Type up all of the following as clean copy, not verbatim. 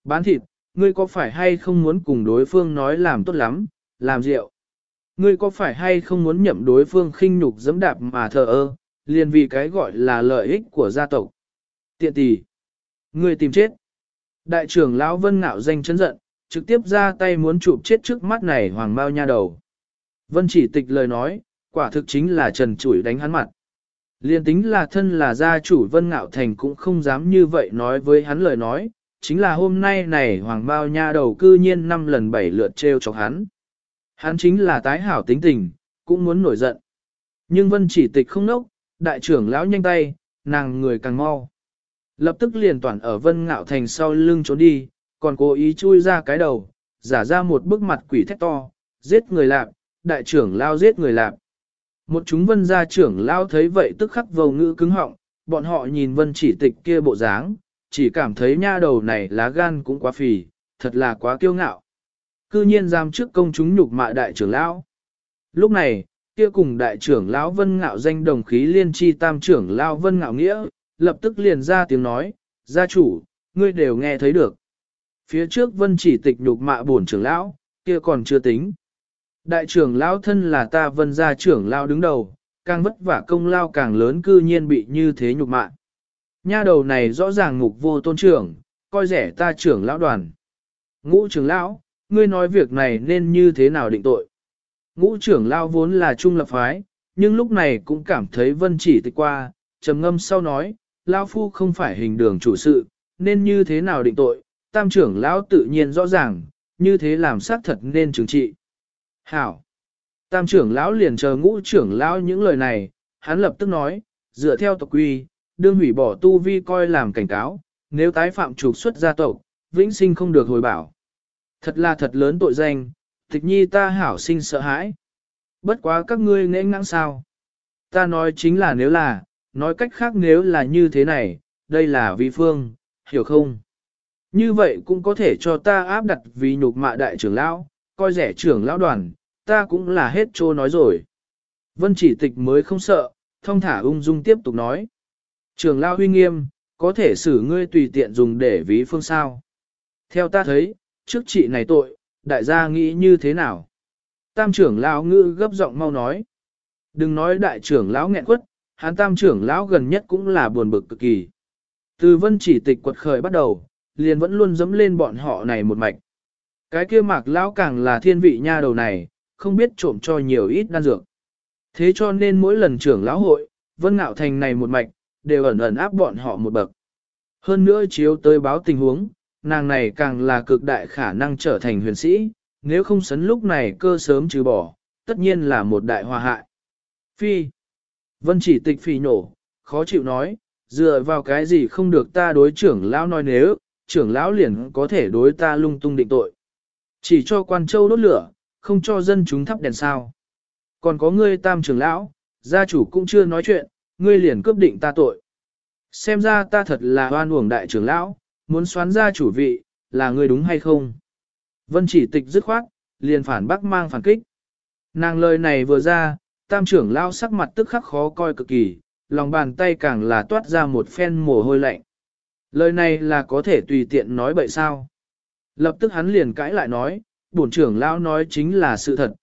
Bán thịt, ngươi có phải hay không muốn cùng đối phương nói làm tốt lắm, làm rượu? Ngươi có phải hay không muốn nhậm đối phương khinh nhục dẫm đạp mà thờ ơ, liền vì cái gọi là lợi ích của gia tộc? Tiện tỷ, ngươi tìm chết. Đại trưởng lão Vân Ngạo Danh chấn giận, trực tiếp ra tay muốn chụp chết trước mắt này hoàng bao nha đầu. Vân Chỉ Tịch lời nói, quả thực chính là trần chủi đánh hắn mặt. Liên tính là thân là gia chủ Vân Ngạo Thành cũng không dám như vậy nói với hắn lời nói, chính là hôm nay này hoàng bao nha đầu cư nhiên 5 lần 7 lượt trêu chọc hắn. Hắn chính là tái hảo tính tình, cũng muốn nổi giận. Nhưng Vân Chỉ Tịch không nốc, đại trưởng lão nhanh tay, nàng người càng mau. Lập tức liền toàn ở Vân Ngạo Thành sau lưng trốn đi, còn cố ý chui ra cái đầu, giả ra một bức mặt quỷ thét to, giết người lạp, đại trưởng lão giết người lạp. Một chúng Vân gia trưởng lão thấy vậy tức khắc vô ngữ cứng họng, bọn họ nhìn Vân Chỉ Tịch kia bộ dáng, chỉ cảm thấy nha đầu này lá gan cũng quá phì, thật là quá kiêu ngạo. Cư nhiên dám trước công chúng nhục mạ đại trưởng lão. Lúc này, kia cùng đại trưởng lão Vân Ngạo Danh đồng khí liên chi tam trưởng lão Vân Ngạo Nghĩa, lập tức liền ra tiếng nói, gia chủ, ngươi đều nghe thấy được. Phía trước Vân Chỉ Tịch nhục mạ bổn trưởng lão, kia còn chưa tính. Đại trưởng lão thân là ta Vân gia trưởng lão đứng đầu, càng vất vả công lao càng lớn cư nhiên bị như thế nhục mạ. Nha đầu này rõ ràng ngục vô tôn trưởng, coi rẻ ta trưởng lão đoàn. Ngũ trưởng lão, ngươi nói việc này nên như thế nào định tội? Ngũ trưởng lão vốn là trung lập phái, nhưng lúc này cũng cảm thấy Vân Chỉ Tịch qua, trầm ngâm sau nói, lão phu không phải hình đường chủ sự, nên như thế nào định tội? Tam trưởng lão tự nhiên rõ ràng, như thế làm xác thật nên trừng trị. Hảo! Tam trưởng lão liền chờ ngũ trưởng lão những lời này, hắn lập tức nói, dựa theo tộc quy, đương hủy bỏ tu vi coi làm cảnh cáo, nếu tái phạm trục xuất gia tộc, vĩnh sinh không được hồi bảo. Thật là thật lớn tội danh, Tịch nhi ta hảo sinh sợ hãi. Bất quá các ngươi nghễ ngãng sao. Ta nói chính là nếu là, nói cách khác nếu là như thế này, đây là vi phương, hiểu không? Như vậy cũng có thể cho ta áp đặt vì nhục mạ đại trưởng lão, coi rẻ trưởng lão đoàn, ta cũng là hết trô nói rồi. Vân Chỉ Tịch mới không sợ, thong thả ung dung tiếp tục nói. Trưởng lão huy nghiêm, có thể xử ngươi tùy tiện dùng để ví phương sao. Theo ta thấy, trước chị này tội, đại gia nghĩ như thế nào? Tam trưởng lão ngữ gấp giọng mau nói. Đừng nói đại trưởng lão nghẹn quất, hắn tam trưởng lão gần nhất cũng là buồn bực cực kỳ. Từ Vân Chỉ Tịch quật khởi bắt đầu, liền vẫn luôn dẫm lên bọn họ này một mạch. Cái kia Mạc lão càng là thiên vị nha đầu này, không biết trộm cho nhiều ít đan dược. Thế cho nên mỗi lần trưởng lão hội, Vân Ngạo Thành này một mạch, đều ẩn ẩn áp bọn họ một bậc. Hơn nữa chiếu tới báo tình huống, nàng này càng là cực đại khả năng trở thành huyền sĩ, nếu không sấn lúc này cơ sớm trừ bỏ, tất nhiên là một đại hòa hại. Phi. Vân Chỉ Tịch phì nổ, khó chịu nói, dựa vào cái gì không được ta đối trưởng lão nói nếu, trưởng lão liền có thể đối ta lung tung định tội. Chỉ cho quan châu đốt lửa, không cho dân chúng thắp đèn sao. Còn có ngươi tam trưởng lão, gia chủ cũng chưa nói chuyện, ngươi liền cướp định ta tội. Xem ra ta thật là oan uổng đại trưởng lão, muốn xoán ra chủ vị, là ngươi đúng hay không? Vân Chỉ Tịch dứt khoát, liền phản bác mang phản kích. Nàng lời này vừa ra, tam trưởng lão sắc mặt tức khắc khó coi cực kỳ, lòng bàn tay càng là toát ra một phen mồ hôi lạnh. Lời này là có thể tùy tiện nói bậy sao? Lập tức hắn liền cãi lại nói, bổn trưởng lão nói chính là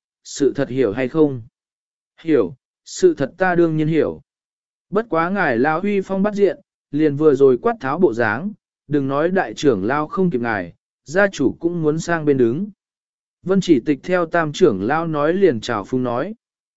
sự thật hiểu hay không? Hiểu, sự thật ta đương nhiên hiểu. Bất quá ngài lão huy phong bắt diện, liền vừa rồi quát tháo bộ dáng, đừng nói đại trưởng lão không kịp ngài, gia chủ cũng muốn sang bên đứng. Vân Chỉ Tịch theo tam trưởng lão nói liền chào phung nói.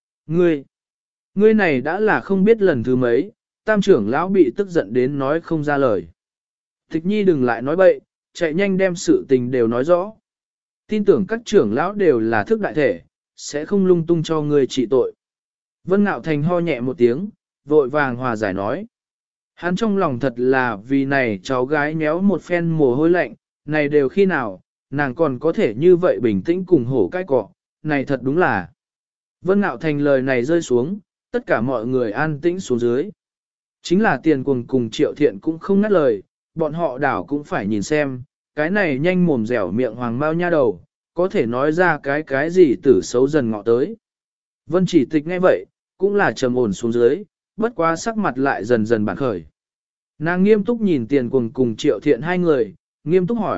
Ngươi này đã là không biết lần thứ mấy, tam trưởng lão bị tức giận đến nói không ra lời. Tịch nhi đừng lại nói bậy, chạy nhanh đem sự tình đều nói rõ. Tin tưởng các trưởng lão đều là thức đại thể, sẽ không lung tung cho ngươi trị tội. Vân Ngạo Thành ho nhẹ một tiếng, vội vàng hòa giải nói. Hắn trong lòng thật là vì này cháu gái méo một phen mồ hôi lạnh, này đều khi nào, nàng còn có thể như vậy bình tĩnh cùng hổ cái cọ, này thật đúng là. Vân Ngạo Thành lời này rơi xuống, tất cả mọi người an tĩnh xuống dưới. Chính là Tiền Cuồng cùng Triệu Thiện cũng không ngắt lời, bọn họ đảo cũng phải nhìn xem, cái này nhanh mồm dẻo miệng hoàng mao nha đầu, có thể nói ra cái gì tử xấu dần ngọ tới. Vân Chỉ Tịch nghe vậy, cũng là trầm ổn xuống dưới, bất quá sắc mặt lại dần dần bản khởi. Nàng nghiêm túc nhìn Tiền Cuồng cùng Triệu Thiện hai người, nghiêm túc hỏi,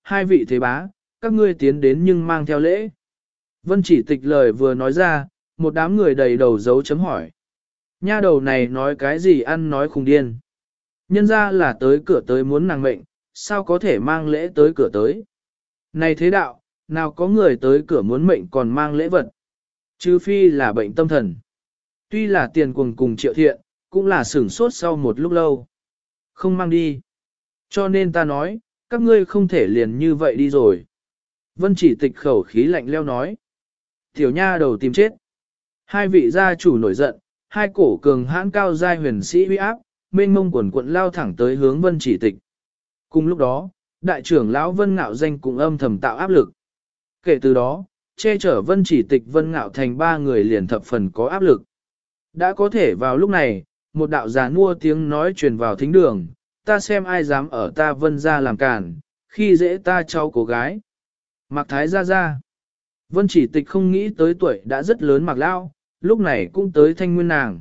hai vị thế bá, các ngươi tiến đến nhưng mang theo lễ. Vân Chỉ Tịch lời vừa nói ra, một đám người đầy đầu dấu chấm hỏi. Nha đầu này nói cái gì ăn nói khùng điên. Nhân ra là tới cửa tới muốn nàng mệnh, sao có thể mang lễ tới cửa tới. Này thế đạo, nào có người tới cửa muốn mệnh còn mang lễ vật. Trừ phi là bệnh tâm thần. Tuy là tiền cuồng cùng Triệu Thiện, cũng là sửng sốt sau một lúc lâu. Không mang đi. Cho nên ta nói, các ngươi không thể liền như vậy đi rồi. Vân Chỉ Tịch khẩu khí lạnh leo nói. Tiểu nha đầu tìm chết. Hai vị gia chủ nổi giận, hai cổ cường hãn cao giai huyền sĩ uy áp, mênh mông quần quận lao thẳng tới hướng Vân Chỉ Tịch. Cùng lúc đó, đại trưởng lão Vân Ngạo Danh cũng âm thầm tạo áp lực. Kể từ đó, che chở Vân Chỉ Tịch Vân Ngạo thành ba người liền thập phần có áp lực. Đã có thể vào lúc này, một đạo già nua tiếng nói truyền vào thính đường, ta xem ai dám ở ta Vân ra làm cản, khi dễ ta cháu cô gái. Mạc Thái ra ra. Vân Chỉ Tịch không nghĩ tới tuổi đã rất lớn Mạc Lao, lúc này cũng tới thanh nguyên nàng.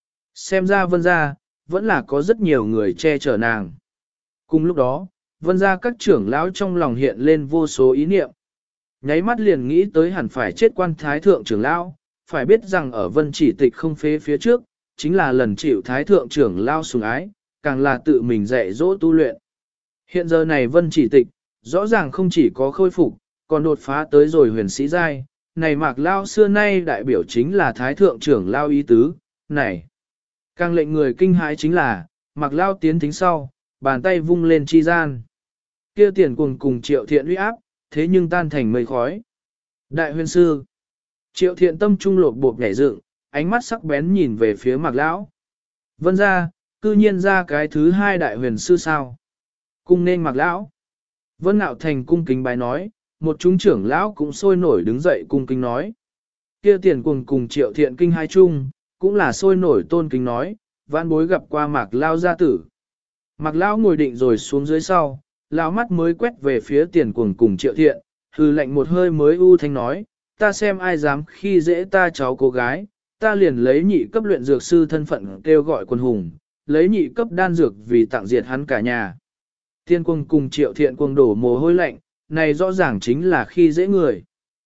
Xem ra Vân ra, vẫn là có rất nhiều người che chở nàng. Cùng lúc đó, Vân ra các trưởng lão trong lòng hiện lên vô số ý niệm. Nháy mắt liền nghĩ tới hẳn phải chết quan thái thượng trưởng lão, phải biết rằng ở Vân Chỉ Tịch không phế phía trước, chính là lần chịu thái thượng trưởng lão sủng ái, càng là tự mình dạy dỗ tu luyện. Hiện giờ này Vân Chỉ Tịch, rõ ràng không chỉ có khôi phục, còn đột phá tới rồi huyền sĩ giai, này Mạc Lao xưa nay đại biểu chính là thái thượng trưởng lão ý tứ, này. Càng lệnh người kinh hãi chính là, Mạc Lao tiến thính sau, bàn tay vung lên chi gian. Kia tiền cuồng cùng Triệu Thiện uy áp, thế nhưng tan thành mây khói. Đại huyền sư. Triệu Thiện tâm trung lột bột nhảy dựng, ánh mắt sắc bén nhìn về phía Mạc Lão. Vân ra, cư nhiên ra cái thứ hai đại huyền sư sao. Cung nên Mạc Lão. Vân Ngạo Thành cung kính bái nói, một chúng trưởng lão cũng sôi nổi đứng dậy cung kính nói. Kia tiền cuồng cùng Triệu Thiện kinh hai chung, cũng là sôi nổi tôn kính nói, vãn bối gặp qua Mạc Lao gia tử. Mạc Lão ngồi định rồi xuống dưới sau, lão mắt mới quét về phía tiền cuồng cùng Triệu Thiện, hừ lạnh một hơi mới u thanh nói, ta xem ai dám khi dễ ta cháu cô gái, ta liền lấy nhị cấp luyện dược sư thân phận kêu gọi quân hùng, lấy nhị cấp đan dược vì tặng diệt hắn cả nhà. Tiền cuồng cùng Triệu Thiện cuồng đổ mồ hôi lạnh, này rõ ràng chính là khi dễ người.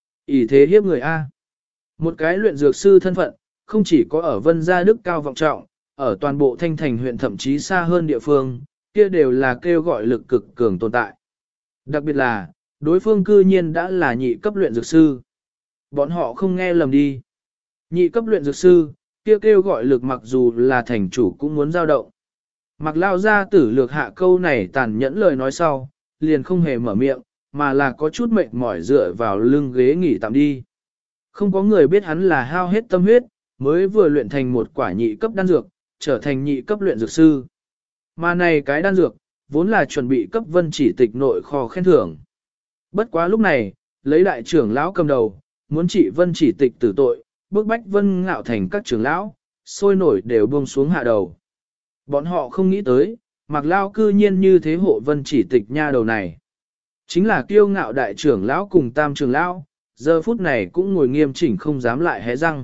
ỷ thế hiếp người A. Một cái luyện dược sư thân phận, không chỉ có ở Vân Gia Đức cao vọng trọng, ở toàn bộ Thanh Thành huyện thậm chí xa hơn địa phương, kia đều là kêu gọi lực cực cường tồn tại. Đặc biệt là, đối phương cư nhiên đã là nhị cấp luyện dược sư. Bọn họ không nghe lầm đi. Nhị cấp luyện dược sư, kêu gọi lực mặc dù là thành chủ cũng muốn giao động. Mặc lao ra tử lược hạ câu này tàn nhẫn lời nói sau, liền không hề mở miệng, mà là có chút mệt mỏi dựa vào lưng ghế nghỉ tạm đi. Không có người biết hắn là hao hết tâm huyết, mới vừa luyện thành một quả nhị cấp đan dược, trở thành nhị cấp luyện dược sư. Mà này cái đan dược, vốn là chuẩn bị cấp Vân Chỉ Tịch nội kho khen thưởng. Bất quá lúc này, lấy đại trưởng lão cầm đầu, muốn trị Vân Chỉ Tịch tử tội, bức bách Vân Ngạo Thành các trưởng lão, sôi nổi đều buông xuống hạ đầu. Bọn họ không nghĩ tới, Mạc Lao cư nhiên như thế hộ Vân Chỉ Tịch nha đầu này. Chính là kiêu ngạo đại trưởng lão cùng tam trưởng lão, giờ phút này cũng ngồi nghiêm chỉnh không dám lại hé răng.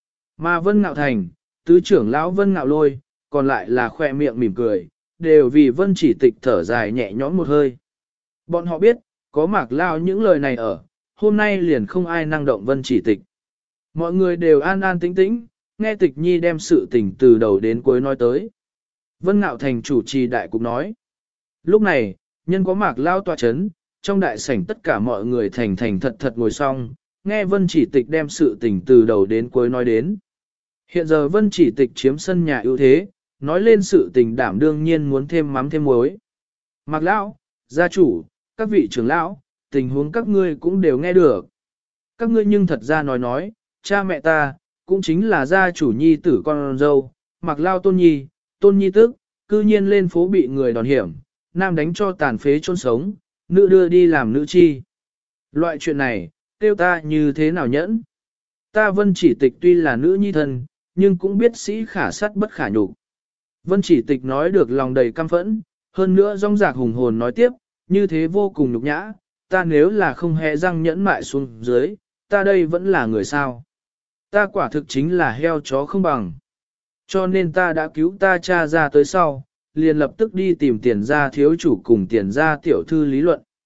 Mà Vân Ngạo Thành, tứ trưởng lão Vân Ngạo Lôi, còn lại là khoe miệng mỉm cười, đều vì Vân Chỉ Tịch thở dài nhẹ nhõm một hơi. Bọn họ biết, có Mạc Lao những lời này ở, hôm nay liền không ai năng động Vân Chỉ Tịch. Mọi người đều an an tĩnh tĩnh, nghe Tịch Nhi đem sự tình từ đầu đến cuối nói tới. Vân Ngạo Thành chủ trì đại cục nói. Lúc này, nhân có Mạc Lao tọa chấn, trong đại sảnh tất cả mọi người thành thành thật thật ngồi xong, nghe Vân Chỉ Tịch đem sự tình từ đầu đến cuối nói đến. Hiện giờ Vân Chỉ Tịch chiếm sân nhà ưu thế, nói lên sự tình đảm đương nhiên muốn thêm mắm thêm muối. Mạc Lão, gia chủ, các vị trưởng lão, tình huống các ngươi cũng đều nghe được. Các ngươi nhưng thật ra nói, cha mẹ ta, cũng chính là gia chủ nhi tử con dâu, Mạc Lao tôn nhi tức, cư nhiên lên phố bị người đòn hiểm, nam đánh cho tàn phế chôn sống, nữ đưa đi làm nữ chi. Loại chuyện này, tiêu ta như thế nào nhẫn? Ta Vân Chỉ Tịch tuy là nữ nhi thân, nhưng cũng biết sĩ khả sắt bất khả nhục. Vân Chỉ Tịch nói được lòng đầy căm phẫn, hơn nữa rong rạc hùng hồn nói tiếp, như thế vô cùng nhục nhã, ta nếu là không hề răng nhẫn mại xuống dưới, ta đây vẫn là người sao. Ta quả thực chính là heo chó không bằng. Cho nên ta đã cứu ta cha ra tới sau, liền lập tức đi tìm tiền gia thiếu chủ cùng tiền gia tiểu thư lý luận.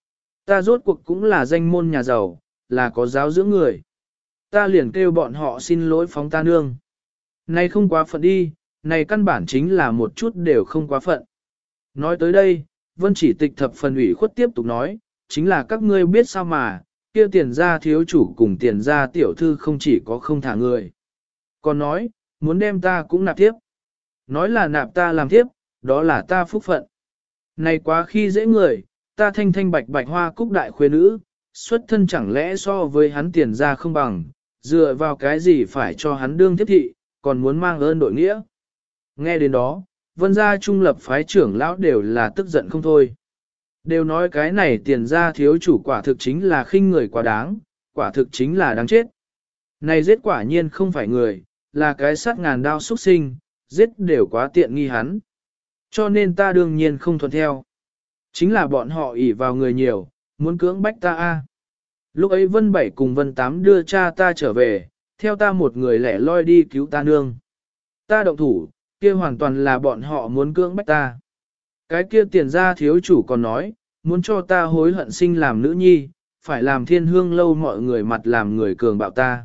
ta rốt cuộc cũng là danh môn nhà giàu, là có giáo dưỡng người. Ta liền kêu bọn họ xin lỗi phóng ta nương. Này không quá phận đi, này căn bản chính là một chút đều không quá phận. Nói tới đây, Vân Chỉ Tịch thập phần ủy khuất tiếp tục nói, chính là các ngươi biết sao mà, kia tiền gia thiếu chủ cùng tiền gia tiểu thư không chỉ có không thả người. Còn nói, muốn đem ta cũng nạp tiếp. Nói là nạp ta làm tiếp, đó là ta phúc phận. Này quá khi dễ người, ta thanh thanh bạch bạch hoa cúc đại khuê nữ, xuất thân chẳng lẽ so với hắn tiền gia không bằng, dựa vào cái gì phải cho hắn đương tiếp thị, còn muốn mang ơn đội nghĩa. Nghe đến đó, Vân gia trung lập phái trưởng lão đều là tức giận không thôi. Đều nói cái này tiền gia thiếu chủ quả thực chính là khinh người quá đáng, quả thực chính là đáng chết. Này giết quả nhiên không phải người, là cái sát ngàn đao xuất sinh, giết đều quá tiện nghi hắn. Cho nên ta đương nhiên không thuận theo. Chính là bọn họ ỷ vào người nhiều, muốn cưỡng bách ta a. Lúc ấy Vân Bảy cùng Vân Tám đưa cha ta trở về, theo ta một người lẻ loi đi cứu ta nương. Ta động thủ, kia hoàn toàn là bọn họ muốn cưỡng bách ta. Cái kia tiền gia thiếu chủ còn nói, muốn cho ta hối hận sinh làm nữ nhi, phải làm thiên hương lâu mọi người mặt làm người cường bạo ta.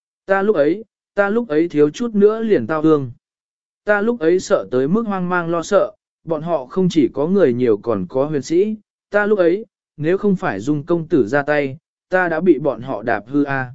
Ta lúc ấy thiếu chút nữa liền tao hương. Ta lúc ấy sợ tới mức hoang mang lo sợ, bọn họ không chỉ có người nhiều còn có huyền sĩ. Ta lúc ấy, nếu không phải dùng công tử ra tay, ta đã bị bọn họ đạp hư a.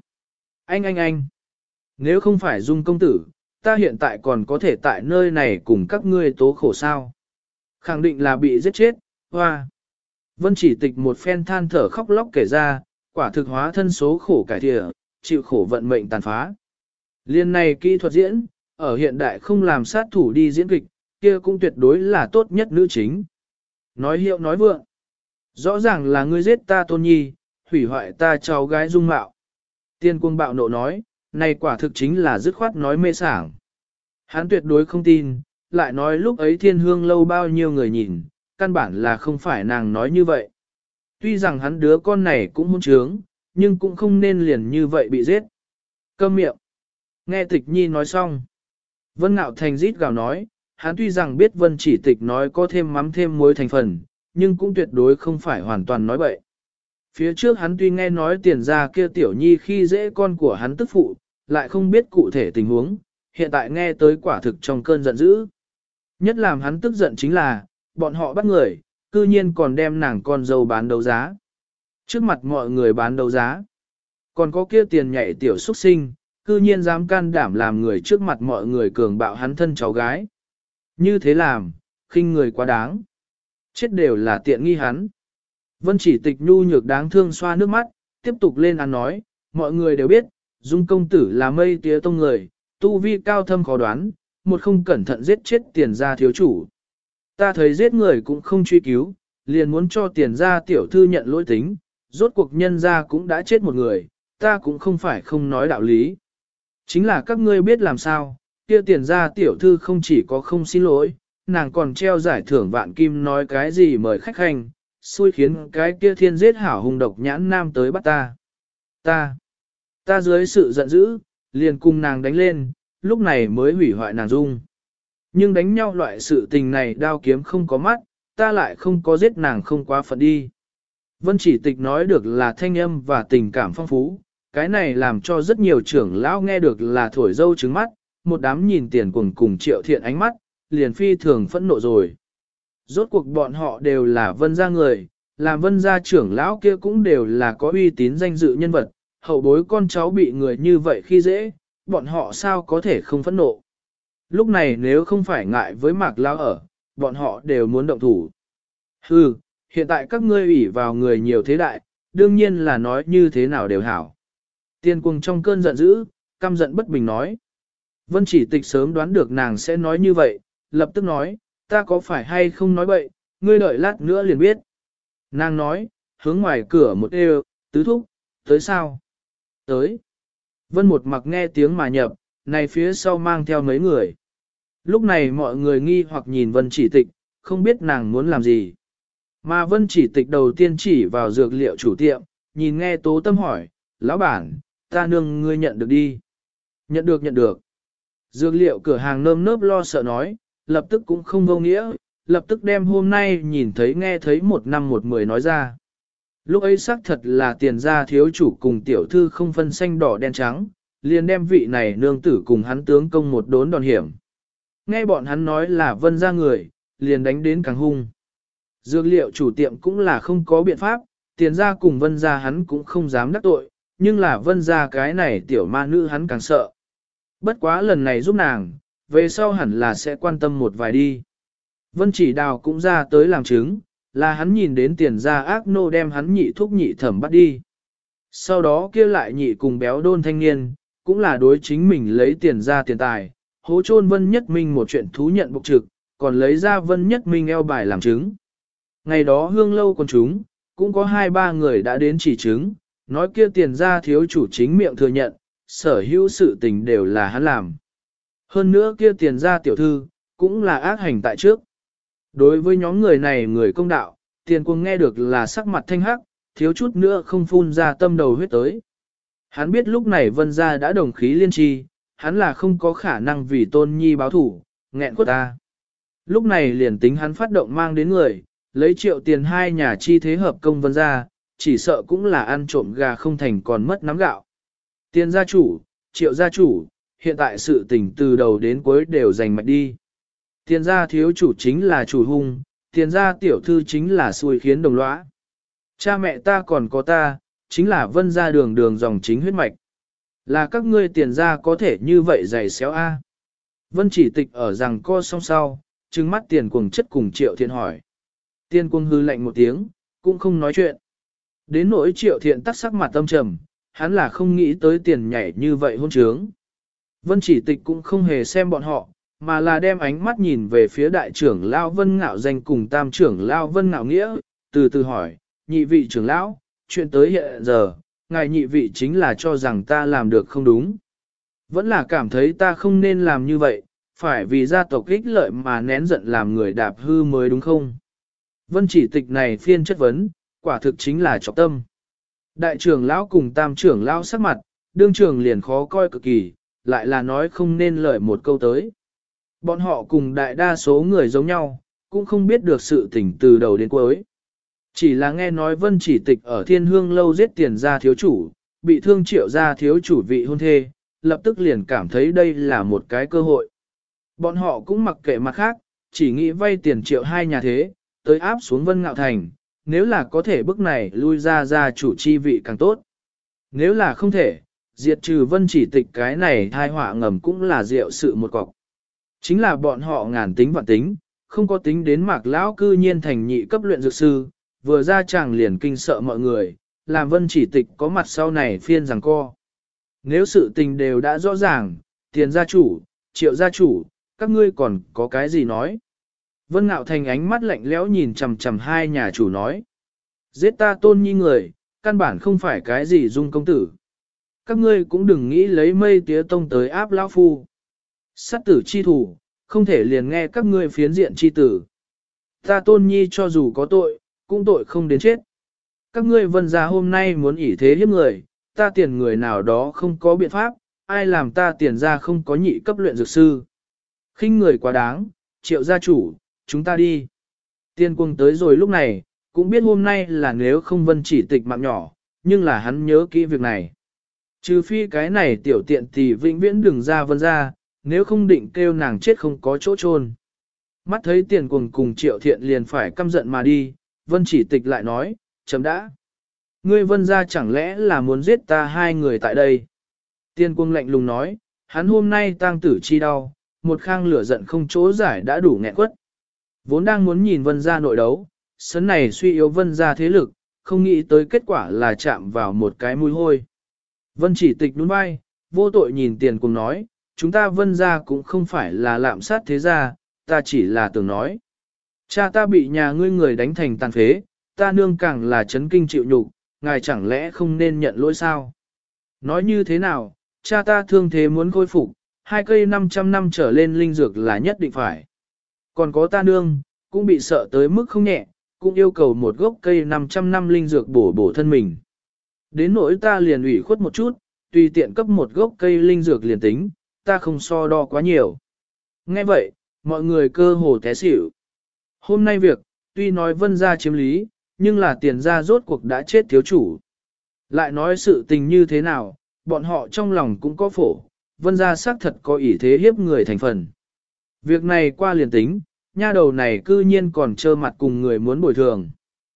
Anh. Nếu không phải dung công tử, ta hiện tại còn có thể tại nơi này cùng các ngươi tố khổ sao. Khẳng định là bị giết chết, hoa. Vân Chỉ Tịch một phen than thở khóc lóc kể ra, quả thực hóa thân số khổ cải thịa, chịu khổ vận mệnh tàn phá. Liên này kỹ thuật diễn, ở hiện đại không làm sát thủ đi diễn kịch, kia cũng tuyệt đối là tốt nhất nữ chính. Nói hiệu nói vượng. Rõ ràng là ngươi giết ta tôn nhi, hủy hoại ta cháu gái dung mạo. Tiên Quân bạo nộ nói, này quả thực chính là dứt khoát nói mê sảng. Hắn tuyệt đối không tin, lại nói lúc ấy thiên hương lâu bao nhiêu người nhìn, căn bản là không phải nàng nói như vậy. Tuy rằng hắn đứa con này cũng hôn trướng, nhưng cũng không nên liền như vậy bị giết. Câm miệng. Nghe Tịch Nhi nói xong. Vân Ngạo Thành rít gào nói, hắn tuy rằng biết Vân Chỉ Tịch nói có thêm mắm thêm muối thành phần, nhưng cũng tuyệt đối không phải hoàn toàn nói bậy. Phía trước hắn tuy nghe nói tiền ra kia tiểu nhi khi dễ con của hắn tức phụ, lại không biết cụ thể tình huống, hiện tại nghe tới quả thực trong cơn giận dữ. Nhất làm hắn tức giận chính là, bọn họ bắt người, cư nhiên còn đem nàng con dâu bán đấu giá. Trước mặt mọi người bán đấu giá. Còn có kia tiền nhảy tiểu xuất sinh, cư nhiên dám can đảm làm người trước mặt mọi người cường bạo hắn thân cháu gái. Như thế làm, khinh người quá đáng. Chết đều là tiện nghi hắn. Vân Chỉ Tịch nhu nhược đáng thương xoa nước mắt, tiếp tục lên án nói, mọi người đều biết, Dung công tử là mây tía tông người, tu vi cao thâm khó đoán, một không cẩn thận giết chết tiền gia thiếu chủ. Ta thấy giết người cũng không truy cứu, liền muốn cho tiền gia tiểu thư nhận lỗi tính, rốt cuộc nhân gia cũng đã chết một người, ta cũng không phải không nói đạo lý. Chính là các ngươi biết làm sao, kia tiền gia tiểu thư không chỉ có không xin lỗi, nàng còn treo giải thưởng vạn kim nói cái gì mời khách hành, xui khiến cái kia thiên giết hảo hung độc nhãn nam tới bắt ta. Ta dưới sự giận dữ, liền cùng nàng đánh lên, lúc này mới hủy hoại nàng dung. Nhưng đánh nhau loại sự tình này đao kiếm không có mắt, ta lại không có giết nàng không quá phận đi. Vân Chỉ Tịch nói được là thanh âm và tình cảm phong phú, cái này làm cho rất nhiều trưởng lão nghe được là thổi dâu trứng mắt, một đám nhìn tiền cùng Triệu Thiện ánh mắt, liền phi thường phẫn nộ rồi. Rốt cuộc bọn họ đều là Vân gia người, làm Vân gia trưởng lão kia cũng đều là có uy tín danh dự nhân vật, hậu bối con cháu bị người như vậy khi dễ, bọn họ sao có thể không phẫn nộ. Lúc này nếu không phải ngại với Mạc Lão ở, bọn họ đều muốn động thủ. Hừ, hiện tại các ngươi ủy vào người nhiều thế đại, đương nhiên là nói như thế nào đều hảo. Tiên Quân trong cơn giận dữ, căm giận bất bình nói. Vân Chỉ Tịch sớm đoán được nàng sẽ nói như vậy, lập tức nói, ta có phải hay không nói bậy, ngươi đợi lát nữa liền biết. Nàng nói, hướng ngoài cửa một đều, tứ thúc, tới sao? Tới. Vân một mặc nghe tiếng mà nhập, này phía sau mang theo mấy người. Lúc này mọi người nghi hoặc nhìn Vân Chỉ Tịch, không biết nàng muốn làm gì. Mà Vân Chỉ Tịch đầu tiên chỉ vào dược liệu chủ tiệm, nhìn nghe Tố Tâm hỏi, lão bản, ta nương ngươi nhận được đi. Nhận được. Dược liệu cửa hàng nơm nớp lo sợ nói, lập tức cũng không vô nghĩa, lập tức đem hôm nay nhìn thấy nghe thấy 1 năm 1 10 nói ra. Lúc ấy xác thật là tiền gia thiếu chủ cùng tiểu thư không phân xanh đỏ đen trắng, liền đem vị này nương tử cùng hắn tướng công một đốn đòn hiểm. Nghe bọn hắn nói là vân gia người, liền đánh đến càng hung. Dược liệu chủ tiệm cũng là không có biện pháp, tiền gia cùng vân gia hắn cũng không dám đắc tội, nhưng là vân gia cái này tiểu ma nữ hắn càng sợ. Bất quá lần này giúp nàng, về sau hẳn là sẽ quan tâm một vài đi. Vân chỉ đào cũng ra tới làm chứng, là hắn nhìn đến tiền gia ác nô đem hắn nhị thúc nhị thẩm bắt đi. Sau đó kia lại nhị cùng béo đôn thanh niên, cũng là đối chính mình lấy tiền ra tiền tài, hố chôn Vân Nhất Minh một chuyện thú nhận bục trực, còn lấy ra Vân Nhất Minh eo bài làm chứng. Ngày đó hương lâu con chúng, cũng có 2-3 người đã đến chỉ chứng, nói kia tiền ra thiếu chủ chính miệng thừa nhận, sở hữu sự tình đều là hắn làm. Hơn nữa kia tiền ra tiểu thư, cũng là ác hành tại trước. Đối với nhóm người này người công đạo, tiền quân nghe được là sắc mặt thanh hắc, thiếu chút nữa không phun ra tâm đầu huyết tới. Hắn biết lúc này vân gia đã đồng khí liên tri, hắn là không có khả năng vì tôn nhi báo thủ, nghẹn quất ta. Lúc này liền tính hắn phát động mang đến người, lấy triệu tiền hai nhà chi thế hợp công vân gia, chỉ sợ cũng là ăn trộm gà không thành còn mất nắm gạo. Tiền gia chủ, triệu gia chủ, hiện tại sự tình từ đầu đến cuối đều giành mạch đi. Tiền gia thiếu chủ chính là chủ hung, tiền gia tiểu thư chính là xui khiến đồng lõa. Cha mẹ ta còn có ta, chính là vân gia đường đường dòng chính huyết mạch. Là các ngươi tiền gia có thể như vậy dày xéo a. Vân chỉ tịch ở rằng co song sau, trừng mắt tiền cuồng chất cùng triệu thiện hỏi. Tiền cuồng hư lạnh một tiếng, cũng không nói chuyện. Đến nỗi triệu thiện tắc sắc mặt tâm trầm, hắn là không nghĩ tới tiền nhảy như vậy hôn trướng. Vân chỉ tịch cũng không hề xem bọn họ, mà là đem ánh mắt nhìn về phía đại trưởng Lao Vân Ngạo Danh cùng tam trưởng Lao Vân Ngạo Nghĩa, từ từ hỏi, nhị vị trưởng lão, chuyện tới hiện giờ, ngài nhị vị chính là cho rằng ta làm được không đúng. Vẫn là cảm thấy ta không nên làm như vậy, phải vì gia tộc ích lợi mà nén giận làm người đạp hư mới đúng không? Vân chỉ tịch này phiên chất vấn, quả thực chính là trọng tâm. Đại trưởng lão cùng tam trưởng lão sắc mặt, đương trưởng liền khó coi cực kỳ, lại là nói không nên lời một câu tới. Bọn họ cùng đại đa số người giống nhau, cũng không biết được sự tình từ đầu đến cuối. Chỉ là nghe nói Vân chỉ tịch ở thiên hương lâu giết tiền gia thiếu chủ, bị thương triệu gia thiếu chủ vị hôn thê, lập tức liền cảm thấy đây là một cái cơ hội. Bọn họ cũng mặc kệ mặt khác, chỉ nghĩ vay tiền triệu hai nhà thế, tới áp xuống Vân Ngạo Thành, nếu là có thể bước này lui ra gia chủ chi vị càng tốt. Nếu là không thể, diệt trừ Vân chỉ tịch cái này thai họa ngầm cũng là diệu sự một cọc. Chính là bọn họ ngàn tính vạn tính, không có tính đến mạc lão cư nhiên thành nhị cấp luyện dược sư, vừa ra chàng liền kinh sợ mọi người, làm Vân chỉ tịch có mặt sau này phiên rằng co. Nếu sự tình đều đã rõ ràng, tiền gia chủ, triệu gia chủ, các ngươi còn có cái gì nói? Vân Ngạo Thành ánh mắt lạnh lẽo nhìn chằm chằm hai nhà chủ nói. Giết ta tôn nhi người, căn bản không phải cái gì dung công tử. Các ngươi cũng đừng nghĩ lấy mây tía tông tới áp lão phu. Sát tử chi thủ, không thể liền nghe các ngươi phiến diện chi tử. Ta tôn nhi cho dù có tội, cũng tội không đến chết. Các ngươi vân gia hôm nay muốn ỷ thế hiếp người, ta tiền người nào đó không có biện pháp, ai làm ta tiền ra không có nhị cấp luyện dược sư. Khinh người quá đáng, triệu gia chủ, chúng ta đi. Tiên quân tới rồi lúc này, cũng biết hôm nay là nếu không vân chỉ tịch mạng nhỏ, nhưng là hắn nhớ kỹ việc này. Trừ phi cái này tiểu tiện thì vĩnh viễn đừng ra vân ra, nếu không định kêu nàng chết không có chỗ chôn. Mắt thấy tiền cuồng cùng triệu thiện liền phải căm giận mà đi, vân chỉ tịch lại nói, chấm đã. Ngươi vân ra chẳng lẽ là muốn giết ta hai người tại đây? Tiền cuồng lạnh lùng nói, hắn hôm nay tang tử chi đau, một khang lửa giận không chỗ giải đã đủ nghẹn quất. Vốn đang muốn nhìn vân ra nội đấu, sấn này suy yếu vân ra thế lực, không nghĩ tới kết quả là chạm vào một cái mũi hôi. Vân chỉ tịch nhún vai, vô tội nhìn tiền cuồng nói, chúng ta vân ra cũng không phải là lạm sát thế gia, ta chỉ là tưởng nói. Cha ta bị nhà ngươi người đánh thành tàn phế, ta nương càng là chấn kinh chịu nhục, ngài chẳng lẽ không nên nhận lỗi sao? Nói như thế nào, cha ta thương thế muốn khôi phục, 2 cây 500 năm trở lên linh dược là nhất định phải. Còn có ta nương, cũng bị sợ tới mức không nhẹ, cũng yêu cầu một gốc cây 500 năm linh dược bổ bổ thân mình. Đến nỗi ta liền ủy khuất một chút, tùy tiện cấp một gốc cây linh dược liền tính, ta không so đo quá nhiều. Nghe vậy, mọi người cơ hồ té xỉu. Hôm nay việc, tuy nói vân gia chiếm lý, nhưng là tiền gia rốt cuộc đã chết thiếu chủ. Lại nói sự tình như thế nào, bọn họ trong lòng cũng có phổ, Vân gia xác thật có ý thế hiếp người thành phần. Việc này qua liền tính, nha đầu này cư nhiên còn trơ mặt cùng người muốn bồi thường.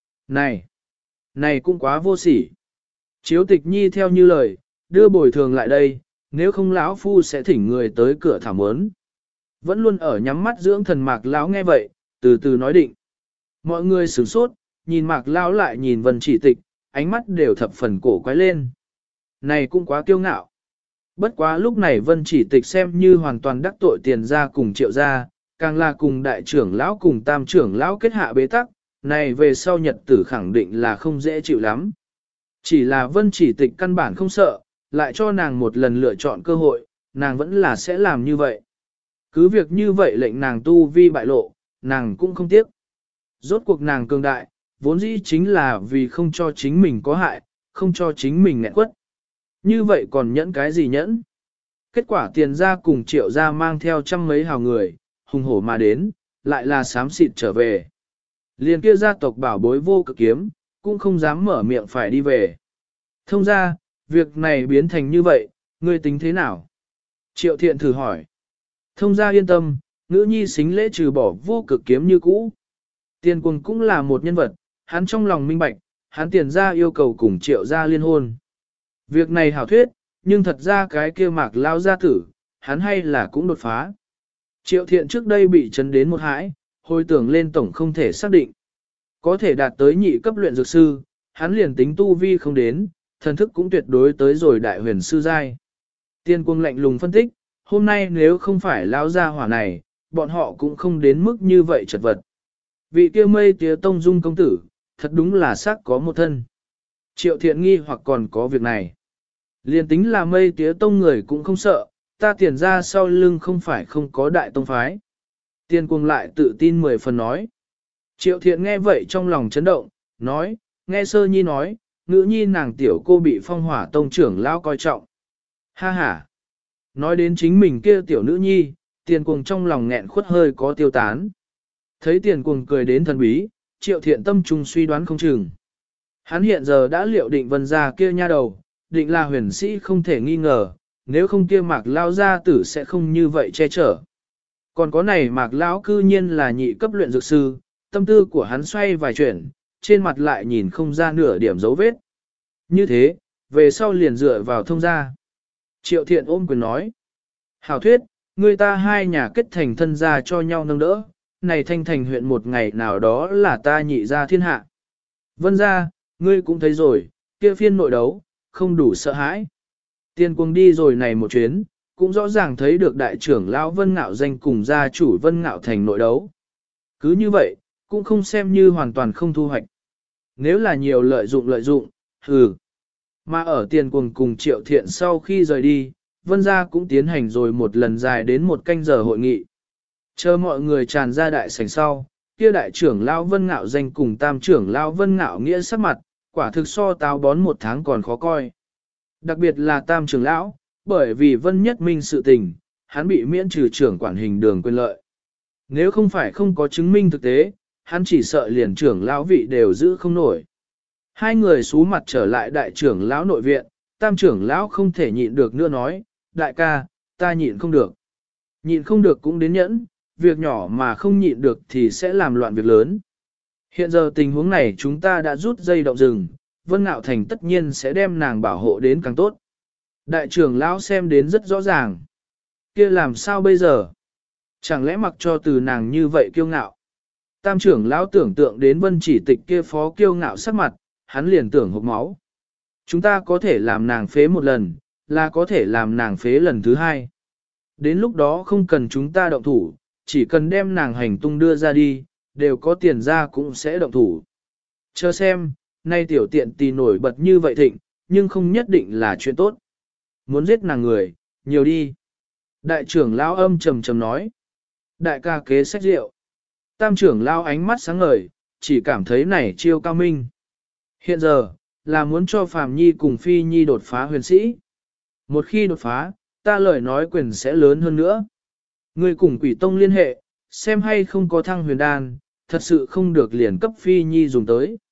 Này cũng quá vô sỉ. Chiếu tịch nhi theo như lời, đưa bồi thường lại đây, nếu không lão phu sẽ thỉnh người tới cửa thảo mớn. Vẫn luôn ở nhắm mắt dưỡng thần Mạc lão nghe vậy, từ từ nói định. Mọi người sửng sốt, nhìn Mạc lão lại nhìn Vân Chỉ Tịch, ánh mắt đều thập phần cổ quái lên. Này cũng quá kiêu ngạo. Bất quá lúc này Vân Chỉ Tịch xem như hoàn toàn đắc tội tiền ra cùng Triệu gia, càng là cùng đại trưởng lão cùng tam trưởng lão kết hạ bế tắc, này về sau nhật tử khẳng định là không dễ chịu lắm. Chỉ là Vân Chỉ Tịch căn bản không sợ, lại cho nàng một lần lựa chọn cơ hội, nàng vẫn là sẽ làm như vậy. Cứ việc như vậy lệnh nàng tu vi bại lộ, nàng cũng không tiếc. Rốt cuộc nàng cường đại, vốn dĩ chính là vì không cho chính mình có hại, không cho chính mình nghẹn quất. Như vậy còn nhẫn cái gì nhẫn? Kết quả tiền ra cùng Triệu ra mang theo trăm mấy hào người, hùng hổ mà đến, lại là xám xịt trở về. Liền kia gia tộc bảo bối Vô Cực Kiếm, cũng không dám mở miệng phải đi về. Thông ra, việc này biến thành như vậy, ngươi tính thế nào? Triệu Thiện thử hỏi. Thông ra yên tâm, nữ nhi xính lễ trừ bỏ Vô Cực Kiếm như cũ. Tiền Quân cũng là một nhân vật, hắn trong lòng minh bạch, hắn tiền ra yêu cầu cùng Triệu ra liên hôn. Việc này hảo thuyết, nhưng thật ra cái kia Mạc lao gia tử, hắn hay là cũng đột phá. Triệu Thiện trước đây bị chấn đến một hãi, hồi tưởng lên tổng không thể xác định. Có thể đạt tới nhị cấp luyện dược sư, hắn liền tính tu vi không đến, thần thức cũng tuyệt đối tới rồi đại huyền sư giai. Tiên Quân lạnh lùng phân tích, hôm nay nếu không phải lao gia hỏa này, bọn họ cũng không đến mức như vậy chật vật. Vị kia Mây Tía Tông Dung công tử, thật đúng là xác có một thân. Triệu Thiện nghi hoặc còn có việc này. Liên tính là Mây Tía Tông người cũng không sợ, ta tiền ra sau lưng không phải không có đại tông phái. Tiên Quân lại tự tin 10 phần nói. Triệu Thiện nghe vậy trong lòng chấn động, nói, nghe Sơ Nhi nói, nữ nhi nàng tiểu cô bị Phong Hỏa Tông trưởng lão coi trọng. Ha ha. Nói đến chính mình kia tiểu nữ nhi, Tiền Cuồng trong lòng nghẹn khuất hơi có tiêu tán. Thấy Tiền Cuồng cười đến thần bí, Triệu Thiện tâm trung suy đoán không chừng. Hắn hiện giờ đã liệu định Vân gia kia nha đầu, định là huyền sĩ không thể nghi ngờ, nếu không kia Mạc lao gia tử sẽ không như vậy che chở. Còn có này Mạc lão cư nhiên là nhị cấp luyện dược sư, tâm tư của hắn xoay vài chuyển, trên mặt lại nhìn không ra nửa điểm dấu vết. Như thế, về sau liền dựa vào thông gia. Triệu Thiện ôm quyền nói. Hảo thuyết, người ta hai nhà kết thành thân gia cho nhau nâng đỡ, này thanh thành huyện một ngày nào đó là ta nhị gia thiên hạ. Vân gia, ngươi cũng thấy rồi, kia phiên nội đấu, không đủ sợ hãi. Tiên Quân đi rồi này một chuyến, cũng rõ ràng thấy được đại trưởng lão Vân Ngạo Danh cùng gia chủ Vân Ngạo Thành nội đấu. Cứ như vậy, cũng không xem như hoàn toàn không thu hoạch. Nếu là nhiều lợi dụng, hừ. Mà ở Tiền Quân cùng Triệu Thiện sau khi rời đi, Vân gia cũng tiến hành rồi một lần dài đến 1 canh giờ hội nghị. Chờ mọi người tràn ra đại sảnh sau, kia đại trưởng lão Vân Ngạo Danh cùng tam trưởng lão Vân Ngạo Nghĩa sắc mặt, quả thực so táo bón 1 tháng còn khó coi. Đặc biệt là tam trưởng lão, bởi vì Vân Nhất Minh sự tình, hắn bị miễn trừ trưởng quản hình đường quyền lợi. Nếu không phải không có chứng minh thực tế, hắn chỉ sợ liền trưởng lão vị đều giữ không nổi. Hai người xú mặt trở lại đại trưởng lão nội viện, tam trưởng lão không thể nhịn được nữa nói, đại ca, ta nhịn không được. Nhịn không được cũng đến nhẫn, việc nhỏ mà không nhịn được thì sẽ làm loạn việc lớn. Hiện giờ tình huống này chúng ta đã rút dây động rừng, Vân Ngạo Thành tất nhiên sẽ đem nàng bảo hộ đến càng tốt. Đại trưởng lão xem đến rất rõ ràng. Kia làm sao bây giờ? Chẳng lẽ mặc cho từ nàng như vậy kiêu ngạo? Tam trưởng lão tưởng tượng đến Vân Chỉ Tịch kia phó kiêu ngạo sắc mặt, hắn liền tưởng hộc máu. Chúng ta có thể làm nàng phế một lần, là có thể làm nàng phế lần thứ hai. Đến lúc đó không cần chúng ta động thủ, chỉ cần đem nàng hành tung đưa ra đi, đều có tiền ra cũng sẽ động thủ. Chờ xem, nay tiểu tiện tì nổi bật như vậy thịnh, nhưng không nhất định là chuyện tốt. Muốn giết nàng người, nhiều đi. Đại trưởng lão âm trầm trầm nói. Đại ca kế sách rượu. Tam trưởng lão ánh mắt sáng ngời, chỉ cảm thấy này chiêu cao minh. Hiện giờ, là muốn cho Phàm Nhi cùng Phi Nhi đột phá huyền sĩ. Một khi đột phá, ta lời nói quyền sẽ lớn hơn nữa. Người cùng Quỷ Tông liên hệ, xem hay không có thăng huyền đan, thật sự không được liền cấp Phi Nhi dùng tới.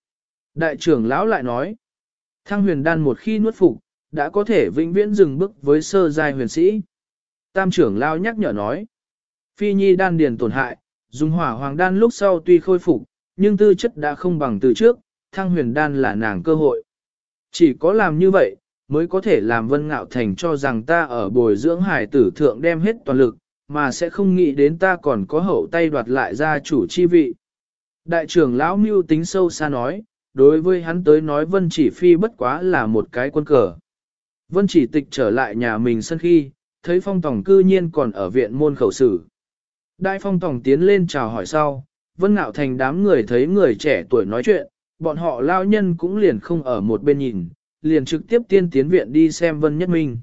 Đại trưởng lão lại nói, Thăng huyền đan một khi nuốt phục, đã có thể vĩnh viễn dừng bước với sơ giai huyền sĩ. Tam trưởng lão nhắc nhở nói, Phi Nhi đan điền tổn hại, dùng hỏa hoàng đan lúc sau tuy khôi phục, nhưng tư chất đã không bằng từ trước, Thăng huyền đan là nàng cơ hội. Chỉ có làm như vậy, mới có thể làm Vân Ngạo Thành cho rằng ta ở bồi dưỡng hải tử thượng đem hết toàn lực, mà sẽ không nghĩ đến ta còn có hậu tay đoạt lại gia chủ chi vị. Đại trưởng lão mưu tính sâu xa nói, đối với hắn tới nói Vân Chỉ Phi bất quá là một cái quân cờ. Vân Chỉ Tịch trở lại nhà mình sân khi, thấy Phong Tòng cư nhiên còn ở viện môn khẩu sử. Đại Phong Tòng tiến lên chào hỏi sau, Vân Ngạo Thành đám người thấy người trẻ tuổi nói chuyện, bọn họ lao nhân cũng liền không ở một bên nhìn, liền trực tiếp tiên tiến viện đi xem Vân Nhất Minh.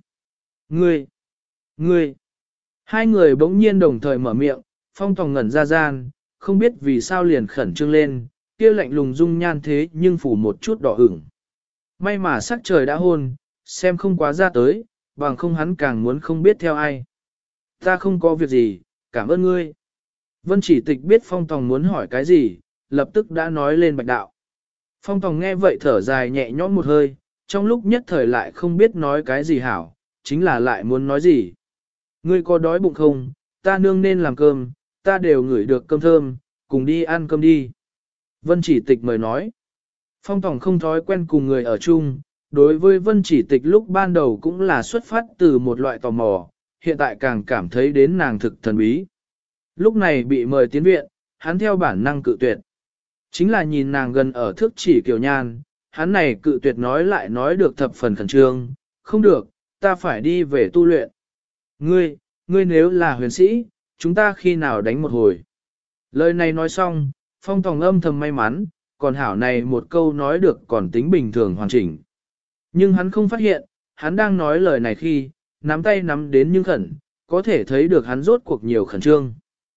Ngươi! Hai người bỗng nhiên đồng thời mở miệng, Phong Tòng ngẩn ra gian, không biết vì sao liền khẩn trương lên, kia lạnh lùng dung nhan thế nhưng phủ một chút đỏ ửng. May mà sắc trời đã hôn, xem không quá ra tới, bằng không hắn càng muốn không biết theo ai. Ta không có việc gì, cảm ơn ngươi. Vân Chỉ Tịch biết Phong Tòng muốn hỏi cái gì, lập tức đã nói lên bạch đạo. Phong Tòng nghe vậy thở dài nhẹ nhõm một hơi, trong lúc nhất thời lại không biết nói cái gì hảo, chính là lại muốn nói gì. Ngươi có đói bụng không, ta nương nên làm cơm, ta đều ngửi được cơm thơm, cùng đi ăn cơm đi. Vân Chỉ Tịch mời nói. Phong Tòng không thói quen cùng người ở chung, đối với Vân Chỉ Tịch lúc ban đầu cũng là xuất phát từ một loại tò mò, hiện tại càng cảm thấy đến nàng thực thần bí. Lúc này bị mời tiến viện, hắn theo bản năng cự tuyệt. Chính là nhìn nàng gần ở thước chỉ kiều nhan, hắn này cự tuyệt nói lại nói được thập phần khẩn trương, không được, ta phải đi về tu luyện. Ngươi nếu là huyền sĩ, chúng ta khi nào đánh một hồi. Lời này nói xong, Phong Tòng âm thầm may mắn, còn hảo này một câu nói được còn tính bình thường hoàn chỉnh. Nhưng hắn không phát hiện, hắn đang nói lời này khi, nắm tay nắm đến nhưng khẩn, có thể thấy được hắn rốt cuộc nhiều khẩn trương.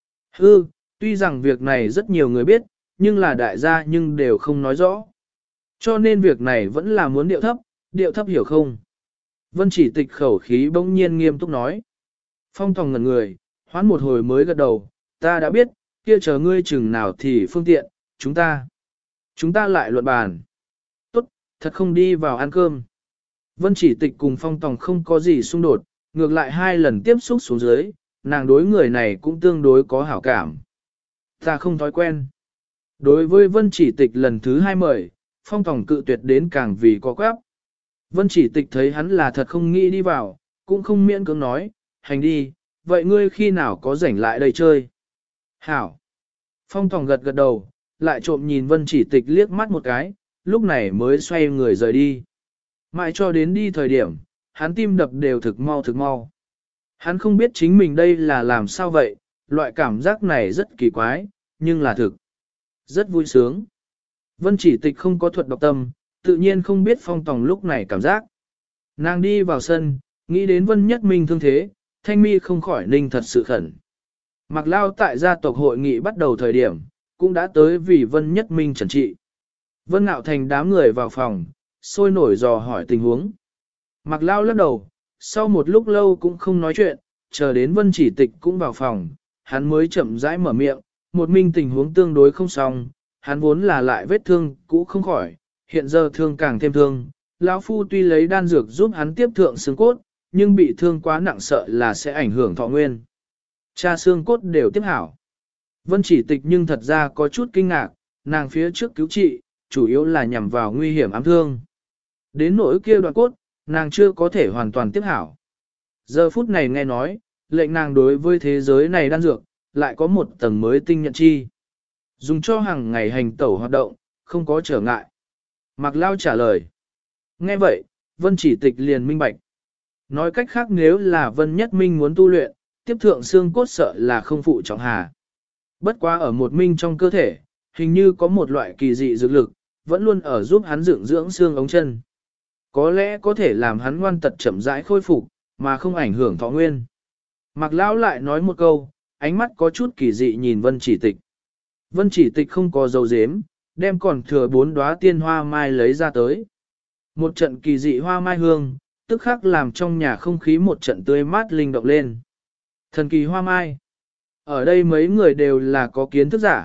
Tuy rằng việc này rất nhiều người biết, nhưng là đại gia nhưng đều không nói rõ. Cho nên việc này vẫn là muốn điệu thấp hiểu không? Vân Chỉ Tịch khẩu khí bỗng nhiên nghiêm túc nói. Phong Tòng ngẩn người, hoán một hồi mới gật đầu, ta đã biết, kia chờ ngươi chừng nào thì phương tiện, chúng ta lại luận bàn. Tốt, thật không đi vào ăn cơm. Vân Chỉ Tịch cùng Phong Tòng không có gì xung đột, ngược lại hai lần tiếp xúc xuống dưới, nàng đối người này cũng tương đối có hảo cảm. Ta không thói quen. Đối với Vân Chỉ Tịch lần thứ hai mời, Phong Tòng cự tuyệt đến càng vì có quáp. Vân Chỉ Tịch thấy hắn là thật không nghĩ đi vào, cũng không miễn cưỡng nói, hành đi, vậy ngươi khi nào có rảnh lại đây chơi? Hảo. Phong Tòng gật gật đầu, lại trộm nhìn Vân Chỉ Tịch liếc mắt một cái, lúc này mới xoay người rời đi. Mãi cho đến đi thời điểm, hắn tim đập đều thực mau. Hắn không biết chính mình đây là làm sao vậy, loại cảm giác này rất kỳ quái, nhưng là thực. Rất vui sướng. Vân Chỉ Tịch không có thuật độc tâm, tự nhiên không biết Phong Tòng lúc này cảm giác. Nàng đi vào sân, nghĩ đến Vân Nhất Minh thương thế, thanh mi không khỏi ninh thật sự khẩn. Mạc Lao tại gia tộc hội nghị bắt đầu thời điểm, cũng đã tới vì Vân Nhất Minh trần trị. Vân Ngạo Thành đám người vào phòng, sôi nổi dò hỏi tình huống. Mạc Lao lắc đầu, sau một lúc lâu cũng không nói chuyện, chờ đến Vân Chỉ Tịch cũng vào phòng, hắn mới chậm rãi mở miệng, một mình tình huống tương đối không xong, hắn vốn là lại vết thương cũ không khỏi, hiện giờ thương càng thêm thương. Lão Phu tuy lấy đan dược giúp hắn tiếp thượng xương cốt, nhưng bị thương quá nặng sợ là sẽ ảnh hưởng thọ nguyên. Cha xương cốt đều tiếp hảo. Vân Chỉ Tịch nhưng thật ra có chút kinh ngạc, nàng phía trước cứu trị, chủ yếu là nhằm vào nguy hiểm ám thương. Đến nỗi kia đoạn cốt, nàng chưa có thể hoàn toàn tiếp hảo. Giờ phút này nghe nói, lệnh nàng đối với thế giới này đan dược, lại có một tầng mới tinh nhận chi. Dùng cho hàng ngày hành tẩu hoạt động, không có trở ngại. Mạc Lao trả lời. Nghe vậy, Vân Chỉ Tịch liền minh bạch. Nói cách khác nếu là Vân Nhất Minh muốn tu luyện, tiếp thượng xương cốt sợ là không phụ trọng hà. Bất quá ở một minh trong cơ thể, hình như có một loại kỳ dị dược lực, vẫn luôn ở giúp hắn dưỡng dưỡng xương ống chân. Có lẽ có thể làm hắn ngoan tật chậm rãi khôi phục, mà không ảnh hưởng thọ nguyên. Mạc Lão lại nói một câu, ánh mắt có chút kỳ dị nhìn Vân Chỉ Tịch. Vân Chỉ Tịch không có dấu dếm, đem còn thừa 4 đóa tiên hoa mai lấy ra tới. Một trận kỳ dị hoa mai hương, tức khắc làm trong nhà không khí một trận tươi mát linh động lên. Thần kỳ hoa mai. Ở đây mấy người đều là có kiến thức giả,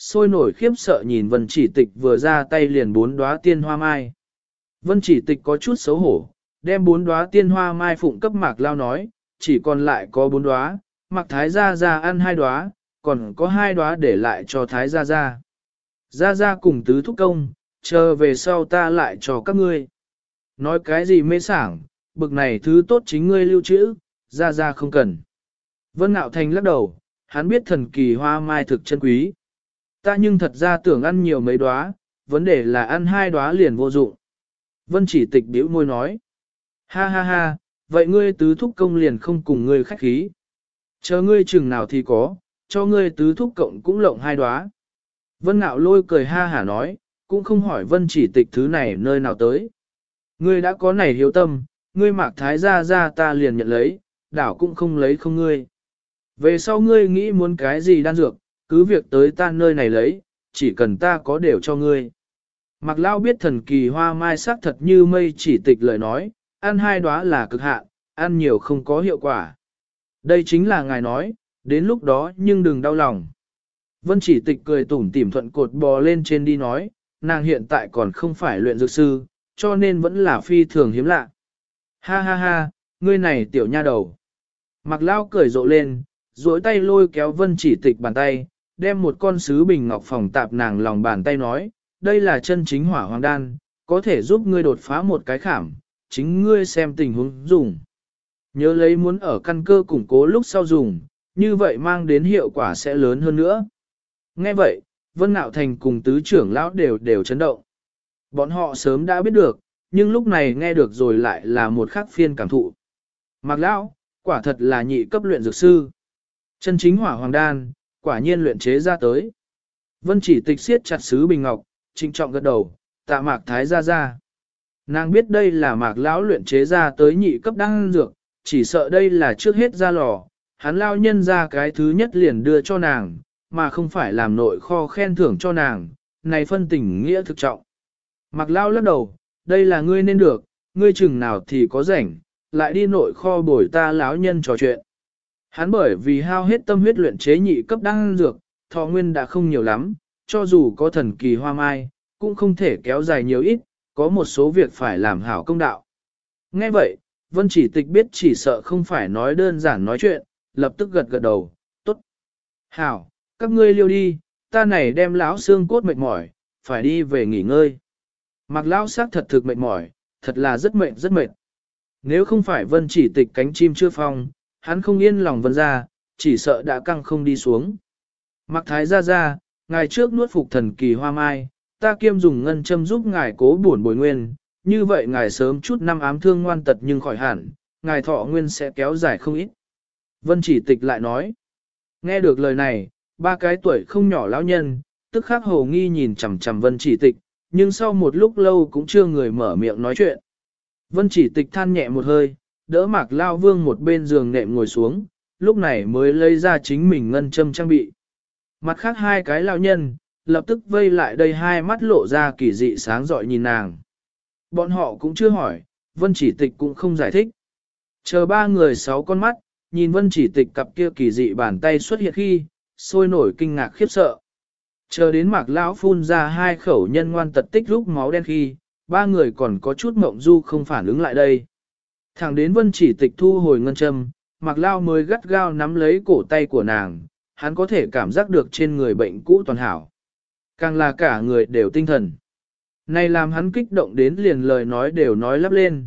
sôi nổi khiếp sợ nhìn Vân Chỉ Tịch vừa ra tay liền 4 đóa tiên hoa mai. Vân Chỉ Tịch có chút xấu hổ, đem 4 đóa tiên hoa mai phụng cấp Mạc Lao nói, chỉ còn lại có 4 đóa, Mạc Thái Gia Gia ăn 2 đóa, còn có 2 đóa để lại cho Thái Gia Gia. Gia Gia cùng tứ thúc công, chờ về sau ta lại cho các ngươi. Nói cái gì mê sảng, bực này thứ tốt chính ngươi lưu trữ, Gia Gia không cần. Vân Nạo Thành lắc đầu, hắn biết thần kỳ hoa mai thực chân quý. Ta nhưng thật ra tưởng ăn nhiều mấy đóa, vấn đề là ăn 2 đóa liền vô dụng. Vân Chỉ Tịch bĩu môi nói. Ha ha ha, vậy ngươi tứ thúc công liền không cùng ngươi khách khí. Chờ ngươi chừng nào thì có, cho ngươi tứ thúc cộng cũng lộng 2 đóa. Vân Nạo Lôi cười ha hả nói, cũng không hỏi Vân Chỉ Tịch thứ này nơi nào tới. Ngươi đã có này hiếu tâm, ngươi Mạc Thái Gia Gia ta liền nhận lấy, đảo cũng không lấy không ngươi. Về sau ngươi nghĩ muốn cái gì đan dược, cứ việc tới ta nơi này lấy, chỉ cần ta có đều cho ngươi. Mạc Lao biết thần kỳ hoa mai sắc thật như Mây Chỉ Tịch lời nói, ăn 2 đóa là cực hạn, ăn nhiều không có hiệu quả. Đây chính là ngài nói, đến lúc đó nhưng đừng đau lòng. Vân Chỉ Tịch cười tủm tỉm thuận cột bò lên trên đi nói, nàng hiện tại còn không phải luyện dược sư, cho nên vẫn là phi thường hiếm lạ. Ha ha ha, ngươi này tiểu nha đầu. Mạc Lao cười rộ lên, duỗi tay lôi kéo Vân Chỉ Tịch bàn tay, đem một con sứ bình ngọc phòng tạp nàng lòng bàn tay nói, đây là chân chính hỏa hoàng đan, có thể giúp ngươi đột phá một cái khảm, chính ngươi xem tình huống dùng. Nhớ lấy muốn ở căn cơ củng cố lúc sau dùng, như vậy mang đến hiệu quả sẽ lớn hơn nữa. Nghe vậy, Vân Nạo Thành cùng tứ trưởng lão đều chấn động. Bọn họ sớm đã biết được, nhưng lúc này nghe được rồi lại là một khác phiên cảm thụ. Mạc lão, quả thật là nhị cấp luyện dược sư. Chân chính hỏa hoàng đan, quả nhiên luyện chế ra tới. Vân Chỉ Tịch siết chặt sứ bình ngọc, trinh trọng gật đầu, tạ Mạc Thái Gia Gia. Nàng biết đây là Mạc lão luyện chế ra tới nhị cấp đan dược, chỉ sợ đây là trước hết ra lò, hắn lao nhân ra cái thứ nhất liền đưa cho nàng, mà không phải làm nội kho khen thưởng cho nàng, này phân tình nghĩa thực trọng. Mạc lao lắc đầu, đây là ngươi nên được, ngươi chừng nào thì có rảnh, lại đi nội kho bồi ta lão nhân trò chuyện. Hắn bởi vì hao hết tâm huyết luyện chế nhị cấp đan dược, thọ nguyên đã không nhiều lắm, cho dù có thần kỳ hoa mai, cũng không thể kéo dài nhiều ít, có một số việc phải làm hảo công đạo. Nghe vậy, Vân Chỉ Tịch biết chỉ sợ không phải nói đơn giản nói chuyện, lập tức gật gật đầu, tốt. Hảo, các ngươi liêu đi, ta này đem lão xương cốt mệt mỏi, phải đi về nghỉ ngơi. Mạc lão xác thật thực mệt mỏi, thật là rất mệt rất mệt. Nếu không phải Vân Chỉ Tịch cánh chim chưa phong, hắn không yên lòng Vân ra, chỉ sợ đã căng không đi xuống. Mạc Thái Gia Gia, ngày trước nuốt phục thần kỳ hoa mai, ta kiêm dùng ngân châm giúp ngài cố bổn bồi nguyên, như vậy ngài sớm chút năm ám thương ngoan tật nhưng khỏi hẳn, ngài thọ nguyên sẽ kéo dài không ít. Vân Chỉ Tịch lại nói, nghe được lời này, 3 cái tuổi không nhỏ lão nhân, tức khắc hồ nghi nhìn chằm chằm Vân Chỉ Tịch, nhưng sau một lúc lâu cũng chưa người mở miệng nói chuyện. Vân Chỉ Tịch than nhẹ một hơi, đỡ Mạc Lao Vương một bên giường nệm ngồi xuống, lúc này mới lấy ra chính mình ngân châm trang bị. Mặt khác 2 cái lão nhân, lập tức vây lại đây, hai mắt lộ ra kỳ dị sáng rọi nhìn nàng. Bọn họ cũng chưa hỏi, Vân Chỉ Tịch cũng không giải thích. Chờ 3 người 6 con mắt, nhìn Vân Chỉ Tịch cặp kia kỳ dị bàn tay xuất hiện khi, sôi nổi kinh ngạc khiếp sợ. Chờ đến Mạc lão phun ra 2 khẩu nhân ngoan tật tích lúc máu đen khi, 3 người còn có chút mộng du không phản ứng lại đây. Thẳng đến Vân Chỉ Tịch thu hồi ngân châm, Mạc Lao mới gắt gao nắm lấy cổ tay của nàng, hắn có thể cảm giác được trên người bệnh cũ toàn hảo. Càng là cả người đều tinh thần. Này làm hắn kích động đến liền lời nói đều nói lắp lên,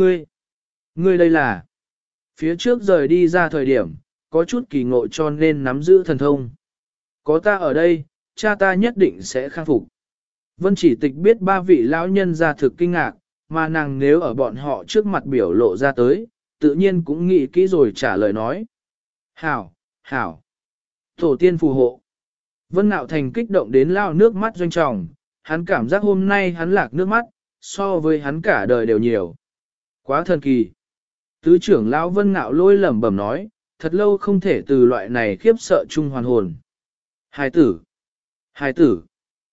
ngươi đây là. Phía trước rời đi ra thời điểm, có chút kỳ ngộ cho nên nắm giữ thần thông. Có ta ở đây, cha ta nhất định sẽ khang phục. Vân Chỉ Tịch biết 3 vị lão nhân ra thực kinh ngạc, mà nàng nếu ở bọn họ trước mặt biểu lộ ra tới, tự nhiên cũng nghĩ kỹ rồi trả lời nói. Hảo, hảo. Tổ tiên phù hộ. Vân Nạo Thành kích động đến lao nước mắt doanh trọng, hắn cảm giác hôm nay hắn lạc nước mắt, so với hắn cả đời đều nhiều. Quá thần kỳ. Tứ trưởng lão Vân Nạo Lôi lẩm bẩm nói, thật lâu không thể từ loại này khiếp sợ chung hoàn hồn. Hài tử,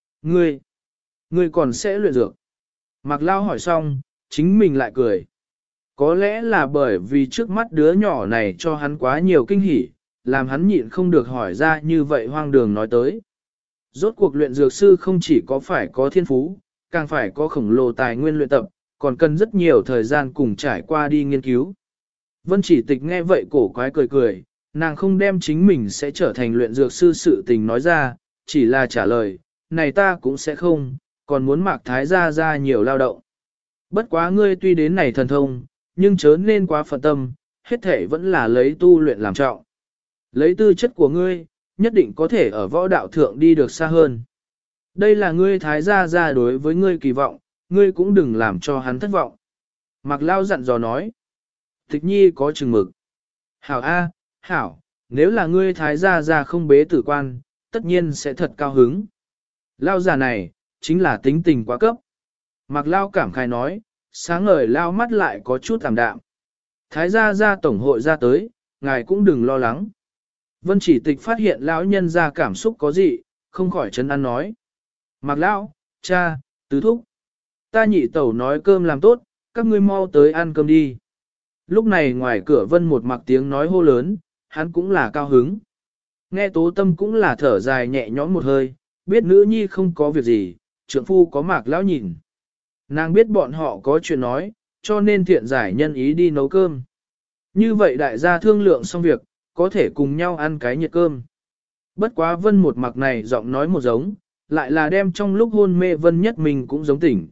ngươi còn sẽ luyện dược. Mạc Lao hỏi xong, chính mình lại cười. Có lẽ là bởi vì trước mắt đứa nhỏ này cho hắn quá nhiều kinh hỉ, làm hắn nhịn không được hỏi ra như vậy hoang đường nói tới. Rốt cuộc luyện dược sư không chỉ có phải có thiên phú, càng phải có khổng lồ tài nguyên luyện tập, còn cần rất nhiều thời gian cùng trải qua đi nghiên cứu. Vân Chỉ Tịch nghe vậy cổ quái cười cười, nàng không đem chính mình sẽ trở thành luyện dược sư sự tình nói ra, chỉ là trả lời, này ta cũng sẽ không, còn muốn Mạc Thái gia ra nhiều lao động. Bất quá ngươi tuy đến này thần thông, nhưng chớ nên quá phận tâm, hết thể vẫn là lấy tu luyện làm trọng. Lấy tư chất của ngươi, nhất định có thể ở võ đạo thượng đi được xa hơn. Đây là ngươi Thái gia ra đối với ngươi kỳ vọng, ngươi cũng đừng làm cho hắn thất vọng. Mạc Lao dặn dò nói. Tịch nhi có chừng mực. Hảo A, Hảo, nếu là ngươi Thái gia ra không bế tử quan, tất nhiên sẽ thật cao hứng. Lao già này, chính là tính tình quá cấp. Mạc Lao cảm khai nói, sáng ngời Lao mắt lại có chút tạm đạm. Thái gia ra tổng hội ra tới, ngài cũng đừng lo lắng. Vân Chỉ Tịch phát hiện lão nhân ra cảm xúc có gì, không khỏi chấn an nói. Mạc Lão, cha, tứ thúc. Ta nhị tẩu nói cơm làm tốt, các ngươi mau tới ăn cơm đi. Lúc này ngoài cửa Vân một mặc tiếng nói hô lớn, hắn cũng là cao hứng. Nghe Tố Tâm cũng là thở dài nhẹ nhõm một hơi, biết nữ nhi không có việc gì, trượng phu có Mạc Lão nhìn. Nàng biết bọn họ có chuyện nói, cho nên thiện giải nhân ý đi nấu cơm. Như vậy đại gia thương lượng xong việc, có thể cùng nhau ăn cái nhiệt cơm. Bất quá Vân một mặc này giọng nói một giống, lại là đem trong lúc hôn mê Vân Nhất Minh cũng giống tỉnh.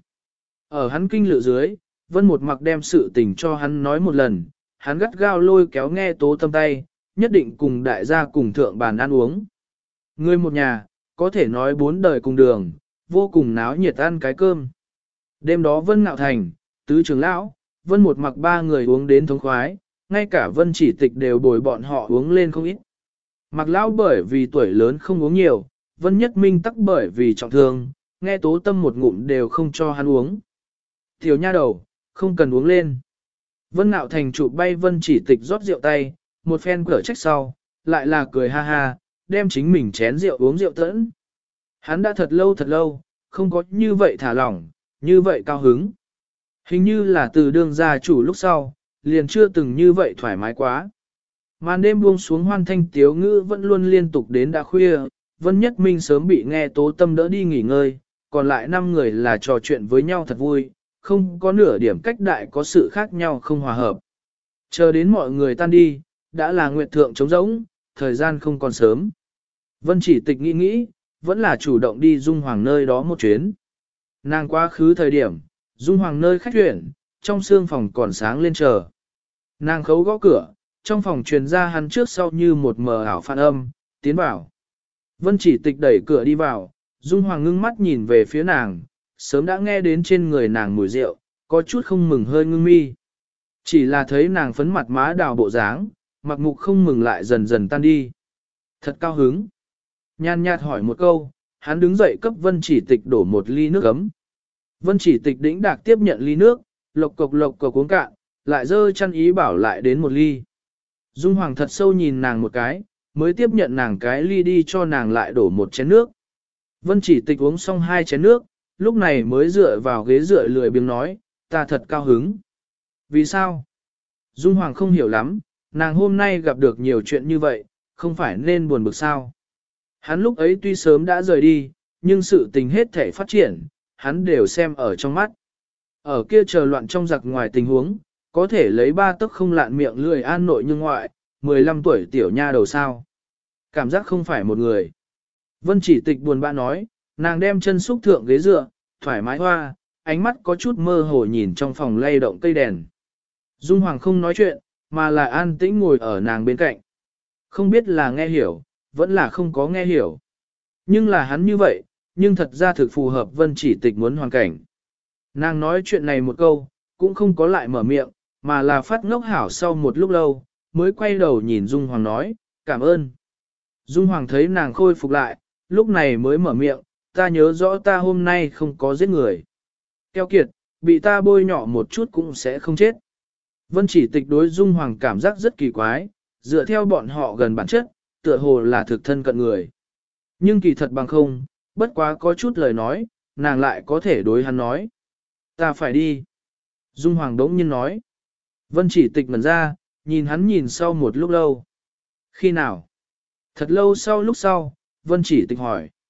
Ở hắn kinh lự dưới, Vân một mặc đem sự tình cho hắn nói một lần, hắn gắt gao lôi kéo nghe Tố Tâm tay, nhất định cùng đại gia cùng thượng bàn ăn uống. Người một nhà, có thể nói bốn đời cùng đường, vô cùng náo nhiệt ăn cái cơm. Đêm đó Vân Ngạo Thành, tứ trưởng lão, Vân một mặc ba người uống đến thống khoái, ngay cả Vân Chỉ Tịch đều bồi bọn họ uống lên không ít. Mạc Lão bởi vì tuổi lớn không uống nhiều, Vân Nhất Minh tắc bởi vì trọng thương, nghe Tố Tâm một ngụm đều không cho hắn uống. Tiểu nha đầu, không cần uống lên. Vân Nạo Thành chụp bay Vân Chỉ Tịch rót rượu tay, một phen cở trách sau, lại là cười ha ha, đem chính mình chén rượu uống rượu tẫn. Hắn đã thật lâu, không có như vậy thả lỏng, như vậy cao hứng. Hình như là từ đương gia chủ lúc sau, liền chưa từng như vậy thoải mái quá. Màn đêm buông xuống hoan thanh tiếu ngữ vẫn luôn liên tục đến đã khuya, Vân Nhất Minh sớm bị nghe Tố Tâm đỡ đi nghỉ ngơi, còn lại 5 người là trò chuyện với nhau thật vui, không có nửa điểm cách đại có sự khác nhau không hòa hợp. Chờ đến mọi người tan đi, đã là nguyệt thượng trống rỗng, thời gian không còn sớm. Vân Chỉ Tịch nghĩ, vẫn là chủ động đi Dung Hoàng nơi đó một chuyến. Nàng quá khứ thời điểm, Dung Hoàng nơi khách chuyển, trong xương phòng còn sáng lên chờ. Nàng khấu gõ cửa, trong phòng truyền ra hắn trước sau như một mờ ảo phản âm, tiến vào. Vân Chỉ Tịch đẩy cửa đi vào, Dung Hoàng ngưng mắt nhìn về phía nàng, sớm đã nghe đến trên người nàng mùi rượu, có chút không mừng hơi ngưng mi. Chỉ là thấy nàng phấn mặt má đào bộ dáng, mặc mục không mừng lại dần dần tan đi. Thật cao hứng. Nhàn nhạt hỏi một câu, hắn đứng dậy cấp Vân Chỉ Tịch đổ một ly nước ấm. Vân Chỉ Tịch đĩnh đạc tiếp nhận ly nước, lộc cộc uống cạn, lại dơ chăn ý bảo lại đến một ly. Dung Hoàng thật sâu nhìn nàng một cái, mới tiếp nhận nàng cái ly đi cho nàng lại đổ một chén nước. Vân Chỉ Tịch uống xong 2 chén nước, lúc này mới dựa vào ghế dựa lười biếng nói, ta thật cao hứng. Vì sao? Dung Hoàng không hiểu lắm, nàng hôm nay gặp được nhiều chuyện như vậy, không phải nên buồn bực sao? Hắn lúc ấy tuy sớm đã rời đi, nhưng sự tình hết thể phát triển, hắn đều xem ở trong mắt. Ở kia chờ loạn trong giặc ngoài tình huống, có thể lấy 3 tấc không lạn miệng lười an nội nhưng ngoại, 15 tuổi tiểu nha đầu sao. Cảm giác không phải một người. Vân Chỉ Tịch buồn bã nói, nàng đem chân xúc thượng ghế dựa, thoải mái hoa, ánh mắt có chút mơ hồ nhìn trong phòng lay động cây đèn. Dung Hoàng không nói chuyện, mà là an tĩnh ngồi ở nàng bên cạnh. Không biết là nghe hiểu, vẫn là không có nghe hiểu. Nhưng là hắn như vậy, nhưng thật ra thực phù hợp Vân Chỉ Tịch muốn hoàn cảnh. Nàng nói chuyện này một câu, cũng không có lại mở miệng, mà là phát ngốc hảo sau một lúc lâu, mới quay đầu nhìn Dung Hoàng nói, cảm ơn. Dung Hoàng thấy nàng khôi phục lại, lúc này mới mở miệng, ta nhớ rõ ta hôm nay không có giết người. Keo kiệt, bị ta bôi nhọ một chút cũng sẽ không chết. Vân Chỉ Tịch đối Dung Hoàng cảm giác rất kỳ quái, dựa theo bọn họ gần bản chất, tựa hồ là thực thân cận người. Nhưng kỳ thật bằng không, bất quá có chút lời nói, nàng lại có thể đối hắn nói. Ta phải đi. Dung Hoàng đống nhiên nói. Vân Chỉ Tịch ngẩn ra, nhìn hắn nhìn sau một lúc lâu. Khi nào? Thật lâu sau lúc sau, Vân Chỉ Tịch hỏi.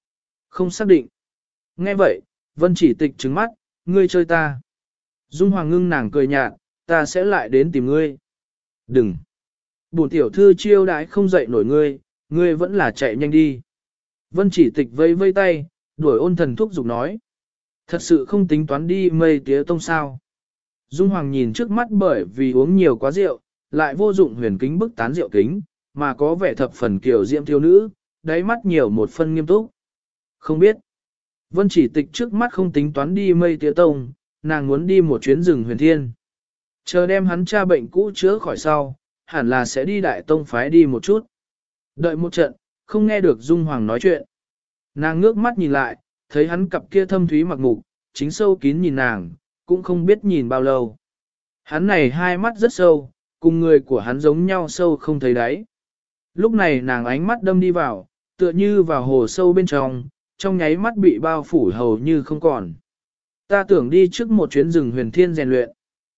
Không xác định. Nghe vậy, Vân Chỉ Tịch trừng mắt, ngươi chơi ta. Dung Hoàng ngưng nàng cười nhạt, ta sẽ lại đến tìm ngươi. Đừng. Bổn tiểu thư chiêu đãi không dậy nổi ngươi, ngươi vẫn là chạy nhanh đi. Vân Chỉ Tịch vây vây tay, đuổi Ôn Thần thúc giục nói. Thật sự không tính toán đi mây tía tông sao. Dung Hoàng nhìn trước mắt bởi vì uống nhiều quá rượu, lại vô dụng huyền kính bức tán rượu kính, mà có vẻ thập phần kiểu diễm thiếu nữ, đáy mắt nhiều một phân nghiêm túc. Không biết. Vân Chỉ Tịch trước mắt không tính toán đi mây tía tông, nàng muốn đi một chuyến rừng huyền thiên. Chờ đem hắn cha bệnh cũ chữa khỏi sau, hẳn là sẽ đi đại tông phái đi một chút. Đợi một trận, không nghe được Dung Hoàng nói chuyện. Nàng ngước mắt nhìn lại, thấy hắn cặp kia thâm thúy mặc mục, chính sâu kín nhìn nàng, cũng không biết nhìn bao lâu. Hắn này hai mắt rất sâu, cùng người của hắn giống nhau sâu không thấy đáy. Lúc này nàng ánh mắt đâm đi vào, tựa như vào hồ sâu bên trong nháy mắt bị bao phủ hầu như không còn. Ta tưởng đi trước một chuyến rừng huyền thiên rèn luyện.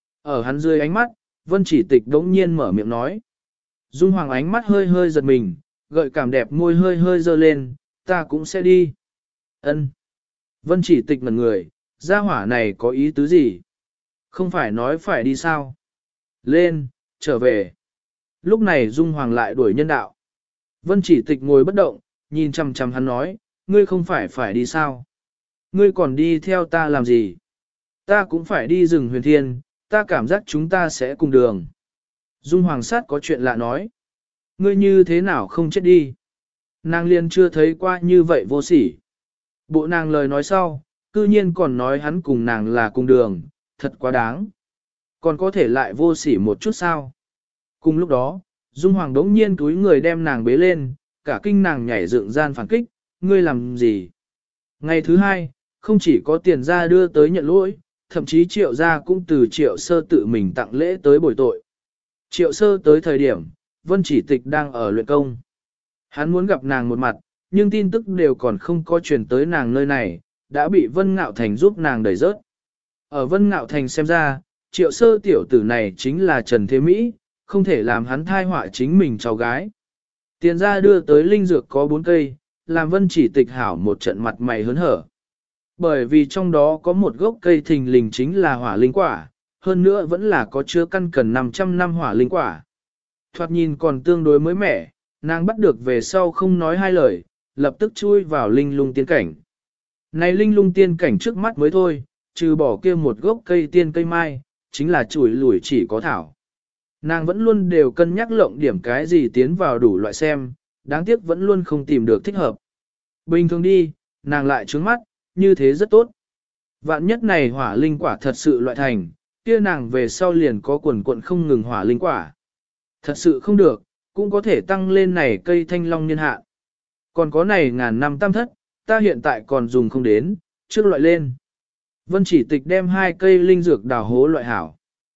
Ở hắn dưới ánh mắt, Vân Chỉ Tịch đống nhiên mở miệng nói. Dung Hoàng ánh mắt hơi hơi giật mình, gợi cảm đẹp môi hơi hơi dơ lên, ta cũng sẽ đi. Ân. Vân Chỉ Tịch ngẩn người, gia hỏa này có ý tứ gì? Không phải nói phải đi sao? Lên, trở về. Lúc này Dung Hoàng lại đuổi nhân đạo. Vân Chỉ Tịch ngồi bất động, nhìn chằm chằm hắn nói, ngươi không phải đi sao? Ngươi còn đi theo ta làm gì? Ta cũng phải đi rừng huyền thiên, ta cảm giác chúng ta sẽ cùng đường. Dung Hoàng sát có chuyện lạ nói. Ngươi như thế nào không chết đi? Nàng liền chưa thấy qua như vậy vô sỉ. Bộ nàng lời nói sau, cư nhiên còn nói hắn cùng nàng là cùng đường, thật quá đáng. Còn có thể lại vô sỉ một chút sao? Cùng lúc đó, Dung Hoàng đống nhiên túi người đem nàng bế lên, cả kinh nàng nhảy dựng gian phản kích, ngươi làm gì? Ngày thứ hai, không chỉ có tiền ra đưa tới nhận lỗi, thậm chí triệu gia cũng từ triệu sơ tự mình tặng lễ tới bồi tội. Triệu sơ tới thời điểm, Vân Chỉ Tịch đang ở luyện công. Hắn muốn gặp nàng một mặt, nhưng tin tức đều còn không có truyền tới nàng nơi này, đã bị Vân Ngạo Thành giúp nàng đẩy rớt. Ở Vân Ngạo Thành xem ra, triệu sơ tiểu tử này chính là Trần Thế Mỹ, không thể làm hắn thai họa chính mình cháu gái. Tiền ra đưa tới linh dược có 4 cây, làm Vân Chỉ Tịch hảo một trận mặt mày hớn hở. Bởi vì trong đó có một gốc cây thình lình chính là hỏa linh quả, hơn nữa vẫn là có chứa căn cần 500 năm hỏa linh quả. Thoạt nhìn còn tương đối mới mẻ, nàng bắt được về sau không nói hai lời, lập tức chui vào linh lung tiên cảnh. Này linh lung tiên cảnh trước mắt mới thôi, trừ bỏ kia một gốc cây tiên cây mai, chính là chuỗi lủi chỉ có thảo. Nàng vẫn luôn đều cân nhắc lộng điểm cái gì tiến vào đủ loại xem, đáng tiếc vẫn luôn không tìm được thích hợp. Bình thường đi, nàng lại trướng mắt, như thế rất tốt. Vạn nhất này hỏa linh quả thật sự loại thành, kia nàng về sau liền có quần quận không ngừng hỏa linh quả. Thật sự không được, cũng có thể tăng lên này cây thanh long niên hạ. Còn có này ngàn năm tam thất, ta hiện tại còn dùng không đến, trước loại lên. Vân Chỉ Tịch đem 2 cây linh dược đào hố loại hảo.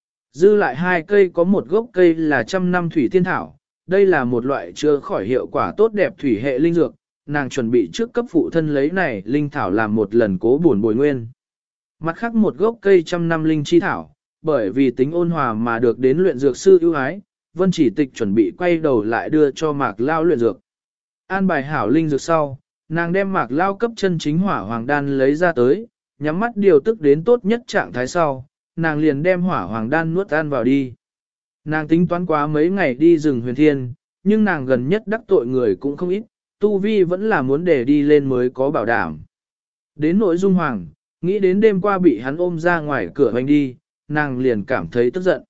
Dư lại 2 cây có một gốc cây là 100 năm thủy tiên thảo, đây là một loại chữa khỏi hiệu quả tốt đẹp thủy hệ linh dược, nàng chuẩn bị trước cấp phụ thân lấy này linh thảo làm một lần cố bổn bồi nguyên. Mặt khác một gốc cây 100 năm linh chi thảo, bởi vì tính ôn hòa mà được đến luyện dược sư ưu ái, Vân Chỉ Tịch chuẩn bị quay đầu lại đưa cho Mạc Lao luyện dược. An bài hảo linh dược sau, nàng đem Mạc Lao cấp chân chính hỏa hoàng đan lấy ra tới, nhắm mắt điều tức đến tốt nhất trạng thái sau, nàng liền đem hỏa hoàng đan nuốt ăn vào đi. Nàng tính toán quá mấy ngày đi rừng huyền thiên, nhưng nàng gần nhất đắc tội người cũng không ít, tu vi vẫn là muốn để đi lên mới có bảo đảm. Đến nội Dung Hoàng, nghĩ đến đêm qua bị hắn ôm ra ngoài cửa hoành đi, nàng liền cảm thấy tức giận.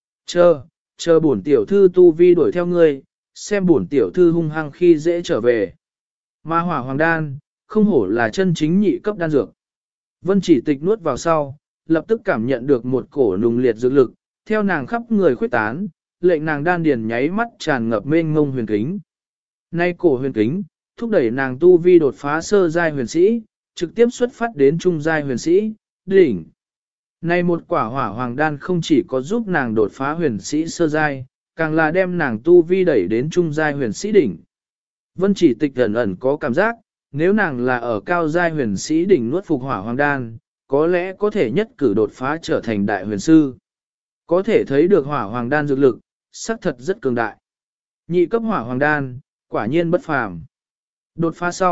Chờ bổn tiểu thư tu vi đuổi theo ngươi, xem bổn tiểu thư hung hăng khi dễ trở về. Mà hỏa hoàng đan, không hổ là chân chính nhị cấp đan dược. Vân Chỉ Tịch nuốt vào sau, lập tức cảm nhận được một cổ nùng liệt dược lực, theo nàng khắp người khuếch tán, lệnh nàng đan điền nháy mắt tràn ngập mênh mông huyền kính. Nay cổ huyền kính, thúc đẩy nàng tu vi đột phá sơ giai huyền sĩ, trực tiếp xuất phát đến trung giai huyền sĩ, đỉnh. Nay một quả hỏa hoàng đan không chỉ có giúp nàng đột phá huyền sĩ sơ giai, càng là đem nàng tu vi đẩy đến trung giai huyền sĩ đỉnh. Vân Chỉ Tịch ẩn ẩn có cảm giác, nếu nàng là ở cao giai huyền sĩ đỉnh nuốt phục hỏa hoàng đan, có lẽ có thể nhất cử đột phá trở thành đại huyền sư. Có thể thấy được hỏa hoàng đan dược lực, xác thật rất cường đại. Nhị cấp hỏa hoàng đan, quả nhiên bất phàm. Đột phá sau,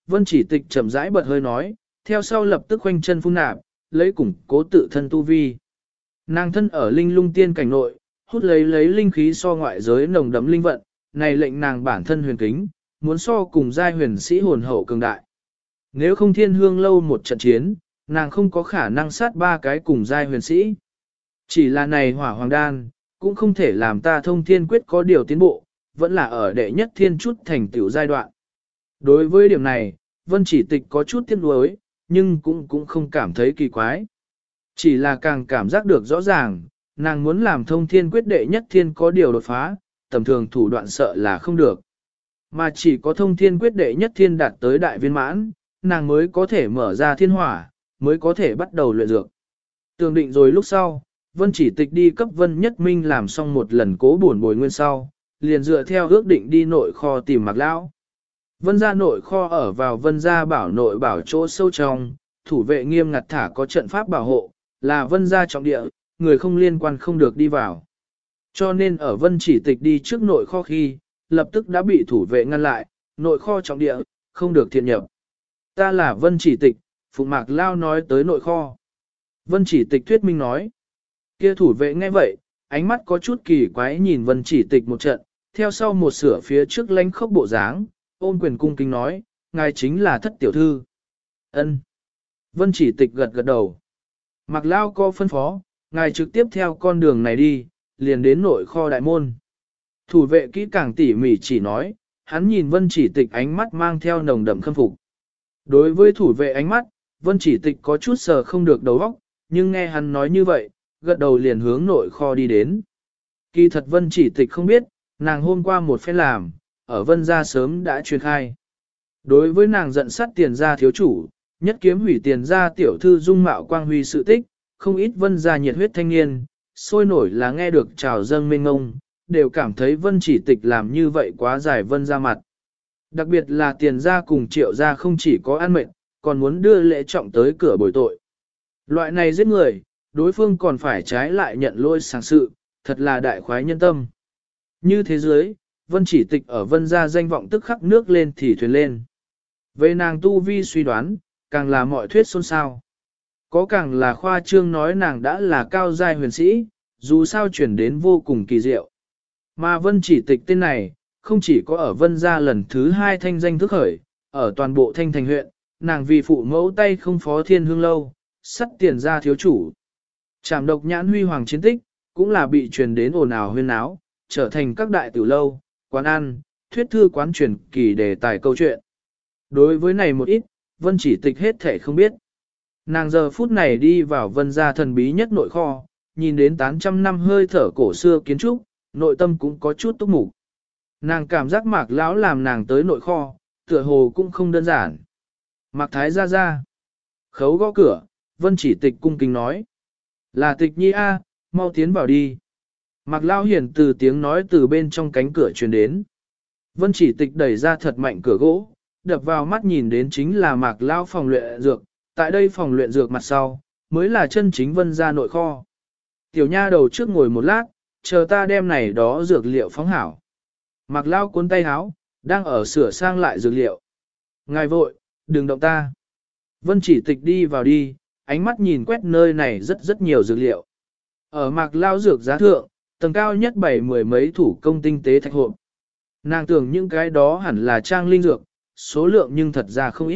Vân Chỉ Tịch chậm rãi bật hơi nói, theo sau lập tức khoanh chân phun nạp, lấy củng cố tự thân tu vi. Nàng thân ở linh lung tiên cảnh nội, hút lấy linh khí so ngoại giới nồng đậm linh vận, này lệnh nàng bản thân huyền kính, muốn so cùng giai huyền sĩ hồn hậu cường đại. Nếu không thiên hương lâu một trận chiến, nàng không có khả năng sát ba cái cùng giai huyền sĩ. Chỉ là này hỏa hoàng đan, cũng không thể làm ta thông thiên quyết có điều tiến bộ, vẫn là ở đệ nhất thiên chút thành tiểu giai đoạn. Đối với điểm này, Vân Chỉ Tịch có chút tiếc nuối, nhưng cũng không cảm thấy kỳ quái. Chỉ là càng cảm giác được rõ ràng, nàng muốn làm thông thiên quyết đệ nhất thiên có điều đột phá, tầm thường thủ đoạn sợ là không được. Mà chỉ có thông thiên quyết đệ nhất thiên đạt tới đại viên mãn, nàng mới có thể mở ra thiên hỏa, mới có thể bắt đầu luyện dược. Tường định rồi lúc sau, Vân Chỉ Tịch đi cấp Vân Nhất Minh làm xong một lần cố bổn bồi nguyên sau, liền dựa theo ước định đi nội kho tìm Mạc Lão. Vân gia nội kho ở vào Vân gia bảo nội bảo chỗ sâu trong, thủ vệ nghiêm ngặt thả có trận pháp bảo hộ, là Vân gia trọng địa, người không liên quan không được đi vào. Cho nên ở Vân Chỉ Tịch đi trước nội kho khi, lập tức đã bị thủ vệ ngăn lại, nội kho trọng địa, không được thiện nhập. Ta là Vân Chỉ Tịch, Phụng Mạc Lao nói tới nội kho. Vân Chỉ Tịch thuyết minh nói. Kia thủ vệ nghe vậy, ánh mắt có chút kỳ quái nhìn Vân Chỉ Tịch một trận, theo sau một sửa phía trước lánh khốc bộ dáng, ôm quyền cung kính nói, ngài chính là thất tiểu thư. Ân. Vân Chỉ Tịch gật gật đầu. Mạc Lao có phân phó, ngài trực tiếp theo con đường này đi, liền đến nội kho đại môn. Thủ vệ kỹ càng tỉ mỉ chỉ nói, hắn nhìn Vân Chỉ Tịch ánh mắt mang theo nồng đậm khâm phục. Đối với thủ vệ ánh mắt, Vân Chỉ Tịch có chút sờ không được đầu óc, nhưng nghe hắn nói như vậy, gật đầu liền hướng nội kho đi đến. Kỳ thật Vân Chỉ Tịch không biết, nàng hôm qua một phen làm, ở Vân gia sớm đã truyền khai. Đối với nàng giận sắt tiền gia thiếu chủ, nhất kiếm hủy tiền gia tiểu thư dung mạo quang huy sự tích, không ít Vân gia nhiệt huyết thanh niên, sôi nổi là nghe được chào dâng mênh ngông, đều cảm thấy Vân Chỉ Tịch làm như vậy quá dài Vân gia mặt. Đặc biệt là tiền gia cùng triệu gia không chỉ có ăn mệnh, còn muốn đưa lễ trọng tới cửa bồi tội. Loại này giết người, đối phương còn phải trái lại nhận lỗi sáng sự, thật là đại khoái nhân tâm. Như thế giới, Vân Chỉ Tịch ở Vân gia danh vọng tức khắc nước lên thì thuyền lên. Về nàng tu vi suy đoán, càng là mọi thuyết xôn xao. Có càng là khoa trương nói nàng đã là cao giai huyền sĩ, dù sao chuyển đến vô cùng kỳ diệu. Mà Vân Chỉ Tịch tên này, không chỉ có ở Vân gia lần thứ 2 thanh danh thức khởi, ở toàn bộ thanh thành huyện, nàng vì phụ mẫu tay không phó thiên hương lâu, sắt tiền ra thiếu chủ. Trảm độc nhãn huy hoàng chiến tích, cũng là bị truyền đến ồn ào huyên náo, trở thành các đại tử lâu, quán ăn, thuyết thư quán truyền kỳ đề tài câu chuyện. Đối với này một ít, Vân Chỉ Tịch hết thể không biết. Nàng giờ phút này đi vào Vân gia thần bí nhất nội kho, nhìn đến 800 năm hơi thở cổ xưa kiến trúc, nội tâm cũng có chút túc mục. Nàng cảm giác Mạc Lão làm nàng tới nội kho, tựa hồ cũng không đơn giản. Mạc Thái ra. Khấu gõ cửa, Vân Chỉ Tịch cung kính nói. Là Tịch Nhi A, mau tiến vào đi. Mạc Lão hiển từ tiếng nói từ bên trong cánh cửa truyền đến. Vân Chỉ Tịch đẩy ra thật mạnh cửa gỗ, đập vào mắt nhìn đến chính là Mạc Lão phòng luyện dược. Tại đây phòng luyện dược mặt sau, mới là chân chính Vân gia nội kho. Tiểu nha đầu trước ngồi một lát, chờ ta đem này đó dược liệu phóng hảo. Mạc Lão cuốn tay háo, đang ở sửa sang lại dược liệu. Ngài vội, đừng động ta. Vân Chỉ Tịch đi vào đi, ánh mắt nhìn quét nơi này rất nhiều dược liệu. Ở Mạc Lão dược giá thượng, tầng cao nhất bảy mười mấy thủ công tinh tế thạch hộp. Nàng tưởng những cái đó hẳn là trang linh dược, số lượng nhưng thật ra không ít.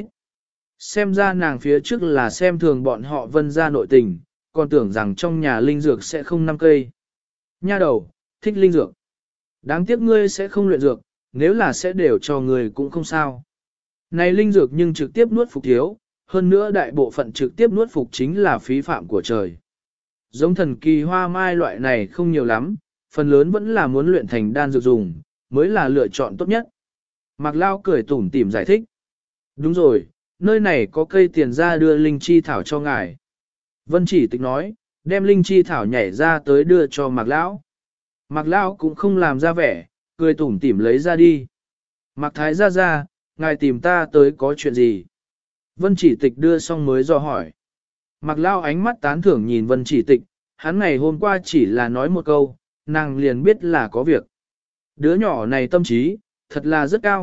Xem ra nàng phía trước là xem thường bọn họ Vân gia nội tình, còn tưởng rằng trong nhà linh dược sẽ không 5 cây. Nha đầu, thích linh dược. Đáng tiếc ngươi sẽ không luyện dược, nếu là sẽ đều cho người cũng không sao. Này linh dược nhưng trực tiếp nuốt phục thiếu, hơn nữa đại bộ phận trực tiếp nuốt phục chính là phí phạm của trời. Giống thần kỳ hoa mai loại này không nhiều lắm, phần lớn vẫn là muốn luyện thành đan dược dùng, mới là lựa chọn tốt nhất. Mạc Lao cười tủm tỉm giải thích. Đúng rồi, nơi này có cây tiền ra đưa linh chi thảo cho ngài. Vân Chỉ Tịch nói, đem linh chi thảo nhảy ra tới đưa cho Mạc Lão. Mạc Lão cũng không làm ra vẻ, cười tủm tỉm lấy ra đi. Mạc Thái ra, ngài tìm ta tới có chuyện gì? Vân Chỉ Tịch đưa xong mới dò hỏi. Mạc Lão ánh mắt tán thưởng nhìn Vân Chỉ Tịch, hắn ngày hôm qua chỉ là nói một câu, nàng liền biết là có việc. Đứa nhỏ này tâm trí, thật là rất cao,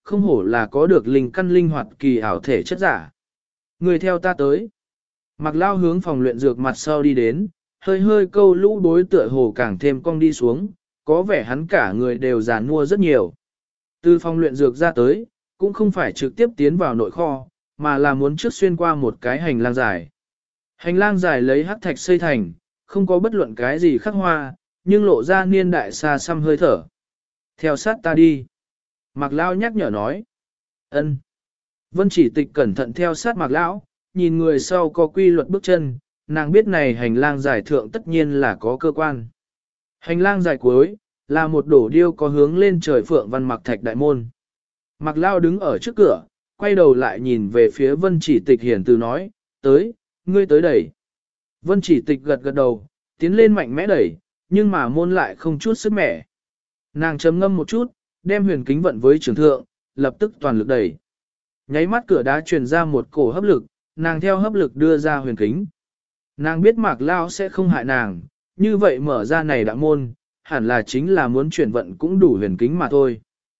không hổ là có được linh căn linh hoạt kỳ ảo thể chất giả. Người theo ta tới. Mạc Lao hướng phòng luyện dược mặt sau đi đến, hơi hơi câu lũ đối tựa hồ càng thêm cong đi xuống, có vẻ hắn cả người đều giàn mua rất nhiều. Từ phòng luyện dược ra tới, cũng không phải trực tiếp tiến vào nội kho, mà là muốn trước xuyên qua một cái hành lang dài. Hành lang dài lấy hắc thạch xây thành, không có bất luận cái gì khắc hoa, nhưng lộ ra niên đại xa xăm hơi thở. Theo sát ta đi. Mạc Lao nhắc nhở nói. Ân. Vân Chỉ Tịch cẩn thận theo sát Mạc Lão, nhìn người sau có quy luật bước chân, nàng biết này hành lang dài thượng tất nhiên là có cơ quan. Hành lang dài cuối, là một đổ điêu có hướng lên trời phượng văn mặc thạch đại môn. Mạc Lao đứng ở trước cửa, quay đầu lại nhìn về phía Vân Chỉ Tịch hiển từ nói, tới, ngươi tới đẩy. Vân Chỉ Tịch gật gật đầu, tiến lên mạnh mẽ đẩy, nhưng mà môn lại không chút sức mẻ. Nàng chấm ngâm một chút, đem huyền kính vận với trường thượng, lập tức toàn lực đẩy. Nháy mắt cửa đá truyền ra một cổ hấp lực, nàng theo hấp lực đưa ra huyền kính. Nàng biết Mạc Lao sẽ không hại nàng, như vậy mở ra này đạo môn, hẳn là chính là muốn chuyển vận cũng đủ huyền kính mà thôi.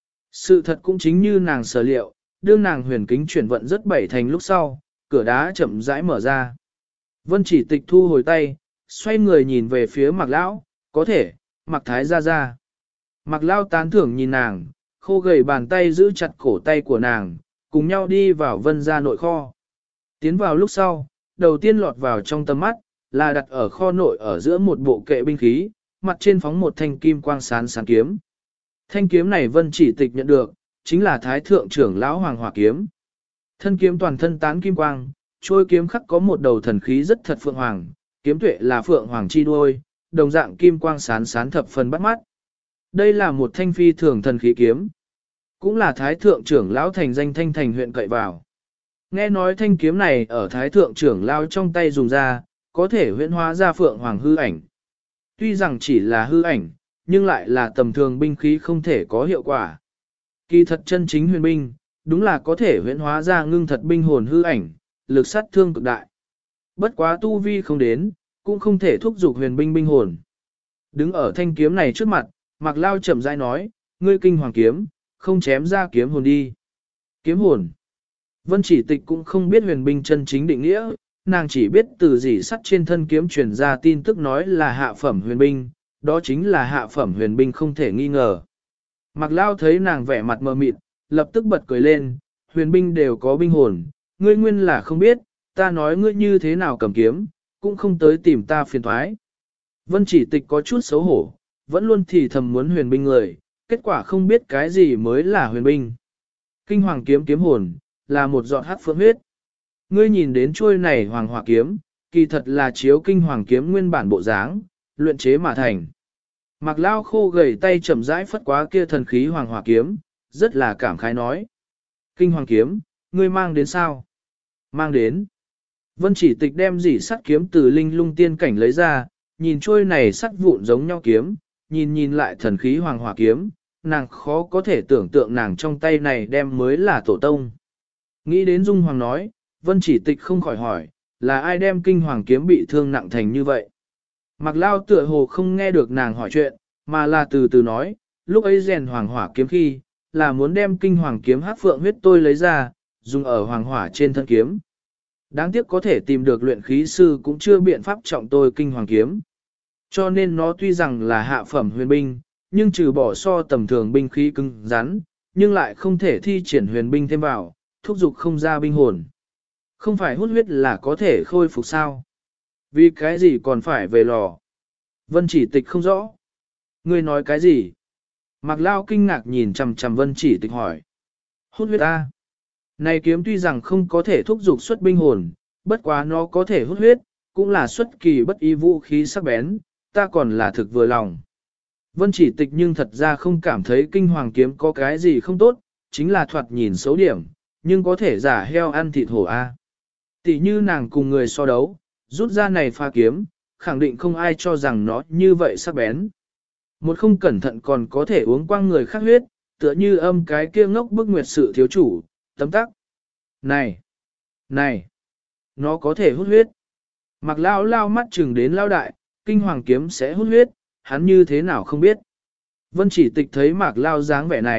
Sự thật cũng chính như nàng sở liệu, đương nàng huyền kính chuyển vận rất bảy thành lúc sau, cửa đá chậm rãi mở ra. Vân Chỉ Tịch thu hồi tay, xoay người nhìn về phía Mạc Lão, có thể, Mạc Thái ra. Mạc Lao tán thưởng nhìn nàng, khô gầy bàn tay giữ chặt cổ tay của nàng, cùng nhau đi vào Vân gia nội kho. Tiến vào lúc sau, đầu tiên lọt vào trong tầm mắt, là đặt ở kho nội ở giữa một bộ kệ binh khí, mặt trên phóng một thanh kim quang sán sán kiếm. Thanh kiếm này Vân Chỉ Tịch nhận được, chính là Thái Thượng trưởng lão Hoàng Hỏa kiếm. Thân kiếm toàn thân tán kim quang, trôi kiếm khắc có một đầu thần khí rất thật phượng hoàng, kiếm tuệ là phượng hoàng chi đuôi, đồng dạng kim quang sán sán thập phần bắt mắt. Đây là một thanh phi thường thần khí kiếm, cũng là Thái Thượng trưởng lão thành danh thanh thành huyện cậy vào. Nghe nói thanh kiếm này ở Thái Thượng trưởng lão trong tay dùng ra, có thể huyễn hóa ra phượng hoàng hư ảnh. Tuy rằng chỉ là hư ảnh, nhưng lại là tầm thường binh khí không thể có hiệu quả. Kỳ thật chân chính huyền binh, đúng là có thể huyễn hóa ra ngưng thật binh hồn hư ảnh, lực sát thương cực đại. Bất quá tu vi không đến, cũng không thể thúc giục huyền binh binh hồn. Đứng ở thanh kiếm này trước mặt, Mạc Lao chậm rãi nói, ngươi kinh hoàng kiếm, không chém ra kiếm hồn đi. Kiếm hồn. Vân Chỉ Tịch cũng không biết huyền binh chân chính định nghĩa, nàng chỉ biết từ dỉ sắt trên thân kiếm truyền ra tin tức nói là hạ phẩm huyền binh, đó chính là hạ phẩm huyền binh không thể nghi ngờ. Mạc Lao thấy nàng vẻ mặt mờ mịt, lập tức bật cười lên, huyền binh đều có binh hồn, ngươi nguyên là không biết, ta nói ngươi như thế nào cầm kiếm, cũng không tới tìm ta phiền thoái. Vân Chỉ Tịch có chút xấu hổ, vẫn luôn thì thầm muốn huyền binh người, kết quả không biết cái gì mới là huyền binh. Kinh hoàng kiếm kiếm hồn, là một giọt hắc phượng huyết. Ngươi nhìn đến chuôi này hoàng hỏa kiếm, kỳ thật là chiếu kinh hoàng kiếm nguyên bản bộ dáng, luyện chế mà thành. Mạc Lao khô gầy tay chậm rãi phất quá kia thần khí hoàng hỏa kiếm, rất là cảm khái nói. Kinh hoàng kiếm, ngươi mang đến sao? Mang đến. Vân Chỉ Tịch đem dỉ sắt kiếm từ linh lung tiên cảnh lấy ra, nhìn trôi này sắt vụn giống nhau kiếm, nhìn lại thần khí hoàng hỏa kiếm, nàng khó có thể tưởng tượng nàng trong tay này đem mới là tổ tông. Nghĩ đến Dung Hoàng nói, Vân Chỉ Tịch không khỏi hỏi, là ai đem kinh hoàng kiếm bị thương nặng thành như vậy? Mạc Lao tựa hồ không nghe được nàng hỏi chuyện, mà là từ từ nói, lúc ấy rèn hoàng hỏa kiếm khi, là muốn đem kinh hoàng kiếm hắc phượng huyết tôi lấy ra, dùng ở hoàng hỏa trên thân kiếm. Đáng tiếc có thể tìm được luyện khí sư cũng chưa biện pháp trọng tôi kinh hoàng kiếm. Cho nên nó tuy rằng là hạ phẩm huyền binh, nhưng trừ bỏ so tầm thường binh khí cứng rắn, nhưng lại không thể thi triển huyền binh thêm vào, thúc dục không ra binh hồn. Không phải hút huyết là có thể khôi phục sao? Vì cái gì còn phải về lò? Vân Chỉ Tịch không rõ. Ngươi nói cái gì? Mạc Lao kinh ngạc nhìn chằm chằm Vân Chỉ Tịch hỏi. Hút huyết ta. Này kiếm tuy rằng không có thể thúc dục xuất binh hồn, bất quá nó có thể hút huyết, cũng là xuất kỳ bất ý vũ khí sắc bén, ta còn là thực vừa lòng. Vân Chỉ Tịch nhưng thật ra không cảm thấy kinh hoàng kiếm có cái gì không tốt, chính là thoạt nhìn xấu điểm, nhưng có thể giả heo ăn thịt hổ a. Tỷ như nàng cùng người so đấu, rút ra này pha kiếm, khẳng định không ai cho rằng nó như vậy sắc bén. Một không cẩn thận còn có thể uống quang người khác huyết, tựa như âm cái kia ngốc bức nguyệt sự thiếu chủ, tấm tắc. Này! Này! Nó có thể hút huyết. Mạc Lao lao mắt chừng đến lao đại, kinh hoàng kiếm sẽ hút huyết, hắn như thế nào không biết. Vân Chỉ Tịch thấy Mạc Lao dáng vẻ này,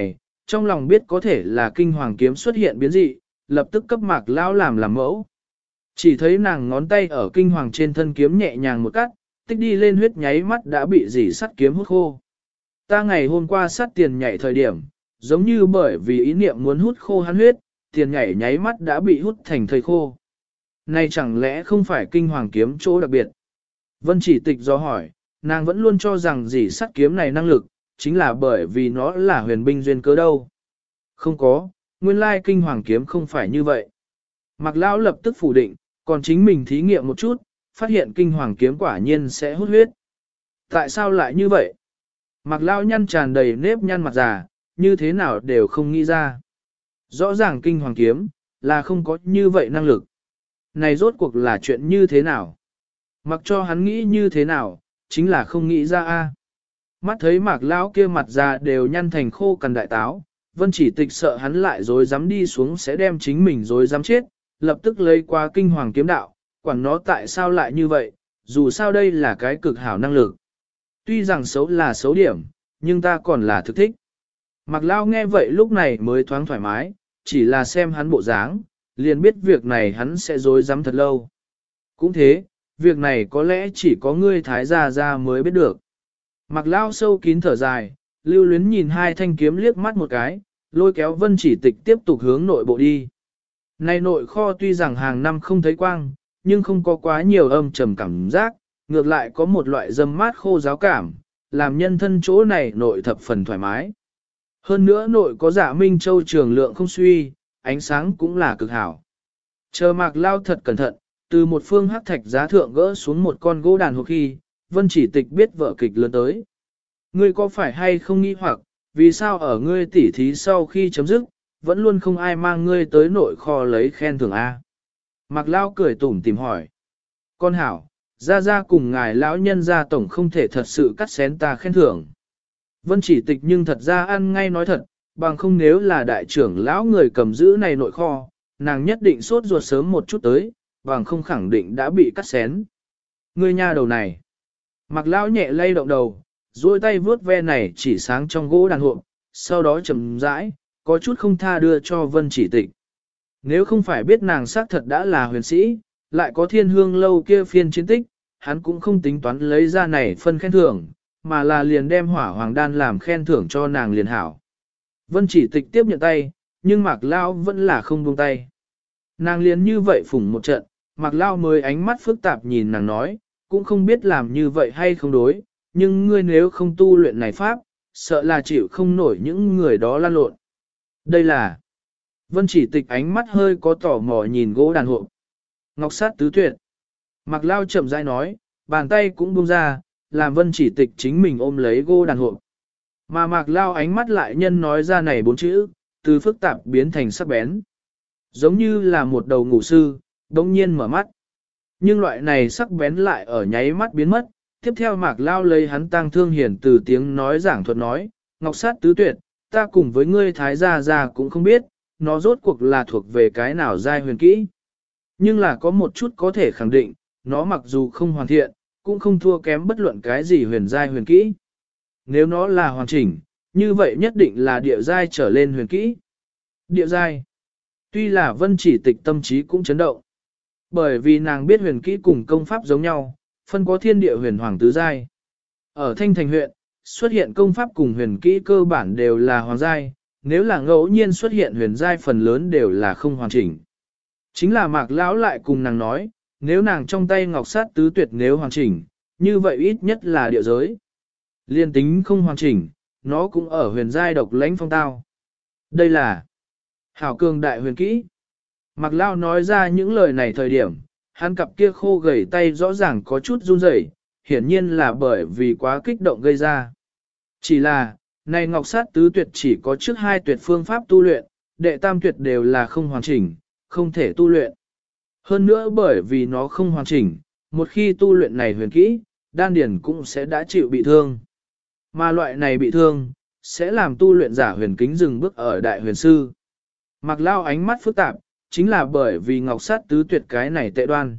trong lòng biết có thể là kinh hoàng kiếm xuất hiện biến dị, lập tức cấp Mạc Lão làm mẫu. Chỉ thấy nàng ngón tay ở kinh hoàng trên thân kiếm nhẹ nhàng một cắt, tích đi lên huyết nháy mắt đã bị dỉ sắt kiếm hút khô. Ta ngày hôm qua sát tiền nhảy thời điểm, giống như bởi vì ý niệm muốn hút khô hắn huyết, tiền nhảy nháy mắt đã bị hút thành thây khô. Này chẳng lẽ không phải kinh hoàng kiếm chỗ đặc biệt? Vân Chỉ Tịch do hỏi, nàng vẫn luôn cho rằng dỉ sắt kiếm này năng lực, chính là bởi vì nó là huyền binh duyên cớ đâu. Không có, nguyên lai kinh hoàng kiếm không phải như vậy. Mạc Lão lập tức phủ định, còn chính mình thí nghiệm một chút, phát hiện kinh hoàng kiếm quả nhiên sẽ hút huyết. Tại sao lại như vậy? Mạc Lão nhăn tràn đầy nếp nhăn mặt già, như thế nào đều không nghĩ ra. Rõ ràng kinh hoàng kiếm, là không có như vậy năng lực. Này rốt cuộc là chuyện như thế nào? Mặc cho hắn nghĩ như thế nào, chính là không nghĩ ra a. Mắt thấy Mạc Lão kia mặt già đều nhăn thành khô cằn đại táo, Vân Chỉ Tịch sợ hắn lại dối dám đi xuống sẽ đem chính mình dối dám chết, lập tức lấy qua kinh hoàng kiếm đạo, quản nó tại sao lại như vậy, dù sao đây là cái cực hảo năng lực. Tuy rằng xấu là xấu điểm, nhưng ta còn là thực thích. Mạc Lão nghe vậy lúc này mới thoáng thoải mái, chỉ là xem hắn bộ dáng, liền biết việc này hắn sẽ dối dám thật lâu. Cũng thế, việc này có lẽ chỉ có ngươi thái gia ra mới biết được. Mạc Lão sâu kín thở dài, lưu luyến nhìn hai thanh kiếm liếc mắt một cái, lôi kéo Vân Chỉ Tịch tiếp tục hướng nội bộ đi. Này nội kho tuy rằng hàng năm không thấy quang, nhưng không có quá nhiều âm trầm cảm giác, ngược lại có một loại dâm mát khô giáo cảm, làm nhân thân chỗ này nội thập phần thoải mái. Hơn nữa nội có Dạ Minh Châu trường lượng không suy, ánh sáng cũng là cực hảo. Chờ Mạc Lao thật cẩn thận, từ một phương hắc thạch giá thượng gỡ xuống một con gỗ đàn hộp khi, Vân Chỉ Tịch biết vở kịch lớn tới. Ngươi có phải hay không nghi hoặc, vì sao ở ngươi tỉ thí sau khi chấm dứt, vẫn luôn không ai mang ngươi tới nội kho lấy khen thưởng A? Mạc Lao cười tủm tìm hỏi. Con hảo, ra cùng ngài lão nhân gia tổng không thể thật sự cắt xén ta khen thưởng. Vân Chỉ Tịch nhưng thật ra ăn ngay nói thật, bằng không nếu là đại trưởng lão người cầm giữ này nội kho, nàng nhất định sốt ruột sớm một chút tới, bằng không khẳng định đã bị cắt xén. Ngươi nha đầu này. Mạc Lão nhẹ lay động đầu, duỗi tay vuốt ve này chỉ sáng trong gỗ đàn hộp, sau đó chậm rãi, có chút không tha đưa cho Vân Chỉ Tịch. Nếu không phải biết nàng xác thật đã là huyền sĩ, lại có thiên hương lâu kia phiên chiến tích, hắn cũng không tính toán lấy ra này phân khen thưởng, mà là liền đem hỏa hoàng đan làm khen thưởng cho nàng liền hảo. Vân Chỉ Tịch tiếp nhận tay, nhưng Mạc Lão vẫn là không buông tay. Nàng liền như vậy phủng một trận, Mạc Lão mới ánh mắt phức tạp nhìn nàng nói, cũng không biết làm như vậy hay không đối, nhưng ngươi nếu không tu luyện này pháp, sợ là chịu không nổi những người đó lan lộn. Đây là... Vân Chỉ Tịch ánh mắt hơi có tò mò nhìn gỗ đàn hộp. Ngọc sát tứ tuyệt. Mạc Lao chậm rãi nói, bàn tay cũng buông ra, làm Vân Chỉ Tịch chính mình ôm lấy gỗ đàn hộp. Mà Mạc Lao ánh mắt lại nhân nói ra này bốn chữ, từ phức tạp biến thành sắc bén. Giống như là một đầu ngủ sư, đống nhiên mở mắt. Nhưng loại này sắc bén lại ở nháy mắt biến mất. Tiếp theo Mạc Lao lấy hắn tang thương hiển từ tiếng nói giảng thuật nói, Ngọc sát tứ tuyệt, ta cùng với ngươi thái gia cũng không biết, nó rốt cuộc là thuộc về cái nào giai huyền kỹ. Nhưng là có một chút có thể khẳng định, nó mặc dù không hoàn thiện, cũng không thua kém bất luận cái gì huyền giai huyền kỹ. Nếu nó là hoàn chỉnh, như vậy nhất định là địa giai trở lên huyền kỹ. Địa giai. Tuy là Vân Chỉ Tịch tâm trí cũng chấn động. Bởi vì nàng biết huyền kỹ cùng công pháp giống nhau, phân có thiên địa huyền hoàng tứ giai. Ở Thanh Thành huyện, xuất hiện công pháp cùng huyền kỹ cơ bản đều là hoàng giai, nếu là ngẫu nhiên xuất hiện huyền giai phần lớn đều là không hoàn chỉnh. Chính là Mạc Lão lại cùng nàng nói, nếu nàng trong tay ngọc sát tứ tuyệt nếu hoàn chỉnh, như vậy ít nhất là địa giới. Liên tính không hoàn chỉnh, nó cũng ở huyền giai độc lãnh phong tao. Đây là hảo cường đại huyền kỹ. Mạc Lão nói ra những lời này thời điểm, hắn cặp kia khô gầy tay rõ ràng có chút run rẩy, hiển nhiên là bởi vì quá kích động gây ra. Chỉ là, này ngọc sát tứ tuyệt chỉ có trước hai tuyệt phương pháp tu luyện, đệ tam tuyệt đều là không hoàn chỉnh, không thể tu luyện. Hơn nữa bởi vì nó không hoàn chỉnh, một khi tu luyện này huyền kỹ, đan điển cũng sẽ đã chịu bị thương. Mà loại này bị thương, sẽ làm tu luyện giả huyền kính dừng bước ở đại huyền sư. Mạc Lao ánh mắt phức tạp, chính là bởi vì ngọc sát tứ tuyệt cái này tệ đoan.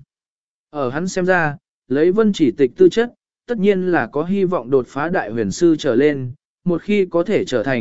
Ở hắn xem ra, lấy Vân Chỉ Tịch tư chất, tất nhiên là có hy vọng đột phá đại huyền sư trở lên, một khi có thể trở thành,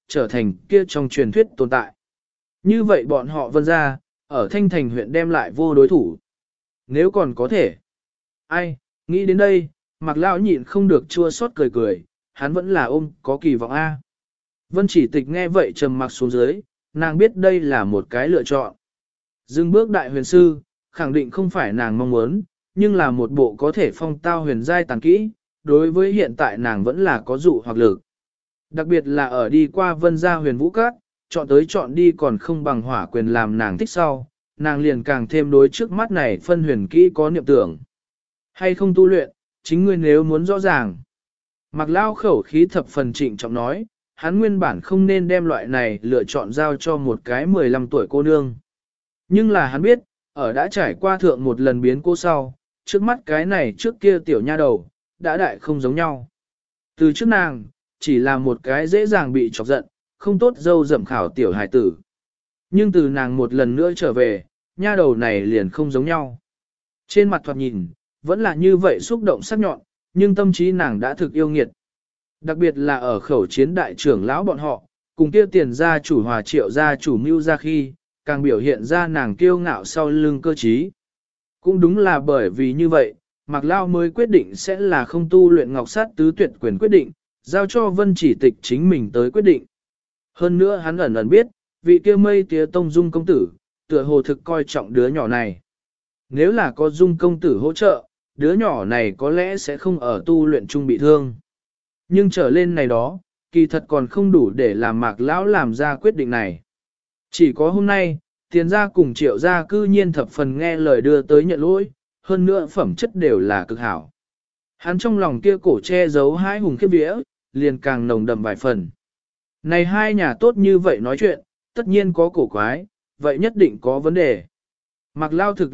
trở thành kia trong truyền thuyết tồn tại. Như vậy bọn họ Vân gia, ở Thanh Thành huyện đem lại vô đối thủ. Nếu còn có thể. Ai, nghĩ đến đây, Mạc Lão nhịn không được chua xót cười cười, hắn vẫn là ôm có kỳ vọng A. Vân Chỉ Tịch nghe vậy trầm mặc xuống dưới, nàng biết đây là một cái lựa chọn. Dừng bước đại huyền sư, khẳng định không phải nàng mong muốn, nhưng là một bộ có thể phong tao huyền giai tàn kỹ, đối với hiện tại nàng vẫn là có dụ hoặc lực. Đặc biệt là ở đi qua Vân gia huyền vũ các, chọn tới chọn đi còn không bằng hỏa quyền làm nàng thích sau, nàng liền càng thêm đối trước mắt này phân huyền kỹ có niệm tưởng. Hay không tu luyện, chính ngươi nếu muốn rõ ràng. Mạc Lao khẩu khí thập phần trịnh trọng nói, hắn nguyên bản không nên đem loại này lựa chọn giao cho một cái 15 tuổi cô nương. Nhưng là hắn biết, ở đã trải qua thượng một lần biến cô sau, trước mắt cái này trước kia tiểu nha đầu, đã đại không giống nhau. Từ trước nàng, chỉ là một cái dễ dàng bị chọc giận, không tốt dâu dậm khảo tiểu hài tử. Nhưng từ nàng một lần nữa trở về, nha đầu này liền không giống nhau. Trên mặt thoạt nhìn, vẫn là như vậy xúc động sắc nhọn, nhưng tâm trí nàng đã thực yêu nghiệt. Đặc biệt là ở khẩu chiến đại trưởng lão bọn họ, cùng kia tiền gia chủ Hòa Triệu gia chủ mưu ra khi, càng biểu hiện ra nàng kiêu ngạo sau lưng cơ trí. Cũng đúng là bởi vì như vậy, Mạc Lao mới quyết định sẽ là không tu luyện ngọc sát tứ tuyệt quyền quyết định, giao cho Vân Chỉ Tịch chính mình tới quyết định. Hơn nữa hắn ẩn ẩn biết, vị kia mây tía tông dung công tử, tựa hồ thực coi trọng đứa nhỏ này. Nếu là có dung công tử hỗ trợ, đứa nhỏ này có lẽ sẽ không ở tu luyện chung bị thương. Nhưng trở lên này đó, kỳ thật còn không đủ để làm Mạc Lão làm ra quyết định này. Chỉ có hôm nay, tiền gia cùng Triệu gia cư nhiên thập phần nghe lời đưa tới nhận lỗi, hơn nữa phẩm chất đều là cực hảo. Hắn trong lòng kia cổ che giấu hai hùng khiếp vía, liền càng nồng đậm vài phần. Này hai nhà tốt như vậy nói chuyện, tất nhiên có cổ quái, vậy nhất định có vấn đề. Mạc Lao thực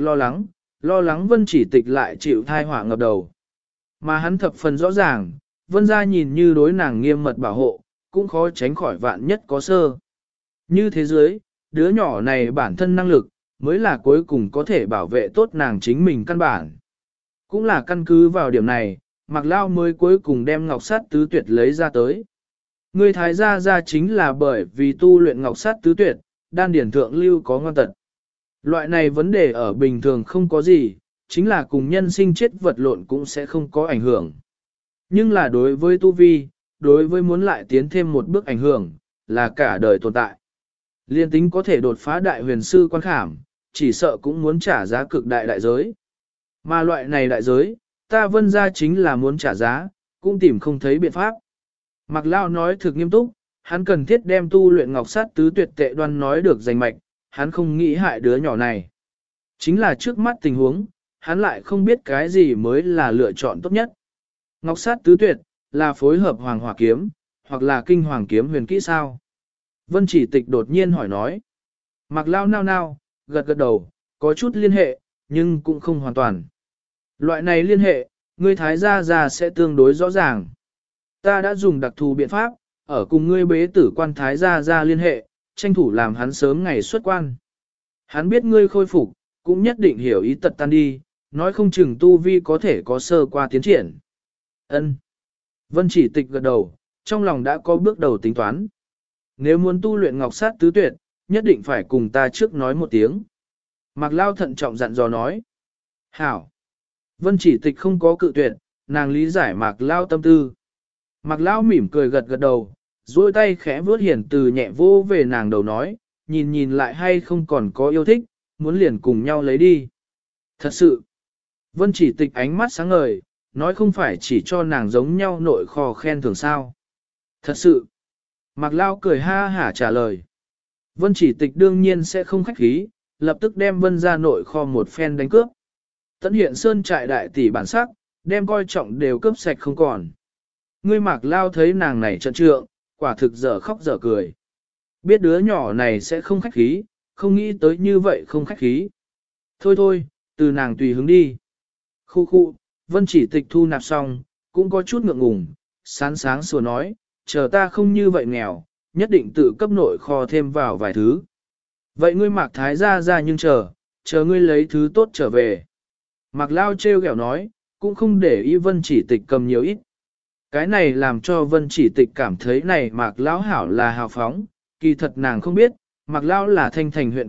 lo lắng Vân Chỉ Tịch lại chịu thai họa ngập đầu. Mà hắn thập phần rõ ràng, Vân gia nhìn như đối nàng nghiêm mật bảo hộ, cũng khó tránh khỏi vạn nhất có sơ. Như thế giới, đứa nhỏ này bản thân năng lực, mới là cuối cùng có thể bảo vệ tốt nàng chính mình căn bản. Cũng là căn cứ vào điểm này, Mạc Lao mới cuối cùng đem ngọc sát tứ tuyệt lấy ra tới. Người thái gia ra chính là bởi vì tu luyện ngọc sát tứ tuyệt, đan điển thượng lưu có ngoan tật. Loại này vấn đề ở bình thường không có gì, chính là cùng nhân sinh chết vật lộn cũng sẽ không có ảnh hưởng. Nhưng là đối với tu vi, đối với muốn lại tiến thêm một bước ảnh hưởng, là cả đời tồn tại. Liên tính có thể đột phá đại huyền sư quan khảm, chỉ sợ cũng muốn trả giá cực đại đại giới. Mà loại này đại giới, ta Vân gia chính là muốn trả giá, cũng tìm không thấy biện pháp. Mạc Lao nói thực nghiêm túc, hắn cần thiết đem tu luyện ngọc sát tứ tuyệt tệ đoan nói được danh mạch, hắn không nghĩ hại đứa nhỏ này. Chính là trước mắt tình huống, hắn lại không biết cái gì mới là lựa chọn tốt nhất. Ngọc sát tứ tuyệt, là phối hợp hoàng hỏa kiếm, hoặc là kinh hoàng kiếm huyền kỹ sao? Vân Chỉ Tịch đột nhiên hỏi nói. Mạc Lao nao, gật đầu, có chút liên hệ, nhưng cũng không hoàn toàn. Loại này liên hệ, ngươi thái gia sẽ tương đối rõ ràng. Ta đã dùng đặc thù biện pháp, ở cùng ngươi bế tử quan thái gia liên hệ, tranh thủ làm hắn sớm ngày xuất quan. Hắn biết ngươi khôi phục, cũng nhất định hiểu ý tật tan đi, nói không chừng tu vi có thể có sơ qua tiến triển. Ân. Vân Chỉ Tịch gật đầu, trong lòng đã có bước đầu tính toán. Nếu muốn tu luyện ngọc sát tứ tuyệt, nhất định phải cùng ta trước nói một tiếng. Mạc Lao thận trọng dặn dò nói. Hảo. Vân Chỉ Tịch không có cự tuyệt, nàng lý giải Mạc Lao tâm tư. Mạc Lao mỉm cười gật đầu, duỗi tay khẽ vuốt hiển từ nhẹ vô về nàng đầu nói, nhìn lại hay không còn có yêu thích, muốn liền cùng nhau lấy đi. Thật sự. Vân Chỉ Tịch ánh mắt sáng ngời, nói không phải chỉ cho nàng giống nhau nội kho khen thưởng sao. Thật sự. Mạc Lao cười ha hả trả lời. Vân Chỉ Tịch đương nhiên sẽ không khách khí, lập tức đem Vân ra nội kho một phen đánh cướp. Tận hiện sơn trại đại tỷ bản sắc, đem coi trọng đều cướp sạch không còn. Ngươi Mạc Lao thấy nàng này trận trượng, quả thực dở khóc dở cười. Biết đứa nhỏ này sẽ không khách khí, không nghĩ tới như vậy không khách khí. Thôi, từ nàng tùy hứng đi. Khu, Vân Chỉ Tịch thu nạp xong, cũng có chút ngượng ngùng, sáng sủa nói, chờ ta không như vậy nghèo, nhất định tự cấp nội kho thêm vào vài thứ. Vậy ngươi Mạc thái ra nhưng chờ ngươi lấy thứ tốt trở về. Mạc Lao trêu ghẹo nói, cũng không để ý Vân Chỉ Tịch cầm nhiều ít. Cái này làm cho Vân Chỉ Tịch cảm thấy này Mạc Lão hảo là hào phóng, kỳ thật nàng không biết, Mạc Lão là Thanh Thành huyện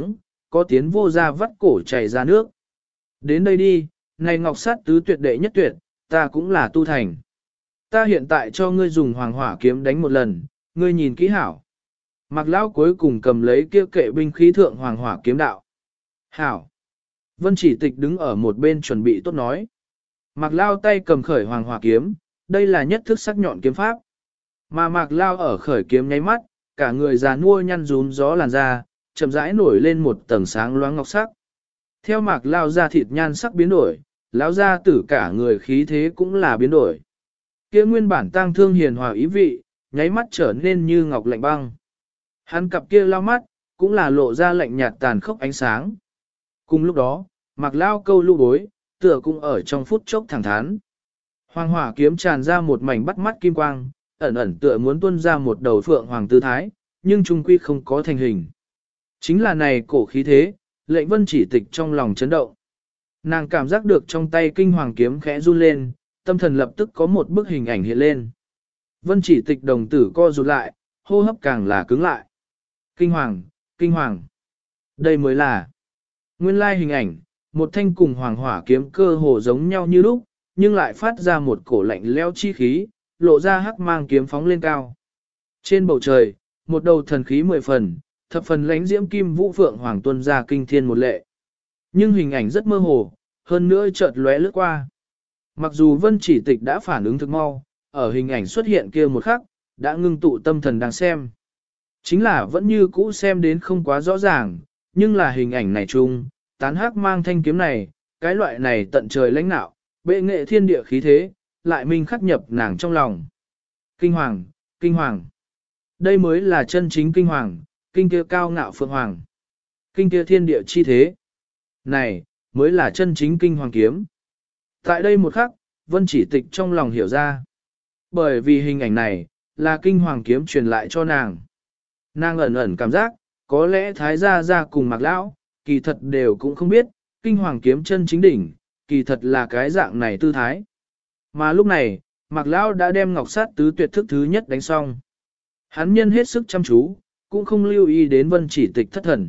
có tiếng vô ra vắt cổ chảy ra nước. Đến đây đi, này ngọc sát tứ tuyệt đệ nhất tuyệt, ta cũng là tu thành. Ta hiện tại cho ngươi dùng hoàng hỏa kiếm đánh một lần, ngươi nhìn kỹ hảo. Mạc Lão cuối cùng cầm lấy kia kệ binh khí thượng hoàng hỏa kiếm đạo. Hảo. Vân Chỉ Tịch đứng ở một bên chuẩn bị tốt nói. Mạc Lão tay cầm khởi hoàng hỏa kiếm, đây là nhất thức sắc nhọn kiếm pháp. Mà Mạc Lão ở khởi kiếm nháy mắt, cả người già nua nhăn rún gió làn da, chậm rãi nổi lên một tầng sáng loáng ngọc sắc. Theo Mạc Lão da thịt nhan sắc biến đổi, lão gia tử cả người khí thế cũng là biến đổi. Kia nguyên bản tang thương hiền hòa ý vị, nháy mắt trở nên như ngọc lạnh băng. Hắn cặp kia lao mắt, cũng là lộ ra lạnh nhạt tàn khốc ánh sáng. Cùng lúc đó, Mạc Lão câu lưu bối, tựa cũng ở trong phút chốc thẳng thắn. Hoàng hỏa kiếm tràn ra một mảnh bắt mắt kim quang, ẩn ẩn tựa muốn tuôn ra một đầu phượng hoàng tư thái, nhưng trung quy không có thành hình. Chính là này cổ khí thế, lệnh Vân Chỉ Tịch trong lòng chấn động. Nàng cảm giác được trong tay kinh hoàng kiếm khẽ run lên, tâm thần lập tức có một bức hình ảnh hiện lên. Vân Chỉ Tịch đồng tử co rụt lại, hô hấp càng là cứng lại. Kinh hoàng, kinh hoàng. Đây mới là nguyên lai hình ảnh, một thanh cùng hoàng hỏa kiếm cơ hồ giống nhau như lúc, nhưng lại phát ra một cổ lạnh leo chi khí, lộ ra hắc mang kiếm phóng lên cao. Trên bầu trời, một đầu thần khí 10 phần, thập phần lánh diễm kim vũ phượng hoàng tuân ra kinh thiên một lệ. Nhưng hình ảnh rất mơ hồ, hơn nữa chợt lóe lướt qua. Mặc dù Vân Chỉ Tịch đã phản ứng thực mau, ở hình ảnh xuất hiện kia một khắc, đã ngưng tụ tâm thần đang xem. Chính là vẫn như cũ xem đến không quá rõ ràng, nhưng là hình ảnh này chung, tán hắc mang thanh kiếm này, cái loại này tận trời lãnh nạo, bệ nghệ thiên địa khí thế, lại minh khắc nhập nàng trong lòng. Kinh hoàng, kinh hoàng. Đây mới là chân chính kinh hoàng, kinh kia cao ngạo phượng hoàng. Kinh kia thiên địa chi thế. Này, mới là chân chính kinh hoàng kiếm. Tại đây một khắc, Vân Chỉ Tịch trong lòng hiểu ra. Bởi vì hình ảnh này, là kinh hoàng kiếm truyền lại cho nàng. Nàng ẩn ẩn cảm giác, có lẽ Thái Gia Gia cùng Mạc Lão, kỳ thật đều cũng không biết, kinh hoàng kiếm chân chính đỉnh, kỳ thật là cái dạng này tư thái. Mà lúc này, Mạc Lão đã đem ngọc sát tứ tuyệt thức thứ nhất đánh xong. Hắn nhân hết sức chăm chú, cũng không lưu ý đến Vân Chỉ Tịch thất thần.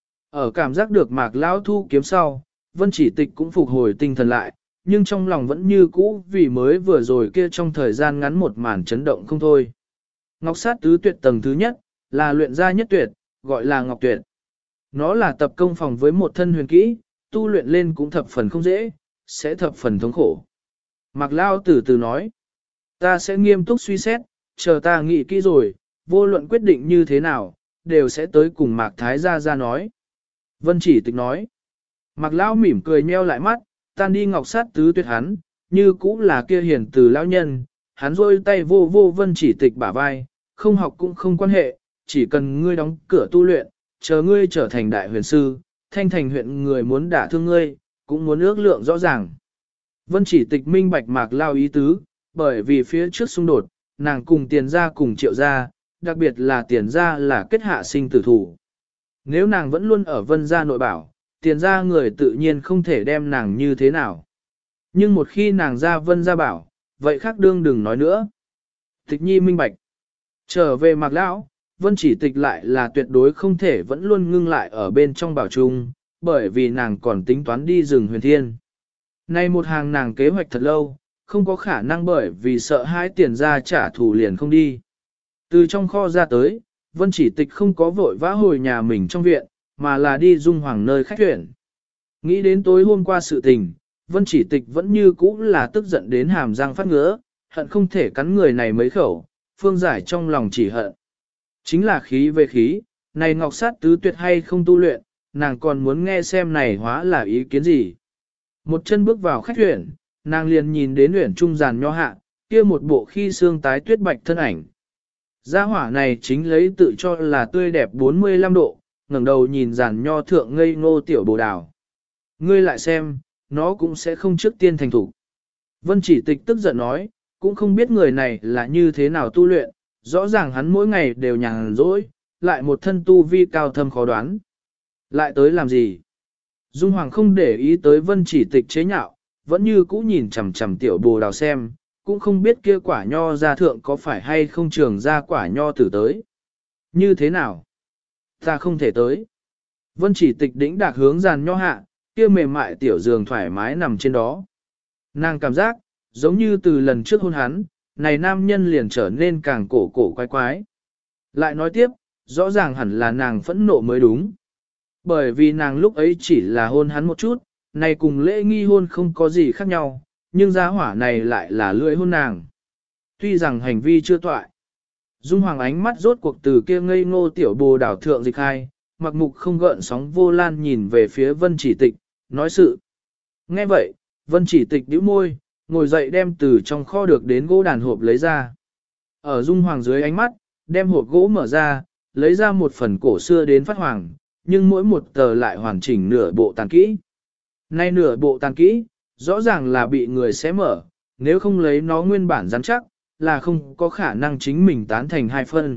Ở cảm giác được Mạc Lão thu kiếm sau, Vân Chỉ Tịch cũng phục hồi tinh thần lại, nhưng trong lòng vẫn như cũ vì mới vừa rồi kia trong thời gian ngắn một màn chấn động không thôi. Ngọc sát tứ tuyệt tầng thứ nhất, là luyện gia nhất tuyệt, gọi là ngọc tuyệt. Nó là tập công phòng với một thân huyền kỹ, tu luyện lên cũng thập phần không dễ, sẽ thập phần thống khổ. Mạc Lão từ từ nói, ta sẽ nghiêm túc suy xét, chờ ta nghĩ kỹ rồi, vô luận quyết định như thế nào, đều sẽ tới cùng Mạc Thái Gia Gia nói. Vân Chỉ Tịch nói, Mạc Lão mỉm cười nheo lại mắt, tan đi ngọc sát tứ tuyệt hắn, như cũ là kia hiền từ lão nhân, hắn rôi tay vô vô Vân Chỉ Tịch bả vai, không học cũng không quan hệ, chỉ cần ngươi đóng cửa tu luyện, chờ ngươi trở thành đại huyền sư, Thanh Thành huyện người muốn đả thương ngươi, cũng muốn ước lượng rõ ràng. Vân Chỉ Tịch minh bạch Mạc Lão ý tứ, bởi vì phía trước xung đột, nàng cùng Tiền gia cùng Triệu gia, đặc biệt là Tiền gia là kết hạ sinh tử thủ. Nếu nàng vẫn luôn ở Vân gia nội bảo, Tiền gia người tự nhiên không thể đem nàng như thế nào. Nhưng một khi nàng ra Vân gia bảo, vậy khác đương đừng nói nữa. Tịch nhi minh bạch. Trở về Mạc Lão, Vân Chỉ Tịch lại là tuyệt đối không thể vẫn luôn ngưng lại ở bên trong bảo trung, bởi vì nàng còn tính toán đi rừng huyền thiên. Nay một hàng nàng kế hoạch thật lâu, không có khả năng bởi vì sợ hãi Tiền gia trả thù liền không đi. Từ trong kho ra tới, Vân Chỉ Tịch không có vội vã hồi nhà mình trong viện, mà là đi Dung Hoàng nơi khách tuyển. Nghĩ đến tối hôm qua sự tình, Vân Chỉ Tịch vẫn như cũ là tức giận đến hàm răng phát ngứa, hận không thể cắn người này mấy khẩu, phương giải trong lòng chỉ hận. Chính là khí về khí, này ngọc sát tứ tuyệt hay không tu luyện, nàng còn muốn nghe xem này hóa là ý kiến gì. Một chân bước vào khách tuyển, nàng liền nhìn đến uyển trung giàn nho hạ, kia một bộ khi xương tái tuyết bạch thân ảnh. Gia hỏa này chính lấy tự cho là tươi đẹp 45 độ, ngẩng đầu nhìn giàn nho thượng ngây ngô tiểu bồ đào. Ngươi lại xem, nó cũng sẽ không trước tiên thành thủ. Vân Chỉ Tịch tức giận nói, cũng không biết người này là như thế nào tu luyện, rõ ràng hắn mỗi ngày đều nhàn rỗi, lại một thân tu vi cao thâm khó đoán. Lại tới làm gì? Dung Hoàng không để ý tới Vân Chỉ Tịch chế nhạo, vẫn như cũ nhìn chằm chằm tiểu bồ đào xem, cũng không biết kia quả nho ra thượng có phải hay không trường ra quả nho tử tới. Như thế nào? Ta không thể tới. Vân chỉ tịch đĩnh đạc hướng giàn nho hạ, kia mềm mại tiểu giường thoải mái nằm trên đó. Nàng cảm giác, giống như từ lần trước hôn hắn, này nam nhân liền trở nên càng cổ cổ quái quái. Lại nói tiếp, rõ ràng hẳn là nàng phẫn nộ mới đúng. Bởi vì nàng lúc ấy chỉ là hôn hắn một chút, này cùng lễ nghi hôn không có gì khác nhau, nhưng giá hỏa này lại là lưỡi hôn nàng. Tuy rằng hành vi chưa toại. Dung Hoàng ánh mắt rốt cuộc từ kia ngây ngô tiểu bồ đảo thượng dịch hai, mặc mục không gợn sóng vô lan nhìn về phía Vân Chỉ Tịch, nói sự. Nghe vậy, Vân Chỉ Tịch nhíu môi, ngồi dậy đem từ trong kho được đến gỗ đàn hộp lấy ra. Ở Dung Hoàng dưới ánh mắt, đem hộp gỗ mở ra, lấy ra một phần cổ xưa đến phát hoàng, nhưng mỗi một tờ lại hoàn chỉnh nửa bộ tàn kỹ. Nay nửa bộ tàn kỹ, rõ ràng là bị người xé mở, nếu không lấy nó nguyên bản rắn chắc, là không có khả năng chính mình tán thành hai phân.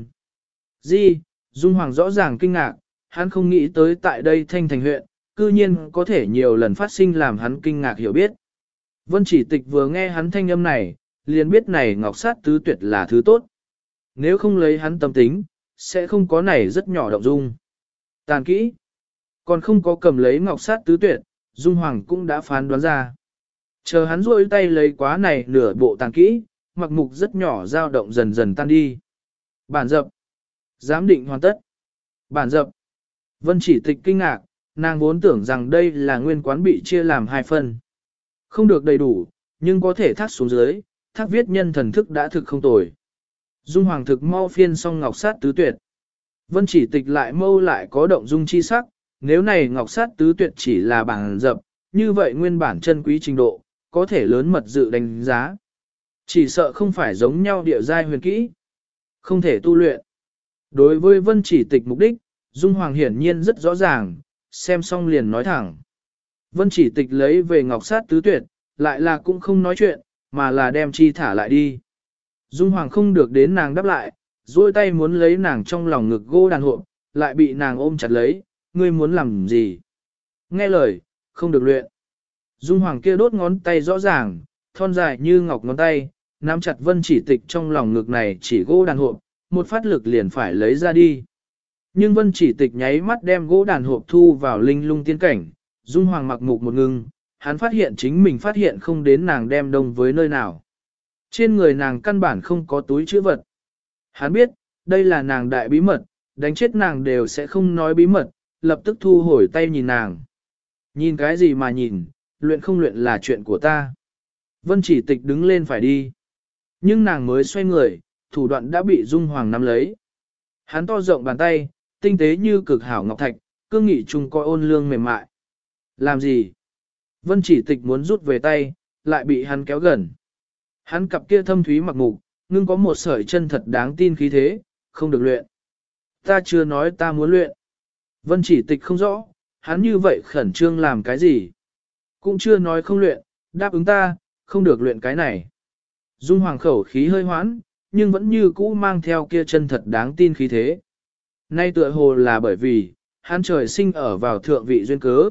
Di, Dung Hoàng rõ ràng kinh ngạc, hắn không nghĩ tới tại đây Thanh Thành huyện, cư nhiên có thể nhiều lần phát sinh làm hắn kinh ngạc hiểu biết. Vân Chỉ Tịch vừa nghe hắn thanh âm này, liền biết này ngọc sát tứ tuyệt là thứ tốt. Nếu không lấy hắn tâm tính, sẽ không có này rất nhỏ động dung. Tàn kỹ, còn không có cầm lấy ngọc sát tứ tuyệt, Dung Hoàng cũng đã phán đoán ra. Chờ hắn rôi tay lấy quá này nửa bộ tàn kỹ, mặc mục rất nhỏ dao động dần dần tan đi. Bản dập, giám định hoàn tất. Bản dập, Vân Chỉ Tịch kinh ngạc, nàng vốn tưởng rằng đây là nguyên quán bị chia làm hai phần. Không được đầy đủ, nhưng có thể thác xuống dưới, thác viết nhân thần thức đã thực không tồi. Dung Hoàng thực mau phiên xong ngọc sát tứ tuyệt. Vân Chỉ Tịch lại mâu lại có động dung chi sắc, nếu này ngọc sát tứ tuyệt chỉ là bản dập, như vậy nguyên bản chân quý trình độ, có thể lớn mật dự đánh giá. Chỉ sợ không phải giống nhau địa giai huyền kỹ, không thể tu luyện. Đối với Vân Chỉ Tịch mục đích, Dung Hoàng hiển nhiên rất rõ ràng, xem xong liền nói thẳng. Vân Chỉ Tịch lấy về ngọc sát tứ tuyệt, lại là cũng không nói chuyện, mà là đem chi thả lại đi. Dung Hoàng không được đến nàng đáp lại, duỗi tay muốn lấy nàng trong lòng ngực gỗ đàn hộp, lại bị nàng ôm chặt lấy, ngươi muốn làm gì? Nghe lời, không được luyện. Dung Hoàng kia đốt ngón tay rõ ràng, thon dài như ngọc ngón tay, nắm chặt Vân Chỉ Tịch trong lòng ngực này chỉ gỗ đàn hộp, một phát lực liền phải lấy ra đi. Nhưng Vân Chỉ Tịch nháy mắt đem gỗ đàn hộp thu vào linh lung tiên cảnh, Dung Hoàng mặc mục một ngưng, hắn phát hiện chính mình phát hiện không đến nàng đem đông với nơi nào. Trên người nàng căn bản không có túi chữ vật. Hắn biết, đây là nàng đại bí mật, đánh chết nàng đều sẽ không nói bí mật, lập tức thu hồi tay nhìn nàng. Nhìn cái gì mà nhìn, luyện không luyện là chuyện của ta. Vân Chỉ Tịch đứng lên phải đi. Nhưng nàng mới xoay người, thủ đoạn đã bị Dung Hoàng nắm lấy. Hắn to rộng bàn tay, tinh tế như cực hảo ngọc thạch, cương nghị trùng coi ôn lương mềm mại. Làm gì? Vân Chỉ Tịch muốn rút về tay, lại bị hắn kéo gần. Hắn cặp kia thâm thúy mặc mục, ngưng có một sợi chân thật đáng tin khí thế, không được luyện. Ta chưa nói ta muốn luyện. Vân Chỉ Tịch không rõ, hắn như vậy khẩn trương làm cái gì? Cũng chưa nói không luyện, đáp ứng ta, không được luyện cái này. Dung Hoàng khẩu khí hơi hoãn, nhưng vẫn như cũ mang theo kia chân thật đáng tin khí thế. Nay tựa hồ là bởi vì, hắn trời sinh ở vào thượng vị duyên cớ.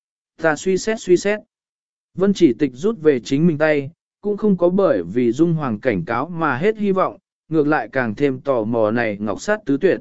Ta suy xét. Vân Chỉ Tịch rút về chính mình tay, cũng không có bởi vì Dung Hoàng cảnh cáo mà hết hy vọng, ngược lại càng thêm tò mò này ngọc sát tứ tuyệt.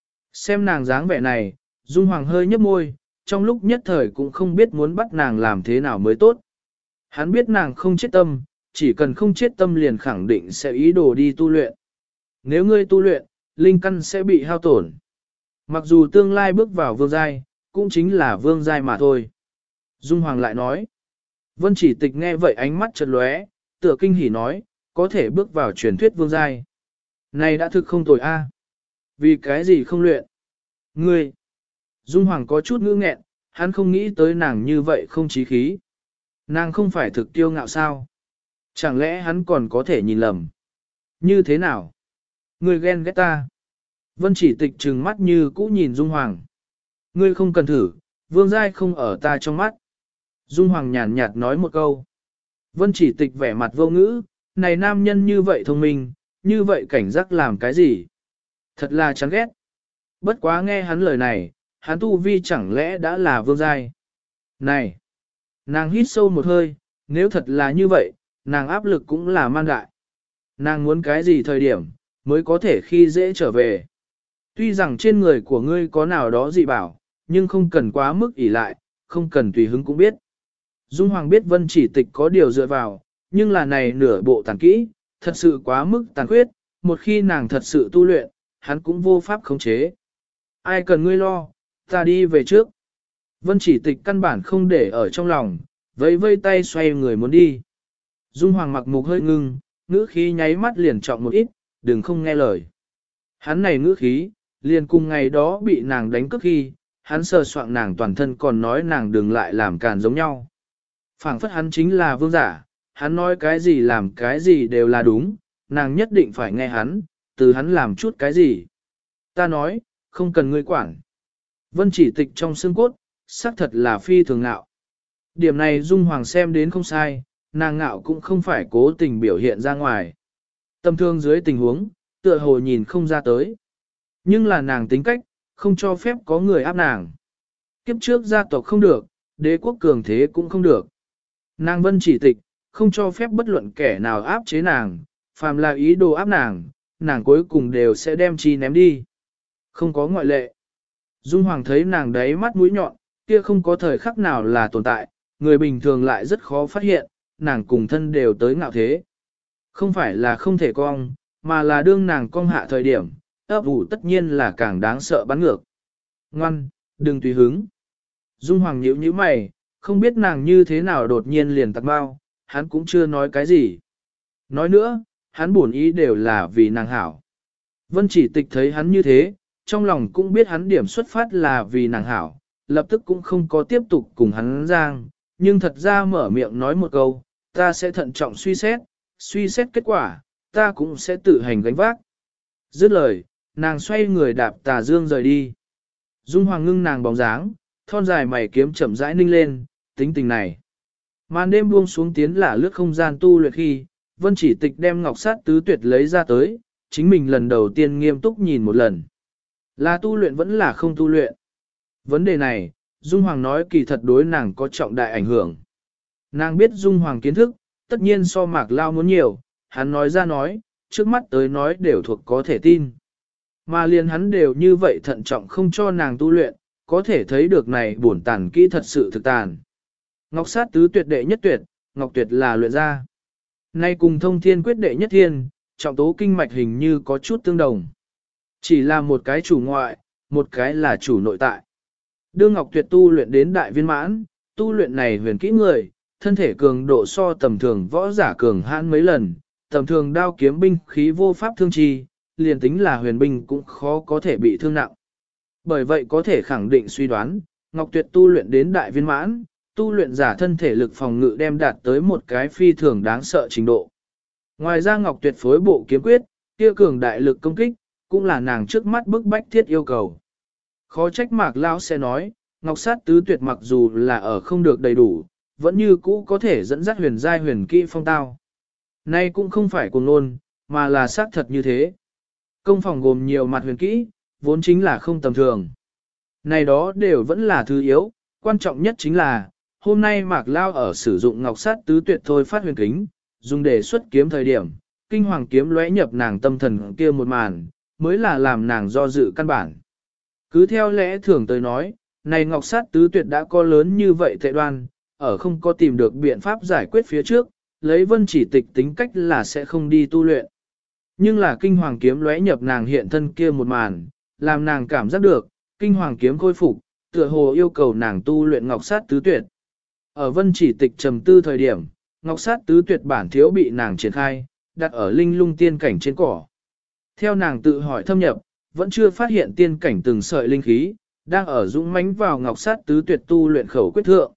Xem nàng dáng vẻ này, Dung Hoàng hơi nhấp môi, trong lúc nhất thời cũng không biết muốn bắt nàng làm thế nào mới tốt. Hắn biết nàng không chết tâm, chỉ cần không chết tâm liền khẳng định sẽ ý đồ đi tu luyện. Nếu ngươi tu luyện, linh căn sẽ bị hao tổn. Mặc dù tương lai bước vào vương giai, cũng chính là vương giai mà thôi. Dung Hoàng lại nói. Vân Chỉ Tịch nghe vậy ánh mắt chợt lóe, tựa kinh hỉ nói, có thể bước vào truyền thuyết vương giai. Này đã thực không tồi a. Vì cái gì không luyện? Ngươi! Dung Hoàng có chút ngữ nghẹn, hắn không nghĩ tới nàng như vậy không chí khí. Nàng không phải thực tiêu ngạo sao? Chẳng lẽ hắn còn có thể nhìn lầm? Như thế nào? Ngươi ghen ghét ta. Vân Chỉ Tịch trừng mắt như cũ nhìn Dung Hoàng. Ngươi không cần thử, vương giai không ở ta trong mắt. Dung Hoàng nhàn nhạt nói một câu. Vân Chỉ Tịch vẻ mặt vô ngữ, này nam nhân như vậy thông minh, như vậy cảnh giác làm cái gì? Thật là chán ghét. Bất quá nghe hắn lời này, hắn tu vi chẳng lẽ đã là vương giai. Này! Nàng hít sâu một hơi, nếu thật là như vậy, nàng áp lực cũng là man đại. Nàng muốn cái gì thời điểm, mới có thể khi dễ trở về. Tuy rằng trên người của ngươi có nào đó dị bảo, nhưng không cần quá mức ỷ lại, không cần tùy hứng cũng biết. Dung Hoàng biết Vân Chỉ Tịch có điều dựa vào, nhưng là này nửa bộ tàn kỹ, thật sự quá mức tàn khuyết, một khi nàng thật sự tu luyện, hắn cũng vô pháp khống chế. Ai cần ngươi lo, ta đi về trước. Vân Chỉ Tịch căn bản không để ở trong lòng, vẫy vây tay xoay người muốn đi. Dung Hoàng mặc mục hơi ngưng, ngữ khí nháy mắt liền trọng một ít, đừng không nghe lời. Hắn này ngữ khí, liền cùng ngày đó bị nàng đánh cướp khi, hắn sờ soạng nàng toàn thân còn nói nàng đừng lại làm càn giống nhau. Phảng phất hắn chính là vương giả, hắn nói cái gì làm cái gì đều là đúng, nàng nhất định phải nghe hắn, từ hắn làm chút cái gì. Ta nói, không cần ngươi quản. Vân Chỉ Tịch trong xương cốt, xác thật là phi thường ngạo. Điểm này Dung Hoàng xem đến không sai, nàng ngạo cũng không phải cố tình biểu hiện ra ngoài. Tâm thương dưới tình huống, tựa hồ nhìn không ra tới. Nhưng là nàng tính cách, không cho phép có người áp nàng. Kiếp trước gia tộc không được, đế quốc cường thế cũng không được. Nàng Vân Chỉ Tịch, không cho phép bất luận kẻ nào áp chế nàng, phàm là ý đồ áp nàng, nàng cuối cùng đều sẽ đem chi ném đi. Không có ngoại lệ. Dung Hoàng thấy nàng đấy mắt mũi nhọn, kia không có thời khắc nào là tồn tại, người bình thường lại rất khó phát hiện, nàng cùng thân đều tới ngạo thế. Không phải là không thể cong, mà là đương nàng cong hạ thời điểm, ấp ủ tất nhiên là càng đáng sợ bắn ngược. Ngoan, đừng tùy hứng. Dung Hoàng nhíu nhíu mày, không biết nàng như thế nào đột nhiên liền tặc bao, hắn cũng chưa nói cái gì. Nói nữa, hắn buồn ý đều là vì nàng hảo. Vân Chỉ Tịch thấy hắn như thế, trong lòng cũng biết hắn điểm xuất phát là vì nàng hảo, lập tức cũng không có tiếp tục cùng hắn giang, nhưng thật ra mở miệng nói một câu, ta sẽ thận trọng suy xét kết quả, ta cũng sẽ tự hành gánh vác. Dứt lời, nàng xoay người đạp tà dương rời đi. Dung Hoàng ngưng nàng bóng dáng, thon dài mày kiếm chậm rãi ninh lên, tính tình này. Màn đêm buông xuống tiến là lướt không gian tu luyện khi, Vân Chỉ Tịch đem ngọc sát tứ tuyệt lấy ra tới, chính mình lần đầu tiên nghiêm túc nhìn một lần. Là tu luyện vẫn là không tu luyện. Vấn đề này, Dung Hoàng nói kỳ thật đối nàng có trọng đại ảnh hưởng. Nàng biết Dung Hoàng kiến thức, tất nhiên so Mạc Lao muốn nhiều, hắn nói ra nói, trước mắt tới nói đều thuộc có thể tin. Mà liền hắn đều như vậy thận trọng không cho nàng tu luyện, có thể thấy được này bổn tàn kỹ thật sự thực tàn. Ngọc sát tứ tuyệt đệ nhất tuyệt, Ngọc tuyệt là luyện ra. Nay cùng thông thiên quyết đệ nhất thiên, trọng tố kinh mạch hình như có chút tương đồng. Chỉ là một cái chủ ngoại, một cái là chủ nội tại. Đương Ngọc tuyệt tu luyện đến đại viên mãn, tu luyện này huyền kỹ người, thân thể cường độ so tầm thường võ giả cường hãn mấy lần, tầm thường đao kiếm binh khí vô pháp thương chi, liền tính là huyền binh cũng khó có thể bị thương nặng. Bởi vậy có thể khẳng định suy đoán, Ngọc Tuyệt tu luyện đến đại viên mãn, tu luyện giả thân thể lực phòng ngự đem đạt tới một cái phi thường đáng sợ trình độ. Ngoài ra Ngọc Tuyệt phối bộ kiếm quyết, kia cường đại lực công kích, cũng là nàng trước mắt bức bách thiết yêu cầu. Khó trách Mạc Lão sẽ nói, Ngọc sát tứ tuyệt mặc dù là ở không được đầy đủ, vẫn như cũ có thể dẫn dắt huyền giai huyền kỹ phong tao. Nay cũng không phải cuồng ngôn, mà là xác thật như thế. Công phòng gồm nhiều mặt huyền kỹ, vốn chính là không tầm thường. Này đó đều vẫn là thứ yếu, quan trọng nhất chính là, hôm nay Mạc Lao ở sử dụng ngọc sát tứ tuyệt thôi phát huyền kính, dùng để xuất kiếm thời điểm, kinh hoàng kiếm lóe nhập nàng tâm thần kia một màn, mới là làm nàng do dự căn bản. Cứ theo lẽ thường tới nói, này ngọc sát tứ tuyệt đã có lớn như vậy tệ đoan, ở không có tìm được biện pháp giải quyết phía trước, lấy Vân Chỉ Tịch tính cách là sẽ không đi tu luyện. Nhưng là kinh hoàng kiếm lóe nhập nàng hiện thân kia một màn, làm nàng cảm giác được, kinh hoàng kiếm khôi phục, tựa hồ yêu cầu nàng tu luyện ngọc sát tứ tuyệt. Ở Vân Chỉ Tịch trầm tư thời điểm, ngọc sát tứ tuyệt bản thiếu bị nàng triển khai, đặt ở linh lung tiên cảnh trên cỏ. Theo nàng tự hỏi thâm nhập, vẫn chưa phát hiện tiên cảnh từng sợi linh khí, đang ở dũng mãnh vào ngọc sát tứ tuyệt tu luyện khẩu quyết thượng.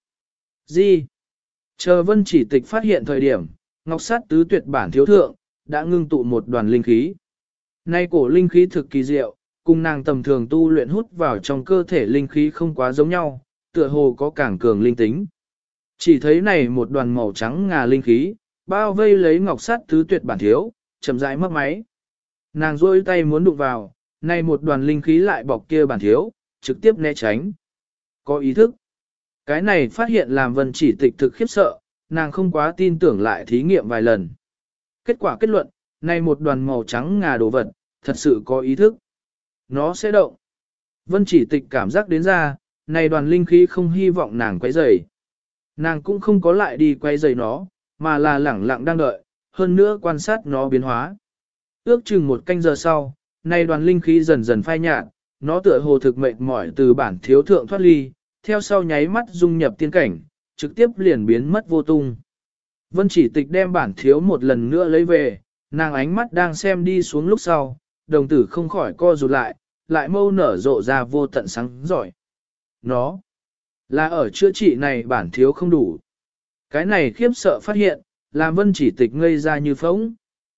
Gì? Chờ Vân Chỉ Tịch phát hiện thời điểm, ngọc sát tứ tuyệt bản thiếu thượng, đã ngưng tụ một đoàn linh khí. Nay cổ linh khí thực kỳ diệu, cùng nàng tầm thường tu luyện hút vào trong cơ thể linh khí không quá giống nhau, tựa hồ có càng cường linh tính. Chỉ thấy này một đoàn màu trắng ngà linh khí, bao vây lấy ngọc sát tứ tuyệt bản thiếu, chậm rãi mất máy. Nàng rôi tay muốn đụng vào, nay một đoàn linh khí lại bọc kia bản thiếu, trực tiếp né tránh. Có ý thức. Cái này phát hiện làm Vân Chỉ Tịch thực khiếp sợ, nàng không quá tin tưởng lại thí nghiệm vài lần. Kết quả kết luận, Này một đoàn màu trắng ngà đồ vật, thật sự có ý thức. Nó sẽ động. Vân Chỉ Tịch cảm giác đến ra, này đoàn linh khí không hy vọng nàng quấy rầy. Nàng cũng không có lại đi quấy rầy nó, mà là lẳng lặng đang đợi, hơn nữa quan sát nó biến hóa. Ước chừng một canh giờ sau, này đoàn linh khí dần dần phai nhạt, nó tựa hồ thực mệt mỏi từ bản thiếu thượng thoát ly, theo sau nháy mắt dung nhập tiên cảnh, trực tiếp liền biến mất vô tung. Vân Chỉ Tịch đem bản thiếu một lần nữa lấy về, nàng ánh mắt đang xem đi xuống lúc sau, đồng tử không khỏi co rụt lại mâu nở rộ ra vô tận sáng giỏi. Nó là ở chữa trị này bản thiếu không đủ. Cái này khiếp sợ phát hiện, làm Vân Chỉ Tịch ngây ra như phóng.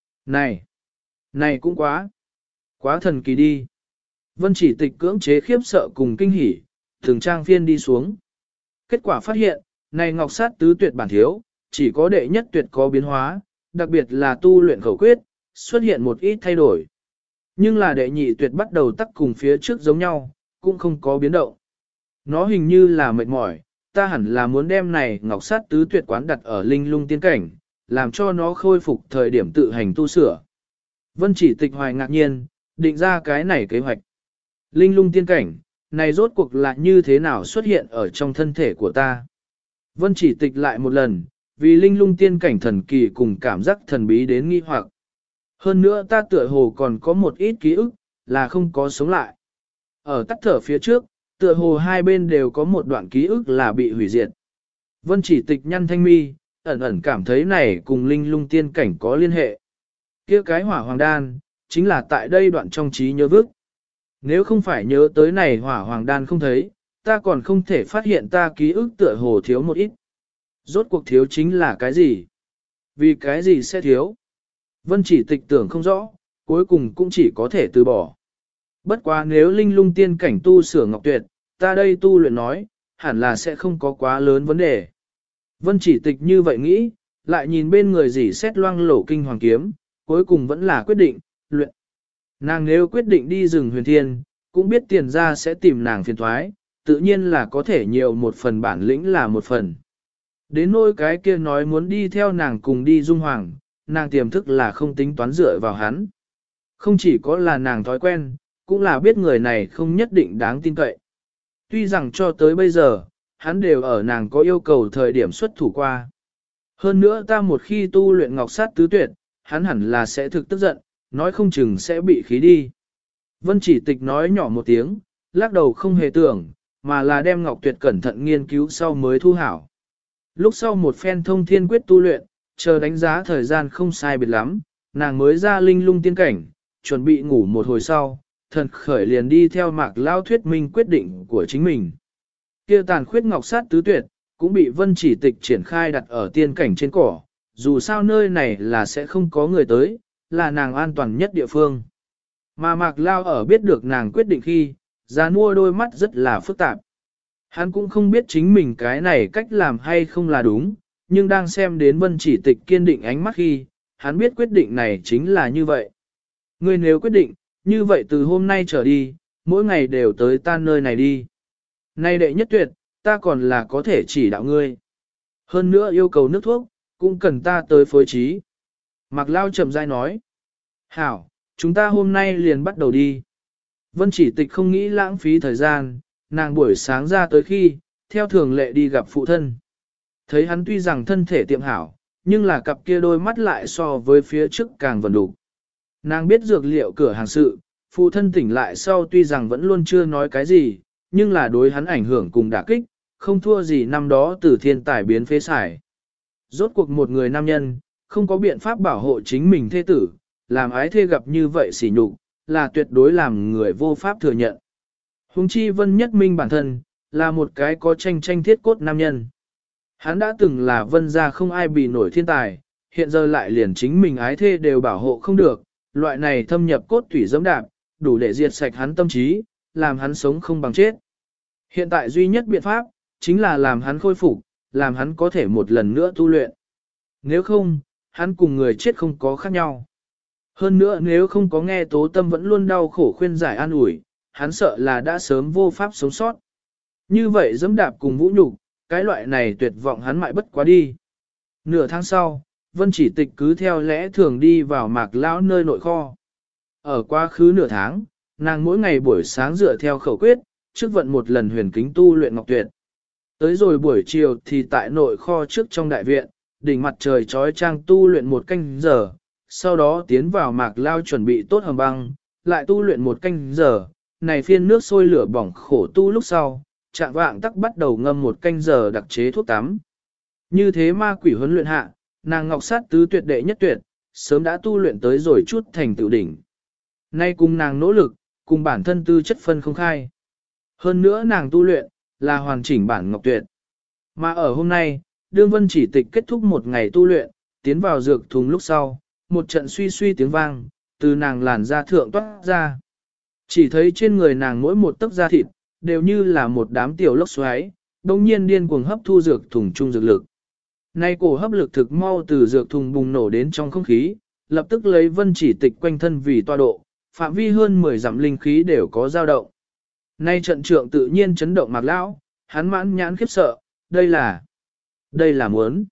Này cũng quá thần kỳ đi. Vân Chỉ Tịch cưỡng chế khiếp sợ cùng kinh hỉ, từng trang phiên đi xuống. Kết quả phát hiện, này ngọc sát tứ tuyệt bản thiếu, chỉ có đệ nhất tuyệt có biến hóa, đặc biệt là tu luyện khẩu quyết, xuất hiện một ít thay đổi. Nhưng là đệ nhị tuyệt bắt đầu tắc cùng phía trước giống nhau, cũng không có biến động. Nó hình như là mệt mỏi, ta hẳn là muốn đem này ngọc sát tứ tuyệt quán đặt ở linh lung tiên cảnh, làm cho nó khôi phục thời điểm tự hành tu sửa. Vân Chỉ Tịch hoài ngạc nhiên, định ra cái này kế hoạch. Linh lung tiên cảnh, này rốt cuộc là như thế nào xuất hiện ở trong thân thể của ta. Vân Chỉ Tịch lại một lần, vì linh lung tiên cảnh thần kỳ cùng cảm giác thần bí đến nghi hoặc. Hơn nữa ta tựa hồ còn có một ít ký ức, là không có sống lại. Ở tắt thở phía trước, tựa hồ hai bên đều có một đoạn ký ức là bị hủy diệt. Vân Chỉ Tịch nhăn thanh mi, ẩn ẩn cảm thấy này cùng linh lung tiên cảnh có liên hệ. Kia cái hỏa hoàng đan, chính là tại đây đoạn trong trí nhớ vức. Nếu không phải nhớ tới này hỏa hoàng đan không thấy, ta còn không thể phát hiện ta ký ức tựa hồ thiếu một ít. Rốt cuộc thiếu chính là cái gì? Vì cái gì sẽ thiếu? Vân Chỉ Tịch tưởng không rõ, cuối cùng cũng chỉ có thể từ bỏ. Bất quá nếu linh lung tiên cảnh tu sửa ngọc tuyệt, ta đây tu luyện nói, hẳn là sẽ không có quá lớn vấn đề. Vân Chỉ Tịch như vậy nghĩ, lại nhìn bên người dỉ xét loang lổ kinh hoàng kiếm, cuối cùng vẫn là quyết định, luyện. Nàng nếu quyết định đi rừng huyền thiên, cũng biết tiền ra sẽ tìm nàng phiền thoái, tự nhiên là có thể nhiều một phần bản lĩnh là một phần. Đến nỗi cái kia nói muốn đi theo nàng cùng đi dung hoàng, nàng tiềm thức là không tính toán dựa vào hắn. Không chỉ có là nàng thói quen, cũng là biết người này không nhất định đáng tin cậy. Tuy rằng cho tới bây giờ, hắn đều ở nàng có yêu cầu thời điểm xuất thủ qua. Hơn nữa ta một khi tu luyện ngọc sát tứ tuyệt, hắn hẳn là sẽ thực tức giận, nói không chừng sẽ bị khí đi. Vân Chỉ Tịch nói nhỏ một tiếng, lắc đầu không hề tưởng, mà là đem ngọc tuyệt cẩn thận nghiên cứu sau mới thu hảo. Lúc sau một phen thông thiên quyết tu luyện, chờ đánh giá thời gian không sai biệt lắm, nàng mới ra linh lung tiên cảnh, chuẩn bị ngủ một hồi sau, thần khởi liền đi theo Mạc Lao thuyết minh quyết định của chính mình. Kia tàn khuyết ngọc sát tứ tuyệt, cũng bị Vân Chỉ Tịch triển khai đặt ở tiên cảnh trên cỏ, dù sao nơi này là sẽ không có người tới, là nàng an toàn nhất địa phương. Mà Mạc Lao ở biết được nàng quyết định khi, ra mua đôi mắt rất là phức tạp. Hắn cũng không biết chính mình cái này cách làm hay không là đúng, nhưng đang xem đến Vân Chỉ Tịch kiên định ánh mắt khi, hắn biết quyết định này chính là như vậy. Ngươi nếu quyết định, như vậy từ hôm nay trở đi, mỗi ngày đều tới ta nơi này đi. Nay đệ nhất tuyệt, ta còn là có thể chỉ đạo ngươi. Hơn nữa yêu cầu nước thuốc, cũng cần ta tới phối trí. Mạc Lao chậm rãi nói. Hảo, chúng ta hôm nay liền bắt đầu đi. Vân Chỉ Tịch không nghĩ lãng phí thời gian, nàng buổi sáng ra tới khi, theo thường lệ đi gặp phụ thân. Thấy hắn tuy rằng thân thể tiệm hảo, nhưng là cặp kia đôi mắt lại so với phía trước càng vần đủ. Nàng biết dược liệu cửa hàng sự, phụ thân tỉnh lại sau tuy rằng vẫn luôn chưa nói cái gì, nhưng là đối hắn ảnh hưởng cùng đả kích, không thua gì năm đó từ thiên tài biến phế xài. Rốt cuộc một người nam nhân, không có biện pháp bảo hộ chính mình thê tử, làm ái thê gặp như vậy sỉ nhục, là tuyệt đối làm người vô pháp thừa nhận. Huống chi Vân Nhất Minh bản thân, là một cái có tranh thiết cốt nam nhân. Hắn đã từng là Vân gia không ai bị nổi thiên tài, hiện giờ lại liền chính mình ái thê đều bảo hộ không được, loại này thâm nhập cốt thủy dẫm đạp, đủ để diệt sạch hắn tâm trí, làm hắn sống không bằng chết. Hiện tại duy nhất biện pháp, chính là làm hắn khôi phục, làm hắn có thể một lần nữa tu luyện. Nếu không, hắn cùng người chết không có khác nhau. Hơn nữa nếu không có nghe Tố Tâm vẫn luôn đau khổ khuyên giải an ủi, hắn sợ là đã sớm vô pháp sống sót. Như vậy dẫm đạp cùng vũ nhục, cái loại này tuyệt vọng hắn mãi bất quá đi. Nửa tháng sau, Vân Chỉ Tịch cứ theo lẽ thường đi vào Mạc Lão nơi nội kho. Ở quá khứ nửa tháng, nàng mỗi ngày buổi sáng dựa theo khẩu quyết, trước vận một lần huyền kính tu luyện ngọc tuyệt. Tới rồi buổi chiều thì tại nội kho trước trong đại viện, đỉnh mặt trời trói trang tu luyện một canh giờ, sau đó tiến vào Mạc Lao chuẩn bị tốt hầm băng, lại tu luyện một canh giờ, này phiên nước sôi lửa bỏng khổ tu lúc sau, trạng vạng tắc bắt đầu ngâm một canh giờ đặc chế thuốc tắm. Như thế ma quỷ huấn luyện hạ, nàng ngọc sát tứ tuyệt đệ nhất tuyệt, sớm đã tu luyện tới rồi chút thành tựu đỉnh. Nay cùng nàng nỗ lực, cùng bản thân tư chất phân không khai. Hơn nữa nàng tu luyện, là hoàn chỉnh bản ngọc tuyệt. Mà ở hôm nay, đương Vân Chỉ Tịch kết thúc một ngày tu luyện, tiến vào dược thùng lúc sau, một trận suy suy tiếng vang, từ nàng làn da thượng toát ra. Chỉ thấy trên người nàng mỗi một tấc da thịt, đều như là một đám tiểu lốc xoáy, đồng nhiên điên cuồng hấp thu dược thùng chung dược lực. Nay cổ hấp lực thực mau từ dược thùng bùng nổ đến trong không khí, lập tức lấy Vân Chỉ Tịch quanh thân vì tọa độ, phạm vi hơn 10 dặm linh khí đều có dao động. Nay trận trượng tự nhiên chấn động Mạc Lão, hắn mãn nhãn khiếp sợ, đây là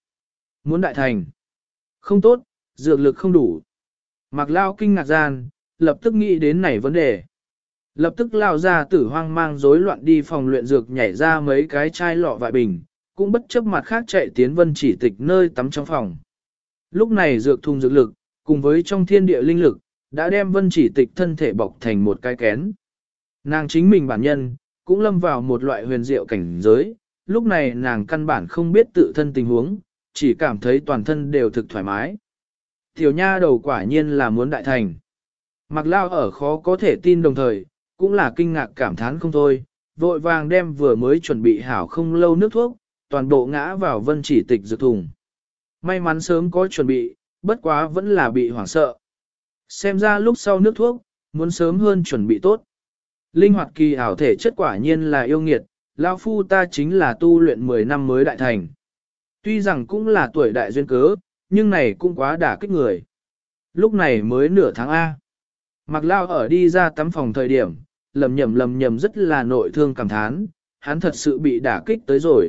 muốn đại thành. Không tốt, dược lực không đủ. Mạc Lão kinh ngạc gian, lập tức nghĩ đến này vấn đề. Lập tức lao ra tử hoang mang rối loạn đi phòng luyện dược nhảy ra mấy cái chai lọ vại bình, cũng bất chấp mặt khác chạy tiến Vân Chỉ Tịch nơi tắm trong phòng. Lúc này dược thùng dược lực, cùng với trong thiên địa linh lực, đã đem Vân Chỉ Tịch thân thể bọc thành một cái kén. Nàng chính mình bản nhân, cũng lâm vào một loại huyền diệu cảnh giới, lúc này nàng căn bản không biết tự thân tình huống, chỉ cảm thấy toàn thân đều thực thoải mái. Tiểu nha đầu quả nhiên là muốn đại thành. Mạc Lao ở khó có thể tin đồng thời, cũng là kinh ngạc cảm thán không thôi, vội vàng đem vừa mới chuẩn bị hảo không lâu nước thuốc, toàn bộ ngã vào Vân Chỉ Tịch dược thùng. May mắn sớm có chuẩn bị, bất quá vẫn là bị hoảng sợ. Xem ra lúc sau nước thuốc, muốn sớm hơn chuẩn bị tốt. Linh hoạt kỳ ảo thể chất quả nhiên là yêu nghiệt, lão phu ta chính là tu luyện 10 năm mới đại thành. Tuy rằng cũng là tuổi đại duyên cớ, nhưng này cũng quá đả kích người. Lúc này mới nửa tháng A. Mạc Lao ở đi ra tắm phòng thời điểm, lầm nhầm rất là nội thương cảm thán, hắn thật sự bị đả kích tới rồi.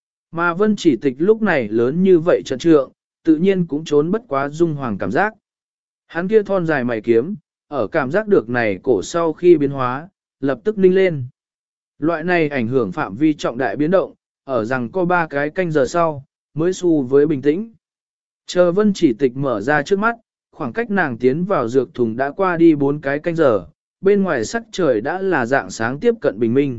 Mà Vân Chỉ Tịch lúc này lớn như vậy trận trượng, tự nhiên cũng trốn bất quá dung hoàng cảm giác. Hắn kia thon dài mày kiếm, ở cảm giác được này cổ sau khi biến hóa, lập tức ninh lên. Loại này ảnh hưởng phạm vi trọng đại biến động, ở rằng có 3 cái canh giờ sau, mới xu với bình tĩnh. Chờ Vân Chỉ Tịch mở ra trước mắt, khoảng cách nàng tiến vào dược thùng đã qua đi 4 cái canh giờ, bên ngoài sắc trời đã là dạng sáng tiếp cận bình minh.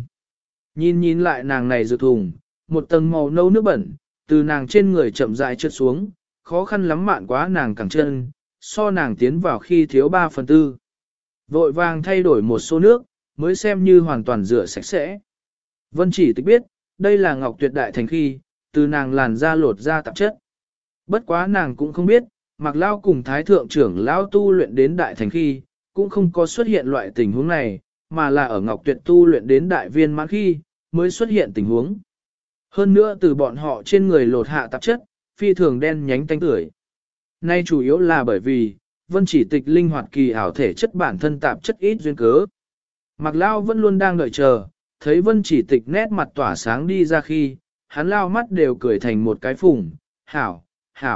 Nhìn lại nàng này dược thùng, một tầng màu nâu nước bẩn, từ nàng trên người chậm rãi trượt xuống, khó khăn lắm mạn quá nàng cẳng chân, so nàng tiến vào khi thiếu 3/4. Vội vàng thay đổi một số nước, mới xem như hoàn toàn rửa sạch sẽ. Vân Chỉ Tịch biết, đây là ngọc tuyệt đại thành khi, từ nàng làn da lột ra tạp chất. Bất quá nàng cũng không biết, Mạc Lao cùng Thái Thượng trưởng Lao tu luyện đến đại thành khi, cũng không có xuất hiện loại tình huống này, mà là ở ngọc tuyệt tu luyện đến đại viên mãn khi, mới xuất hiện tình huống. Hơn nữa từ bọn họ trên người lột hạ tạp chất, phi thường đen nhánh tanh tưởi. Nay chủ yếu là bởi vì, Vân Chỉ Tịch linh hoạt kỳ ảo thể chất bản thân tạp chất ít duyên cớ. Mạc Lao vẫn luôn đang đợi chờ, thấy Vân Chỉ Tịch nét mặt tỏa sáng đi ra khi, hắn lao mắt đều cười thành một cái phùng, hảo.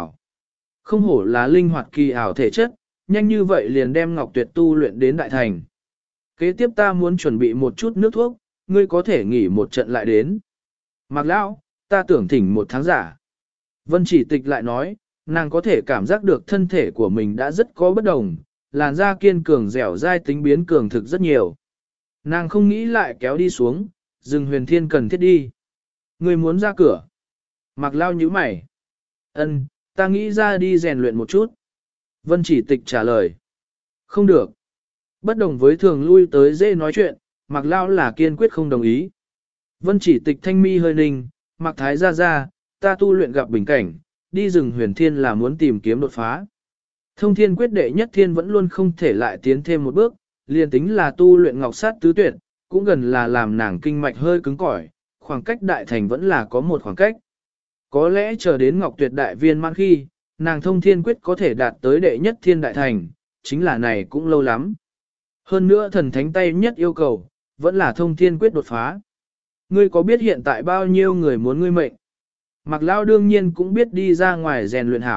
Không hổ là linh hoạt kỳ ảo thể chất, nhanh như vậy liền đem Ngọc Tuyệt tu luyện đến đại thành. Kế tiếp ta muốn chuẩn bị một chút nước thuốc, ngươi có thể nghỉ một trận lại đến. Mạc Lão, ta tưởng thỉnh 1 tháng giả. Vân Chỉ Tịch lại nói, nàng có thể cảm giác được thân thể của mình đã rất có bất đồng, làn da kiên cường dẻo dai tính biến cường thực rất nhiều. Nàng không nghĩ lại kéo đi xuống, rừng Huyền Thiên cần thiết đi. Ngươi muốn ra cửa. Mạc Lao nhíu mày. Ân, ta nghĩ ra đi rèn luyện một chút. Vân Chỉ Tịch trả lời. Không được. Bất đồng với thường lui tới dễ nói chuyện, Mạc Lao là kiên quyết không đồng ý. Vân Chỉ Tịch thanh mi hơi ninh, Mạc Thái ra, ta tu luyện gặp bình cảnh, đi rừng Huyền Thiên là muốn tìm kiếm đột phá. Thông thiên quyết đệ nhất thiên vẫn luôn không thể lại tiến thêm một bước, liền tính là tu luyện ngọc sát tứ tuyệt, cũng gần là làm nàng kinh mạch hơi cứng cỏi, khoảng cách đại thành vẫn là có một khoảng cách. Có lẽ chờ đến ngọc tuyệt đại viên mãn khi, nàng thông thiên quyết có thể đạt tới đệ nhất thiên đại thành, chính là này cũng lâu lắm. Hơn nữa thần thánh tay nhất yêu cầu, vẫn là thông thiên quyết đột phá. Ngươi có biết hiện tại bao nhiêu người muốn ngươi mệnh? Mạc Lao đương nhiên cũng biết đi ra ngoài rèn luyện hảo,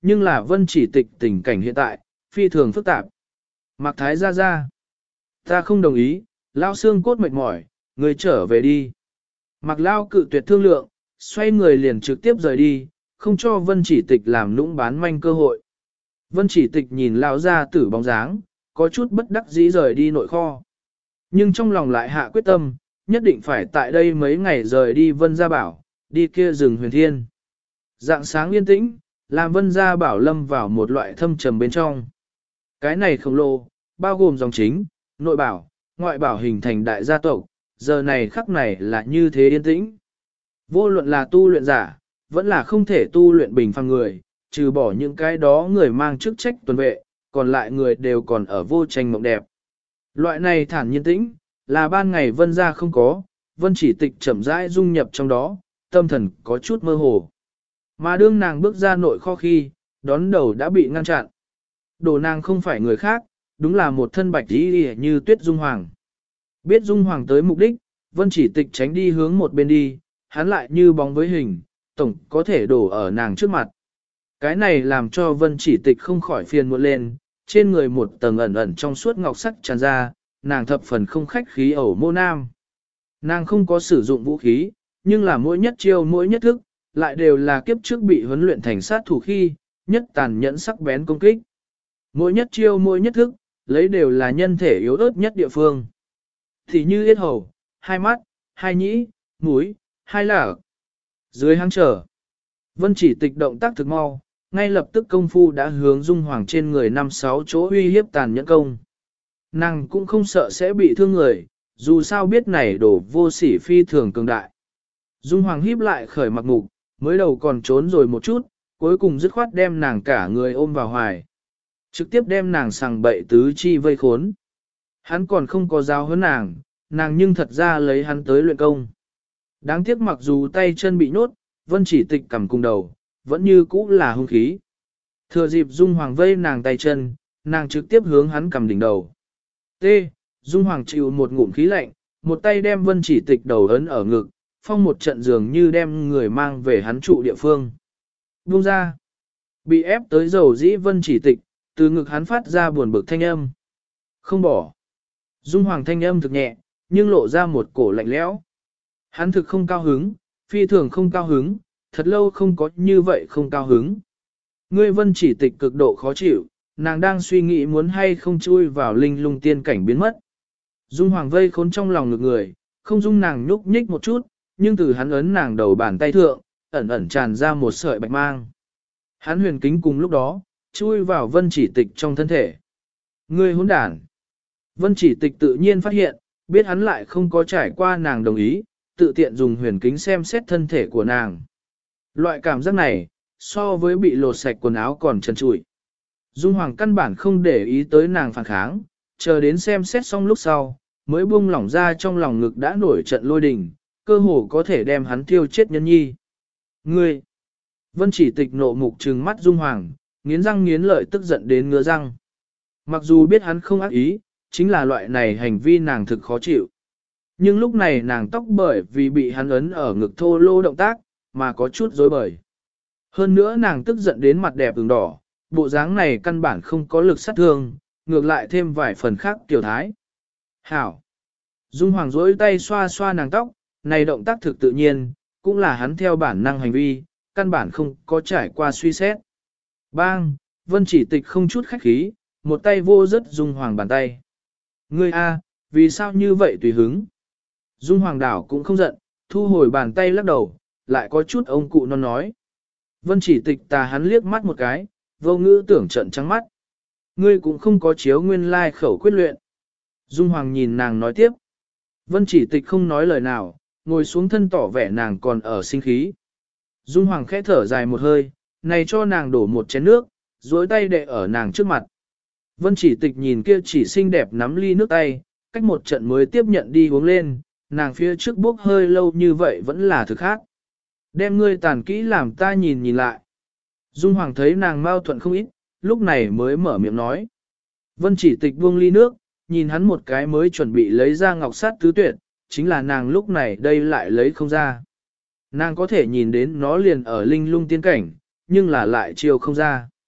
Nhưng là Vân Chỉ Tịch tình cảnh hiện tại, phi thường phức tạp. Mạc Thái ra. Ta không đồng ý, Lao xương cốt mệt mỏi, người trở về đi. Mạc Lao cự tuyệt thương lượng, xoay người liền trực tiếp rời đi, không cho Vân Chỉ Tịch làm nũng bán manh cơ hội. Vân Chỉ Tịch nhìn Lao ra tử bóng dáng, có chút bất đắc dĩ rời đi nội kho. Nhưng trong lòng lại hạ quyết tâm, nhất định phải tại đây mấy ngày rời đi Vân Gia Bảo, đi kia rừng huyền thiên. Dạng sáng yên tĩnh, làm Vân Gia Bảo lâm vào một loại thâm trầm bên trong. Cái này khổng lồ, bao gồm dòng chính, nội bảo, ngoại bảo hình thành đại gia tộc, giờ này khắc này là như thế yên tĩnh. Vô luận là tu luyện giả, vẫn là không thể tu luyện bình phàm người, trừ bỏ những cái đó người mang chức trách tuần vệ, còn lại người đều còn ở vô tranh mộng đẹp. Loại này thản nhiên tĩnh, là ban ngày Vân Gia không có, Vân Chỉ Tịch chậm rãi dung nhập trong đó, tâm thần có chút mơ hồ. Mà đương nàng bước ra nội kho khi, đón đầu đã bị ngăn chặn. Đồ nàng không phải người khác, đúng là một thân bạch y như tuyết Dung Hoàng. Biết Dung Hoàng tới mục đích, Vân Chỉ Tịch tránh đi hướng một bên đi, hắn lại như bóng với hình, tổng có thể đổ ở nàng trước mặt. Cái này làm cho Vân Chỉ Tịch không khỏi phiền muộn lên, trên người một tầng ẩn ẩn trong suốt ngọc sắc tràn ra, nàng thập phần không khách khí ẩu mô nam. Nàng không có sử dụng vũ khí, nhưng là mỗi nhất chiêu mỗi nhất thức, lại đều là kiếp trước bị huấn luyện thành sát thủ khi, nhất tàn nhẫn sắc bén công kích. Mỗi nhất chiêu mỗi nhất thức, lấy đều là nhân thể yếu ớt nhất địa phương. Thì như yết hầu, hai mắt, hai nhĩ, mũi, hai lở. Dưới hang trở, Vân Chỉ Tịch động tác thực mau, ngay lập tức công phu đã hướng Dung Hoàng trên người 5-6 chỗ uy hiếp tàn nhẫn công. Nàng cũng không sợ sẽ bị thương người, dù sao biết này đổ vô sỉ phi thường cường đại. Dung Hoàng híp lại khởi mặt mục, mới đầu còn trốn rồi một chút, cuối cùng dứt khoát đem nàng cả người ôm vào hoài. Trực tiếp đem nàng sằng bậy tứ chi vây khốn. Hắn còn không có giáo hơn nàng, nàng nhưng thật ra lấy hắn tới luyện công. Đáng tiếc mặc dù tay chân bị nhốt, Vân Chỉ Tịch cầm cùng đầu, vẫn như cũ là hung khí. Thừa dịp Dung Hoàng vây nàng tay chân, nàng trực tiếp hướng hắn cầm đỉnh đầu. T. Dung Hoàng chịu một ngụm khí lạnh, một tay đem Vân Chỉ Tịch đầu ấn ở ngực, phong một trận dường như đem người mang về hắn trụ địa phương. Buông ra. Bị ép tới dầu dĩ Vân Chỉ Tịch, từ ngực hắn phát ra buồn bực thanh âm. Không bỏ. Dung Hoàng thanh âm thực nhẹ, nhưng lộ ra một cổ lạnh lẽo. Hắn thực không cao hứng, phi thường không cao hứng, thật lâu không có như vậy không cao hứng. Ngươi Vân Chỉ Tịch cực độ khó chịu, nàng đang suy nghĩ muốn hay không chui vào linh lung tiên cảnh biến mất. Dung Hoàng vây khốn trong lòng ngực người, không dung nàng nhúc nhích một chút, nhưng từ hắn ấn nàng đầu bàn tay thượng, ẩn ẩn tràn ra một sợi bạch mang. Hắn huyền kính cùng lúc đó, chui vào Vân Chỉ Tịch trong thân thể. Ngươi hỗn đản. Vân Chỉ Tịch tự nhiên phát hiện, biết hắn lại không có trải qua nàng đồng ý, tự tiện dùng huyền kính xem xét thân thể của nàng. Loại cảm giác này, so với bị lột sạch quần áo còn trần trụi. Dung Hoàng căn bản không để ý tới nàng phản kháng, chờ đến xem xét xong lúc sau, mới buông lỏng ra trong lòng ngực đã nổi trận lôi đình, cơ hồ có thể đem hắn tiêu chết nhân nhi. Ngươi! Vân Chỉ Tịch nộ mục trừng mắt Dung Hoàng, nghiến răng nghiến lợi tức giận đến ngứa răng. Mặc dù biết hắn không ác ý, chính là loại này hành vi nàng thực khó chịu. Nhưng lúc này nàng tóc bởi vì bị hắn ấn ở ngực thô lô động tác, mà có chút rối bời. Hơn nữa nàng tức giận đến mặt đẹp ửng đỏ, bộ dáng này căn bản không có lực sát thương, ngược lại thêm vài phần khác tiểu thái. Hảo! Dung Hoàng duỗi tay xoa xoa nàng tóc, này động tác thực tự nhiên, cũng là hắn theo bản năng hành vi, căn bản không có trải qua suy xét. Bang! Vân Chỉ Tịch không chút khách khí, một tay vô rất Dung Hoàng bàn tay. Ngươi a, vì sao như vậy tùy hứng? Dung Hoàng đảo cũng không giận, thu hồi bàn tay lắc đầu, lại có chút ông cụ non nói. Vân Chỉ Tịch tà hắn liếc mắt một cái, vô ngữ tưởng trận trắng mắt. Ngươi cũng không có chiếu nguyên lai khẩu quyết luyện. Dung Hoàng nhìn nàng nói tiếp. Vân Chỉ Tịch không nói lời nào, ngồi xuống thân tỏ vẻ nàng còn ở sinh khí. Dung Hoàng khẽ thở dài một hơi, này cho nàng đổ một chén nước, duỗi tay đệ ở nàng trước mặt. Vân Chỉ Tịch nhìn kia chỉ xinh đẹp nắm ly nước tay, cách một trận mới tiếp nhận đi uống lên, nàng phía trước bốc hơi lâu như vậy vẫn là thực khác. Đem ngươi tàn kỹ làm ta nhìn nhìn lại. Dung Hoàng thấy nàng mao thuận không ít, lúc này mới mở miệng nói. Vân Chỉ Tịch buông ly nước, nhìn hắn một cái mới chuẩn bị lấy ra ngọc sát tứ tuyệt, chính là nàng lúc này đây lại lấy không ra. Nàng có thể nhìn đến nó liền ở linh lung tiên cảnh, nhưng là lại chiêu không ra.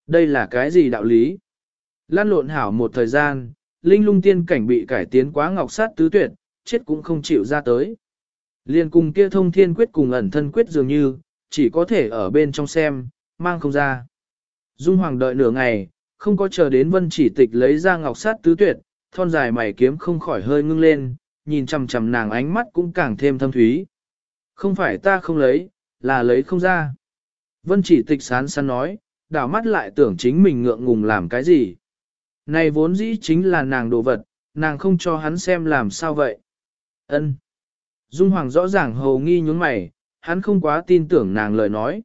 Đây là cái gì đạo lý? Lan lộn hảo một thời gian, linh lung tiên cảnh bị cải tiến quá ngọc sát tứ tuyệt, chết cũng không chịu ra tới. Liên cùng kia thông thiên quyết cùng ẩn thân quyết dường như, chỉ có thể ở bên trong xem, mang không ra. Dung Hoàng đợi nửa ngày, không có chờ đến Vân Chỉ Tịch lấy ra ngọc sát tứ tuyệt, thon dài mày kiếm không khỏi hơi ngưng lên, nhìn chằm chằm nàng ánh mắt cũng càng thêm thâm thúy. Không phải ta không lấy, là lấy không ra. Vân Chỉ Tịch sán sán nói, đảo mắt lại tưởng chính mình ngượng ngùng làm cái gì. Này vốn dĩ chính là nàng đồ vật, nàng không cho hắn xem làm sao vậy. Ân. Dung Hoàng rõ ràng hầu nghi nhướng mày, hắn không quá tin tưởng nàng lời nói.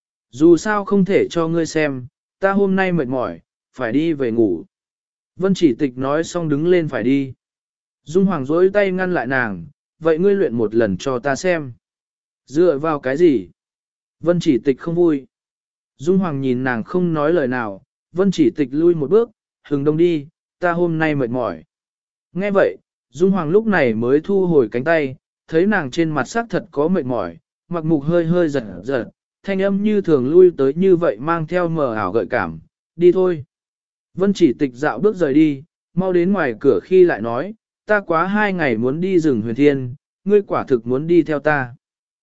Dù sao không thể cho ngươi xem, ta hôm nay mệt mỏi, phải đi về ngủ. Vân Chỉ Tịch nói xong đứng lên phải đi. Dung Hoàng dối tay ngăn lại nàng, vậy ngươi luyện một lần cho ta xem. Dựa vào cái gì? Vân Chỉ Tịch không vui. Dung Hoàng nhìn nàng không nói lời nào, Vân Chỉ Tịch lui một bước, hừng đông đi, ta hôm nay mệt mỏi. Nghe vậy, Dung Hoàng lúc này mới thu hồi cánh tay, thấy nàng trên mặt sắc thật có mệt mỏi, mặc mục hơi hơi giật giật, thanh âm như thường lui tới như vậy mang theo mờ ảo gợi cảm, đi thôi. Vân Chỉ Tịch dạo bước rời đi, mau đến ngoài cửa khi lại nói, ta quá 2 ngày muốn đi rừng Huyền Thiên, ngươi quả thực muốn đi theo ta.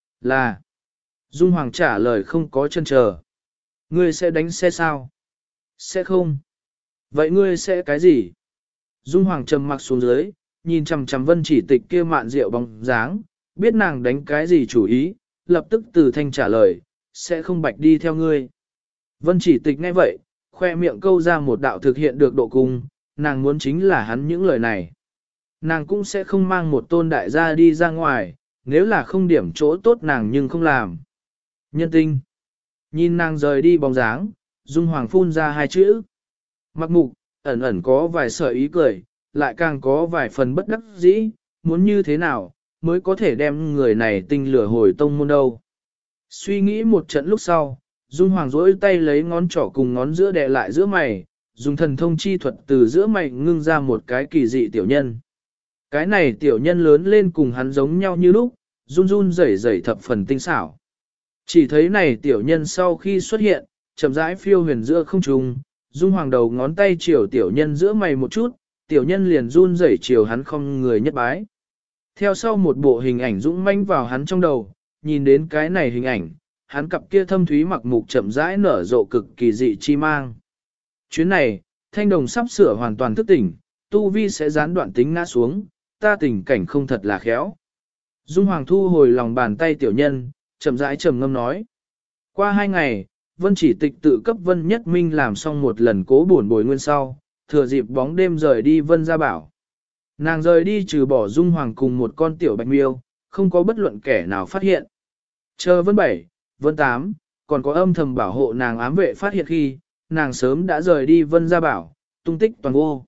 Là, Dung Hoàng trả lời không có chân chờ. Ngươi sẽ đánh xe sao? Sẽ không. Vậy ngươi sẽ cái gì? Dung Hoàng trầm mặc xuống dưới, nhìn chằm chằm Vân Chỉ Tịch kia mạn rượu bóng dáng, biết nàng đánh cái gì chủ ý, lập tức từ thanh trả lời, sẽ không bạch đi theo ngươi. Vân Chỉ Tịch nghe vậy, khoe miệng câu ra một đạo thực hiện được độ cung, nàng muốn chính là hắn những lời này. Nàng cũng sẽ không mang một tôn đại gia đi ra ngoài, nếu là không điểm chỗ tốt nàng nhưng không làm. Nhân tinh. Nhìn nàng rời đi bóng dáng, Dung Hoàng phun ra 2 chữ. Mặc mục, ẩn ẩn có vài sợi ý cười, lại càng có vài phần bất đắc dĩ, muốn như thế nào, mới có thể đem người này tinh lửa hồi tông môn đâu. Suy nghĩ một trận lúc sau, Dung Hoàng rỗi tay lấy ngón trỏ cùng ngón giữa đè lại giữa mày, dùng thần thông chi thuật từ giữa mày ngưng ra một cái kỳ dị tiểu nhân. Cái này tiểu nhân lớn lên cùng hắn giống nhau như lúc, run run rẩy rẩy thập phần tinh xảo. Chỉ thấy này tiểu nhân sau khi xuất hiện, chậm rãi phiêu huyền giữa không trung, Dung Hoàng đầu ngón tay chiều tiểu nhân giữa mày một chút, tiểu nhân liền run rẩy chiều hắn không người nhất bái. Theo sau một bộ hình ảnh dũng manh vào hắn trong đầu, nhìn đến cái này hình ảnh, hắn cặp kia thâm thúy mặc mục chậm rãi nở rộ cực kỳ dị chi mang. Chuyến này, thanh đồng sắp sửa hoàn toàn thức tỉnh, tu vi sẽ gián đoạn tính ngã xuống, ta tình cảnh không thật là khéo. Dung Hoàng thu hồi lòng bàn tay tiểu nhân, chậm rãi trầm ngâm nói. Qua 2 ngày, Vân Chỉ Tịch tự cấp Vân Nhất Minh làm xong một lần cố buồn bồi nguyên sau, thừa dịp bóng đêm rời đi Vân Gia Bảo. Nàng rời đi trừ bỏ Dung Hoàng cùng một con tiểu bạch miêu, không có bất luận kẻ nào phát hiện. Chờ Vân 7, Vân 8, còn có âm thầm bảo hộ nàng ám vệ phát hiện khi, nàng sớm đã rời đi Vân Gia Bảo, tung tích toàn vô.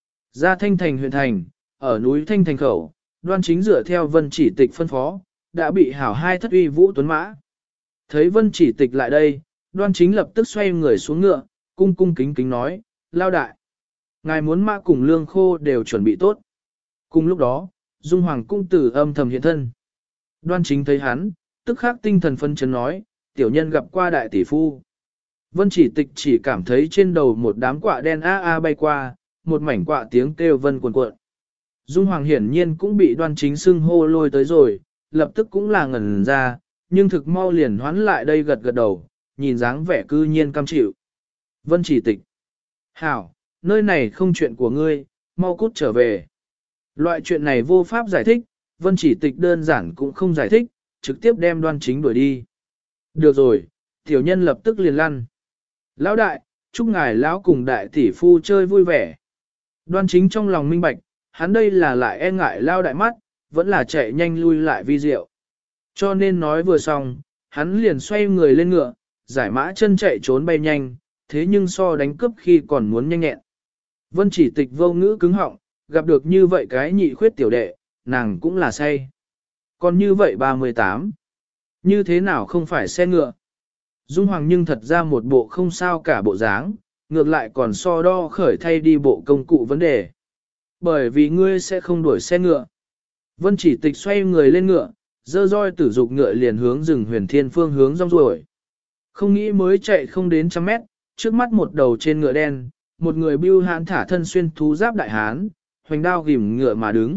Ra Thanh Thành huyện thành, ở núi Thanh Thành khẩu, Đoan Chính dựa theo Vân Chỉ Tịch phân phó, đã bị hảo 2 thất uy vũ tuấn mã. Thấy Vân Chỉ Tịch lại đây, Đoan Chính lập tức xoay người xuống ngựa, cung cung kính kính nói, lao đại. Ngài muốn mã cùng lương khô đều chuẩn bị tốt. Cùng lúc đó, Dung Hoàng cung tử âm thầm hiện thân. Đoan Chính thấy hắn, tức khắc tinh thần phân chấn nói, tiểu nhân gặp qua đại tỷ phu. Vân Chỉ Tịch chỉ cảm thấy trên đầu một đám quạ đen bay qua, một mảnh quạ tiếng kêu vân cuồn cuộn. Dung Hoàng hiển nhiên cũng bị Đoan Chính xưng hô lôi tới rồi, lập tức cũng là ngẩn ra, nhưng thực mau liền hoán lại đây gật gật đầu, nhìn dáng vẻ cư nhiên cam chịu. Vân Chỉ Tịch. Hảo, nơi này không chuyện của ngươi, mau cút trở về. Loại chuyện này vô pháp giải thích, Vân Chỉ Tịch đơn giản cũng không giải thích, trực tiếp đem Đoan Chính đuổi đi. Được rồi, tiểu nhân lập tức liền lăn. Lão đại, chúc ngài lão cùng đại tỷ phu chơi vui vẻ. Đoan Chính trong lòng minh bạch, hắn đây là lại e ngại lao đại mắt, vẫn là chạy nhanh lui lại vi diệu. Cho nên nói vừa xong, hắn liền xoay người lên ngựa, giải mã chân chạy trốn bay nhanh, thế nhưng so đánh cướp khi còn muốn nhanh nhẹn. Vân Chỉ Tịch vô ngữ cứng họng, gặp được như vậy cái nhị khuyết tiểu đệ, nàng cũng là say. Còn như vậy 38, như thế nào không phải xe ngựa? Dung Hoàng nhưng thật ra một bộ không sao cả bộ dáng, ngược lại còn so đo khởi thay đi bộ công cụ vấn đề. Bởi vì ngươi sẽ không đuổi xe ngựa. Vân Chỉ Tịch xoay người lên ngựa, dơ roi tử dục ngựa liền hướng rừng Huyền Thiên phương hướng rong ruổi. Không nghĩ mới chạy không đến 100 mét, trước mắt một đầu trên ngựa đen, một người bưu hãn thả thân xuyên thú giáp đại hán, hoành đao ghim ngựa mà đứng.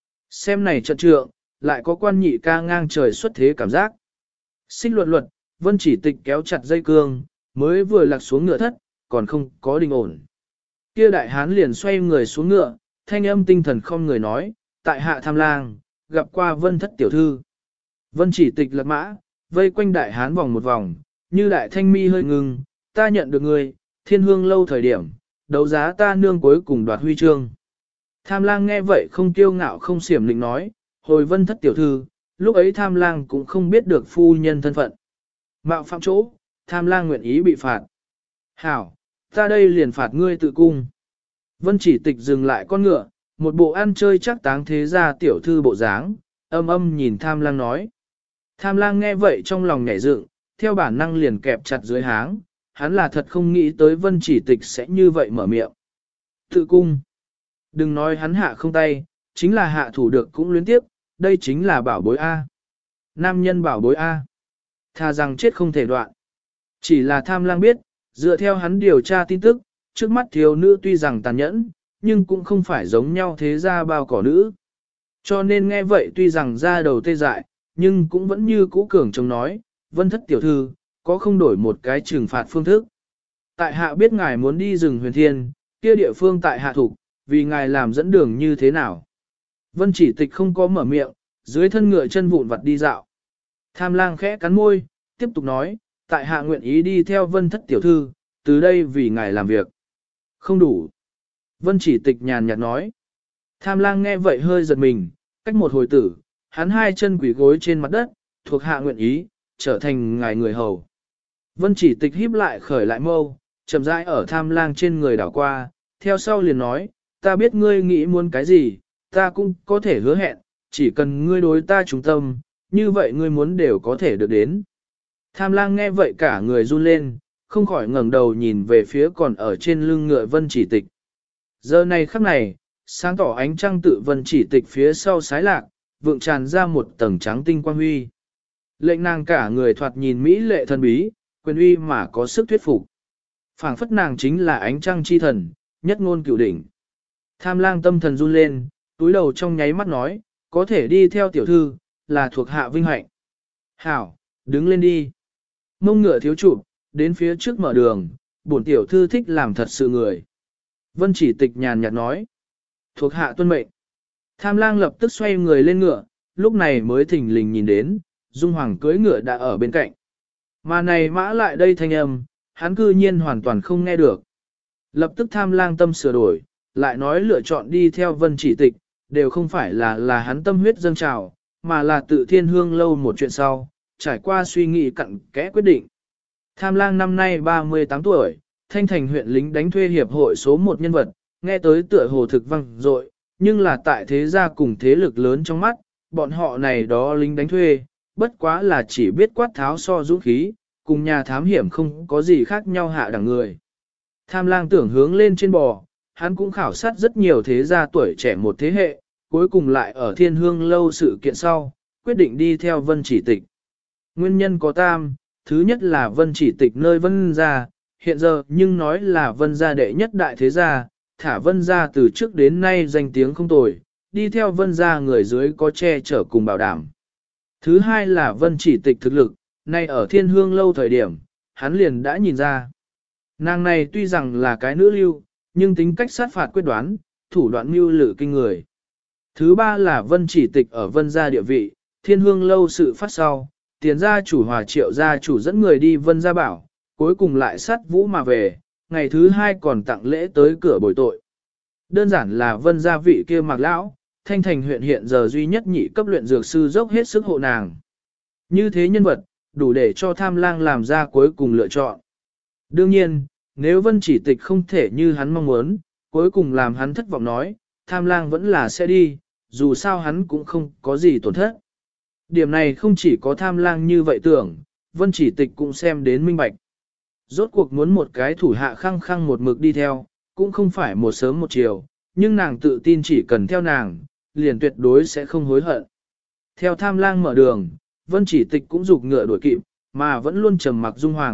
Xem này trận trượng, lại có quan nhị ca ngang trời xuất thế cảm giác. Xích luật luật, Vân Chỉ Tịch kéo chặt dây cương, mới vừa lạc xuống ngựa thất, còn không có đình ổn. Kia đại hán liền xoay người xuống ngựa, thanh âm tinh thần không người nói, tại hạ tham lang, gặp qua Vân thất tiểu thư. Vân Chỉ Tịch lật mã, vây quanh đại hán vòng một vòng, như đại thanh mi hơi ngừng, ta nhận được người, thiên hương lâu thời điểm, đấu giá ta nương cuối cùng đoạt huy chương. Tham lang nghe vậy không kiêu ngạo không xiểm định nói, hồi Vân thất tiểu thư, lúc ấy tham lang cũng không biết được phu nhân thân phận. Mạo phạm chỗ, tham lang nguyện ý bị phạt. Hảo, ta đây liền phạt ngươi tự cung. Vân Chỉ Tịch dừng lại con ngựa, một bộ ăn chơi chắc táng thế ra tiểu thư bộ dáng, âm nhìn tham lang nói. Tham lang nghe vậy trong lòng nhảy dựng, theo bản năng liền kẹp chặt dưới háng, hắn là thật không nghĩ tới Vân Chỉ Tịch sẽ như vậy mở miệng. Tự cung. Đừng nói hắn hạ không tay, chính là hạ thủ được cũng luyến tiếp, đây chính là bảo bối A. Nam nhân bảo bối A. Thà rằng chết không thể đoạn. Chỉ là tham lang biết, dựa theo hắn điều tra tin tức, trước mắt thiếu nữ tuy rằng tàn nhẫn, nhưng cũng không phải giống nhau thế ra bao cỏ nữ. Cho nên nghe vậy tuy rằng ra đầu tê dại, nhưng cũng vẫn như cũ cường chống nói, Vân thất tiểu thư, có không đổi một cái trừng phạt phương thức. Tại hạ biết ngài muốn đi rừng huyền thiên, kia địa phương tại hạ thủ, vì ngài làm dẫn đường như thế nào. Vân Chỉ Tịch không có mở miệng, dưới thân ngựa chân vụn vặt đi dạo. Tham lang khẽ cắn môi, tiếp tục nói, tại hạ nguyện ý đi theo Vân thất tiểu thư, từ đây vì ngài làm việc. Không đủ. Vân Chỉ Tịch nhàn nhạt nói. Tham lang nghe vậy hơi giật mình, cách một hồi tử, hắn hai chân quỳ gối trên mặt đất, thuộc hạ nguyện ý, trở thành ngài người hầu. Vân Chỉ Tịch híp lại khởi lại mâu, chậm rãi ở tham lang trên người đảo qua, theo sau liền nói, ta biết ngươi nghĩ muốn cái gì, ta cũng có thể hứa hẹn, chỉ cần ngươi đối ta trung tâm, như vậy ngươi muốn đều có thể được đến. Tham lang nghe vậy cả người run lên, không khỏi ngẩng đầu nhìn về phía còn ở trên lưng ngựa Vân Chỉ Tịch. Giờ này khắc này, sáng tỏ ánh trăng tự Vân Chỉ Tịch phía sau sái lạc, vượng tràn ra một tầng trắng tinh quang huy. Lệnh nàng cả người thoạt nhìn mỹ lệ thần bí, quyền uy mà có sức thuyết phục. Phảng phất nàng chính là ánh trăng chi thần, nhất ngôn cửu đỉnh. Tham lang tâm thần run lên, túi đầu trong nháy mắt nói, có thể đi theo tiểu thư, là thuộc hạ vinh hạnh. Hảo, đứng lên đi. Mông ngựa thiếu trụ, đến phía trước mở đường, bổn tiểu thư thích làm thật sự người. Vân Chỉ Tịch nhàn nhạt nói, thuộc hạ tuân mệnh. Tham lang lập tức xoay người lên ngựa, lúc này mới thình lình nhìn đến, Dung Hoàng cưỡi ngựa đã ở bên cạnh. Mà này mã lại đây thanh âm, hắn cư nhiên hoàn toàn không nghe được. Lập tức tham lang tâm sửa đổi, lại nói lựa chọn đi theo Vân Chỉ Tịch, đều không phải là hắn tâm huyết dâng trào, mà là tự thiên hương lâu một chuyện sau, trải qua suy nghĩ cặn kẽ quyết định. Tham lang năm nay 38 tuổi, thanh thành huyện lính đánh thuê hiệp hội số 1 nhân vật, nghe tới tựa hồ thực văng dội, nhưng là tại thế gia cùng thế lực lớn trong mắt, bọn họ này đó lính đánh thuê, bất quá là chỉ biết quát tháo so dũng khí, cùng nhà thám hiểm không có gì khác nhau hạ đẳng người. Tham lang tưởng hướng lên trên bò, hắn cũng khảo sát rất nhiều thế gia tuổi trẻ một thế hệ, cuối cùng lại ở thiên hương lâu sự kiện sau, quyết định đi theo Vân Chỉ Tịch. Nguyên nhân có tam, thứ nhất là Vân Chỉ Tịch nơi Vân gia, hiện giờ nhưng nói là Vân gia đệ nhất đại thế gia, thả Vân gia từ trước đến nay danh tiếng không tồi, đi theo Vân gia người dưới có che chở cùng bảo đảm. Thứ hai là Vân Chỉ Tịch thực lực, nay ở thiên hương lâu thời điểm, hắn liền đã nhìn ra. Nàng này tuy rằng là cái nữ lưu, nhưng tính cách sát phạt quyết đoán, thủ đoạn mưu lự kinh người. Thứ ba là Vân Chỉ Tịch ở Vân gia địa vị, thiên hương lâu sự phát sau, tiền gia chủ Hòa Triệu gia chủ dẫn người đi Vân gia bảo, cuối cùng lại sát vũ mà về, ngày thứ hai còn tặng lễ tới cửa bồi tội. Đơn giản là Vân gia vị kia Mạc lão, thanh thành huyện hiện giờ duy nhất nhị cấp luyện dược sư dốc hết sức hộ nàng. Như thế nhân vật, đủ để cho tham lang làm ra cuối cùng lựa chọn. Đương nhiên, nếu Vân Chỉ Tịch không thể như hắn mong muốn, cuối cùng làm hắn thất vọng nói, tham lang vẫn là sẽ đi, dù sao hắn cũng không có gì tổn thất. Điểm này không chỉ có tham lang như vậy tưởng, Vân Chỉ Tịch cũng xem đến minh bạch. Rốt cuộc muốn một cái thủ hạ khăng khăng một mực đi theo, cũng không phải một sớm một chiều, nhưng nàng tự tin chỉ cần theo nàng, liền tuyệt đối sẽ không hối hận. Theo tham lang mở đường, Vân Chỉ Tịch cũng dục ngựa đuổi kịp, mà vẫn luôn trầm mặc Dung Hoàng,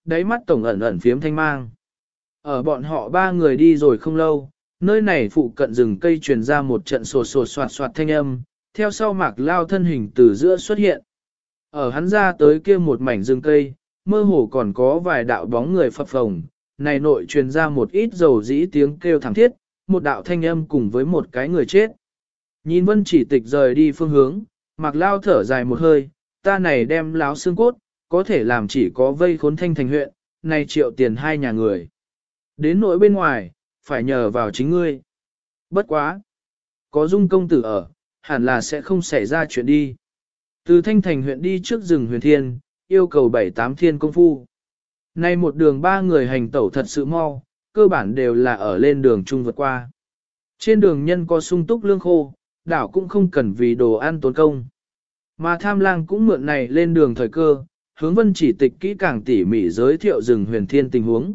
đáy mắt tổng ẩn ẩn phiếm thanh mang. Ở bọn họ ba người đi rồi không lâu, nơi này phụ cận rừng cây truyền ra một trận sột sột soạt soạt thanh âm, theo sau Mạc Lao thân hình từ giữa xuất hiện. Ở hắn ra tới kia một mảnh rừng cây, mơ hồ còn có vài đạo bóng người phập phồng, này nội truyền ra một ít dầu dĩ tiếng kêu thảm thiết, một đạo thanh âm cùng với một cái người chết. Nhìn Vân Chỉ Tịch rời đi phương hướng, Mạc Lao thở dài một hơi, ta này đem láo xương cốt, có thể làm chỉ có vây khốn Thanh Thành huyện, này triệu tiền hai nhà người. Đến nỗi bên ngoài, phải nhờ vào chính ngươi. Bất quá. Có Dung công tử ở, hẳn là sẽ không xảy ra chuyện đi. Từ Thanh Thành huyện đi trước rừng Huyền Thiên, yêu cầu 7-8 thiên công phu. Nay một đường ba người hành tẩu thật sự mau, cơ bản đều là ở lên đường chung vượt qua. Trên đường nhân có sung túc lương khô, đảo cũng không cần vì đồ ăn tốn công. Mà Tham Lang cũng mượn này lên đường thời cơ, hướng Vân Chỉ Tịch kỹ càng tỉ mỉ giới thiệu rừng Huyền Thiên tình huống.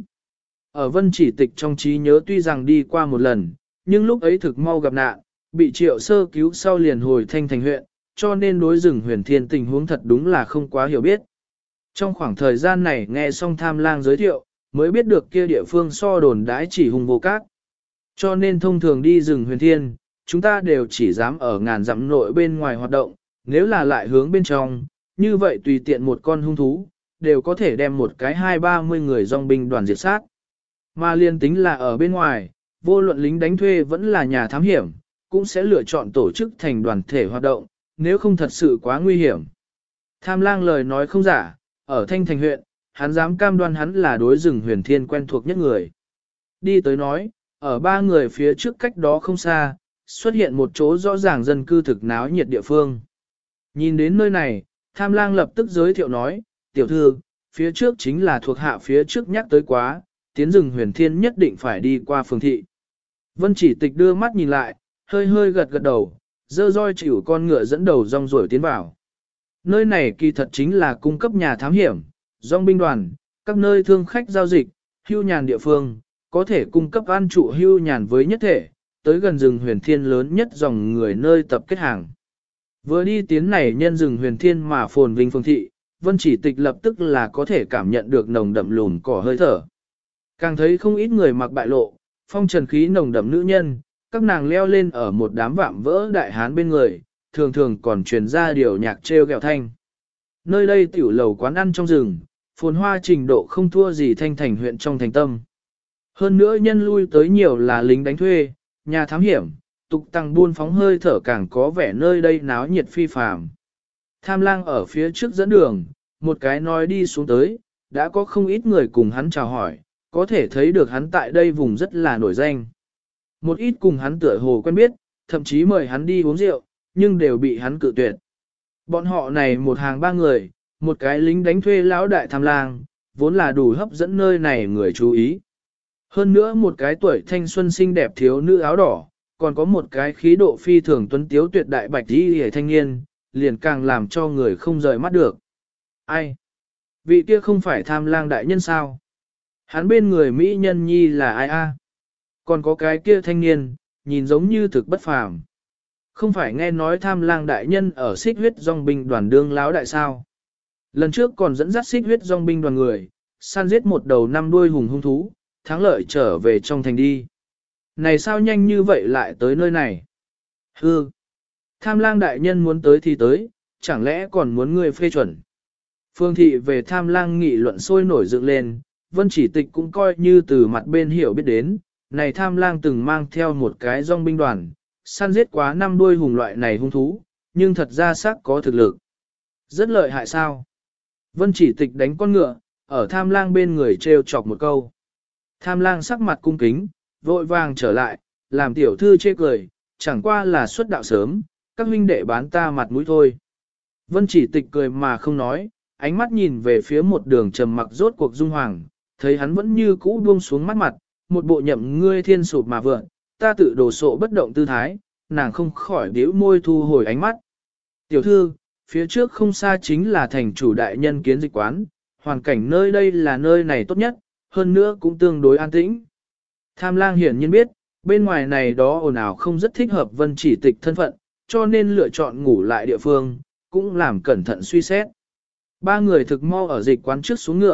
Ở Vân Chỉ Tịch trong trí nhớ tuy rằng đi qua một lần, nhưng lúc ấy thực mau gặp nạn, bị Triệu Sơ cứu sau liền hồi Thanh Thành huyện, cho nên đối rừng Huyền Thiên tình huống thật đúng là không quá hiểu biết. Trong khoảng thời gian này nghe xong Tham Lang giới thiệu, mới biết được kia địa phương so đồn đãi chỉ hung vô cát. Cho nên thông thường đi rừng Huyền Thiên, chúng ta đều chỉ dám ở ngàn dặm nội bên ngoài hoạt động, nếu là lại hướng bên trong, như vậy tùy tiện một con hung thú, đều có thể đem một cái 20-30 người dòng binh đoàn diệt sát. Mà liên tính là ở bên ngoài, vô luận lính đánh thuê vẫn là nhà thám hiểm, cũng sẽ lựa chọn tổ chức thành đoàn thể hoạt động, nếu không thật sự quá nguy hiểm. Tham Lang lời nói không giả, ở Thanh Thành huyện, hắn dám cam đoan hắn là đối rừng Huyền Thiên quen thuộc nhất người. Đi tới nói, ở ba người phía trước cách đó không xa, xuất hiện một chỗ rõ ràng dân cư thực náo nhiệt địa phương. Nhìn đến nơi này, Tham Lang lập tức giới thiệu nói, tiểu thư, phía trước chính là thuộc hạ phía trước nhắc tới quá, tiến rừng Huyền Thiên nhất định phải đi qua phường thị. Vân Chỉ Tịch đưa mắt nhìn lại, hơi hơi gật gật đầu, dơ roi chịu con ngựa dẫn đầu rong ruổi tiến vào. Nơi này kỳ thật chính là cung cấp nhà thám hiểm, dòng binh đoàn, các nơi thương khách giao dịch, hưu nhàn địa phương, có thể cung cấp ăn trụ hưu nhàn với nhất thể, tới gần rừng Huyền Thiên lớn nhất dòng người nơi tập kết hàng. Vừa đi tiến này nhân rừng Huyền Thiên mà phồn vinh phương thị, Vân Chỉ Tịch lập tức là có thể cảm nhận được nồng đậm lùn cỏ hơi thở. Càng thấy không ít người mặc bại lộ, phong trần khí nồng đậm nữ nhân, các nàng leo lên ở một đám vạm vỡ đại hán bên người, thường thường còn truyền ra điều nhạc treo gẹo thanh. Nơi đây tiểu lầu quán ăn trong rừng, phồn hoa trình độ không thua gì Thanh Thành huyện trong thành tâm. Hơn nữa nhân lui tới nhiều là lính đánh thuê, nhà thám hiểm, tục tăng buôn phóng hơi thở càng có vẻ nơi đây náo nhiệt phi phàm. Tham Lang ở phía trước dẫn đường, một cái nói đi xuống tới, đã có không ít người cùng hắn chào hỏi, có thể thấy được hắn tại đây vùng rất là nổi danh. Một ít cùng hắn tựa hồ quen biết, thậm chí mời hắn đi uống rượu, nhưng đều bị hắn cự tuyệt. Bọn họ này một hàng ba người, một cái lính đánh thuê lão đại Tham Lang, vốn là đủ hấp dẫn nơi này người chú ý. Hơn nữa một cái tuổi thanh xuân xinh đẹp thiếu nữ áo đỏ, còn có một cái khí độ phi thường tuấn tiếu tuyệt đại bạch y hề thanh niên, liền càng làm cho người không rời mắt được. Ai? Vị kia không phải Tham Lang đại nhân sao? Hắn bên người Mỹ nhân nhi là ai a? Còn có cái kia thanh niên, nhìn giống như thực bất phàm. Không phải nghe nói Tham Lang đại nhân ở xích huyết dòng binh đoàn đương láo đại sao? Lần trước còn dẫn dắt xích huyết dòng binh đoàn người, săn giết một đầu năm đuôi hùng hung thú, thắng lợi trở về trong thành đi. Này sao nhanh như vậy lại tới nơi này? Hư! Tham Lang đại nhân muốn tới thì tới, chẳng lẽ còn muốn người phê chuẩn? Phương thị về Tham Lang nghị luận sôi nổi dựng lên, Vân Chỉ Tịch cũng coi như từ mặt bên hiểu biết đến, này Tham Lang từng mang theo một cái dòng binh đoàn, săn giết quá năm đuôi hùng loại này hung thú, nhưng thật ra xác có thực lực. Rất lợi hại sao? Vân Chỉ Tịch đánh con ngựa, ở Tham Lang bên người trêu chọc một câu. Tham Lang sắc mặt cung kính, vội vàng trở lại, làm tiểu thư chê cười, chẳng qua là xuất đạo sớm, các huynh đệ bán ta mặt mũi thôi. Vân Chỉ Tịch cười mà không nói, ánh mắt nhìn về phía một đường trầm mặc rốt cuộc Dung Hoàng, thấy hắn vẫn như cũ buông xuống mắt mặt, một bộ nhậm ngươi thiên sụp mà vượng, ta tự đổ sộ bất động tư thái, nàng không khỏi điếu môi thu hồi ánh mắt. Tiểu thư, phía trước không xa chính là thành chủ đại nhân kiến dịch quán, hoàn cảnh nơi đây là nơi này tốt nhất, hơn nữa cũng tương đối an tĩnh. Tham Lang hiển nhiên biết, bên ngoài này đó ồn ào không rất thích hợp Vân Chỉ Tịch thân phận, cho nên lựa chọn ngủ lại địa phương, cũng làm cẩn thận suy xét. Ba người thực mau ở dịch quán trước xuống ngựa,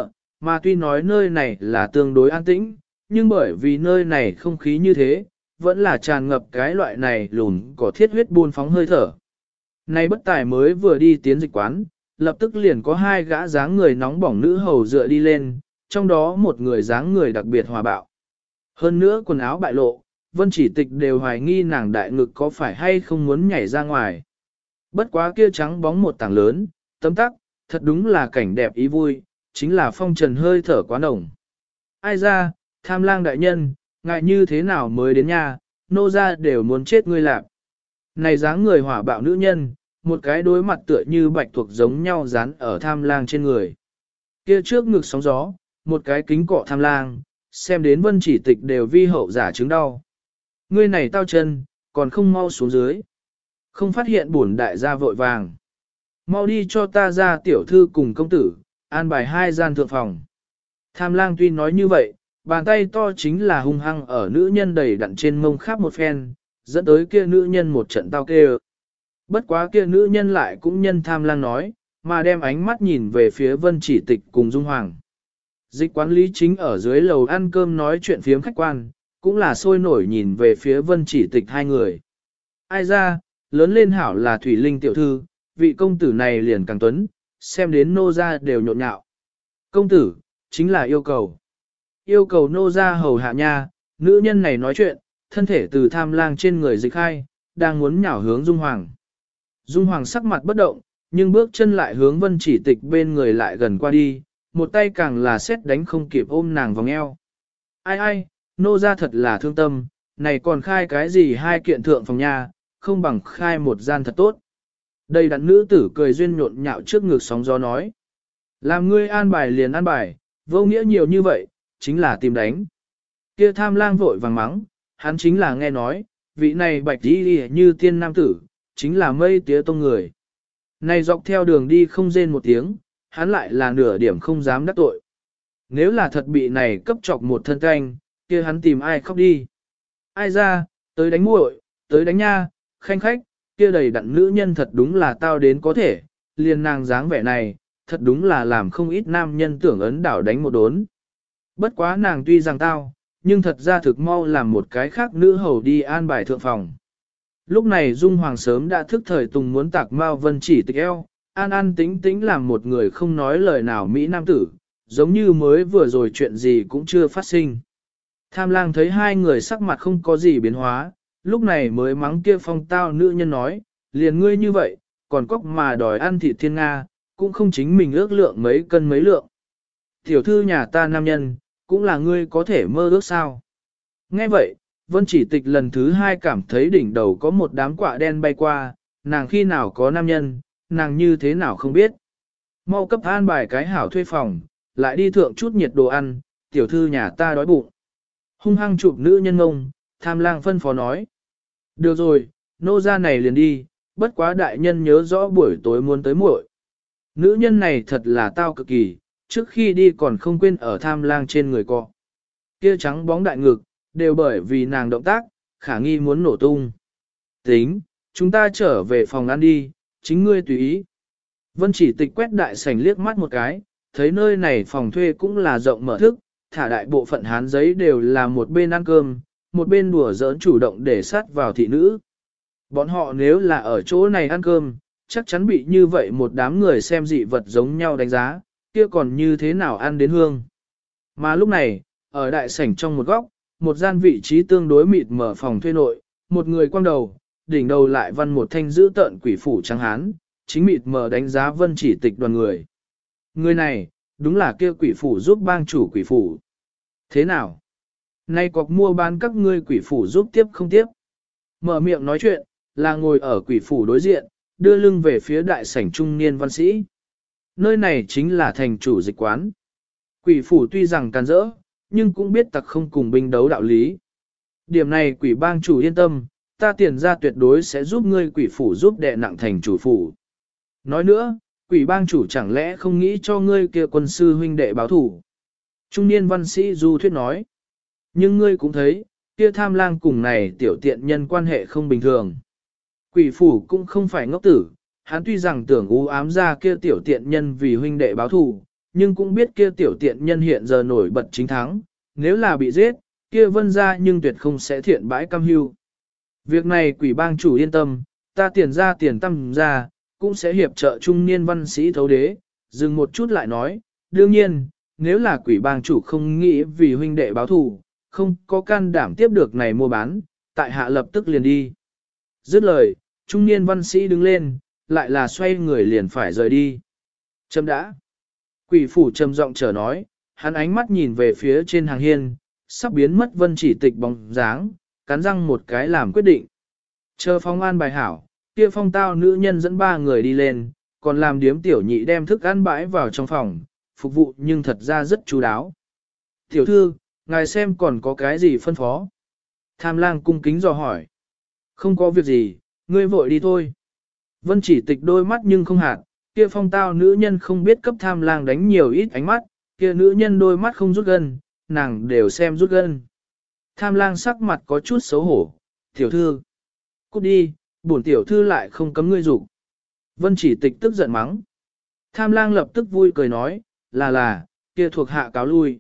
Mà tuy nói nơi này là tương đối an tĩnh, nhưng bởi vì nơi này không khí như thế, vẫn là tràn ngập cái loại này lùn có thiết huyết buôn phóng hơi thở. Nay bất tài mới vừa đi tiến dịch quán, lập tức liền có hai gã dáng người nóng bỏng nữ hầu dựa đi lên, trong đó một người dáng người đặc biệt hòa bạo. Hơn nữa quần áo bại lộ, Vân Chỉ Tịch đều hoài nghi nàng đại ngực có phải hay không muốn nhảy ra ngoài. Bất quá kia trắng bóng một tảng lớn, tấm tắc, thật đúng là cảnh đẹp ý vui, chính là phong trần hơi thở quá nồng. Ai ra, Tham Lang đại nhân, ngại như thế nào mới đến nhà, nô ra đều muốn chết ngươi lạc. Này dáng người hỏa bạo nữ nhân, một cái đối mặt tựa như bạch thuộc giống nhau dán ở Tham Lang trên người. Kia trước ngực sóng gió, một cái kính cọ Tham Lang, xem đến Vân Chỉ Tịch đều vi hậu giả chứng đau. Ngươi này tao chân, còn không mau xuống dưới. Không phát hiện bổn đại gia vội vàng. Mau đi cho ta ra tiểu thư cùng công tử, an bài hai gian thượng phòng. Tham Lang tuy nói như vậy, bàn tay to chính là hung hăng ở nữ nhân đầy đặn trên mông khắp một phen, dẫn tới kia nữ nhân một trận tao kêu. Bất quá kia nữ nhân lại cũng nhân Tham Lang nói, mà đem ánh mắt nhìn về phía Vân Chỉ Tịch cùng Dung Hoàng. Dịch quán lý chính ở dưới lầu ăn cơm nói chuyện phiếm khách quan, cũng là sôi nổi nhìn về phía Vân Chỉ Tịch hai người. Ai ra, lớn lên hảo là Thủy Linh tiểu thư, vị công tử này liền càng tuấn, xem đến nô gia đều nhộn nhạo. Công tử, chính là yêu cầu. Yêu cầu nô gia hầu hạ nha, nữ nhân này nói chuyện, thân thể từ Tham Lang trên người dịch khai, đang muốn nhảo hướng Dung Hoàng. Dung Hoàng sắc mặt bất động, nhưng bước chân lại hướng Vân Chỉ Tịch bên người lại gần qua đi, một tay càng là xét đánh không kịp ôm nàng vòng eo. Ai ai, nô gia thật là thương tâm, này còn khai cái gì hai kiện thượng phòng nha, không bằng khai một gian thật tốt. Đây đặn nữ tử cười duyên nhộn nhạo trước ngực sóng gió nói. Làm ngươi an bài liền an bài, vô nghĩa nhiều như vậy, chính là tìm đánh. Kia Tham Lang vội vàng mắng, hắn chính là nghe nói, vị này bạch đi như tiên nam tử, chính là mây tía tông người. Này dọc theo đường đi không rên một tiếng, hắn lại là nửa điểm không dám đắc tội. Nếu là thật bị này cấp chọc một thân canh, kia hắn tìm ai khóc đi. Ai ra, tới đánh muội, tới đánh nha, khanh khách, kia đầy đặn nữ nhân thật đúng là tao đến có thể, liền nàng dáng vẻ này, thật đúng là làm không ít nam nhân tưởng ấn đảo đánh một đốn. Bất quá nàng tuy rằng tao, nhưng thật ra thực mau làm một cái khác nữ hầu đi an bài thượng phòng. Lúc này Dung Hoàng sớm đã thức thời tùng muốn tạc Mao Vân Chỉ Tịch eo, an an tĩnh tĩnh làm một người không nói lời nào Mỹ Nam tử, giống như mới vừa rồi chuyện gì cũng chưa phát sinh. Tham Lang thấy hai người sắc mặt không có gì biến hóa, lúc này mới mắng kia phong tao nữ nhân nói, liền ngươi như vậy, còn cóc mà đòi ăn thịt thiên Nga, cũng không chính mình ước lượng mấy cân mấy lượng. Tiểu thư nhà ta nam nhân, cũng là ngươi có thể mơ ước sao. Nghe vậy, Vân Chỉ Tịch lần thứ hai cảm thấy đỉnh đầu có một đám quạ đen bay qua, nàng khi nào có nam nhân, nàng như thế nào không biết. Mau cấp an bài cái hảo thuê phòng, lại đi thượng chút nhiệt đồ ăn, tiểu thư nhà ta đói bụng. Hung hăng chụp nữ nhân ngông, Tham Lang phân phó nói. Được rồi, nô gia này liền đi, bất quá đại nhân nhớ rõ buổi tối muốn tới muội. Nữ nhân này thật là tao cực kỳ, trước khi đi còn không quên ở Tham Lang trên người cọ. Kia trắng bóng đại ngực, đều bởi vì nàng động tác, khả nghi muốn nổ tung. Tính, chúng ta trở về phòng ăn đi, chính ngươi tùy ý. Vân Chỉ Tịch quét đại sảnh liếc mắt một cái, thấy nơi này phòng thuê cũng là rộng mở thức, thả đại bộ phận hán giấy đều là một bên ăn cơm, một bên đùa giỡn chủ động để sát vào thị nữ. Bọn họ nếu là ở chỗ này ăn cơm, chắc chắn bị như vậy một đám người xem dị vật giống nhau đánh giá, kia còn như thế nào ăn đến hương. Mà lúc này, ở đại sảnh trong một góc, một gian vị trí tương đối mịt mở phòng thuê nội, một người quang đầu, đỉnh đầu lại văn một thanh giữ tợn quỷ phủ trắng hán, chính mịt mở đánh giá Vân Chỉ Tịch đoàn người. Người này, đúng là kia quỷ phủ giúp bang chủ quỷ phủ. Thế nào? Nay cọc mua bán các ngươi quỷ phủ giúp tiếp không tiếp? Mở miệng nói chuyện, là ngồi ở quỷ phủ đối diện, đưa lưng về phía đại sảnh trung niên văn sĩ. Nơi này chính là thành chủ dịch quán. Quỷ phủ tuy rằng can dỡ, nhưng cũng biết tặc không cùng binh đấu đạo lý. Điểm này quỷ bang chủ yên tâm, ta tiền ra tuyệt đối sẽ giúp ngươi quỷ phủ giúp đệ nặng thành chủ phủ. Nói nữa, quỷ bang chủ chẳng lẽ không nghĩ cho ngươi kia quân sư huynh đệ báo thủ. Trung niên văn sĩ du thuyết nói. Nhưng ngươi cũng thấy, kia Tham Lang cùng này tiểu tiện nhân quan hệ không bình thường. Quỷ phủ cũng không phải ngốc tử, hắn tuy rằng tưởng u ám ra kia tiểu tiện nhân vì huynh đệ báo thù, nhưng cũng biết kia tiểu tiện nhân hiện giờ nổi bật chính thắng, nếu là bị giết, kia vân ra nhưng tuyệt không sẽ thiện bãi cam hưu. Việc này quỷ bang chủ yên tâm, ta tiền ra tiền tâm ra, cũng sẽ hiệp trợ trung niên văn sĩ thấu đế, dừng một chút lại nói, đương nhiên, nếu là quỷ bang chủ không nghĩ vì huynh đệ báo thù, không có can đảm tiếp được này mua bán, tại hạ lập tức liền đi. Dứt lời, trung niên văn sĩ đứng lên, lại là xoay người liền phải rời đi. Chấm đã. Quỷ phủ trầm giọng trở nói, hắn ánh mắt nhìn về phía trên hàng hiên, sắp biến mất Vân Chỉ Tịch bóng dáng, cắn răng một cái làm quyết định. Chờ phong an bài hảo, kia phong tao nữ nhân dẫn 3 người đi lên, còn làm điếm tiểu nhị đem thức ăn bãi vào trong phòng, phục vụ nhưng thật ra rất chú đáo. Tiểu thư, ngài xem còn có cái gì phân phó? Tham lang cung kính dò hỏi. Không có việc gì, ngươi vội đi thôi. Vân Chỉ Tịch đôi mắt nhưng không hạt, kia phong tao nữ nhân không biết cấp tham lang đánh nhiều ít ánh mắt, kia nữ nhân đôi mắt không rút gân, nàng đều xem rút gân. Tham lang sắc mặt có chút xấu hổ, tiểu thư. Cút đi, bổn tiểu thư lại không cấm ngươi dục. Vân Chỉ Tịch tức giận mắng. Tham lang lập tức vui cười nói, là, kia thuộc hạ cáo lui.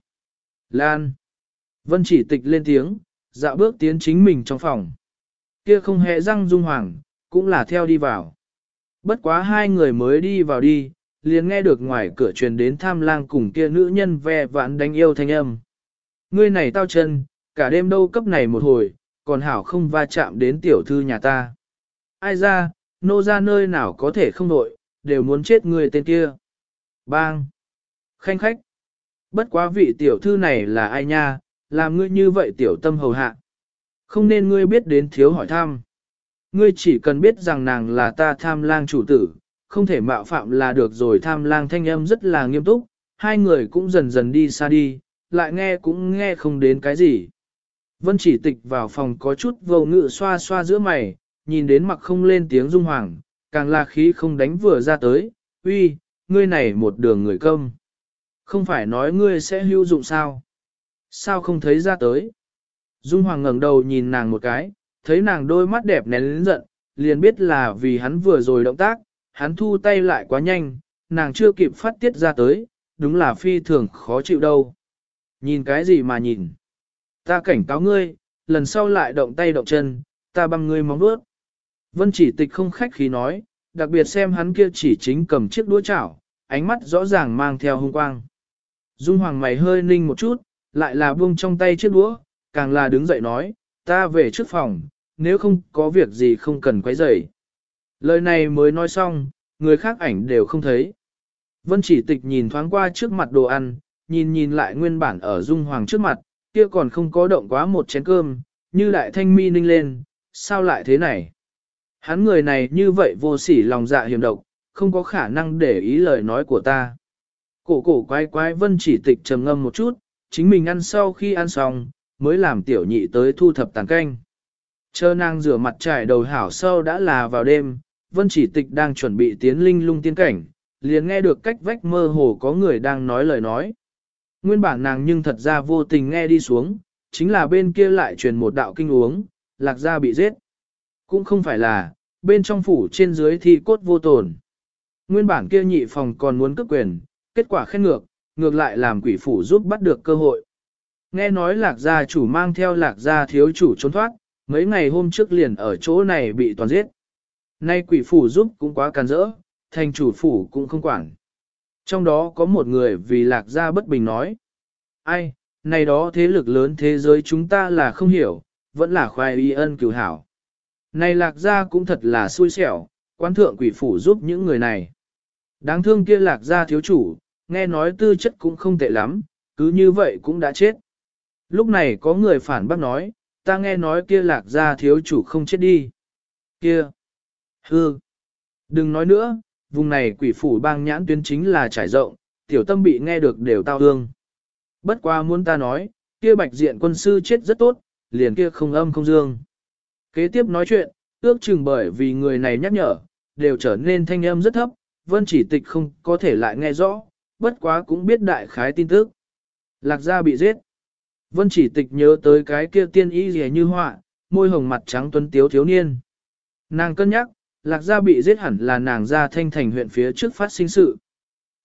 Lan. Vân Chỉ Tịch lên tiếng, dạo bước tiến chính mình trong phòng. Kia không hề răng Dung Hoàng, cũng là theo đi vào. Bất quá 2 người mới đi vào đi, liền nghe được ngoài cửa truyền đến tham lang cùng kia nữ nhân ve vãn đánh yêu thanh âm. Ngươi này tao chân, cả đêm đâu cấp này một hồi, còn hảo không va chạm đến tiểu thư nhà ta. Ai ra, nô ra nơi nào có thể không đội, đều muốn chết người tên kia. Bang! Khanh khách! Bất quá vị tiểu thư này là ai nha, làm ngươi như vậy tiểu tâm hầu hạ. Không nên ngươi biết đến thiếu hỏi thăm. Ngươi chỉ cần biết rằng nàng là ta tham lang chủ tử, không thể mạo phạm là được rồi. Tham lang thanh âm rất là nghiêm túc, 2 người cũng dần dần đi xa đi, lại nghe cũng nghe không đến cái gì. Vân Chỉ Tịch vào phòng có chút vô ngự xoa xoa giữa mày, nhìn đến mặc không lên tiếng Dung Hoàng, càng là khí không đánh vừa ra tới, uy, ngươi này một đường người công. Không phải nói ngươi sẽ hữu dụng sao? Sao không thấy ra tới? Dung Hoàng ngẩng đầu nhìn nàng một cái, thấy nàng đôi mắt đẹp nén lớn giận, liền biết là vì hắn vừa rồi động tác, hắn thu tay lại quá nhanh, nàng chưa kịp phát tiết ra tới, đúng là phi thường khó chịu đâu. Nhìn cái gì mà nhìn? Ta cảnh cáo ngươi, lần sau lại động tay động chân, ta băm ngươi móng vuốt. Vân Chỉ Tịch không khách khí nói, đặc biệt xem hắn kia chỉ chính cầm chiếc đũa chảo, ánh mắt rõ ràng mang theo hung quang. Dung Hoàng mày hơi ninh một chút, lại là buông trong tay chiếc đũa, càng là đứng dậy nói, ta về trước phòng, nếu không có việc gì không cần quấy rầy. Lời này mới nói xong, người khác ảnh đều không thấy. Vân Chỉ Tịch nhìn thoáng qua trước mặt đồ ăn, nhìn lại nguyên bản ở Dung Hoàng trước mặt, kia còn không có động quá một chén cơm, như lại thanh mi ninh lên, sao lại thế này? Hắn người này như vậy vô sỉ lòng dạ hiểm độc, không có khả năng để ý lời nói của ta. Cổ quái Vân Chỉ Tịch trầm ngâm một chút, chính mình ăn sau khi ăn xong, mới làm tiểu nhị tới thu thập tàn canh. Chờ nàng rửa mặt trải đầu hảo sau đã là vào đêm, Vân Chỉ Tịch đang chuẩn bị tiến linh lung tiên cảnh, liền nghe được cách vách mơ hồ có người đang nói lời nói. Nguyên bản nàng nhưng thật ra vô tình nghe đi xuống, chính là bên kia lại truyền một đạo kinh uống, Lạc Gia bị giết. Cũng không phải là, bên trong phủ trên dưới thì cốt vô tổn. Nguyên bản kia nhị phòng còn muốn cướp quyền, kết quả khen ngược lại làm quỷ phủ giúp bắt được cơ hội. Nghe nói Lạc Gia chủ mang theo Lạc Gia thiếu chủ trốn thoát, mấy ngày hôm trước liền ở chỗ này bị toàn giết. Nay quỷ phủ giúp cũng quá càn rỡ, thành chủ phủ cũng không quản. Trong đó có một người vì Lạc Gia bất bình nói. Ai, này đó thế lực lớn thế giới chúng ta là không hiểu, vẫn là khoai y ân cửu hảo. Này Lạc Gia cũng thật là xui xẻo, quan thượng quỷ phủ giúp những người này. Đáng thương kia Lạc Gia thiếu chủ, nghe nói tư chất cũng không tệ lắm, cứ như vậy cũng đã chết. Lúc này có người phản bác nói, ta nghe nói kia Lạc Gia thiếu chủ không chết đi. Kia! Hư! Đừng nói nữa, vùng này quỷ phủ bang nhãn tuyến chính là trải rộng, tiểu tâm bị nghe được đều tao hương. Bất qua muốn ta nói, kia bạch diện quân sư chết rất tốt, liền kia không âm không dương. Kế tiếp nói chuyện, ước chừng bởi vì người này nhắc nhở, đều trở nên thanh âm rất thấp, Vân Chỉ Tịch không có thể lại nghe rõ, bất quá cũng biết đại khái tin tức. Lạc Gia bị giết. Vân Chỉ Tịch nhớ tới cái kia tiên y rìa như họa, môi hồng mặt trắng tuấn tiếu thiếu niên. Nàng cân nhắc, Lạc Gia bị giết hẳn là nàng ra Thanh Thành huyện phía trước phát sinh sự.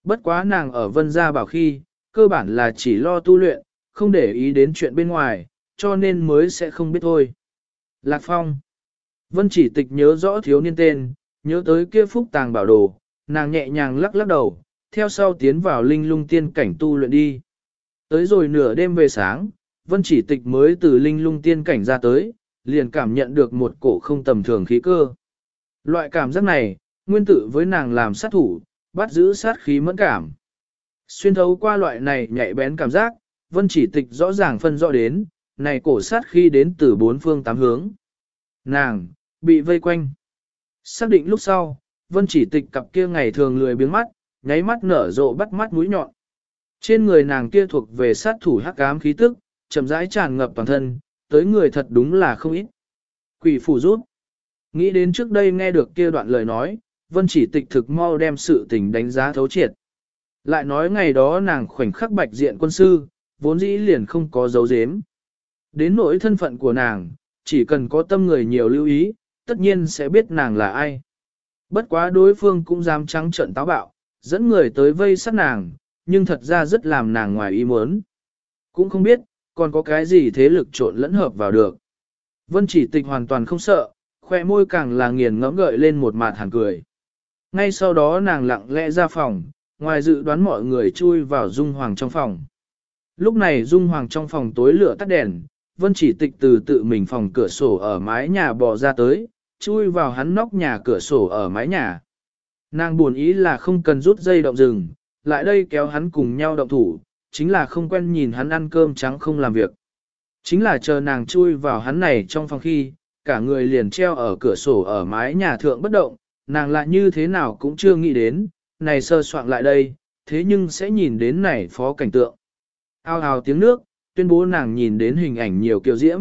Bất quá nàng ở Vân Gia Bảo khi, cơ bản là chỉ lo tu luyện, không để ý đến chuyện bên ngoài, cho nên mới sẽ không biết thôi. Lạc Phong. Vân Chỉ Tịch nhớ rõ thiếu niên tên, nhớ tới kia phúc tàng bảo đồ, nàng nhẹ nhàng lắc lắc đầu, theo sau tiến vào linh lung tiên cảnh tu luyện đi. Tới rồi nửa đêm về sáng, Vân Chỉ Tịch mới từ linh lung tiên cảnh ra tới, liền cảm nhận được một cổ không tầm thường khí cơ. Loại cảm giác này, nguyên tử với nàng làm sát thủ, bắt giữ sát khí mẫn cảm. Xuyên thấu qua loại này nhạy bén cảm giác, Vân Chỉ Tịch rõ ràng phân rõ đến, này cổ sát khí đến từ bốn phương tám hướng. Nàng, bị vây quanh. Xác định lúc sau, Vân Chỉ Tịch cặp kia ngày thường lười biếng mắt, nháy mắt nở rộ bắt mắt mũi nhọn. Trên người nàng kia thuộc về sát thủ hắc ám khí tức, chậm rãi tràn ngập toàn thân, tới người thật đúng là không ít. Quỷ phù rút. Nghĩ đến trước đây nghe được kia đoạn lời nói, Vân Chỉ Tịch thực mau đem sự tình đánh giá thấu triệt. Lại nói ngày đó nàng khoảnh khắc bạch diện quân sư, vốn dĩ liền không có dấu dếm. Đến nỗi thân phận của nàng, chỉ cần có tâm người nhiều lưu ý, tất nhiên sẽ biết nàng là ai. Bất quá đối phương cũng dám trắng trợn táo bạo, dẫn người tới vây sát nàng, nhưng thật ra rất làm nàng ngoài ý muốn. Cũng không biết, còn có cái gì thế lực trộn lẫn hợp vào được. Vân Chỉ Tịch hoàn toàn không sợ, khoe môi càng là nghiền ngẫm gợi lên một mặt hàn cười. Ngay sau đó nàng lặng lẽ ra phòng, ngoài dự đoán mọi người chui vào Dung Hoàng trong phòng. Lúc này Dung Hoàng trong phòng tối lửa tắt đèn, Vân Chỉ Tịch từ tự mình phòng cửa sổ ở mái nhà bò ra tới, chui vào hắn nóc nhà cửa sổ ở mái nhà. Nàng buồn ý là không cần rút dây động rừng, lại đây kéo hắn cùng nhau động thủ, chính là không quen nhìn hắn ăn cơm trắng không làm việc. Chính là chờ nàng chui vào hắn này trong phòng khi, cả người liền treo ở cửa sổ ở mái nhà thượng bất động, nàng lại như thế nào cũng chưa nghĩ đến, này sơ soạn lại đây, thế nhưng sẽ nhìn đến này phó cảnh tượng. Ao ào tiếng nước, tuyên bố nàng nhìn đến hình ảnh nhiều kiều diễm.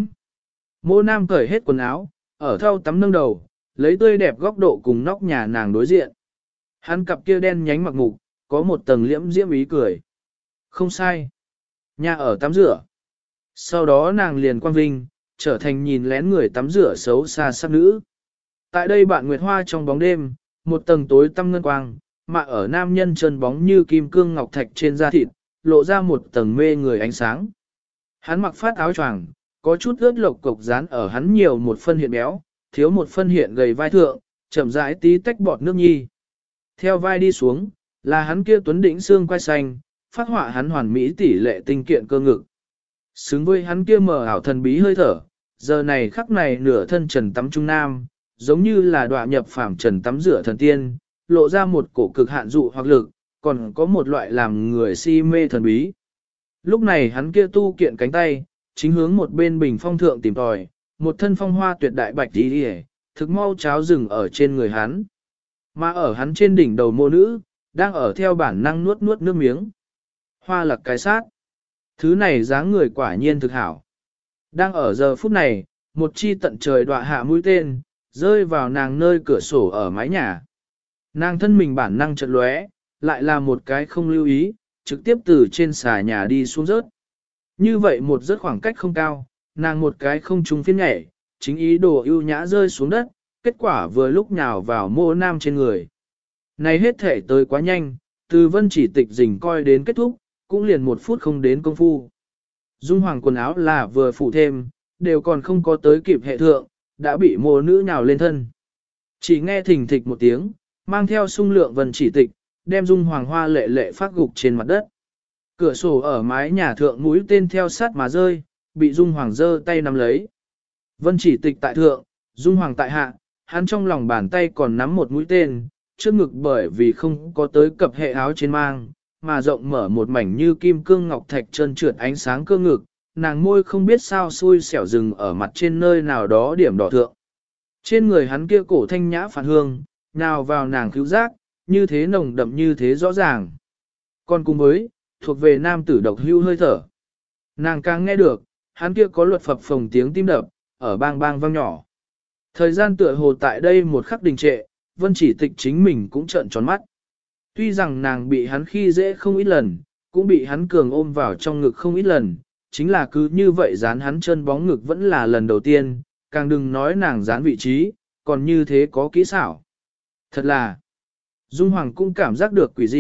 Mô nam cởi hết quần áo, ở thau tắm nâng đầu, lấy tươi đẹp góc độ cùng nóc nhà nàng đối diện. Hắn cặp kia đen nhánh mặc ngục, có một tầng liễm diễm ý cười. Không sai. Nhà ở tắm rửa. Sau đó nàng liền quang vinh, trở thành nhìn lén người tắm rửa xấu xa sắc nữ. Tại đây bạn Nguyệt Hoa trong bóng đêm, một tầng tối tăm ngân quang, mà ở nam nhân chân bóng như kim cương ngọc thạch trên da thịt, lộ ra một tầng mê người ánh sáng. Hắn mặc phát áo choàng, có chút ướt lộc cục dán ở hắn nhiều một phân hiện béo, thiếu một phân hiện gầy vai thượng, chậm rãi tí tách bọt nước nhi. Theo vai đi xuống, là hắn kia tuấn đỉnh xương quai xanh, phát họa hắn hoàn mỹ tỷ lệ tinh kiện cơ ngực. Xứng với hắn kia mờ ảo thần bí hơi thở, giờ này khắc này nửa thân trần tắm trung nam, giống như là đọa nhập phàm trần tắm rửa thần tiên, lộ ra một cổ cực hạn dụ hoặc lực, còn có một loại làm người si mê thần bí. Lúc này hắn kia tu kiện cánh tay, chính hướng một bên bình phong thượng tìm tòi, một thân phong hoa tuyệt đại bạch đi đi thực mau cháo rừng ở trên người hắn. Mà ở hắn trên đỉnh đầu mô nữ, đang ở theo bản năng nuốt nuốt nước miếng. Hoa lạc cái sát. Thứ này dáng người quả nhiên thực hảo. Đang ở giờ phút này, một chi tận trời đọa hạ mũi tên, rơi vào nàng nơi cửa sổ ở mái nhà. Nàng thân mình bản năng chợt lóe, lại là một cái không lưu ý, trực tiếp từ trên xà nhà đi xuống rớt. Như vậy một rớt khoảng cách không cao, nàng một cái không trúng phiên nhảy, chính ý đồ ưu nhã rơi xuống đất, kết quả vừa lúc nhào vào mô nam trên người. Này hết thể tới quá nhanh, từ Vân Chỉ Tịch rình coi đến kết thúc, cũng liền 1 phút không đến công phu. Dung Hoàng quần áo là vừa phụ thêm, đều còn không có tới kịp hệ thượng, đã bị mô nữ nhào lên thân. Chỉ nghe thình thịch một tiếng, mang theo sung lượng Vân Chỉ Tịch, đem Dung Hoàng hoa lệ lệ phát gục trên mặt đất. Cửa sổ ở mái nhà thượng mũi tên theo sát mà rơi, bị Dung Hoàng giơ tay nắm lấy. Vân Chỉ Tịch tại thượng, Dung Hoàng tại hạ, hắn trong lòng bàn tay còn nắm một mũi tên, trước ngực bởi vì không có tới cập hệ áo trên mang, mà rộng mở một mảnh như kim cương ngọc thạch trơn trượt ánh sáng cơ ngực, nàng môi không biết sao xui xẻo rừng ở mặt trên nơi nào đó điểm đỏ thượng. Trên người hắn kia cổ thanh nhã phản hương, nào vào nàng cứu giác, như thế nồng đậm như thế rõ ràng. Còn cùng với, thuộc về nam tử độc hưu hơi thở. Nàng càng nghe được, hắn kia có luật phập phồng tiếng tim đập, ở bang bang vang nhỏ. Thời gian tựa hồ tại đây một khắc đình trệ, Vân Chỉ Tịch chính mình cũng trợn tròn mắt. Tuy rằng nàng bị hắn khi dễ không ít lần, cũng bị hắn cường ôm vào trong ngực không ít lần, chính là cứ như vậy dán hắn chân bóng ngực vẫn là lần đầu tiên, càng đừng nói nàng dán vị trí, còn như thế có kỹ xảo. Thật là, Dung Hoàng cũng cảm giác được quỷ dị,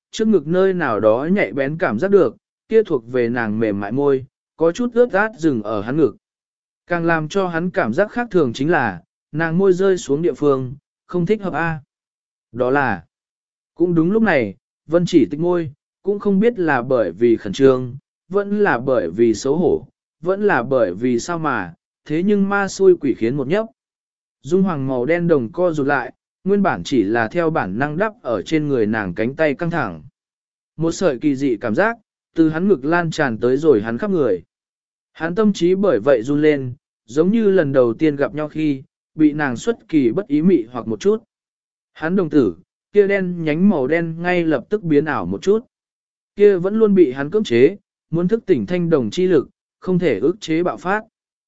trước ngực nơi nào đó nhạy bén cảm giác được, kia thuộc về nàng mềm mại môi, có chút ướt át dừng ở hắn ngực. Càng làm cho hắn cảm giác khác thường chính là, nàng môi rơi xuống địa phương, không thích hợp a. Đó là, cũng đúng lúc này, Vân Chỉ Tịch môi, cũng không biết là bởi vì khẩn trương, vẫn là bởi vì xấu hổ, vẫn là bởi vì sao mà, thế nhưng ma xui quỷ khiến một nhấp. Dung hoàng màu đen đồng co rụt lại, nguyên bản chỉ là theo bản năng đắp ở trên người nàng cánh tay căng thẳng. Một sợi kỳ dị cảm giác, từ hắn ngực lan tràn tới rồi hắn khắp người. Hắn tâm trí bởi vậy run lên, giống như lần đầu tiên gặp nhau khi, bị nàng xuất kỳ bất ý mị hoặc một chút. Hắn đồng tử, kia đen nhánh màu đen ngay lập tức biến ảo một chút. Kia vẫn luôn bị hắn cưỡng chế, muốn thức tỉnh thanh đồng chi lực, không thể ức chế bạo phát.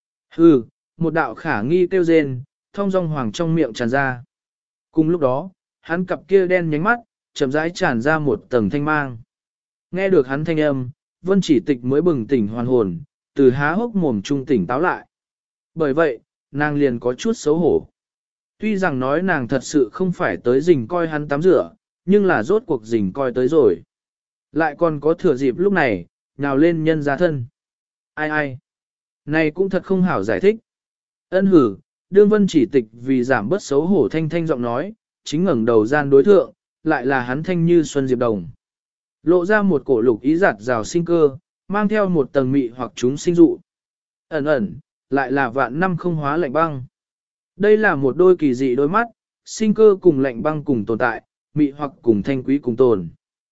Hừ, một đạo khả nghi kêu rên, thông dong hoàng trong miệng tràn ra. Cùng lúc đó, hắn cặp kia đen nhánh mắt, chậm rãi tràn ra một tầng thanh mang. Nghe được hắn thanh âm, Vân Chỉ Tịch mới bừng tỉnh hoàn hồn, từ há hốc mồm trung tỉnh táo lại. Bởi vậy, nàng liền có chút xấu hổ. Tuy rằng nói nàng thật sự không phải tới rình coi hắn tắm rửa, nhưng là rốt cuộc rình coi tới rồi. Lại còn có thừa dịp lúc này, nhào lên nhân ra thân. Ai ai? Này cũng thật không hảo giải thích. Ân hử, đương Vân Chỉ Tịch vì giảm bớt xấu hổ thanh thanh giọng nói, chính ngẩng đầu gian đối thượng, lại là hắn thanh như xuân diệp đồng. Lộ ra một cổ lục ý giạt rào sinh cơ, mang theo một tầng mị hoặc chúng sinh dụ. Ẩn ẩn, lại là vạn năm không hóa lạnh băng. Đây là một đôi kỳ dị đôi mắt, sinh cơ cùng lạnh băng cùng tồn tại, mị hoặc cùng thanh quý cùng tồn.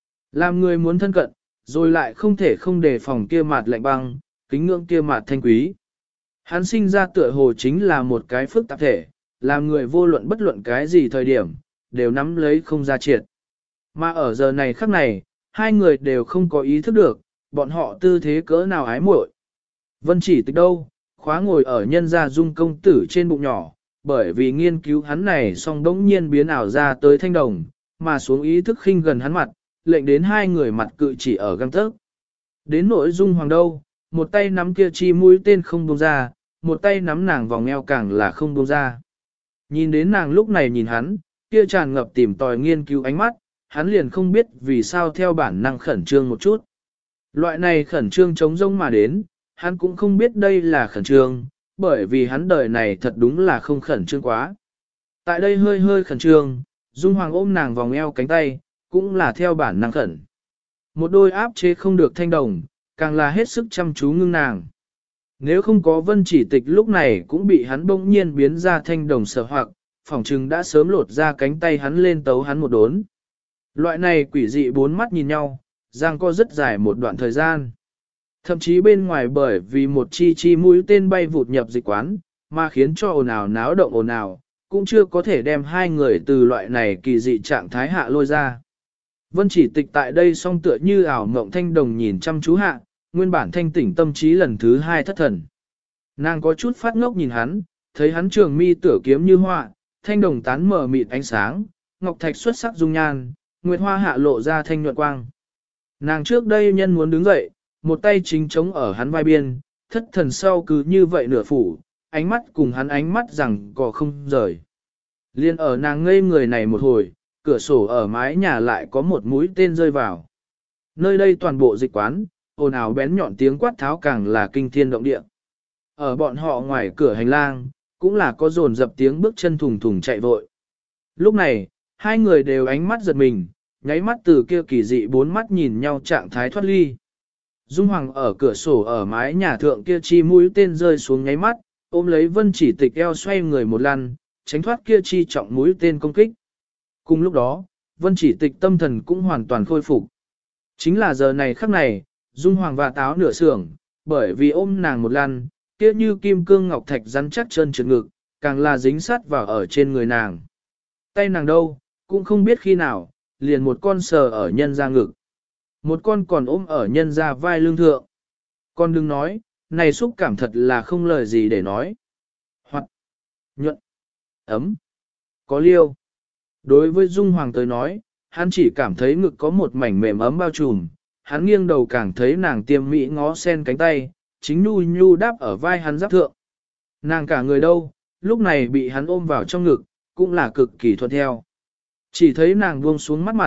Làm người muốn thân cận, rồi lại không thể không đề phòng kia mặt lạnh băng, kính ngưỡng kia mặt thanh quý. Hắn sinh ra tựa hồ chính là một cái phức tạp thể, làm người vô luận bất luận cái gì thời điểm, đều nắm lấy không ra triệt. Mà ở giờ này khắc này, hai người đều không có ý thức được, bọn họ tư thế cỡ nào ái muội. Vân Chỉ Tịch đâu, khóa ngồi ở nhân gia Dung công tử trên bụng nhỏ, bởi vì nghiên cứu hắn này song đống nhiên biến ảo ra tới thanh đồng, mà xuống ý thức khinh gần hắn mặt, lệnh đến hai người mặt cự chỉ ở găng tấc. Đến nỗi Dung Hoàng đâu, một tay nắm kia chi mũi tên không buông ra, một tay nắm nàng vòng eo càng là không buông ra. Nhìn đến nàng lúc này nhìn hắn, kia tràn ngập tìm tòi nghiên cứu ánh mắt, hắn liền không biết vì sao theo bản năng khẩn trương một chút. Loại này khẩn trương chống rông mà đến, hắn cũng không biết đây là khẩn trương, bởi vì hắn đời này thật đúng là không khẩn trương quá. Tại đây hơi hơi khẩn trương, Dung Hoàng ôm nàng vòng eo cánh tay, cũng là theo bản năng khẩn. Một đôi áp chế không được thanh đồng, càng là hết sức chăm chú ngưng nàng. Nếu không có Vân Chỉ Tịch lúc này cũng bị hắn bỗng nhiên biến ra thanh đồng sở hoặc, phỏng chừng đã sớm lột ra cánh tay hắn lên tấu hắn một đốn. Loại này quỷ dị bốn mắt nhìn nhau, giang co rất dài một đoạn thời gian. Thậm chí bên ngoài bởi vì một chi mũi tên bay vụt nhập dịch quán, mà khiến cho ồn ào náo động ồn ào, cũng chưa có thể đem hai người từ loại này kỳ dị trạng thái hạ lôi ra. Vân Chỉ Tịch tại đây song tựa như ảo mộng thanh đồng nhìn chăm chú hạ, nguyên bản thanh tỉnh tâm trí lần thứ hai thất thần. Nàng có chút phát ngốc nhìn hắn, thấy hắn trường mi tửa kiếm như họa, thanh đồng tán mở mịt ánh sáng, ngọc thạch xuất sắc dung nhan, nguyệt hoa hạ lộ ra thanh nhuận quang. Nàng trước đây nhân muốn đứng dậy, một tay chính chống ở hắn vai biên, thất thần sau cứ như vậy nửa phủ, ánh mắt cùng hắn ánh mắt rằng có không rời. Liên ở nàng ngây người này một hồi, cửa sổ ở mái nhà lại có một mũi tên rơi vào. Nơi đây toàn bộ dịch quán, ồn ào bén nhọn tiếng quát tháo càng là kinh thiên động địa. Ở bọn họ ngoài cửa hành lang, cũng là có dồn dập tiếng bước chân thùng thùng chạy vội. Lúc này, hai người đều ánh mắt giật mình, nháy mắt từ kia kỳ dị bốn mắt nhìn nhau trạng thái thoát ly. Dung Hoàng ở cửa sổ ở mái nhà thượng kia chi mũi tên rơi xuống nháy mắt, ôm lấy Vân Chỉ Tịch eo xoay người một lần, tránh thoát kia chi trọng mũi tên công kích. Cùng lúc đó, Vân Chỉ Tịch tâm thần cũng hoàn toàn khôi phục. Chính là giờ này khắc này, Dung Hoàng và táo nửa sưởng, bởi vì ôm nàng một lần, kia như kim cương ngọc thạch rắn chắc chân trượt ngực, càng là dính sát vào ở trên người nàng. Tay nàng đâu, cũng không biết khi nào, liền một con sờ ở nhân ra ngực. Một con còn ôm ở nhân ra vai lưng thượng. Con đừng nói, này xúc cảm thật là không lời gì để nói. Hoặc, nhuận, ấm, có liêu. Đối với Dung Hoàng tới nói, hắn chỉ cảm thấy ngực có một mảnh mềm ấm bao trùm, hắn nghiêng đầu càng thấy nàng tiêm mỹ ngó sen cánh tay, chính nhu nhu đáp ở vai hắn giáp thượng. Nàng cả người đâu, lúc này bị hắn ôm vào trong ngực, cũng là cực kỳ thuận theo. Chỉ thấy nàng buông xuống mắt mặt,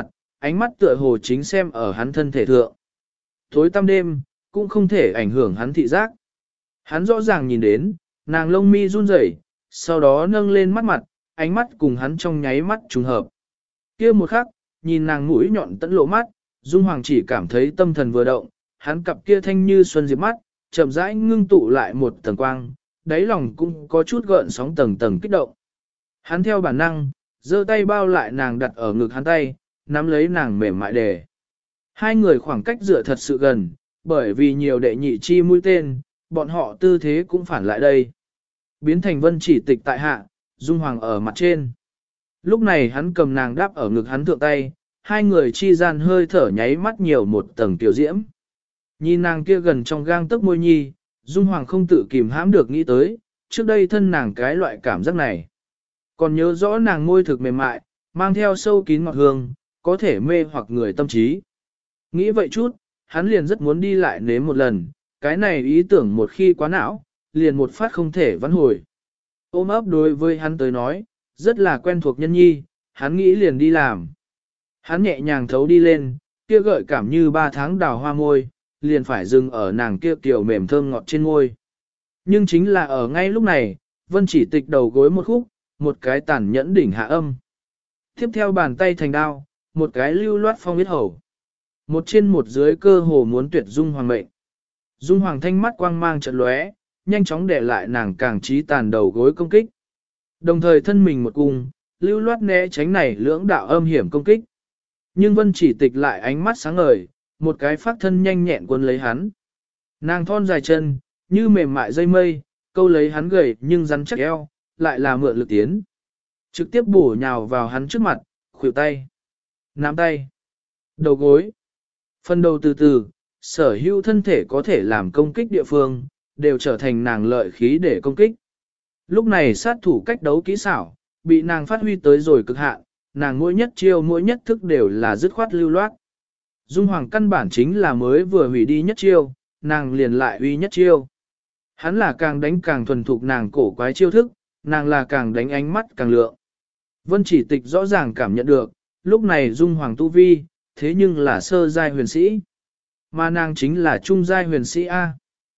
ánh mắt tựa hồ chính xem ở hắn thân thể thượng. Tối tăm đêm, cũng không thể ảnh hưởng hắn thị giác. Hắn rõ ràng nhìn đến, nàng lông mi run rẩy, sau đó nâng lên mắt mặt, ánh mắt cùng hắn trong nháy mắt trùng hợp. Kia một khắc, nhìn nàng mũi nhọn tẫn lộ mắt, Dung Hoàng chỉ cảm thấy tâm thần vừa động, hắn cặp kia thanh như xuân diệp mắt, chậm rãi ngưng tụ lại một tầng quang, đáy lòng cũng có chút gợn sóng tầng tầng kích động. Hắn theo bản năng, giơ tay bao lại nàng đặt ở ngực hắn tay, nắm lấy nàng mềm mại đề. Hai người khoảng cách dựa thật sự gần, bởi vì nhiều đệ nhị chi mũi tên, bọn họ tư thế cũng phản lại đây. Biến thành Vân Chỉ Tịch tại hạ, Dung Hoàng ở mặt trên. Lúc này hắn cầm nàng đáp ở ngực hắn thượng tay, hai người chi gian hơi thở nháy mắt nhiều một tầng tiểu diễm. Nhìn nàng kia gần trong gang tấc môi nhi, Dung Hoàng không tự kìm hãm được nghĩ tới, trước đây thân nàng cái loại cảm giác này. Còn nhớ rõ nàng môi thực mềm mại, mang theo sâu kín ngọt hương, có thể mê hoặc người tâm trí. Nghĩ vậy chút, hắn liền rất muốn đi lại nếm một lần, cái này ý tưởng một khi quá não, liền một phát không thể vãn hồi. Ôm ấp đối với hắn tới nói, rất là quen thuộc nhân nhi, hắn nghĩ liền đi làm. Hắn nhẹ nhàng thấu đi lên, kia gợi cảm như 3 tháng đào hoa môi, liền phải dừng ở nàng kia kiểu mềm thơm ngọt trên môi. Nhưng chính là ở ngay lúc này, Vân Chỉ Tịch đầu gối một khúc, một cái tàn nhẫn đỉnh hạ âm. Tiếp theo bàn tay thành đao, một cái lưu loát phong huyết hầu. Một trên một dưới cơ hồ muốn tuyệt Dung Hoàng mệnh. Dung Hoàng thanh mắt quang mang chợt lóe, nhanh chóng để lại nàng càng trí tàn đầu gối công kích. Đồng thời thân mình một cung, lưu loát né tránh này lưỡng đạo âm hiểm công kích. Nhưng Vân Chỉ Tịch lại ánh mắt sáng ngời, một cái phát thân nhanh nhẹn quân lấy hắn. Nàng thon dài chân, như mềm mại dây mây, câu lấy hắn gầy nhưng rắn chắc eo, lại là mượn lực tiến. Trực tiếp bổ nhào vào hắn trước mặt, khuỷu tay, nắm tay, đầu gối. Phần đầu từ từ, sở hữu thân thể có thể làm công kích địa phương, đều trở thành nàng lợi khí để công kích. Lúc này sát thủ cách đấu kỹ xảo, bị nàng phát huy tới rồi cực hạn, nàng mỗi nhất chiêu mỗi nhất thức đều là dứt khoát lưu loát. Dung Hoàng căn bản chính là mới vừa hủy đi nhất chiêu, nàng liền lại uy nhất chiêu. Hắn là càng đánh càng thuần thục nàng cổ quái chiêu thức, nàng là càng đánh ánh mắt càng lượng. Vân Chỉ Tịch rõ ràng cảm nhận được, lúc này Dung Hoàng tu vi, thế nhưng là sơ giai huyền sĩ. Mà nàng chính là trung giai huyền sĩ A.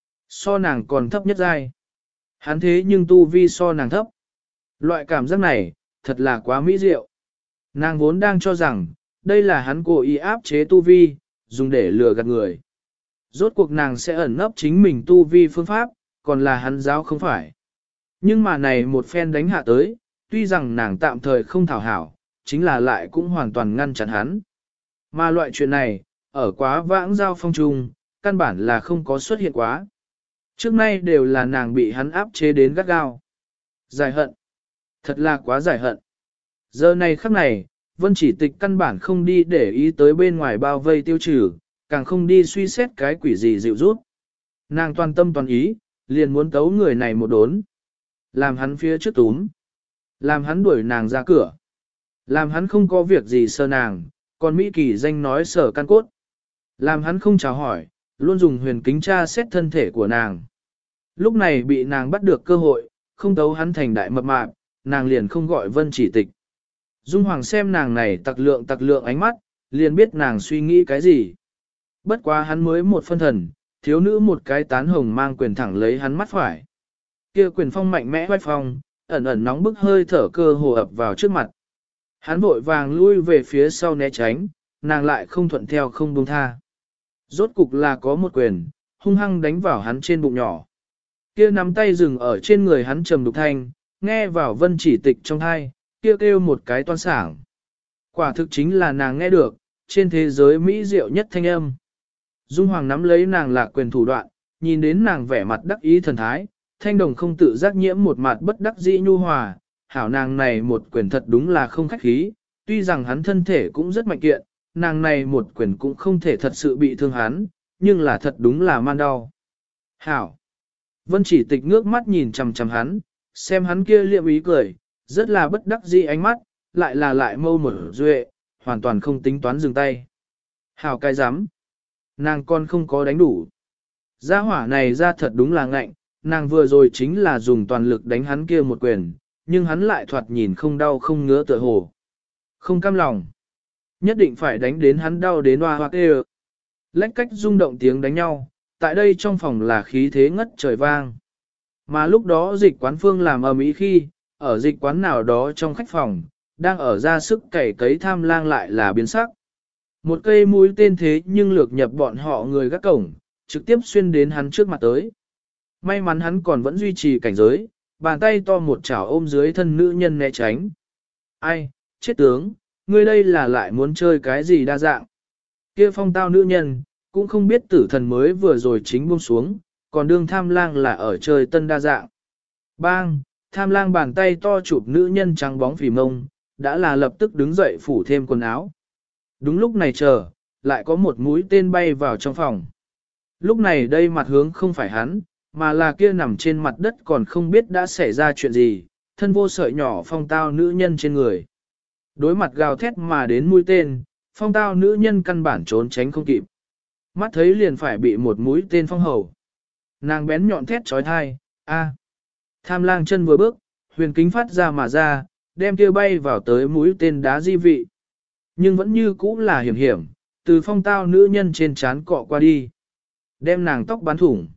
So nàng còn thấp nhất giai. Hắn thế nhưng tu vi so nàng thấp. Loại cảm giác này, thật là quá mỹ diệu. Nàng vốn đang cho rằng, đây là hắn cố ý áp chế tu vi, dùng để lừa gạt người. Rốt cuộc nàng sẽ ẩn nấp chính mình tu vi phương pháp, còn là hắn giáo không phải. Nhưng mà này một phen đánh hạ tới, tuy rằng nàng tạm thời không thảo hảo, chính là lại cũng hoàn toàn ngăn chặn hắn. Mà loại chuyện này, ở quá vãng giao phong trùng, căn bản là không có xuất hiện quá. Trước nay đều là nàng bị hắn áp chế đến gắt gao. Giải hận. Thật là quá giải hận. Giờ này khắc này, Vân Chỉ Tịch căn bản không đi để ý tới bên ngoài bao vây tiêu trừ, càng không đi suy xét cái quỷ gì dịu rút. Nàng toàn tâm toàn ý, liền muốn tấu người này một đốn. Làm hắn phía trước túm. Làm hắn đuổi nàng ra cửa. Làm hắn không có việc gì sơ nàng, còn Mỹ Kỳ danh nói sở căn cốt. Làm hắn không chào hỏi, luôn dùng huyền kính tra xét thân thể của nàng. Lúc này bị nàng bắt được cơ hội, không tấu hắn thành đại mập mạp, nàng liền không gọi Vân Chỉ Tịch. Dung Hoàng xem nàng này tặc lượng ánh mắt, liền biết nàng suy nghĩ cái gì. Bất quá hắn mới một phân thần, thiếu nữ một cái tán hồng mang quyền thẳng lấy hắn mắt phải. Kia quyền phong mạnh mẽ hoách phong, ẩn ẩn nóng bức hơi thở cơ hồ ập vào trước mặt. Hắn vội vàng lui về phía sau né tránh, nàng lại không thuận theo không buông tha. Rốt cục là có một quyền, hung hăng đánh vào hắn trên bụng nhỏ. Kia nắm tay dừng ở trên người hắn trầm đục thanh, nghe vào Vân Chỉ Tịch trong tai, kia kêu một cái toan sảng. Quả thực chính là nàng nghe được, trên thế giới mỹ diệu nhất thanh âm. Dung Hoàng nắm lấy nàng lạc quyền thủ đoạn, nhìn đến nàng vẻ mặt đắc ý thần thái, thanh đồng không tự giác nhiễm một mặt bất đắc dĩ nhu hòa, hảo nàng này một quyền thật đúng là không khách khí, tuy rằng hắn thân thể cũng rất mạnh kiện, nàng này một quyền cũng không thể thật sự bị thương hắn, nhưng là thật đúng là man đau. Hảo! Vân Chỉ Tịch ngước mắt nhìn chằm chằm hắn, xem hắn kia liệm ý cười, rất là bất đắc dĩ ánh mắt, lại mâu mở duệ, hoàn toàn không tính toán dừng tay. Hảo cái dám! Nàng con không có đánh đủ. Gia hỏa này ra thật đúng là ngạnh, nàng vừa rồi chính là dùng toàn lực đánh hắn kia một quyền, nhưng hắn lại thoạt nhìn không đau không ngứa tựa hồ. Không cam lòng. Nhất định phải đánh đến hắn đau đến hoa hoa kêu. Lách cách rung động tiếng đánh nhau, tại đây trong phòng là khí thế ngất trời vang. Mà lúc đó dịch quán phương làm ầm ĩ khi, ở dịch quán nào đó trong khách phòng, đang ở ra sức cày cấy Tham Lang lại là biến sắc. Một cây mũi tên thế nhưng lược nhập bọn họ người gác cổng, trực tiếp xuyên đến hắn trước mặt tới. May mắn hắn còn vẫn duy trì cảnh giới, bàn tay to một chảo ôm dưới thân nữ nhân né tránh. Ai, chết tướng, ngươi đây là lại muốn chơi cái gì đa dạng. Kia phong tao nữ nhân, cũng không biết tử thần mới vừa rồi chính buông xuống, còn đương Tham Lang là ở chơi tân đa dạng. Bang, Tham Lang bàn tay to chụp nữ nhân trắng bóng phì mông, đã là lập tức đứng dậy phủ thêm quần áo. Đúng lúc này chờ, lại có một mũi tên bay vào trong phòng. Lúc này đây mặt hướng không phải hắn, mà là kia nằm trên mặt đất còn không biết đã xảy ra chuyện gì, thân vô sợi nhỏ phong tao nữ nhân trên người. Đối mặt gào thét mà đến mũi tên, phong tao nữ nhân căn bản trốn tránh không kịp. Mắt thấy liền phải bị một mũi tên phong hầu. Nàng bén nhọn thét trói thai, a. Tham Lang chân vừa bước, huyền kính phát ra mà ra, đem kia bay vào tới mũi tên đá di vị. Nhưng vẫn như cũ là hiểm hiểm, từ phong tao nữ nhân trên trán cọ qua đi. Đem nàng tóc bắn thủng.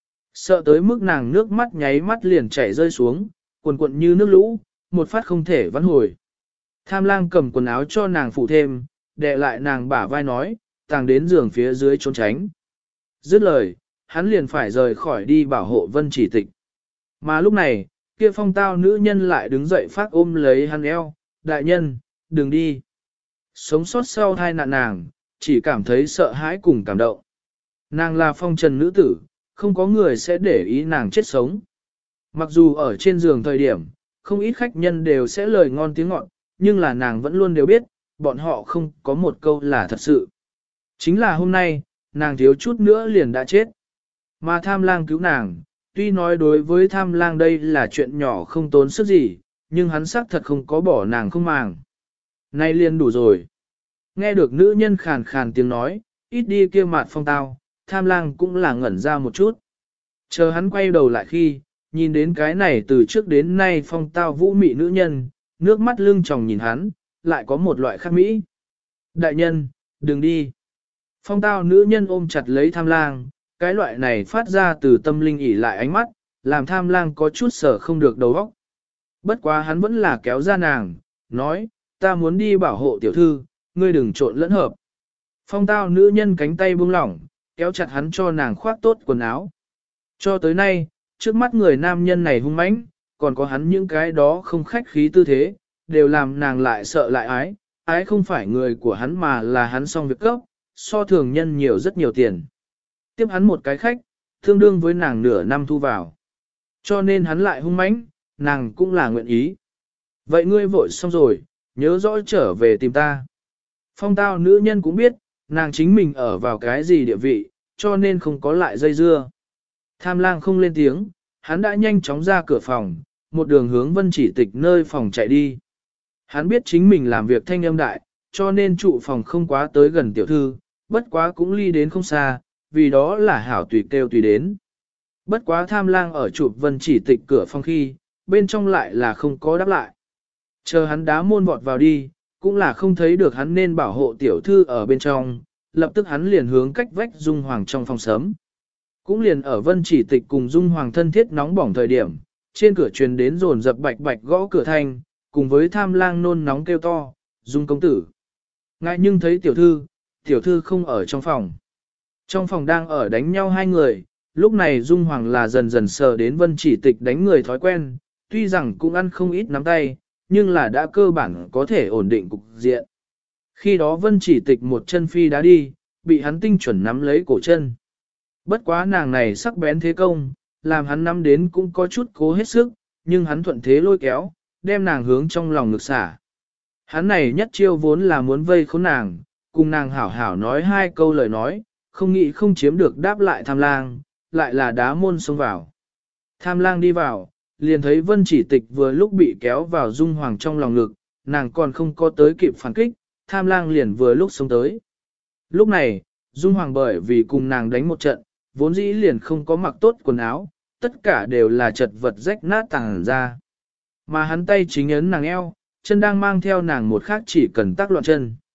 Sợ tới mức nàng nước mắt nháy mắt liền chảy rơi xuống, cuồn cuộn như nước lũ, một phát không thể vãn hồi. Tham Lang cầm quần áo cho nàng phụ thêm, đè lại nàng bả vai nói, tàng đến giường phía dưới trốn tránh. Dứt lời, hắn liền phải rời khỏi đi bảo hộ Vân Chỉ Tịch. Mà lúc này, kia phong tao nữ nhân lại đứng dậy phát ôm lấy hắn eo, đại nhân, đừng đi. Sống sót sau hai nạn nàng, chỉ cảm thấy sợ hãi cùng cảm động. Nàng là phong trần nữ tử, không có người sẽ để ý nàng chết sống. Mặc dù ở trên giường thời điểm, không ít khách nhân đều sẽ lời ngon tiếng ngọt, nhưng là nàng vẫn luôn đều biết, bọn họ không có một câu là thật sự. Chính là hôm nay, nàng thiếu chút nữa liền đã chết. Mà Tham Lang cứu nàng, tuy nói đối với Tham Lang đây là chuyện nhỏ không tốn sức gì, nhưng hắn xác thật không có bỏ nàng không màng. Nay liền đủ rồi. Nghe được nữ nhân khàn khàn tiếng nói, ít đi kia mặt phong tao, Tham Lang cũng là ngẩn ra một chút. Chờ hắn quay đầu lại khi, nhìn đến cái này từ trước đến nay phong tao vũ mị nữ nhân, nước mắt lưng tròng nhìn hắn, lại có một loại khác mỹ. Đại nhân, đừng đi. Phong tao nữ nhân ôm chặt lấy Tham Lang, cái loại này phát ra từ tâm linh ỉ lại ánh mắt, làm Tham Lang có chút sở không được đầu óc. Bất quá hắn vẫn là kéo ra nàng, nói, ta muốn đi bảo hộ tiểu thư, ngươi đừng trộn lẫn hợp. Phong tao nữ nhân cánh tay buông lỏng, kéo chặt hắn cho nàng khoác tốt quần áo. Cho tới nay, trước mắt người nam nhân này hung mãnh, còn có hắn những cái đó không khách khí tư thế, đều làm nàng lại sợ lại ái. Ái không phải người của hắn mà là hắn xong việc cấp, so thường nhân nhiều rất nhiều tiền. Tiếp hắn một cái khách, tương đương với nàng nửa năm thu vào. Cho nên hắn lại hung mãnh, nàng cũng là nguyện ý. Vậy ngươi vội xong rồi, nhớ rõ trở về tìm ta. Phong tao nữ nhân cũng biết, nàng chính mình ở vào cái gì địa vị, cho nên không có lại dây dưa. Tham Lang không lên tiếng, hắn đã nhanh chóng ra cửa phòng, một đường hướng Vân Chỉ Tịch nơi phòng chạy đi. Hắn biết chính mình làm việc thanh âm đại, cho nên trụ phòng không quá tới gần tiểu thư, bất quá cũng ly đến không xa, vì đó là hảo tùy kêu tùy đến. Bất quá Tham Lang ở trụ Vân Chỉ Tịch cửa phòng khi, bên trong lại là không có đáp lại. Chờ hắn đá môn vọt vào đi, cũng là không thấy được hắn nên bảo hộ tiểu thư ở bên trong, lập tức hắn liền hướng cách vách Dung Hoàng trong phòng sớm. Cũng liền ở Vân Chỉ Tịch cùng Dung Hoàng thân thiết nóng bỏng thời điểm, trên cửa truyền đến rồn dập bạch bạch gõ cửa thanh, cùng với Tham Lang nôn nóng kêu to, Dung công tử. Ngại nhưng thấy tiểu thư không ở trong phòng. Trong phòng đang ở đánh nhau hai người, lúc này Dung Hoàng là dần dần sờ đến Vân Chỉ Tịch đánh người thói quen, tuy rằng cũng ăn không ít nắm tay, nhưng là đã cơ bản có thể ổn định cục diện. Khi đó Vân Chỉ Tịch một chân phi đá đi, bị hắn tinh chuẩn nắm lấy cổ chân. Bất quá nàng này sắc bén thế công, làm hắn nắm đến cũng có chút cố hết sức, nhưng hắn thuận thế lôi kéo, đem nàng hướng trong lòng ngực xả. Hắn này nhất chiêu vốn là muốn vây khốn nàng, cùng nàng hảo hảo nói hai câu lời nói, không nghĩ không chiếm được đáp lại Tham Lang, lại là đá môn xông vào. Tham Lang đi vào, liền thấy Vân Chỉ Tịch vừa lúc bị kéo vào Dung Hoàng trong lòng ngực, nàng còn không có tới kịp phản kích, Tham Lang liền vừa lúc xông tới. Lúc này, Dung Hoàng bởi vì cùng nàng đánh một trận, vốn dĩ liền không có mặc tốt quần áo, tất cả đều là chật vật rách nát tàng ra. Mà hắn tay chính ấn nàng eo, chân đang mang theo nàng một khác chỉ cần tác loạn chân.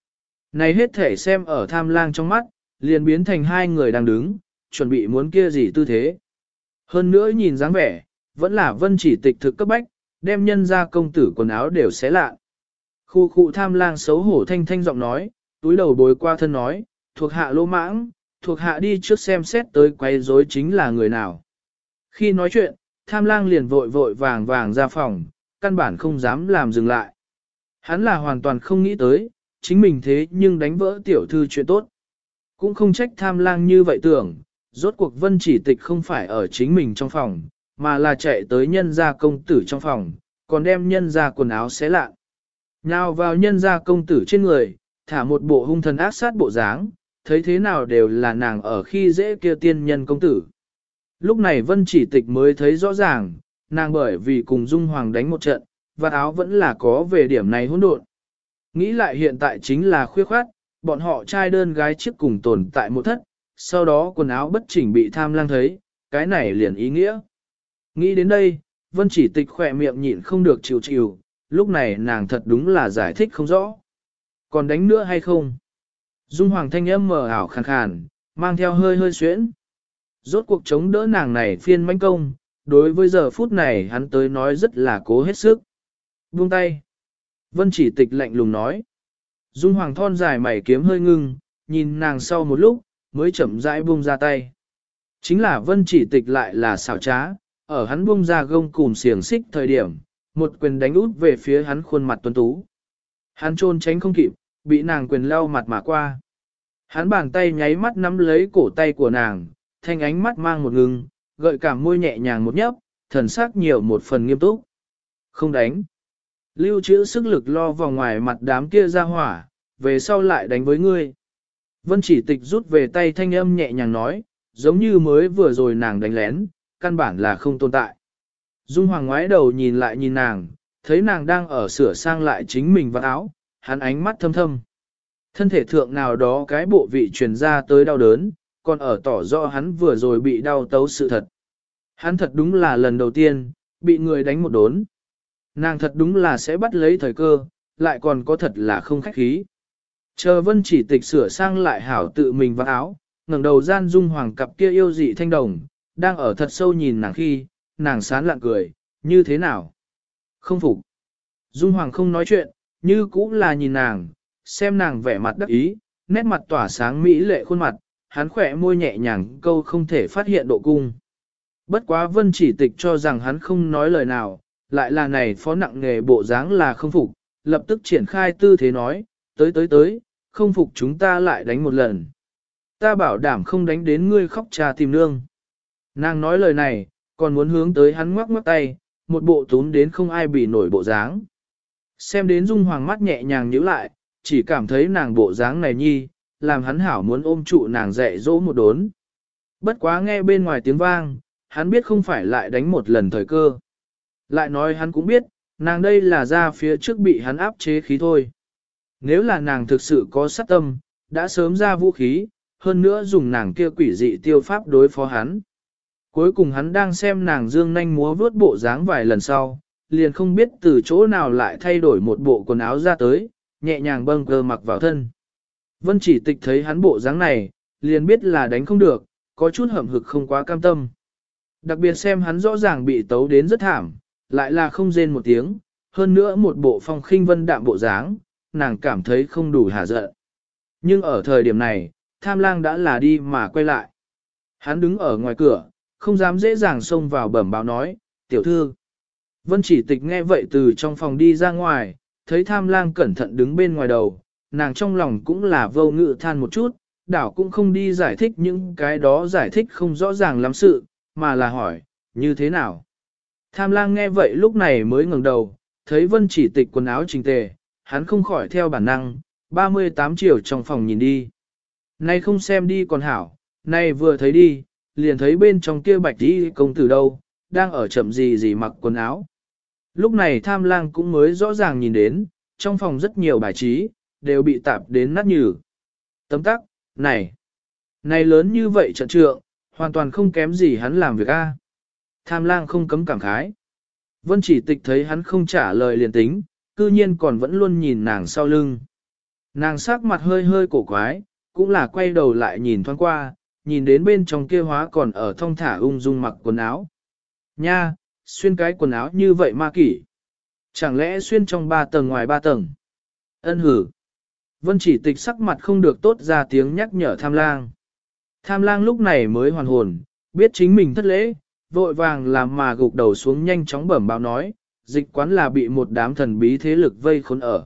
Này hết thể xem ở tham lang trong mắt, liền biến thành hai người đang đứng, chuẩn bị muốn kia gì tư thế. Hơn nữa nhìn dáng vẻ, vẫn là Vân Chỉ Tịch thực cấp bách, đem nhân ra công tử quần áo đều xé lạ. Khu khu tham lang xấu hổ thanh thanh giọng nói, túi đầu bối qua thân nói, thuộc hạ lỗ mãng, thuộc hạ đi trước xem xét tới quấy rối chính là người nào. Khi nói chuyện, tham lang liền vội vội vàng vàng ra phòng, căn bản không dám làm dừng lại. Hắn là hoàn toàn không nghĩ tới, chính mình thế nhưng đánh vỡ tiểu thư chuyện tốt. Cũng không trách tham lang như vậy tưởng, rốt cuộc Vân Chỉ Tịch không phải ở chính mình trong phòng, mà là chạy tới nhân gia công tử trong phòng, còn đem nhân gia quần áo xé lạ. Nhào vào nhân gia công tử trên người, thả một bộ hung thần ác sát bộ dáng, thấy thế nào đều là nàng ở khi dễ kia tiên nhân công tử. Lúc này Vân Chỉ Tịch mới thấy rõ ràng, nàng bởi vì cùng Dung Hoàng đánh một trận, và áo vẫn là có về điểm này hỗn độn. Nghĩ lại hiện tại chính là khuya khoát, bọn họ trai đơn gái chiếc cùng tồn tại một thất, sau đó quần áo bất chỉnh bị tham lang thấy, cái này liền ý nghĩa. Nghĩ đến đây, Vân Chỉ Tịch khỏe miệng nhịn không được chịu chịu, lúc này nàng thật đúng là giải thích không rõ. Còn đánh nữa hay không? Dung Hoàng thanh âm mờ ảo khàn khàn, mang theo hơi hơi xuyễn. Rốt cuộc chống đỡ nàng này phiên mãnh công, đối với giờ phút này hắn tới nói rất là cố hết sức. Buông tay. Vân Chỉ Tịch lạnh lùng nói. Dung Hoàng thon dài mày kiếm hơi ngưng, nhìn nàng sau một lúc, mới chậm rãi buông ra tay. Chính là Vân Chỉ Tịch lại là xảo trá, ở hắn buông ra gông cùm xiềng xích thời điểm, một quyền đánh út về phía hắn khuôn mặt tuấn tú. Hắn trôn tránh không kịp, bị nàng quyền lau mặt mà qua. Hắn bàn tay nháy mắt nắm lấy cổ tay của nàng, thanh ánh mắt mang một ngừng, gợi cảm môi nhẹ nhàng một nhấp, thần sắc nhiều một phần nghiêm túc. Không đánh. Lưu trữ sức lực lo vào ngoài mặt đám kia ra hỏa, về sau lại đánh với ngươi. Vân Chỉ Tịch rút về tay thanh âm nhẹ nhàng nói, giống như mới vừa rồi nàng đánh lén, căn bản là không tồn tại. Dung Hoàng ngoái đầu nhìn lại nhìn nàng, thấy nàng đang ở sửa sang lại chính mình vào áo, hắn ánh mắt thâm thâm. Thân thể thượng nào đó cái bộ vị truyền ra tới đau đớn, còn ở tỏ rõ hắn vừa rồi bị đau tấu sự thật. Hắn thật đúng là lần đầu tiên, bị người đánh một đốn. Nàng thật đúng là sẽ bắt lấy thời cơ, lại còn có thật là không khách khí. Chờ Vân Chỉ Tịch sửa sang lại hảo tự mình vào áo, ngẩng đầu gian Dung Hoàng cặp kia yêu dị thanh đồng, đang ở thật sâu nhìn nàng khi, nàng sán lạng cười, như thế nào? Không phục. Dung Hoàng không nói chuyện, như cũng là nhìn nàng, xem nàng vẻ mặt đắc ý, nét mặt tỏa sáng mỹ lệ khuôn mặt, hắn khỏe môi nhẹ nhàng câu không thể phát hiện độ cung. Bất quá Vân Chỉ Tịch cho rằng hắn không nói lời nào, lại là này phó nặng nghề bộ dáng là không phục, lập tức triển khai tư thế nói, tới, không phục chúng ta lại đánh một lần. Ta bảo đảm không đánh đến ngươi khóc cha tìm nương. Nàng nói lời này, còn muốn hướng tới hắn ngoắc ngoắc tay, một bộ túm đến không ai bị nổi bộ dáng. Xem đến Dung Hoàng mắt nhẹ nhàng nhíu lại, chỉ cảm thấy nàng bộ dáng này nhi, làm hắn hảo muốn ôm trụ nàng dạy dỗ một đốn. Bất quá nghe bên ngoài tiếng vang, hắn biết không phải lại đánh một lần thời cơ. Lại nói hắn cũng biết, nàng đây là ra phía trước bị hắn áp chế khí thôi. Nếu là nàng thực sự có sát tâm, đã sớm ra vũ khí, hơn nữa dùng nàng kia quỷ dị tiêu pháp đối phó hắn. Cuối cùng hắn đang xem nàng dương nanh múa vướt bộ dáng vài lần sau, liền không biết từ chỗ nào lại thay đổi một bộ quần áo ra tới, nhẹ nhàng bâng cơ mặc vào thân. Vân Chỉ Tịch thấy hắn bộ dáng này, liền biết là đánh không được, có chút hậm hực không quá cam tâm. Đặc biệt xem hắn rõ ràng bị tấu đến rất thảm, lại là không rên một tiếng, hơn nữa một bộ phong khinh vân đạm bộ dáng, nàng cảm thấy không đủ hả giận. Nhưng ở thời điểm này, tham lang đã là đi mà quay lại. Hắn đứng ở ngoài cửa, không dám dễ dàng xông vào bẩm báo nói, tiểu thư. Vân Chỉ Tịch nghe vậy từ trong phòng đi ra ngoài, thấy tham lang cẩn thận đứng bên ngoài đầu, nàng trong lòng cũng là vô ngự than một chút, đảo cũng không đi giải thích những cái đó giải thích không rõ ràng lắm sự, mà là hỏi, như thế nào? Tham lang nghe vậy lúc này mới ngẩng đầu, thấy Vân Chỉ Tịch quần áo chỉnh tề, hắn không khỏi theo bản năng, 38 chiều trong phòng nhìn đi. Nay không xem đi còn hảo, nay vừa thấy đi, liền thấy bên trong kia bạch đi công tử đâu, đang ở chậm gì mặc quần áo. Lúc này tham lang cũng mới rõ ràng nhìn đến, trong phòng rất nhiều bài trí, đều bị tạp đến nát nhừ. Tấm tắc, này lớn như vậy trận trượng, hoàn toàn không kém gì hắn làm việc a. Tham lang không cấm cảm khái. Vân Chỉ Tịch thấy hắn không trả lời liền tính, cư nhiên còn vẫn luôn nhìn nàng sau lưng. Nàng sắc mặt hơi hơi cổ quái, cũng là quay đầu lại nhìn thoáng qua, nhìn đến bên trong kia hóa còn ở thong thả ung dung mặc quần áo. Nha, xuyên cái quần áo như vậy ma kỷ. Chẳng lẽ xuyên trong 3 tầng ngoài 3 tầng? Ân hử. Vân Chỉ Tịch sắc mặt không được tốt ra tiếng nhắc nhở Tham Lang. Tham Lang lúc này mới hoàn hồn, biết chính mình thất lễ, vội vàng làm mà gục đầu xuống nhanh chóng bẩm báo nói, dịch quán là bị một đám thần bí thế lực vây khốn ở.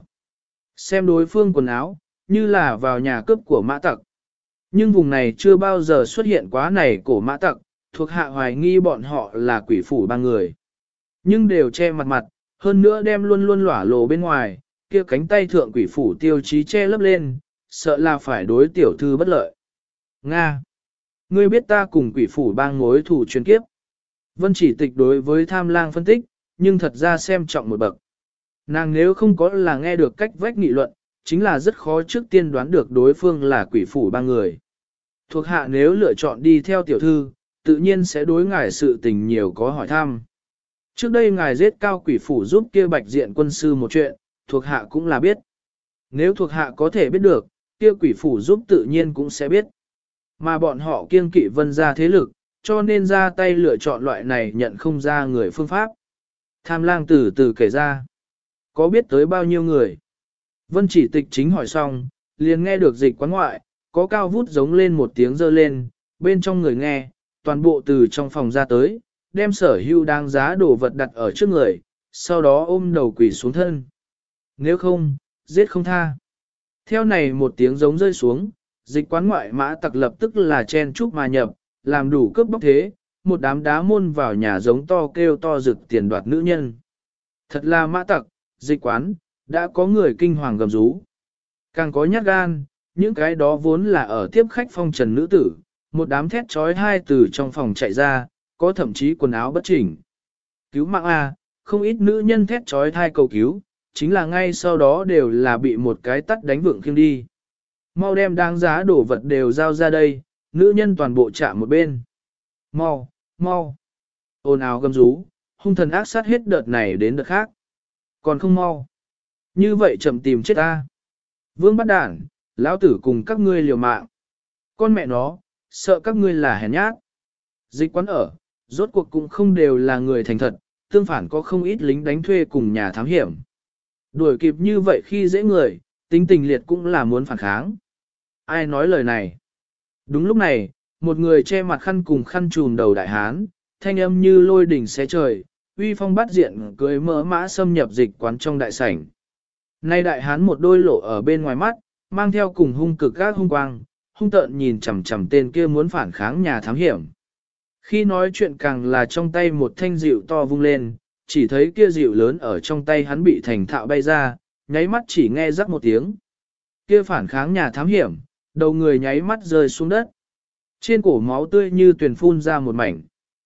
Xem đối phương quần áo, như là vào nhà cướp của mã tặc. Nhưng vùng này chưa bao giờ xuất hiện quá này cổ mã tặc, thuộc hạ hoài nghi bọn họ là quỷ phủ ba người. Nhưng đều che mặt mặt, hơn nữa đem luôn luôn lỏa lộ bên ngoài, kia cánh tay thượng quỷ phủ tiêu chí che lấp lên, sợ là phải đối tiểu thư bất lợi. Nga! Ngươi biết ta cùng quỷ phủ bang mối thủ chuyên kiếp. Vân Chỉ Tịch đối với Tham Lang phân tích, nhưng thật ra xem trọng một bậc. Nàng nếu không có là nghe được cách vách nghị luận, chính là rất khó trước tiên đoán được đối phương là quỷ phủ ba người. Thuộc hạ nếu lựa chọn đi theo tiểu thư, tự nhiên sẽ đối ngài sự tình nhiều có hỏi thăm. Trước đây ngài giết cao quỷ phủ giúp kia bạch diện quân sư một chuyện, thuộc hạ cũng là biết. Nếu thuộc hạ có thể biết được, kia quỷ phủ giúp tự nhiên cũng sẽ biết. Mà bọn họ kiêng kỵ Vân gia thế lực, cho nên ra tay lựa chọn loại này nhận không ra người phương pháp. Tham Lang từ từ kể ra. Có biết tới bao nhiêu người? Vân Chỉ Tịch chính hỏi xong, liền nghe được dịch quán ngoại, có cao vút giống lên một tiếng dơ lên, bên trong người nghe, toàn bộ từ trong phòng ra tới, đem sở hữu đáng giá đồ vật đặt ở trước người, sau đó ôm đầu quỷ xuống thân. Nếu không, giết không tha. Theo này một tiếng giống rơi xuống, dịch quán ngoại mã tặc lập tức là chen chúc mà nhập, làm đủ cướp bóc thế, một đám đá môn vào nhà giống to kêu to rực tiền đoạt nữ nhân. Thật là mã tặc, dịch quán, đã có người kinh hoàng gầm rú. Càng có nhát gan, những cái đó vốn là ở tiếp khách phong trần nữ tử, một đám thét trói hai từ trong phòng chạy ra, có thậm chí quần áo bất chỉnh. Cứu mạng A, không ít nữ nhân thét trói thai cầu cứu, chính là ngay sau đó đều là bị một cái tắt đánh vượng khiêng đi. Mau đem đáng giá đồ vật đều giao ra đây, nữ nhân toàn bộ chạm một bên. Mau, mau. Ồn ào gầm rú, hung thần ác sát hết đợt này đến đợt khác. Còn không mau. Như vậy chậm tìm chết ta. Vương bắt đản, lão tử cùng các ngươi liều mạng. Con mẹ nó, sợ các ngươi là hèn nhát. Dịch quán ở, rốt cuộc cũng không đều là người thành thật, tương phản có không ít lính đánh thuê cùng nhà thám hiểm. Đuổi kịp như vậy khi dễ người, tính tình liệt cũng là muốn phản kháng. Ai nói lời này? Đúng lúc này, một người che mặt khăn cùng khăn trùm đầu đại hán, thanh âm như lôi đỉnh xé trời, uy phong bắt diện cưới mỡ mã xâm nhập dịch quán trong đại sảnh. Nay đại hán một đôi lộ ở bên ngoài mắt, mang theo cùng hung cực các hung quang, hung tợn nhìn chằm chằm tên kia muốn phản kháng nhà thám hiểm. Khi nói chuyện càng là trong tay một thanh dịu to vung lên, chỉ thấy kia dịu lớn ở trong tay hắn bị thành thạo bay ra, nháy mắt chỉ nghe rắc một tiếng. Kia phản kháng nhà thám hiểm, đầu người nháy mắt rơi xuống đất. Trên cổ máu tươi như tuyền phun ra một mảnh.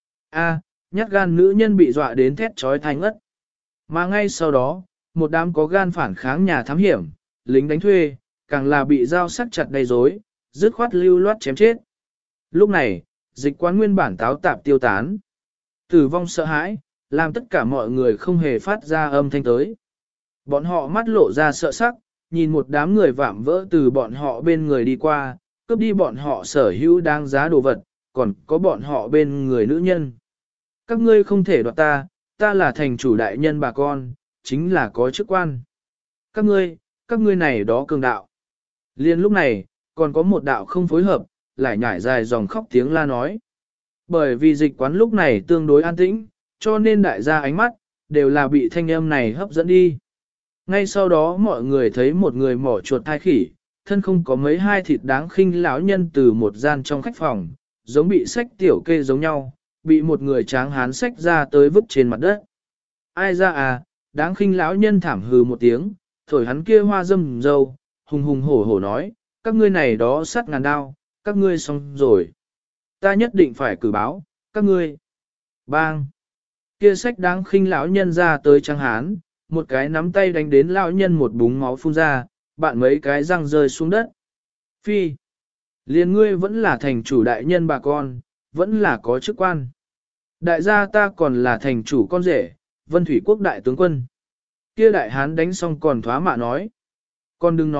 A, nhát gan nữ nhân bị dọa đến thét trói tai ngất. Mà ngay sau đó, một đám có gan phản kháng nhà thám hiểm, lính đánh thuê, càng là bị dao sắc chặt đầy rối, dứt khoát lưu loát chém chết. Lúc này, dịch quán nguyên bản táo tạp tiêu tán. Tử vong sợ hãi, làm tất cả mọi người không hề phát ra âm thanh tới. Bọn họ mắt lộ ra sợ sắc, nhìn một đám người vạm vỡ từ bọn họ bên người đi qua, cướp đi bọn họ sở hữu đáng giá đồ vật, còn có bọn họ bên người nữ nhân. Các ngươi không thể đoạt ta, ta là thành chủ đại nhân bà con, chính là có chức quan. Các ngươi này đó cường đạo. Liên lúc này, còn có một đạo không phối hợp, lại nhảy dài dòng khóc tiếng la nói. Bởi vì dịch quán lúc này tương đối an tĩnh, cho nên đại gia ánh mắt, đều là bị thanh âm này hấp dẫn đi. Ngay sau đó mọi người thấy một người mỏ chuột thai khỉ, thân không có mấy hai thịt đáng khinh lão nhân từ một gian trong khách phòng, giống bị sách tiểu kê giống nhau, bị một người tráng hán sách ra tới vứt trên mặt đất. Ai ra à, đáng khinh lão nhân thảm hừ một tiếng, thổi hắn kia hoa dâm dâu, hùng hùng hổ hổ nói, các ngươi này đó sắt ngàn đao, các ngươi xong rồi. Ta nhất định phải cử báo, các ngươi. Bang! Kia sách đáng khinh lão nhân ra tới tráng hán, một cái nắm tay đánh đến lão nhân một búng máu phun ra, bạn mấy cái răng rơi xuống đất. Phi! Liên ngươi vẫn là thành chủ đại nhân bà con, vẫn là có chức quan. Đại gia ta còn là thành chủ con rể, Vân Thủy Quốc đại tướng quân. Kia đại hán đánh xong còn thoá mạ nói. Còn đừng nói,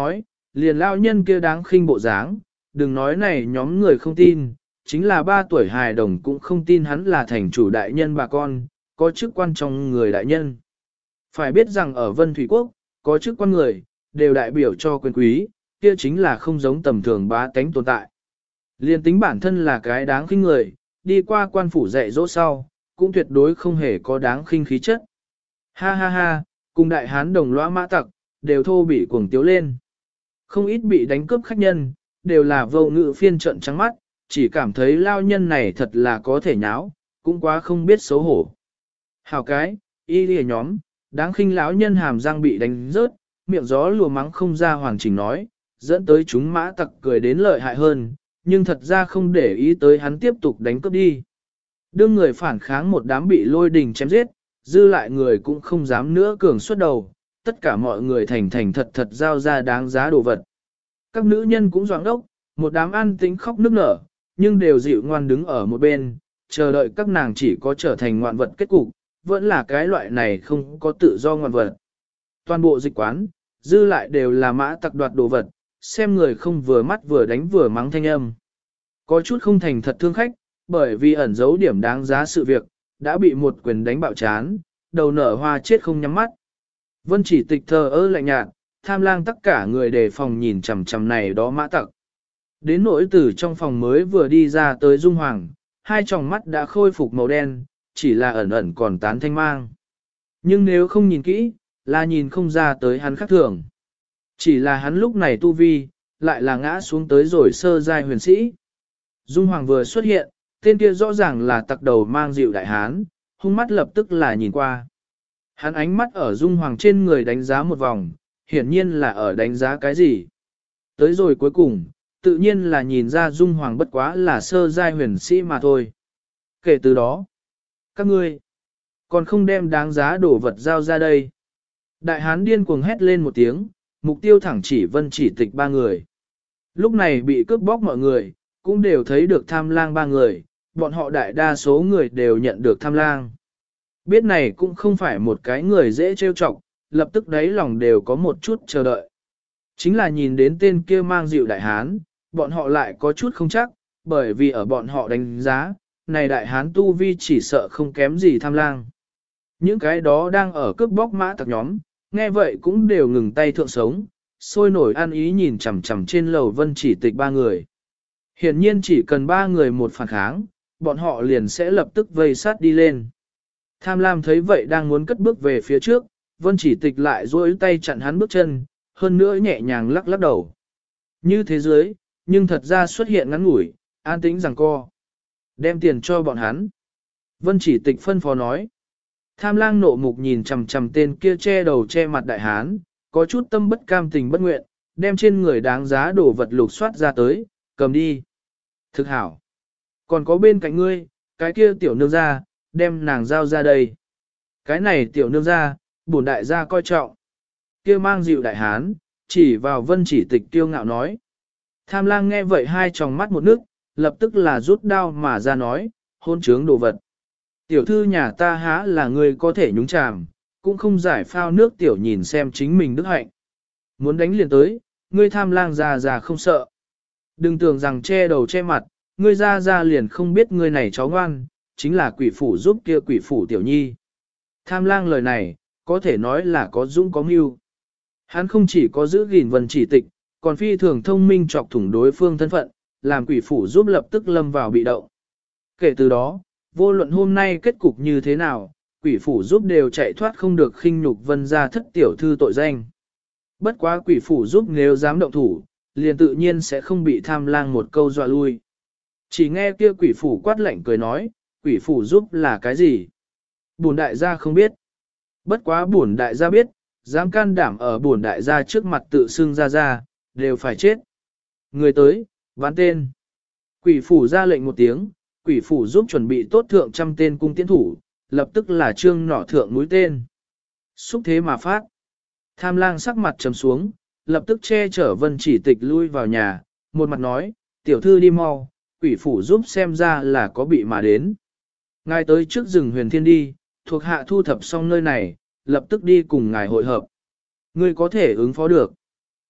liền lao nhân kia đáng khinh bộ dáng, đừng nói này nhóm người không tin, chính là 3 tuổi hài đồng cũng không tin hắn là thành chủ đại nhân bà con, có chức quan trong người đại nhân. Phải biết rằng ở Vân Thủy Quốc, có chức quan người, đều đại biểu cho quyền quý, kia chính là không giống tầm thường bá tánh tồn tại. Liên tính bản thân là cái đáng khinh người, đi qua quan phủ dạy dỗ sau, cũng tuyệt đối không hề có đáng khinh khí chất. Ha ha ha, cùng đại hán đồng lõa mã tặc, đều thô bị cuồng tiếu lên. Không ít bị đánh cướp khách nhân, đều là vô ngữ phiên trận trắng mắt, chỉ cảm thấy lao nhân này thật là có thể nháo, cũng quá không biết xấu hổ. Hào cái, y lìa nhóm, đáng khinh lão nhân hàm răng bị đánh rớt, miệng gió lùa mắng không ra hoàn chỉnh nói, dẫn tới chúng mã tặc cười đến lợi hại hơn, nhưng thật ra không để ý tới hắn tiếp tục đánh cướp đi. Đương người phản kháng một đám bị lôi đình chém giết, dư lại người cũng không dám nữa cường suốt đầu, tất cả mọi người thành thành thật thật giao ra đáng giá đồ vật. Các nữ nhân cũng doạng đốc, một đám an tĩnh khóc nức nở, nhưng đều dịu ngoan đứng ở một bên, chờ đợi các nàng chỉ có trở thành ngoạn vật kết cục, vẫn là cái loại này không có tự do ngoạn vật. Toàn bộ dịch quán, dư lại đều là mã tặc đoạt đồ vật, xem người không vừa mắt vừa đánh vừa mắng thanh âm. Có chút không thành thật thương khách, bởi vì ẩn giấu điểm đáng giá sự việc, đã bị một quyền đánh bạo chán, đầu nở hoa chết không nhắm mắt. Vân Chỉ Tịch thờ ơ lạnh nhạt, Tham Lang tất cả người đề phòng nhìn chằm chằm này đó mã tặc. Đến nỗi từ trong phòng mới vừa đi ra tới Dung Hoàng, hai tròng mắt đã khôi phục màu đen, chỉ là ẩn ẩn còn tán thanh mang. Nhưng nếu không nhìn kỹ, là nhìn không ra tới hắn khác thường. Chỉ là hắn lúc này tu vi, lại là ngã xuống tới rồi sơ giai huyền sĩ. Dung Hoàng vừa xuất hiện, tên kia rõ ràng là tặc đầu mang dịu đại hán, hung mắt lập tức là nhìn qua. Hắn ánh mắt ở Dung Hoàng trên người đánh giá một vòng, hiển nhiên là ở đánh giá cái gì. Tới rồi cuối cùng, tự nhiên là nhìn ra Dung Hoàng bất quá là sơ giai huyền sĩ mà thôi. Kể từ đó, các ngươi còn không đem đáng giá đồ vật giao ra đây. Đại hán điên cuồng hét lên một tiếng, mục tiêu thẳng chỉ Vân Chỉ Tịch 3 người. Lúc này bị cướp bóc mọi người, cũng đều thấy được Tham Lang 3 người, bọn họ đại đa số người đều nhận được Tham Lang. Biết này cũng không phải một cái người dễ trêu chọc, lập tức đáy lòng đều có một chút chờ đợi. Chính là nhìn đến tên kia mang dịu đại hán, bọn họ lại có chút không chắc, bởi vì ở bọn họ đánh giá, này đại hán tu vi chỉ sợ không kém gì Tham Lang. Những cái đó đang ở cướp bóc mã tặc nhóm, nghe vậy cũng đều ngừng tay thượng sống, sôi nổi ăn ý nhìn chằm chằm trên lầu Vân Chỉ Tịch 3 người. Hiển nhiên chỉ cần 3 người một phản kháng, bọn họ liền sẽ lập tức vây sát đi lên. Tham Lam thấy vậy đang muốn cất bước về phía trước, Vân Chỉ Tịch lại duỗi tay chặn hắn bước chân, hơn nữa nhẹ nhàng lắc lắc đầu. Như thế giới, nhưng thật ra xuất hiện ngắn ngủi, an tĩnh giằng co. Đem tiền cho bọn hắn. Vân Chỉ Tịch phân phó nói. Tham Lang nộ mục nhìn chằm chằm tên kia che đầu che mặt đại hán, có chút tâm bất cam tình bất nguyện, đem trên người đáng giá đổ vật lục soát ra tới, cầm đi. Thực hảo. Còn có bên cạnh ngươi, cái kia tiểu nương gia, đem nàng giao ra đây. Cái này tiểu nương gia, bổn đại gia coi trọng. Kia mang dịu đại hán, chỉ vào Vân Chỉ Tịch kiêu ngạo nói. Tham Lang nghe vậy hai tròng mắt một nước, lập tức là rút đao mà ra nói, hôn trướng đồ vật. Tiểu thư nhà ta há là người có thể nhúng chàm, cũng không giải phao nước tiểu nhìn xem chính mình đức hạnh. Muốn đánh liền tới, ngươi Tham Lang già không sợ. Đừng tưởng rằng che đầu che mặt, ngươi ra liền không biết ngươi này cháu ngoan, chính là quỷ phủ giúp kia quỷ phủ tiểu nhi. Tham Lang lời này, có thể nói là có dũng có mưu. Hắn không chỉ có giữ gìn Vân Chỉ Tịch, còn phi thường thông minh chọc thủng đối phương thân phận, làm quỷ phủ giúp lập tức lâm vào bị động. Kể từ đó, vô luận hôm nay kết cục như thế nào, quỷ phủ giúp đều chạy thoát không được khinh nhục Vân gia thất tiểu thư tội danh. Bất quá quỷ phủ giúp nếu dám động thủ, liền tự nhiên sẽ không bị Tham Lang một câu dọa lui. Chỉ nghe kia quỷ phủ quát lạnh cười nói, quỷ phủ giúp là cái gì? Bổn đại gia không biết. Bất quá bổn đại gia biết, dám can đảm ở bổn đại gia trước mặt tự xưng ra, đều phải chết. Người tới, ván tên. Quỷ phủ ra lệnh một tiếng, quỷ phủ giúp chuẩn bị tốt thượng trăm tên cung tiến thủ, lập tức là trương nỏ thượng mũi tên. Xúc thế mà phát. Tham Lang sắc mặt trầm xuống, lập tức che chở Vân Chỉ Tịch lui vào nhà, một mặt nói, tiểu thư đi mau, quỷ phủ giúp xem ra là có bị mà đến. Ngài tới trước rừng Huyền Thiên đi, thuộc hạ thu thập xong nơi này, lập tức đi cùng ngài hội hợp. Ngươi có thể ứng phó được.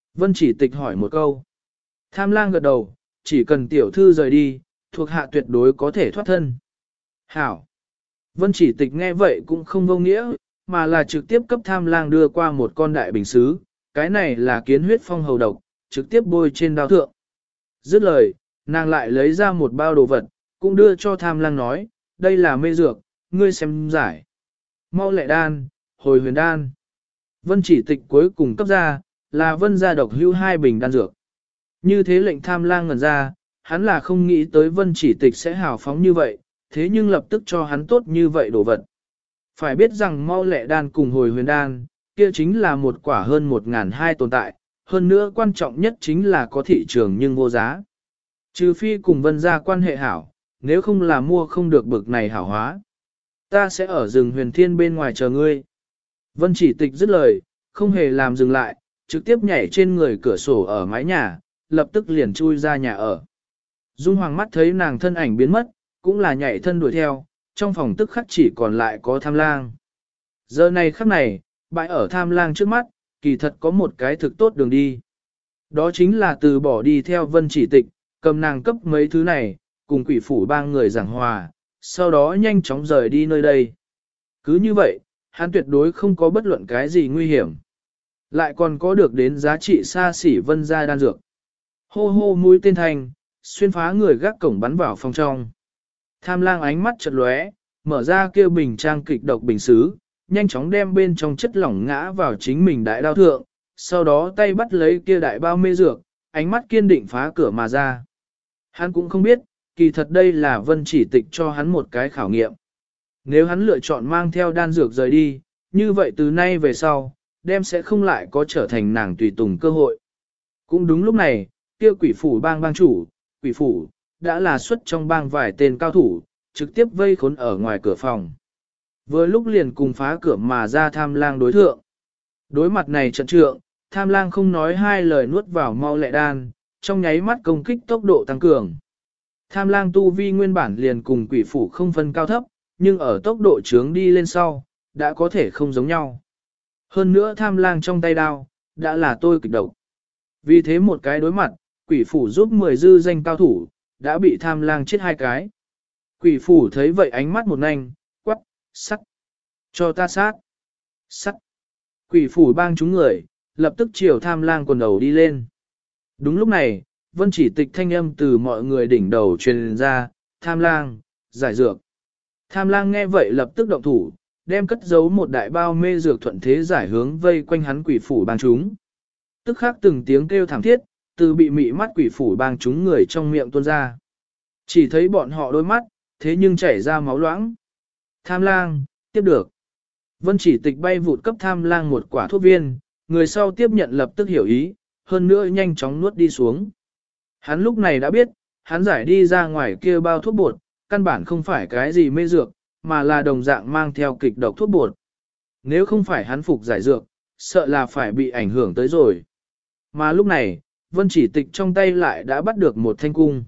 Vân Chỉ Tịch hỏi một câu. Tham lang gật đầu, chỉ cần tiểu thư rời đi, thuộc hạ tuyệt đối có thể thoát thân. Hảo. Vân Chỉ Tịch nghe vậy cũng không vô nghĩa, mà là trực tiếp cấp tham lang đưa qua một con đại bình xứ, cái này là kiến huyết phong hầu độc, trực tiếp bôi trên đao thượng. Dứt lời, nàng lại lấy ra một bao đồ vật, cũng đưa cho tham lang nói, đây là mê dược, ngươi xem giải. Mau lẹ đan, hồi huyền đan. Vân Chỉ Tịch cuối cùng cấp ra, là vân gia độc hưu 2 bình đan dược. Như thế lệnh tham lang ngẩn ra, hắn là không nghĩ tới Vân Chỉ Tịch sẽ hào phóng như vậy, thế nhưng lập tức cho hắn tốt như vậy đồ vật. Phải biết rằng mau lẹ đan cùng hồi huyền đan, kia chính là một quả hơn 1.200 tồn tại, hơn nữa quan trọng nhất chính là có thị trường nhưng vô giá. Trừ phi cùng vân gia quan hệ hảo, nếu không là mua không được bực này hảo hóa. Ta sẽ ở rừng huyền thiên bên ngoài chờ ngươi. Vân Chỉ Tịch dứt lời, không hề làm dừng lại, trực tiếp nhảy trên người cửa sổ ở mái nhà, lập tức liền chui ra nhà ở. Dung Hoàng mắt thấy nàng thân ảnh biến mất, cũng là nhảy thân đuổi theo, trong phòng tức khắc chỉ còn lại có tham lang. Giờ này khắc này, bãi ở tham lang trước mắt, kỳ thật có một cái thực tốt đường đi. Đó chính là từ bỏ đi theo Vân Chỉ Tịch, cầm nàng cấp mấy thứ này, cùng quỷ phủ 3 người giảng hòa, sau đó nhanh chóng rời đi nơi đây. Cứ như vậy, hắn tuyệt đối không có bất luận cái gì nguy hiểm. Lại còn có được đến giá trị xa xỉ vân gia đan dược. Hô hô mũi tên thành, xuyên phá người gác cổng bắn vào phòng trong. Tham lang ánh mắt chợt lóe, mở ra kia bình trang kịch độc bình xứ, nhanh chóng đem bên trong chất lỏng ngã vào chính mình đại đao thượng, sau đó tay bắt lấy kia đại bao mê dược, ánh mắt kiên định phá cửa mà ra. Hắn cũng không biết, kỳ thật đây là Vân Chỉ Tịch cho hắn một cái khảo nghiệm. Nếu hắn lựa chọn mang theo đan dược rời đi, như vậy từ nay về sau, đem sẽ không lại có trở thành nàng tùy tùng cơ hội. Cũng đúng lúc này, kia quỷ phủ bang chủ, quỷ phủ, đã là xuất trong bang vài tên cao thủ, trực tiếp vây khốn ở ngoài cửa phòng. Vừa lúc liền cùng phá cửa mà ra tham lang đối thượng. Đối mặt này trận trượng, tham lang không nói hai lời nuốt vào mau lẹ đan, trong nháy mắt công kích tốc độ tăng cường. Tham lang tu vi nguyên bản liền cùng quỷ phủ không phân cao thấp, nhưng ở tốc độ trướng đi lên sau, đã có thể không giống nhau. Hơn nữa tham lang trong tay đao, đã là tôi kịch độc. Vì thế một cái đối mặt, quỷ phủ giúp 10 dư danh cao thủ, đã bị tham lang chết 2 cái. Quỷ phủ thấy vậy ánh mắt một nhanh, quắc, sắt. Cho ta sát. Sắt. Quỷ phủ bang chúng người, lập tức chiều tham lang quần đầu đi lên. Đúng lúc này, Vân Chỉ Tịch thanh âm từ mọi người đỉnh đầu truyền ra, tham lang, giải dược. Tham lang nghe vậy lập tức động thủ, đem cất giấu một đại bao mê dược thuận thế giải hướng vây quanh hắn quỷ phủ bang chúng. Tức khắc từng tiếng kêu thảm thiết, từ bị mị mắt quỷ phủ bang chúng người trong miệng tuôn ra. Chỉ thấy bọn họ đôi mắt, thế nhưng chảy ra máu loãng. Tham lang, tiếp được. Vân Chỉ Tịch bay vụt cấp tham lang một quả thuốc viên, người sau tiếp nhận lập tức hiểu ý, hơn nữa nhanh chóng nuốt đi xuống. Hắn lúc này đã biết, hắn giải đi ra ngoài kia bao thuốc bột, căn bản không phải cái gì mê dược, mà là đồng dạng mang theo kịch độc thuốc bột. Nếu không phải hắn phục giải dược, sợ là phải bị ảnh hưởng tới rồi. Mà lúc này, Vân Chỉ Tịch trong tay lại đã bắt được một thanh cung.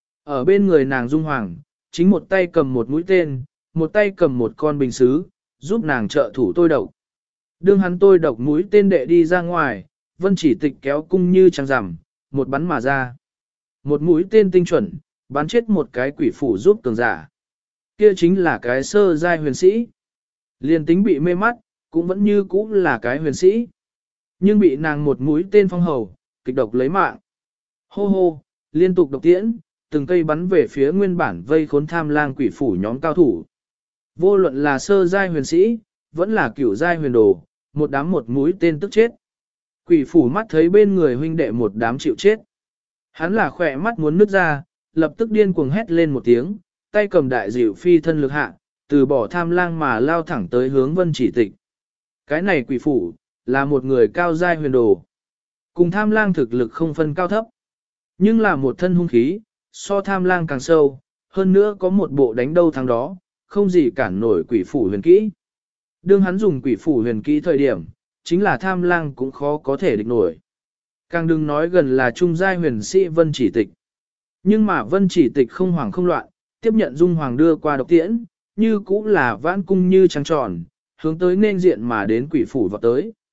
Ở bên người nàng Dung Hoàng, chính một tay cầm một mũi tên, một tay cầm một con bình sứ, giúp nàng trợ thủ tôi độc. Đương hắn tôi độc mũi tên đệ đi ra ngoài, Vân Chỉ Tịch kéo cung như trăng rằm, một bắn mà ra. Một mũi tên tinh chuẩn, bắn chết một cái quỷ phủ giúp cường giả. Kia chính là cái sơ giai huyền sĩ. Liên tính bị mê mắt, cũng vẫn như cũ là cái huyền sĩ. Nhưng bị nàng một mũi tên phong hầu, kịch độc lấy mạng. Hô hô, liên tục độc tiễn, từng cây bắn về phía nguyên bản vây khốn tham lang quỷ phủ nhóm cao thủ. Vô luận là sơ giai huyền sĩ, vẫn là cửu giai huyền đồ, một đám một mũi tên tức chết. Quỷ phủ mắt thấy bên người huynh đệ một đám chịu chết. Hắn là khỏe mắt muốn nứt ra, lập tức điên cuồng hét lên một tiếng, tay cầm đại dịu phi thân lực hạ, từ bỏ tham lang mà lao thẳng tới hướng Vân Chỉ Tịch. Cái này quỷ phủ, là một người cao giai huyền đồ. Cùng tham lang thực lực không phân cao thấp, nhưng là một thân hung khí, so tham lang càng sâu, hơn nữa có một bộ đánh đâu thắng đó, không gì cản nổi quỷ phủ huyền kỹ. Đương hắn dùng quỷ phủ huyền kỹ thời điểm, chính là tham lang cũng khó có thể địch nổi. Càng đừng nói gần là trung giai huyền sĩ Vân Chỉ Tịch. Nhưng mà Vân Chỉ Tịch không hoảng không loạn, tiếp nhận Dung Hoàng đưa qua độc tiễn, như cũng là vãn cung như trăng tròn, hướng tới nên diện mà đến quỷ phủ vào tới.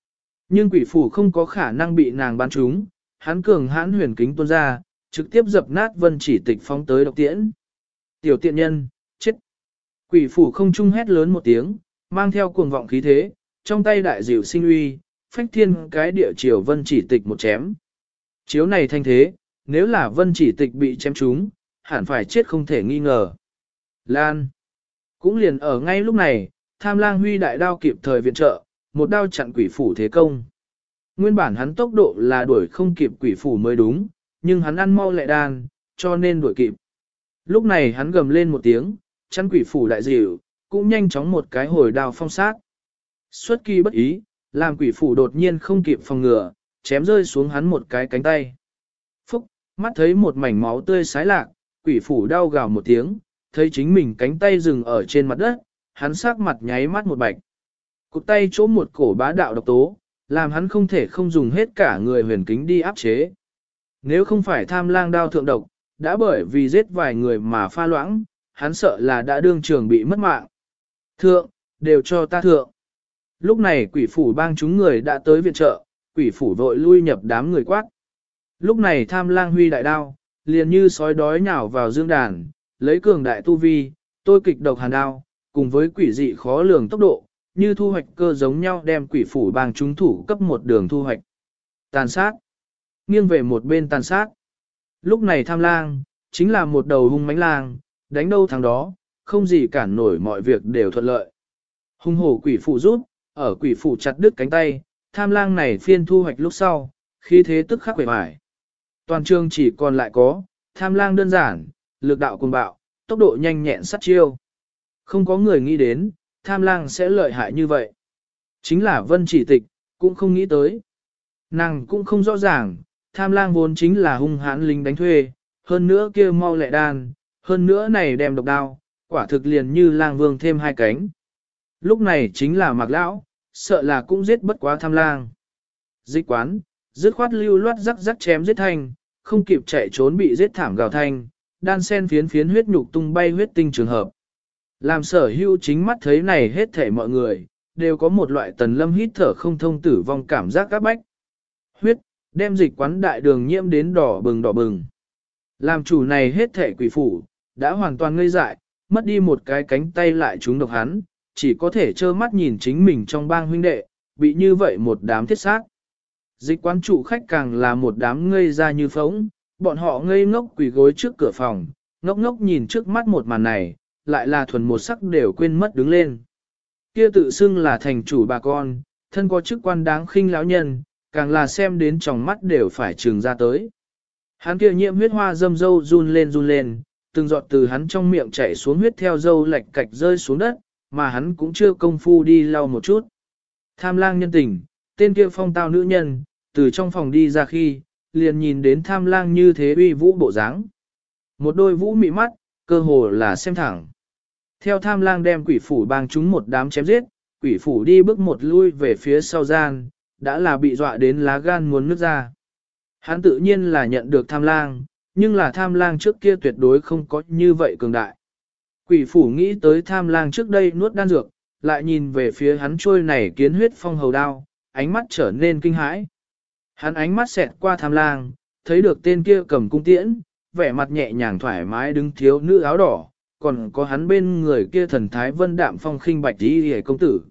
Nhưng quỷ phủ không có khả năng bị nàng bắn trúng, hắn cường hãn huyền kính tuôn ra, trực tiếp dập nát Vân Chỉ Tịch phóng tới độc tiễn. Tiểu tiện nhân, chết. Quỷ phủ không trung hét lớn một tiếng, mang theo cuồng vọng khí thế, trong tay đại diệu sinh uy, phách thiên cái địa chiều Vân Chỉ Tịch một chém. Chiếu này thanh thế, nếu là Vân Chỉ Tịch bị chém trúng, hẳn phải chết không thể nghi ngờ. Lan. Cũng liền ở ngay lúc này, Tham Lang huy đại đao kịp thời viện trợ, một đao chặn quỷ phủ thế công. Nguyên bản hắn tốc độ là đuổi không kịp quỷ phủ mới đúng, nhưng hắn ăn mau lẹ đan, cho nên đuổi kịp. Lúc này hắn gầm lên một tiếng, chắn quỷ phủ đại dịu, cũng nhanh chóng một cái hồi đao phong sát. Xuất kỳ bất ý, làm quỷ phủ đột nhiên không kịp phòng ngừa, chém rơi xuống hắn một cái cánh tay. Phúc, mắt thấy một mảnh máu tươi xái lạc, quỷ phủ đau gào một tiếng, thấy chính mình cánh tay dừng ở trên mặt đất, hắn sắc mặt nháy mắt một bạch. Cụt tay chỗ một cổ bá đạo độc tố, làm hắn không thể không dùng hết cả người huyền kính đi áp chế. Nếu không phải Tham Lang đao thượng độc, đã bởi vì giết vài người mà pha loãng, hắn sợ là đã đương trường bị mất mạng. Thượng, đều cho ta thượng. Lúc này quỷ phủ bang chúng người đã tới viện trợ, quỷ phủ vội lui nhập đám người quát. Lúc này Tham Lang huy đại đao, liền như sói đói nhào vào dương đàn, lấy cường đại tu vi, tôi kịch độc hàn đao, cùng với quỷ dị khó lường tốc độ, như thu hoạch cơ giống nhau đem quỷ phủ bang chúng thủ cấp một đường thu hoạch. Tàn sát. Nghiêng về một bên tàn sát. Lúc này Tham Lang, chính là một đầu hung mãnh lang, đánh đâu thắng đó, không gì cản nổi mọi việc đều thuận lợi. Hung hổ quỷ phủ rút, ở quỷ phủ chặt đứt cánh tay, Tham Lang này phiên thu hoạch lúc sau, khí thế tức khắc quể mải. Toàn trường chỉ còn lại có, Tham Lang đơn giản, lực đạo cuồng bạo, tốc độ nhanh nhẹn sát chiêu. Không có người nghĩ đến, Tham Lang sẽ lợi hại như vậy. Chính là Vân Chỉ Tịch, cũng không nghĩ tới. Nàng cũng không rõ ràng, Tham Lang vốn chính là hung hãn lính đánh thuê, hơn nữa kia mau lẹ đan, hơn nữa này đem độc đao, quả thực liền như lang vương thêm hai cánh. Lúc này chính là Mạc Lão, sợ là cũng giết bất quá Tham Lang. Dịch quán, dứt khoát lưu loát rắc rắc chém giết thanh, không kịp chạy trốn bị giết thảm gào thanh, đan sen phiến phiến huyết nhục tung bay huyết tinh trường hợp. Làm Sở Hữu chính mắt thấy này hết thảy mọi người, đều có một loại Tần Lâm hít thở không thông tử vong cảm giác các bách. Huyết, đem dịch quán đại đường nhiễm đến đỏ bừng. Làm chủ này hết thảy quỷ phủ, đã hoàn toàn ngây dại, mất đi một cái cánh tay lại trúng độc hắn, chỉ có thể trơ mắt nhìn chính mình trong bang huynh đệ, bị như vậy một đám thiết xác. Dịch quán chủ khách càng là một đám ngây ra như phóng, bọn họ ngây ngốc quỳ gối trước cửa phòng, ngốc ngốc nhìn trước mắt một màn này, lại là thuần một sắc đều quên mất đứng lên. Kia tự xưng là thành chủ bà con, thân có chức quan đáng khinh lão nhân, càng là xem đến trong mắt đều phải trừng ra tới. Hắn kia nhiễm huyết hoa dâm dâu run lên, từng giọt từ hắn trong miệng chảy xuống huyết theo dâu lệch cạch rơi xuống đất, mà hắn cũng chưa công phu đi lau một chút. Tham Lang nhân tình, tên kia phong tao nữ nhân, từ trong phòng đi ra khi, liền nhìn đến Tham Lang như thế uy vũ bộ dáng. Một đôi vũ mị mắt, cơ hồ là xem thẳng. Theo Tham Lang đem quỷ phủ bang chúng một đám chém giết, quỷ phủ đi bước một lui về phía sau gian, đã là bị dọa đến lá gan muốn nứt ra. Hắn tự nhiên là nhận được Tham Lang, nhưng là Tham Lang trước kia tuyệt đối không có như vậy cường đại. Quỷ phủ nghĩ tới Tham Lang trước đây nuốt đan dược, lại nhìn về phía hắn trôi này kiến huyết phong hầu đao, ánh mắt trở nên kinh hãi. Hắn ánh mắt xẹt qua Tham Lang, thấy được tên kia cầm cung tiễn, vẻ mặt nhẹ nhàng thoải mái đứng thiếu nữ áo đỏ, còn có hắn bên người kia thần thái vân đạm phong khinh bạch tí hề công tử.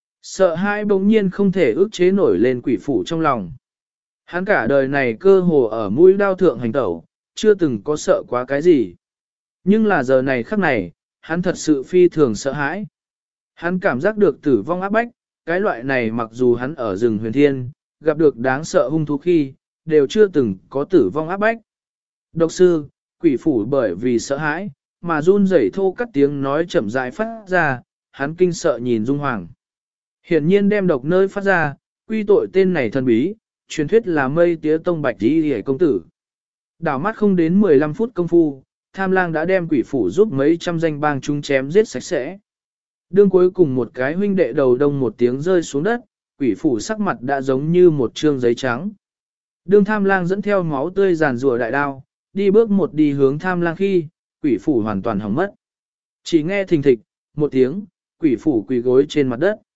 Sợ hãi bỗng nhiên không thể ức chế nổi lên quỷ phủ trong lòng. Hắn cả đời này cơ hồ ở mũi đao thượng hành tẩu, chưa từng có sợ quá cái gì. Nhưng là giờ này khắc này, hắn thật sự phi thường sợ hãi. Hắn cảm giác được tử vong áp bách, cái loại này mặc dù hắn ở rừng huyền thiên, gặp được đáng sợ hung thú khi, đều chưa từng có tử vong áp bách. Độc sư, quỷ phủ bởi vì sợ hãi, mà run rẩy thô cắt tiếng nói chậm rãi phát ra, hắn kinh sợ nhìn Dung Hoàng. Hiển nhiên đem độc nơi phát ra, quy tội tên này thần bí, truyền thuyết là mây tía tông bạch tí hề công tử. Đảo mắt không đến 15 phút công phu, Tham Lang đã đem quỷ phủ giúp mấy trăm danh bang chúng chém giết sạch sẽ. Đương cuối cùng một cái huynh đệ đầu đông một tiếng rơi xuống đất, quỷ phủ sắc mặt đã giống như một trương giấy trắng. Đương Tham Lang dẫn theo máu tươi giàn rùa đại đao, đi bước một đi hướng Tham Lang khi, quỷ phủ hoàn toàn hỏng mất. Chỉ nghe thình thịch, một tiếng, quỷ phủ quỳ gối trên mặt đất.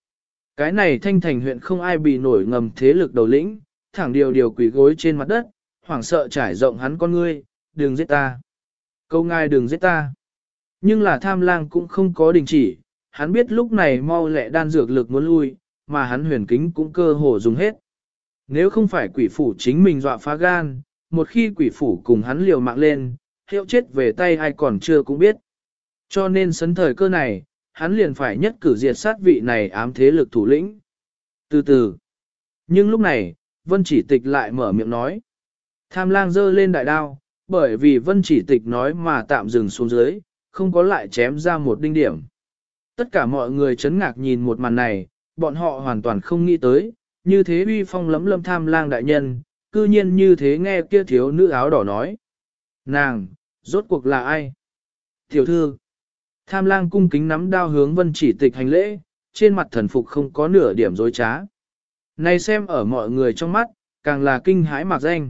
Cái này Thanh Thành huyện không ai bị nổi ngầm thế lực đầu lĩnh, thẳng điều quỳ gối trên mặt đất, hoảng sợ trải rộng hắn con ngươi, đừng giết ta. Câu ngài đừng giết ta. Nhưng là Tham Lang cũng không có đình chỉ, hắn biết lúc này mau lẹ đan dược lực muốn lui, mà hắn huyền kính cũng cơ hồ dùng hết. Nếu không phải quỷ phủ chính mình dọa phá gan, một khi quỷ phủ cùng hắn liều mạng lên, hiệu chết về tay ai còn chưa cũng biết. Cho nên sấn thời cơ này, hắn liền phải nhất cử diệt sát vị này ám thế lực thủ lĩnh. Từ từ. Nhưng lúc này, Vân Chỉ Tịch lại mở miệng nói. Tham Lang giơ lên đại đao, bởi vì Vân Chỉ Tịch nói mà tạm dừng xuống dưới, không có lại chém ra một đinh điểm. Tất cả mọi người chấn ngạc nhìn một màn này, bọn họ hoàn toàn không nghĩ tới, như thế uy phong lẫm lâm Tham Lang đại nhân, cư nhiên như thế nghe kia thiếu nữ áo đỏ nói. Nàng, rốt cuộc là ai? Tiểu thư. Tham Lang cung kính nắm đao hướng Vân Chỉ Tịch hành lễ, trên mặt thần phục không có nửa điểm dối trá. Này xem ở mọi người trong mắt, càng là kinh hãi mạc danh.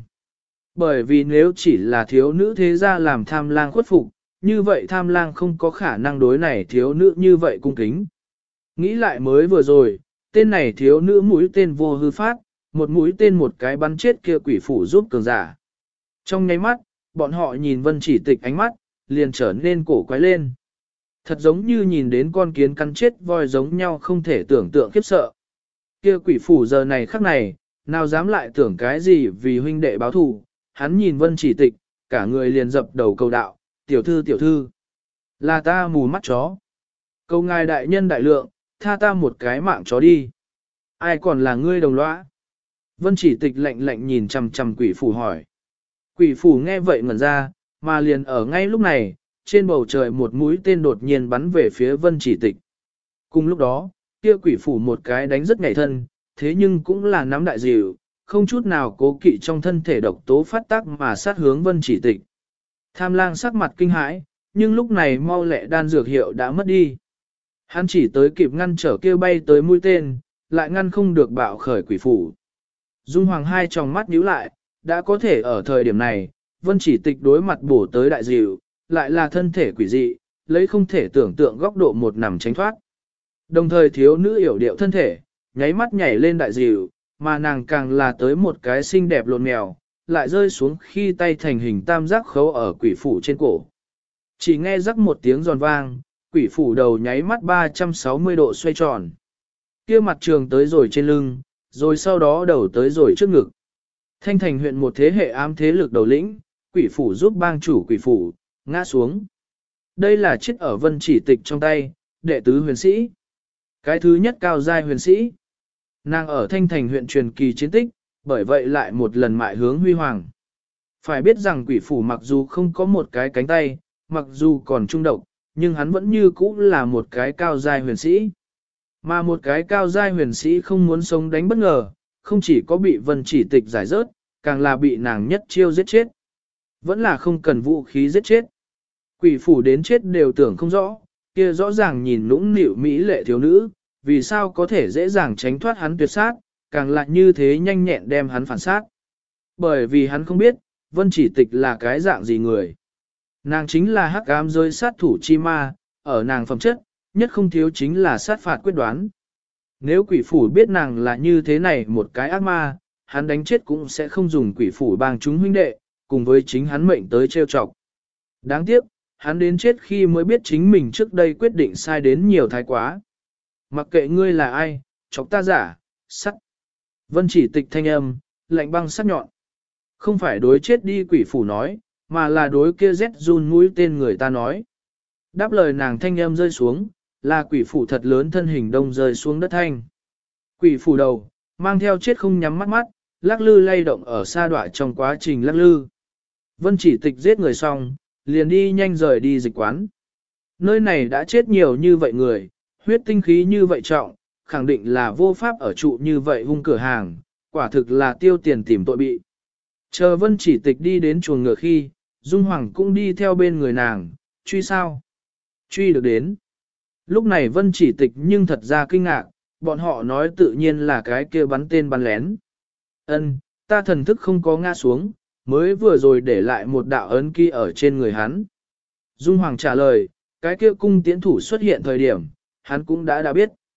Bởi vì nếu chỉ là thiếu nữ thế gia làm Tham Lang khuất phục, như vậy Tham Lang không có khả năng đối này thiếu nữ như vậy cung kính. Nghĩ lại mới vừa rồi, tên này thiếu nữ mũi tên vô hư phát, một mũi tên một cái bắn chết kia quỷ phủ giúp cường giả. Trong nháy mắt, bọn họ nhìn Vân Chỉ Tịch ánh mắt, liền trở nên cổ quái lên. Thật giống như nhìn đến con kiến cắn chết voi giống nhau không thể tưởng tượng khiếp sợ. Kia quỷ phủ giờ này khắc này, nào dám lại tưởng cái gì vì huynh đệ báo thù, hắn nhìn Vân Chỉ Tịch, cả người liền dập đầu cầu đạo, tiểu thư, là ta mù mắt chó. Cầu ngài đại nhân đại lượng, tha ta một cái mạng chó đi. Ai còn là ngươi đồng lõa? Vân Chỉ Tịch lạnh lạnh nhìn chằm chằm quỷ phủ hỏi. Quỷ phủ nghe vậy ngẩn ra, mà liền ở ngay lúc này, trên bầu trời một mũi tên đột nhiên bắn về phía Vân Chỉ Tịch. Cùng lúc đó, kia quỷ phủ một cái đánh rất nhảy thân, thế nhưng cũng là nắm đại dịu, không chút nào cố kỵ trong thân thể độc tố phát tác mà sát hướng Vân Chỉ Tịch. Tham Lang sắc mặt kinh hãi, nhưng lúc này mau lẹ đan dược hiệu đã mất đi. Hắn chỉ tới kịp ngăn trở kia bay tới mũi tên, lại ngăn không được bạo khởi quỷ phủ. Dung Hoàng hai tròng mắt nhíu lại, đã có thể ở thời điểm này, Vân Chỉ Tịch đối mặt bổ tới đại dịu, lại là thân thể quỷ dị, lấy không thể tưởng tượng góc độ một nằm tránh thoát. Đồng thời thiếu nữ yểu điệu thân thể, nháy mắt nhảy lên đại dịu, mà nàng càng là tới một cái xinh đẹp lộn mèo, lại rơi xuống khi tay thành hình tam giác khấu ở quỷ phủ trên cổ. Chỉ nghe rắc một tiếng giòn vang, quỷ phủ đầu nháy mắt 360 độ xoay tròn. Kia mặt trường tới rồi trên lưng, rồi sau đó đầu tới rồi trước ngực. Thanh Thành huyện một thế hệ ám thế lực đầu lĩnh, quỷ phủ giúp bang chủ quỷ phủ, ngã xuống. Đây là chiếc ở Vân Chỉ Tịch trong tay, đệ tứ huyền sĩ. Cái thứ nhất cao giai huyền sĩ. Nàng ở Thanh Thành huyện truyền kỳ chiến tích, bởi vậy lại một lần mại hướng huy hoàng. Phải biết rằng quỷ phủ mặc dù không có một cái cánh tay, mặc dù còn trung độc, nhưng hắn vẫn như cũ là một cái cao giai huyền sĩ. Mà một cái cao giai huyền sĩ không muốn sống đánh bất ngờ, không chỉ có bị Vân Chỉ Tịch giải rớt, càng là bị nàng nhất chiêu giết chết. Vẫn là không cần vũ khí giết chết. Quỷ phủ đến chết đều tưởng không rõ, kia rõ ràng nhìn nũng nịu mỹ lệ thiếu nữ, vì sao có thể dễ dàng tránh thoát hắn tuyệt sát, càng lại như thế nhanh nhẹn đem hắn phản sát. Bởi vì hắn không biết, Vân Chỉ Tịch là cái dạng gì người. Nàng chính là hắc ám giới sát thủ chi ma, ở nàng phẩm chất, nhất không thiếu chính là sát phạt quyết đoán. Nếu quỷ phủ biết nàng là như thế này một cái ác ma, hắn đánh chết cũng sẽ không dùng quỷ phủ bang chúng huynh đệ, cùng với chính hắn mệnh tới trêu chọc. Đáng tiếc, hắn đến chết khi mới biết chính mình trước đây quyết định sai đến nhiều thái quá. Mặc kệ ngươi là ai, chọc ta giả, sắt. Vân Chỉ Tịch thanh âm, lạnh băng sắc nhọn. Không phải đối chết đi quỷ phủ nói, mà là đối kia rét run mũi tên người ta nói. Đáp lời nàng thanh âm rơi xuống, là quỷ phủ thật lớn thân hình đông rơi xuống đất thanh. Quỷ phủ đầu, mang theo chết không nhắm mắt mắt, lắc lư lay động ở sa đoạ trong quá trình lắc lư. Vân Chỉ Tịch giết người xong, liền đi nhanh rời đi dịch quán. Nơi này đã chết nhiều như vậy người, huyết tinh khí như vậy trọng, khẳng định là vô pháp ở trụ như vậy hung cửa hàng, quả thực là tiêu tiền tìm tội bị. Chờ Vân Chỉ Tịch đi đến chuồng ngựa khi, Dung Hoàng cũng đi theo bên người nàng, truy sao? Truy được đến. Lúc này Vân Chỉ Tịch nhưng thật ra kinh ngạc, bọn họ nói tự nhiên là cái kia bắn tên bắn lén. Ân, ta thần thức không có ngã xuống, mới vừa rồi để lại một đạo ấn ký ở trên người hắn. Dung Hoàng trả lời, cái kia cung tiễn thủ xuất hiện thời điểm, hắn cũng đã biết.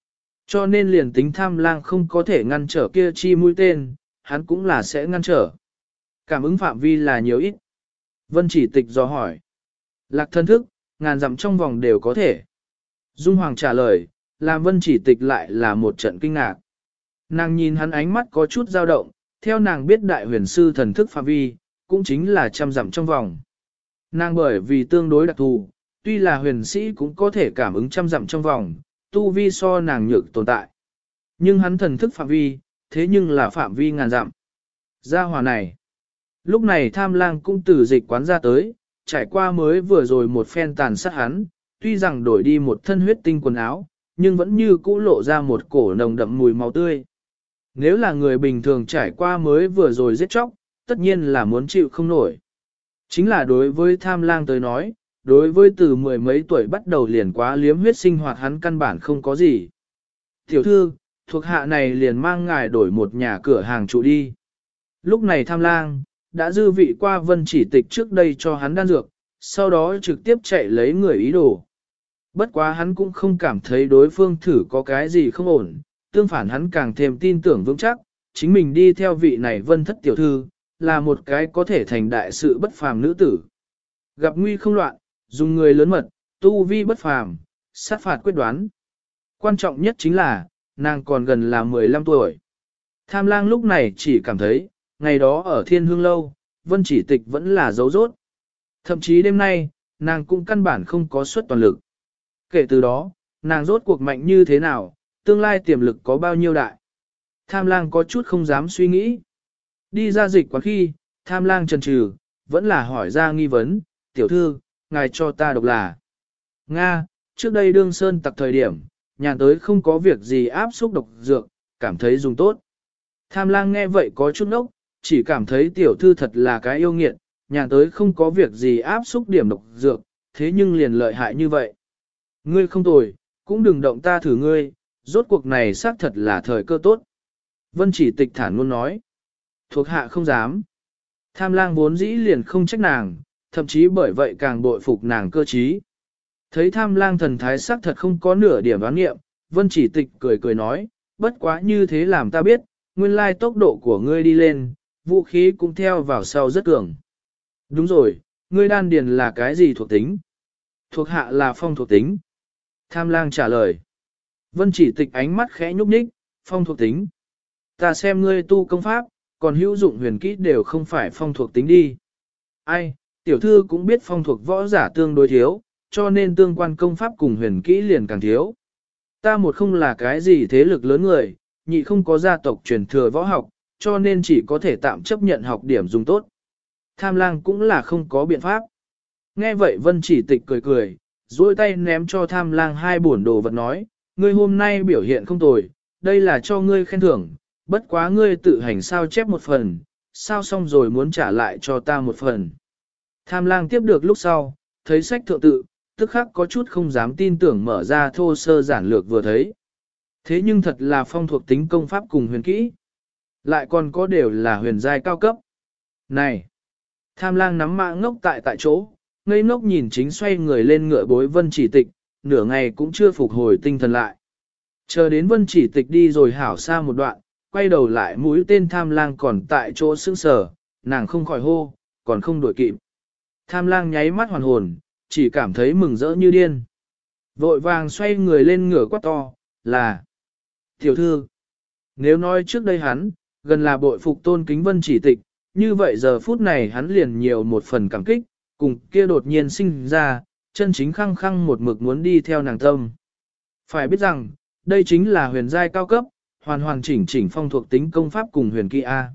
Cho nên liền tính tham lang không có thể ngăn trở kia chi mũi tên, hắn cũng là sẽ ngăn trở. Cảm ứng phạm vi là nhiều ít. Vân Chỉ Tịch dò hỏi. Lạc thân thức, ngàn dặm trong vòng đều có thể. Dung Hoàng trả lời, làm Vân Chỉ Tịch lại là một trận kinh ngạc. Nàng nhìn hắn ánh mắt có chút dao động, theo nàng biết đại huyền sư thần thức phạm vi, cũng chính là trăm dặm trong vòng. Nàng bởi vì tương đối đặc thù, tuy là huyền sĩ cũng có thể cảm ứng trăm dặm trong vòng, tu vi so nàng nhược tồn tại. Nhưng hắn thần thức phạm vi, thế nhưng là phạm vi ngàn dặm. Gia hỏa này. Lúc này tham lang cũng từ dịch quán ra tới, trải qua mới vừa rồi một phen tàn sát hắn, tuy rằng đổi đi một thân huyết tinh quần áo, nhưng vẫn như cũ lộ ra một cổ nồng đậm mùi máu tươi. Nếu là người bình thường trải qua mới vừa rồi giết chóc, tất nhiên là muốn chịu không nổi. Chính là đối với tham lang tới nói, đối với từ mười mấy tuổi bắt đầu liền quá liếm huyết sinh hoạt hắn căn bản không có gì. Tiểu thư, thuộc hạ này liền mang ngài đổi một nhà cửa hàng trụ đi. Lúc này tham lang, đã dư vị qua Vân Chỉ Tịch trước đây cho hắn đan dược, sau đó trực tiếp chạy lấy người ý đồ. Bất quá hắn cũng không cảm thấy đối phương thử có cái gì không ổn, tương phản hắn càng thêm tin tưởng vững chắc, chính mình đi theo vị này Vân thất tiểu thư, là một cái có thể thành đại sự bất phàm nữ tử. Gặp nguy không loạn, dùng người lớn mật, tu vi bất phàm, sát phạt quyết đoán. Quan trọng nhất chính là, nàng còn gần là 15 tuổi. Tham lang lúc này chỉ cảm thấy, ngày đó ở Thiên Hương Lâu, Vân Chỉ Tịch vẫn là dấu rốt. Thậm chí đêm nay, nàng cũng căn bản không có suất toàn lực. Kể từ đó, nàng rốt cuộc mạnh như thế nào, tương lai tiềm lực có bao nhiêu đại. Tham lang có chút không dám suy nghĩ. Đi ra dịch quán khi, tham lang chần chừ, vẫn là hỏi ra nghi vấn, tiểu thư, ngài cho ta độc là. Nga, trước đây đương sơn tặc thời điểm, nhà tới không có việc gì áp xúc độc dược, cảm thấy dùng tốt. Tham lang nghe vậy có chút nốc, chỉ cảm thấy tiểu thư thật là cái yêu nghiệt, nhà tới không có việc gì áp xúc điểm độc dược, thế nhưng liền lợi hại như vậy. Ngươi không tồi, cũng đừng động ta thử ngươi, rốt cuộc này xác thật là thời cơ tốt. Vân Chỉ Tịch thản luôn nói. Thuộc hạ không dám. Tham lang vốn dĩ liền không trách nàng, thậm chí bởi vậy càng bội phục nàng cơ trí. Thấy tham lang thần thái xác thật không có nửa điểm đoán nghiệm, Vân Chỉ Tịch cười cười nói, bất quá như thế làm ta biết, nguyên lai tốc độ của ngươi đi lên, vũ khí cũng theo vào sau rất cường. Đúng rồi, ngươi đan điền là cái gì thuộc tính? Thuộc hạ là phong thuộc tính. Tham lang trả lời. Vân Chỉ Tịch ánh mắt khẽ nhúc nhích, phong thuộc tính. Ta xem ngươi tu công pháp, còn hữu dụng huyền kỹ đều không phải phong thuộc tính đi. Ai, tiểu thư cũng biết phong thuộc võ giả tương đối thiếu, cho nên tương quan công pháp cùng huyền kỹ liền càng thiếu. Ta một không là cái gì thế lực lớn người, nhị không có gia tộc truyền thừa võ học, cho nên chỉ có thể tạm chấp nhận học điểm dùng tốt. Tham lang cũng là không có biện pháp. Nghe vậy Vân Chỉ Tịch cười cười, duỗi tay ném cho tham lang hai bổn đồ vật nói, ngươi hôm nay biểu hiện không tồi, đây là cho ngươi khen thưởng, bất quá ngươi tự hành sao chép một phần, sao xong rồi muốn trả lại cho ta một phần. Tham lang tiếp được lúc sau, thấy sách thượng tự, tức khắc có chút không dám tin tưởng mở ra thô sơ giản lược vừa thấy. Thế nhưng thật là phong thuộc tính công pháp cùng huyền kỹ. Lại còn có đều là huyền giai cao cấp. Này! Tham lang nắm mã ngốc tại chỗ, ngây ngốc nhìn chính xoay người lên ngựa bối Vân Chỉ Tịch, nửa ngày cũng chưa phục hồi tinh thần lại. Chờ đến Vân Chỉ Tịch đi rồi hảo xa một đoạn, quay đầu lại mũi tên tham lang còn tại chỗ sững sờ, nàng không khỏi hô, còn không đuổi kịp. Tham lang nháy mắt hoàn hồn, chỉ cảm thấy mừng rỡ như điên. Vội vàng xoay người lên ngửa quát to, là tiểu thư. Nếu nói trước đây hắn, gần là bội phục tôn kính Vân Chỉ Tịch, như vậy giờ phút này hắn liền nhiều một phần cảm kích, cùng kia đột nhiên sinh ra, chân chính khăng khăng một mực muốn đi theo nàng tâm. Phải biết rằng, đây chính là huyền giai cao cấp, hoàn hoàn chỉnh phong thuộc tính công pháp cùng huyền kỹ A.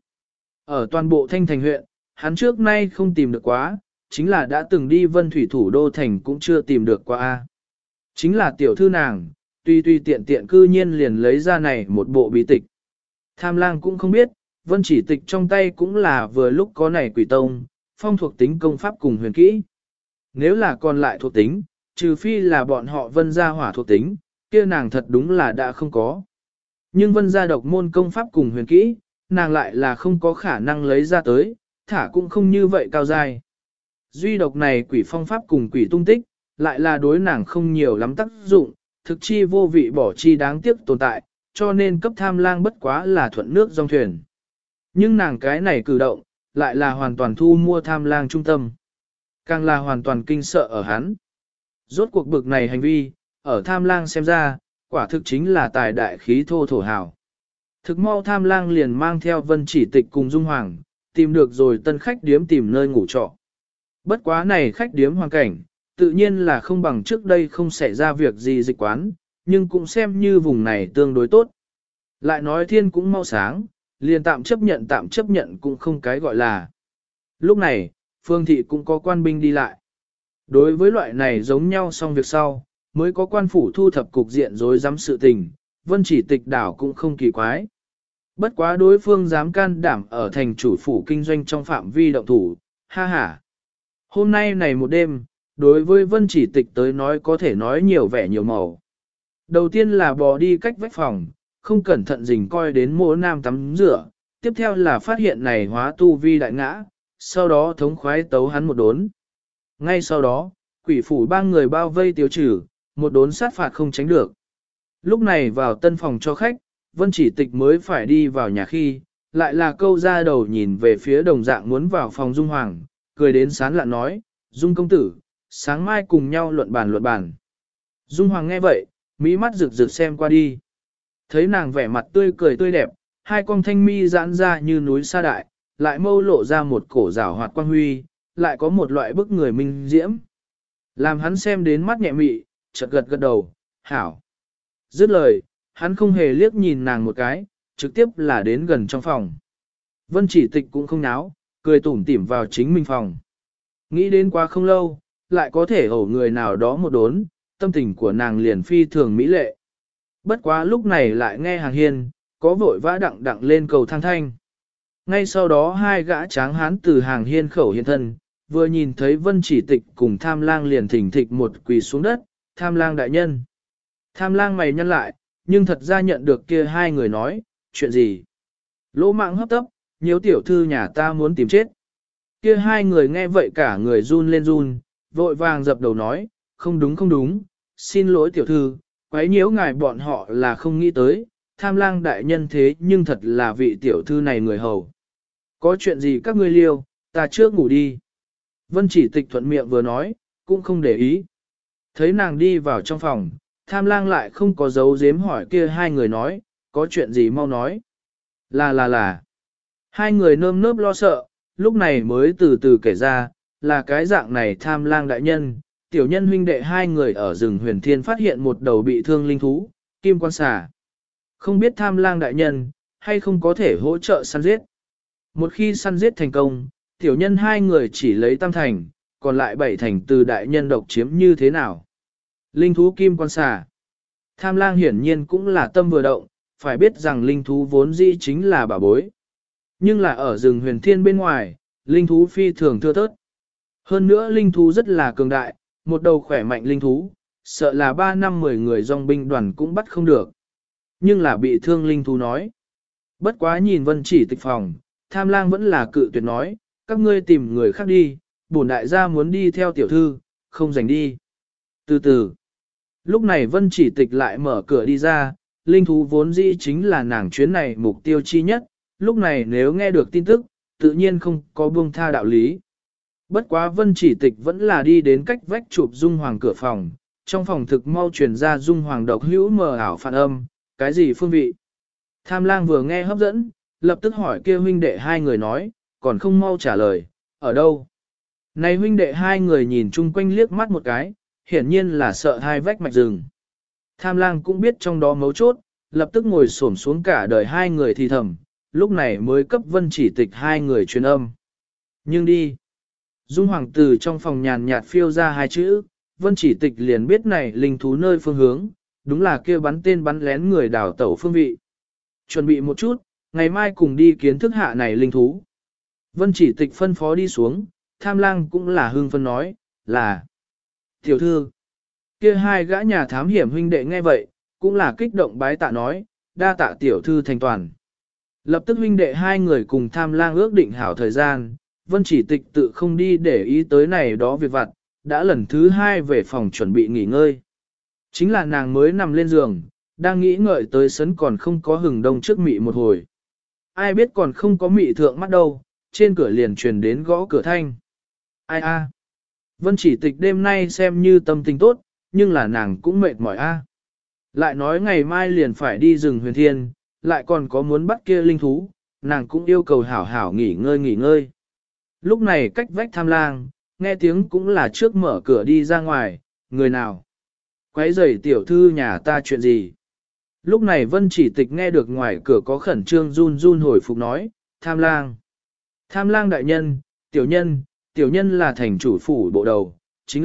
Ở toàn bộ Thanh Thành huyện, hắn trước nay không tìm được quá, chính là đã từng đi Vân Thủy thủ đô thành cũng chưa tìm được qua A. Chính là tiểu thư nàng, tuy tiện tiện cư nhiên liền lấy ra này một bộ bí tịch. Tham lang cũng không biết, Vân Chỉ Tịch trong tay cũng là vừa lúc có này quỷ tông, phong thuộc tính công pháp cùng huyền kỹ. Nếu là còn lại thuộc tính, trừ phi là bọn họ Vân gia hỏa thuộc tính, kia nàng thật đúng là đã không có. Nhưng Vân gia độc môn công pháp cùng huyền kỹ, nàng lại là không có khả năng lấy ra tới, thả cũng không như vậy cao dài. Duy độc này quỷ phong pháp cùng quỷ tung tích, lại là đối nàng không nhiều lắm tác dụng, thực chi vô vị bỏ chi đáng tiếc tồn tại, cho nên cấp tham lang bất quá là thuận nước dòng thuyền. Nhưng nàng cái này cử động, lại là hoàn toàn thu mua tham lang trung tâm. Càng là hoàn toàn kinh sợ ở hắn. Rốt cuộc bực này hành vi, ở tham lang xem ra, quả thực chính là tài đại khí thô thổ hào. Thực mau tham lang liền mang theo Vân Chỉ Tịch cùng Dung Hoàng, tìm được rồi tân khách điếm tìm nơi ngủ trọ. Bất quá này khách điếm hoàn cảnh, tự nhiên là không bằng trước đây không xảy ra việc gì dịch quán, nhưng cũng xem như vùng này tương đối tốt. Lại nói thiên cũng mau sáng, liền tạm chấp nhận cũng không cái gọi là. Lúc này, Phương thị cũng có quan binh đi lại. Đối với loại này giống nhau xong việc sau, mới có quan phủ thu thập cục diện rối rắm sự tình, Vân Chỉ Tịch đảo cũng không kỳ quái. Bất quá đối phương dám can đảm ở thành chủ phủ kinh doanh trong phạm vi động thủ, ha ha. Hôm nay này một đêm, đối với Vân Chỉ Tịch tới nói có thể nói nhiều vẻ nhiều màu. Đầu tiên là bò đi cách vách phòng, không cẩn thận rình coi đến mỗ nam tắm rửa, tiếp theo là phát hiện này hóa tu vi đại ngã, sau đó thống khoái tấu hắn một đốn. Ngay sau đó, quỷ phủ ba người bao vây tiêu trừ, một đốn sát phạt không tránh được. Lúc này vào tân phòng cho khách, Vân Chỉ Tịch mới phải đi vào nhà khi, lại là câu ra đầu nhìn về phía đồng dạng muốn vào phòng Dung Hoàng, cười đến sán lạ nói, Dung công tử, sáng mai cùng nhau luận bàn. Dung Hoàng nghe vậy, mỹ mắt rực rực xem qua đi. Thấy nàng vẻ mặt tươi cười tươi đẹp, hai con thanh mi giãn ra như núi sa đại, lại mâu lộ ra một cổ rảo hoạt quang huy, lại có một loại bức người minh diễm. Làm hắn xem đến mắt nhẹ mị, chợt gật gật đầu, hảo. Dứt lời, hắn không hề liếc nhìn nàng một cái, trực tiếp là đến gần trong phòng. Vân Chỉ Tịch cũng không náo, cười tủm tỉm vào chính mình phòng. Nghĩ đến quá không lâu, lại có thể ẩu người nào đó một đốn, tâm tình của nàng liền phi thường mỹ lệ. Bất quá lúc này lại nghe hàng hiên, có vội vã đặng lên cầu thang thanh. Ngay sau đó hai gã tráng hán từ hàng hiên khẩu hiện thân, vừa nhìn thấy Vân Chỉ Tịch cùng tham lang liền thỉnh thịch một quỳ xuống đất, tham lang đại nhân. Tham lang mày nhăn lại, nhưng thật ra nhận được kia hai người nói, chuyện gì? Lỗ mạng hấp tấp, nhiều tiểu thư nhà ta muốn tìm chết. Kia hai người nghe vậy cả người run lên run, vội vàng dập đầu nói, không đúng, xin lỗi tiểu thư, quấy nhiễu ngài bọn họ là không nghĩ tới, tham lang đại nhân thế nhưng thật là vị tiểu thư này người hầu. Có chuyện gì các ngươi liêu, ta trước ngủ đi. Vân Chỉ Tịch thuận miệng vừa nói, cũng không để ý. Thấy nàng đi vào trong phòng, tham lang lại không có dấu giếm hỏi kia hai người nói, có chuyện gì mau nói. Là. Hai người nơm nớp lo sợ, lúc này mới từ từ kể ra, là cái dạng này tham lang đại nhân, tiểu nhân huynh đệ hai người ở rừng huyền thiên phát hiện một đầu bị thương linh thú, kim quan xà. Không biết tham lang đại nhân, hay không có thể hỗ trợ săn giết. Một khi săn giết thành công, tiểu nhân hai người chỉ lấy tam thành, còn lại bảy thành từ đại nhân độc chiếm như thế nào. Linh thú kim quan xà. Tham lang hiển nhiên cũng là tâm vừa động, phải biết rằng linh thú vốn dĩ chính là bảo bối. Nhưng là ở rừng huyền thiên bên ngoài, linh thú phi thường thưa thớt. Hơn nữa linh thú rất là cường đại, một đầu khỏe mạnh linh thú, sợ là 3 năm 10 người dòng binh đoàn cũng bắt không được. Nhưng là bị thương linh thú nói. Bất quá nhìn Vân Chỉ Tịch phòng, tham lang vẫn là cự tuyệt nói, các ngươi tìm người khác đi, bổn đại gia muốn đi theo tiểu thư, không rảnh đi. Từ từ, lúc này Vân Chỉ Tịch lại mở cửa đi ra, linh thú vốn dĩ chính là nàng chuyến này mục tiêu chi nhất, lúc này nếu nghe được tin tức, tự nhiên không có buông tha đạo lý. Bất quá Vân Chỉ Tịch vẫn là đi đến cách vách chụp Dung Hoàng cửa phòng, trong phòng thực mau truyền ra Dung Hoàng độc hữu mờ ảo phản âm, cái gì phương vị. Tham lang vừa nghe hấp dẫn, lập tức hỏi kia huynh đệ hai người nói, còn không mau trả lời, ở đâu? Này huynh đệ hai người nhìn chung quanh liếc mắt một cái, hiển nhiên là sợ hai vách mạch rừng. Tham lang cũng biết trong đó mấu chốt, lập tức ngồi xổm xuống cả đời hai người thì thầm, lúc này mới cấp Vân Chỉ Tịch hai người truyền âm. Nhưng đi. Dung Hoàng từ trong phòng nhàn nhạt phiêu ra hai chữ, Vân Chỉ Tịch liền biết này linh thú nơi phương hướng, đúng là kia bắn tên bắn lén người đào tẩu phương vị. Chuẩn bị một chút, ngày mai cùng đi kiến thức hạ này linh thú. Vân Chỉ Tịch phân phó đi xuống, tham lang cũng là hưng phân nói, là tiểu thư. Kia hai gã nhà thám hiểm huynh đệ nghe vậy, cũng là kích động bái tạ nói, đa tạ tiểu thư thành toàn. Lập tức huynh đệ hai người cùng tham lang ước định hảo thời gian, Vân Chỉ Tịch tự không đi để ý tới này đó việc vặt, đã lần thứ hai về phòng chuẩn bị nghỉ ngơi. Chính là nàng mới nằm lên giường, đang nghĩ ngợi tới sấn còn không có hừng đông trước mị một hồi. Ai biết còn không có mị thượng mắt đâu, trên cửa liền truyền đến gõ cửa thanh. Ai a? Vân Chỉ Tịch đêm nay xem như tâm tình tốt, nhưng là nàng cũng mệt mỏi a. Lại nói ngày mai liền phải đi rừng Huyền Thiên, lại còn có muốn bắt kia linh thú, nàng cũng yêu cầu hảo hảo nghỉ ngơi. Lúc này cách vách Tham Lang, nghe tiếng cũng là trước mở cửa đi ra ngoài, người nào? Quấy rầy tiểu thư nhà ta chuyện gì? Lúc này Vân Chỉ Tịch nghe được ngoài cửa có khẩn trương run run hồi phục nói, Tham Lang. Tham Lang đại nhân, tiểu nhân là thành chủ phủ bộ đầu, chính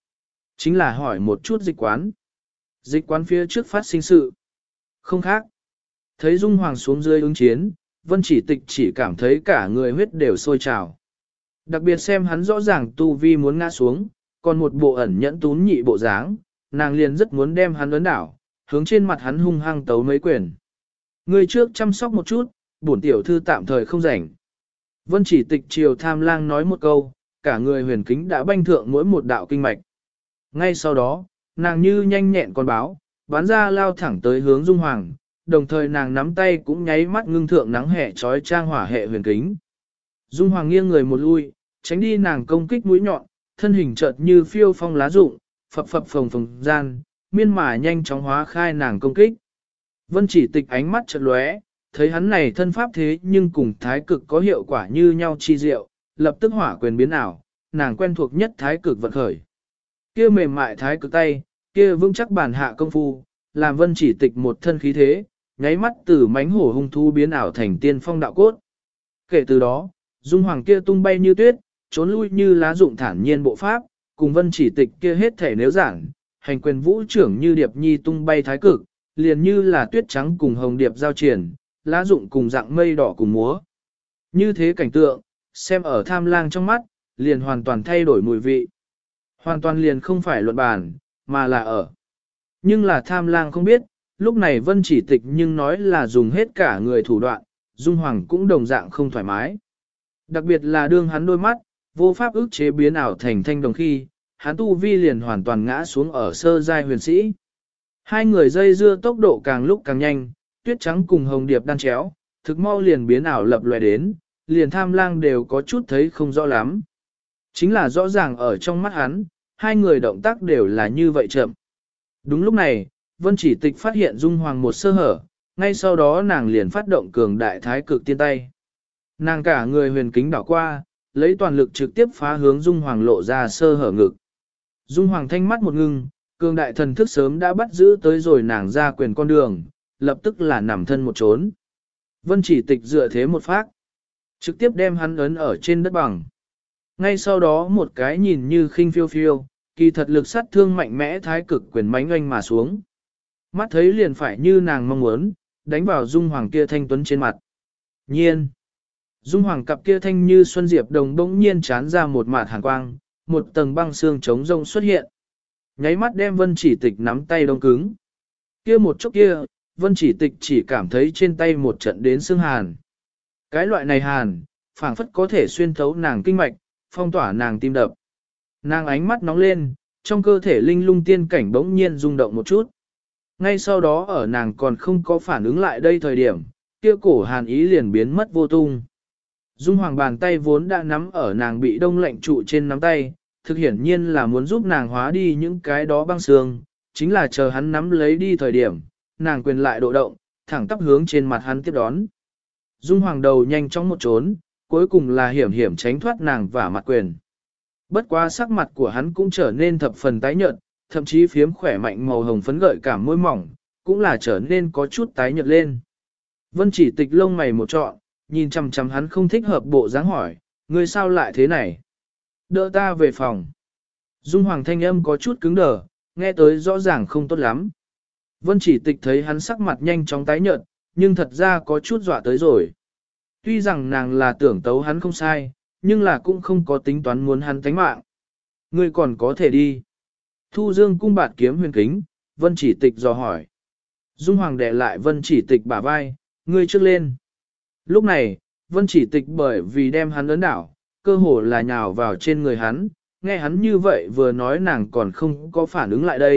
là hỏi một chút dịch quán. Dịch quán phía trước phát sinh sự. Không khác. Thấy Dung Hoàng xuống dưới ứng chiến, Vân Chỉ Tịch chỉ cảm thấy cả người huyết đều sôi trào. Đặc biệt xem hắn rõ ràng tu vi muốn ngã xuống, còn một bộ ẩn nhẫn tún nhị bộ dáng, nàng liền rất muốn đem hắn ấn đảo, hướng trên mặt hắn hung hăng tấu mấy quyền. Người trước chăm sóc một chút, bổn tiểu thư tạm thời không rảnh. Vân Chỉ Tịch chiều Tham Lang nói một câu, cả người huyền kính đã banh thượng mỗi một đạo kinh mạch. Ngay sau đó, nàng như nhanh nhẹn con báo, bắn ra lao thẳng tới hướng Dung Hoàng, đồng thời nàng nắm tay cũng nháy mắt ngưng thượng nắng hệ trói trang hỏa hệ huyền kính. Dung Hoàng nghiêng người một lui, tránh đi nàng công kích mũi nhọn, thân hình chợt như phiêu phong lá rụng, phập phập phồng phồng gian, miên mà nhanh chóng hóa khai nàng công kích. Vân Chỉ Tịch ánh mắt chợt lóe, thấy hắn này thân pháp thế nhưng cùng thái cực có hiệu quả như nhau chi diệu, lập tức hỏa quyền biến ảo, nàng quen thuộc nhất thái cực vận khởi. Kia mềm mại thái cực tay, kia vững chắc bản hạ công phu, làm Vân Chỉ Tịch một thân khí thế, nháy mắt từ mánh hổ hung thú biến ảo thành tiên phong đạo cốt. Kể từ đó, Dung Hoàng kia tung bay như tuyết, trốn lui như lá rụng thản nhiên bộ pháp, cùng Vân Chỉ Tịch kia hết thể nếu giảng, hành quyền vũ trưởng như điệp nhi tung bay thái cực, liền như là tuyết trắng cùng hồng điệp giao triển, lá rụng cùng dạng mây đỏ cùng múa. Như thế cảnh tượng, xem ở Tham Lang trong mắt, liền hoàn toàn thay đổi mùi vị. Hoàn toàn liền không phải luận bàn, mà là ở. Nhưng là Tham Lang không biết, lúc này Vân Chỉ Tịch nhưng nói là dùng hết cả người thủ đoạn, Dung Hoàng cũng đồng dạng không thoải mái. Đặc biệt là đương hắn đôi mắt, vô pháp ức chế biến ảo thành thanh đồng khi, hắn tu vi liền hoàn toàn ngã xuống ở sơ giai huyền sĩ. Hai người dây dưa tốc độ càng lúc càng nhanh, tuyết trắng cùng hồng điệp đan chéo, thực mau liền biến ảo lập lòe đến, liền Tham Lang đều có chút thấy không rõ lắm. Chính là rõ ràng ở trong mắt hắn, hai người động tác đều là như vậy chậm. Đúng lúc này, Vân Chỉ Tịch phát hiện Dung Hoàng một sơ hở, ngay sau đó nàng liền phát động cường đại thái cực tiên tay. Nàng cả người huyền kính đảo qua, lấy toàn lực trực tiếp phá hướng Dung Hoàng lộ ra sơ hở ngực. Dung Hoàng thanh mắt một ngưng, cường đại thần thức sớm đã bắt giữ tới rồi nàng ra quyền con đường, lập tức là nằm thân một trốn. Vân Chỉ Tịch dựa thế một phát, trực tiếp đem hắn ấn ở trên đất bằng. Ngay sau đó một cái nhìn như khinh phiêu phiêu, kỳ thật lực sát thương mạnh mẽ thái cực quyền mánh oanh mà xuống. Mắt thấy liền phải như nàng mong muốn, đánh vào Dung Hoàng kia thanh tuấn trên mặt. Nhiên! Dung Hoàng cặp kia thanh như xuân diệp đồng bỗng nhiên chán ra một mạt hàn quang, một tầng băng xương trống rông xuất hiện. Nháy mắt đem Vân Chỉ Tịch nắm tay đông cứng. Kia một chốc kia, Vân Chỉ Tịch chỉ cảm thấy trên tay một trận đến xương hàn. Cái loại này hàn, phảng phất có thể xuyên thấu nàng kinh mạch, phong tỏa nàng tim đập. Nàng ánh mắt nóng lên, trong cơ thể linh lung tiên cảnh bỗng nhiên rung động một chút. Ngay sau đó ở nàng còn không có phản ứng lại đây thời điểm, kia cổ hàn ý liền biến mất vô tung. Dung Hoàng bàn tay vốn đã nắm ở nàng bị đông lạnh trụ trên nắm tay, thực hiển nhiên là muốn giúp nàng hóa đi những cái đó băng xương, chính là chờ hắn nắm lấy đi thời điểm, nàng quyền lại độ động, thẳng tắp hướng trên mặt hắn tiếp đón. Dung Hoàng đầu nhanh chóng một trốn, cuối cùng là hiểm hiểm tránh thoát nàng vả mặt quyền. Bất quá sắc mặt của hắn cũng trở nên thập phần tái nhợt, thậm chí phiếm khỏe mạnh màu hồng phấn gợi cả môi mỏng, cũng là trở nên có chút tái nhợt lên. Vân Chỉ Tịch lông mày một trọn, nhìn chằm chằm hắn không thích hợp bộ dáng hỏi, ngươi sao lại thế này? Đỡ ta về phòng. Dung Hoàng thanh âm có chút cứng đờ, nghe tới rõ ràng không tốt lắm. Vân Chỉ Tịch thấy hắn sắc mặt nhanh chóng tái nhợt, nhưng thật ra có chút dọa tới rồi. Tuy rằng nàng là tưởng tấu hắn không sai, nhưng là cũng không có tính toán muốn hắn tánh mạng. Ngươi còn có thể đi. Thu Dương cung bạt kiếm huyền kính, Vân Chỉ Tịch dò hỏi. Dung Hoàng đè lại Vân Chỉ Tịch bả vai, ngươi trước lên. Lúc này, Vân Chỉ Tịch bởi vì đem hắn ấn đảo, cơ hồ là nhào vào trên người hắn, nghe hắn như vậy vừa nói nàng còn không có phản ứng lại đây,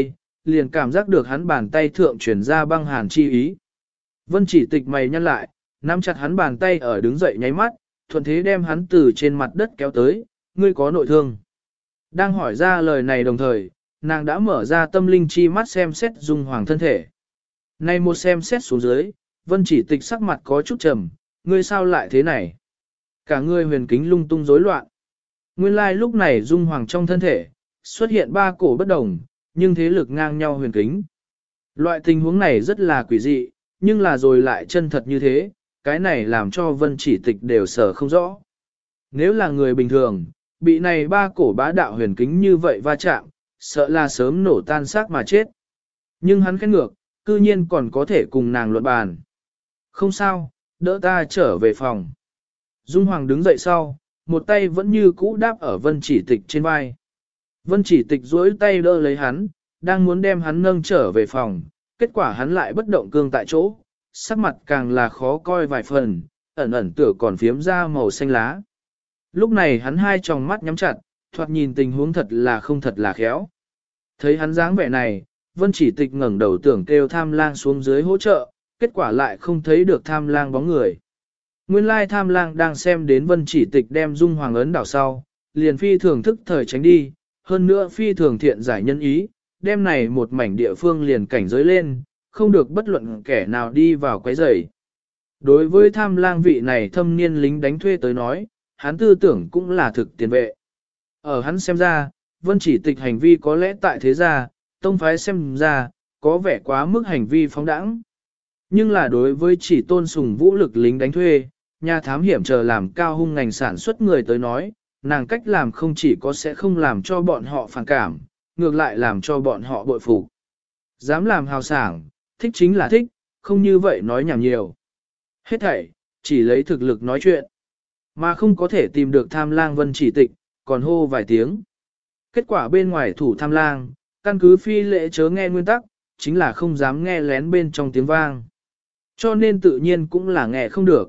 liền cảm giác được hắn bàn tay thượng chuyển ra băng hàn chi ý. Vân Chỉ Tịch mày nhăn lại, nắm chặt hắn bàn tay ở đứng dậy nháy mắt, thuận thế đem hắn từ trên mặt đất kéo tới, ngươi có nội thương. Đang hỏi ra lời này đồng thời, nàng đã mở ra tâm linh chi mắt xem xét Dung Hoàng thân thể. Này một xem xét xuống dưới, Vân Chỉ Tịch sắc mặt có chút trầm, ngươi sao lại thế này? Cả ngươi huyền kính lung tung rối loạn. Nguyên lai lúc này Dung Hoàng trong thân thể, xuất hiện ba cổ bất đồng, nhưng thế lực ngang nhau huyền kính. Loại tình huống này rất là quỷ dị, nhưng là rồi lại chân thật như thế, cái này làm cho Vân Chỉ Tịch đều sở không rõ. Nếu là người bình thường, bị này ba cổ bá đạo huyền kính như vậy va chạm, sợ là sớm nổ tan xác mà chết. Nhưng hắn khét ngược, cư nhiên còn có thể cùng nàng luận bàn. Không sao, đỡ ta trở về phòng. Dung Hoàng đứng dậy sau, một tay vẫn như cũ đáp ở Vân Chỉ Tịch trên vai. Vân Chỉ Tịch duỗi tay đỡ lấy hắn, đang muốn đem hắn nâng trở về phòng, kết quả hắn lại bất động cương tại chỗ, sắc mặt càng là khó coi vài phần, ẩn ẩn tựa còn phiếm ra màu xanh lá. Lúc này hắn hai tròng mắt nhắm chặt, thoạt nhìn tình huống thật là không thật là khéo. Thấy hắn dáng vẻ này, Vân Chỉ Tịch ngẩng đầu tưởng kêu Tham Lang xuống dưới hỗ trợ, kết quả lại không thấy được Tham Lang bóng người. Nguyên lai Tham Lang đang xem đến Vân Chỉ Tịch đem Dung Hoàng ấn đảo sau, liền phi thường thức thời tránh đi, hơn nữa phi thường thiện giải nhân ý, đem này một mảnh địa phương liền cảnh giới lên, không được bất luận kẻ nào đi vào quấy rầy. Đối với Tham Lang vị này thâm niên lính đánh thuê tới nói, hắn tư tưởng cũng là thực tiền vệ. Ở hắn xem ra, Vân Chỉ Tịch hành vi có lẽ tại thế gia, tông phái xem ra, có vẻ quá mức hành vi phóng đãng. Nhưng là đối với chỉ tôn sùng vũ lực lính đánh thuê, nhà thám hiểm chờ làm cao hung ngành sản xuất người tới nói, nàng cách làm không chỉ có sẽ không làm cho bọn họ phản cảm, ngược lại làm cho bọn họ bội phục. Dám làm hào sảng, thích chính là thích, không như vậy nói nhảm nhiều. Hết thảy, chỉ lấy thực lực nói chuyện, mà không có thể tìm được Tham Lang Vân Chỉ Tịch, còn hô vài tiếng. Kết quả bên ngoài thủ Tham Lang, căn cứ phi lễ chớ nghe nguyên tắc, chính là không dám nghe lén bên trong tiếng vang. Cho nên tự nhiên cũng là nghe không được.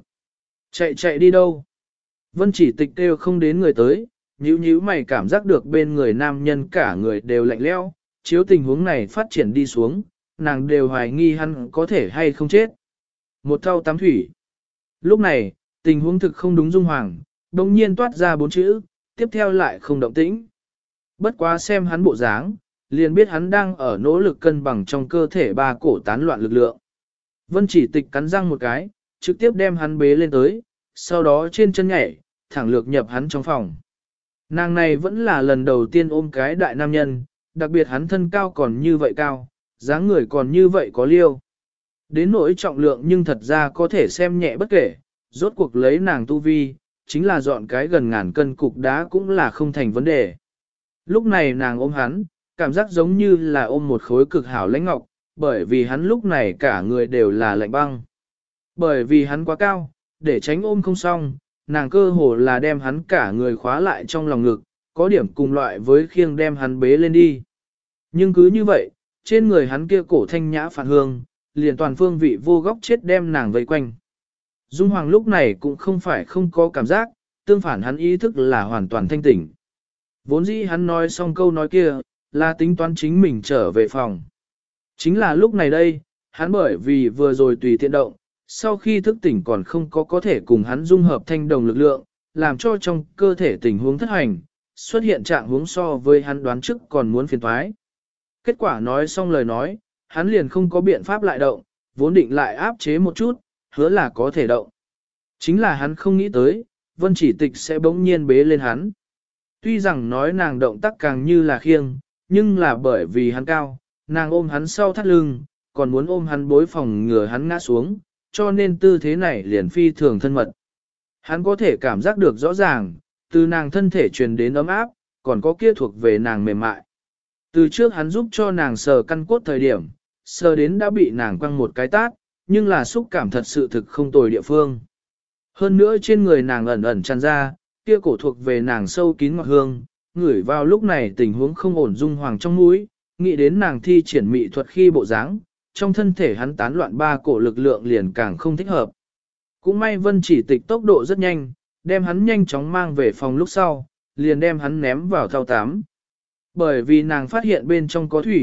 Chạy đi đâu? Vân Chỉ Tịch kêu không đến người tới, nhíu mày cảm giác được bên người nam nhân cả người đều lạnh lẽo, chiếu tình huống này phát triển đi xuống, nàng đều hoài nghi hắn có thể hay không chết. Một thau tắm thủy. Lúc này, tình huống thực không đúng Dung Hoàng, đồng nhiên toát ra 4 chữ, tiếp theo lại không động tĩnh. Bất quá xem hắn bộ dáng, liền biết hắn đang ở nỗ lực cân bằng trong cơ thể ba cổ tán loạn lực lượng. Vân Chỉ Tịch cắn răng một cái, trực tiếp đem hắn bế lên tới, sau đó trên chân nhảy, thẳng lược nhập hắn trong phòng. Nàng này vẫn là lần đầu tiên ôm cái đại nam nhân, đặc biệt hắn thân cao còn như vậy cao, dáng người còn như vậy có liêu. Đến nỗi trọng lượng nhưng thật ra có thể xem nhẹ bất kể, rốt cuộc lấy nàng tu vi, chính là dọn cái gần ngàn cân cục đá cũng là không thành vấn đề. Lúc này nàng ôm hắn, cảm giác giống như là ôm một khối cực hảo lãnh ngọc, bởi vì hắn lúc này cả người đều là lạnh băng. Bởi vì hắn quá cao, để tránh ôm không xong, nàng cơ hồ là đem hắn cả người khóa lại trong lòng ngực, có điểm cùng loại với khiêng đem hắn bế lên đi. Nhưng cứ như vậy, trên người hắn kia cổ thanh nhã phản hương, liền toàn phương vị vô góc chết đem nàng vây quanh. Dung Hoàng lúc này cũng không phải không có cảm giác, tương phản hắn ý thức là hoàn toàn thanh tỉnh. Vốn dĩ hắn nói xong câu nói kia, là tính toán chính mình trở về phòng. Chính là lúc này đây, hắn bởi vì vừa rồi tùy tiện động, sau khi thức tỉnh còn không có thể cùng hắn dung hợp thanh đồng lực lượng, làm cho trong cơ thể tình huống thất hành, xuất hiện trạng huống so với hắn đoán trước còn muốn phiền toái. Kết quả nói xong lời nói, hắn liền không có biện pháp lại động, vốn định lại áp chế một chút, hứa là có thể động. Chính là hắn không nghĩ tới, Vân Chỉ Tịch sẽ bỗng nhiên bế lên hắn. Tuy rằng nói nàng động tác càng như là khiêng, nhưng là bởi vì hắn cao, nàng ôm hắn sau thắt lưng, còn muốn ôm hắn bối phòng ngừa hắn ngã xuống, cho nên tư thế này liền phi thường thân mật. Hắn có thể cảm giác được rõ ràng, từ nàng thân thể truyền đến ấm áp, còn có kia thuộc về nàng mềm mại. Từ trước hắn giúp cho nàng sờ căn cốt thời điểm, sờ đến đã bị nàng quăng một cái tát, nhưng là xúc cảm thật sự thực không tồi địa phương. Hơn nữa trên người nàng ẩn ẩn tràn ra, kia cổ thuộc về nàng sâu kín ngọt hương, ngửi vào lúc này tình huống không ổn Dung Hoàng trong mũi, nghĩ đến nàng thi triển mị thuật khi bộ dáng, trong thân thể hắn tán loạn ba cổ lực lượng liền càng không thích hợp. Cũng may Vân Chỉ Tịch tốc độ rất nhanh, đem hắn nhanh chóng mang về phòng lúc sau, liền đem hắn ném vào thau tắm. Bởi vì nàng phát hiện bên trong có thủy,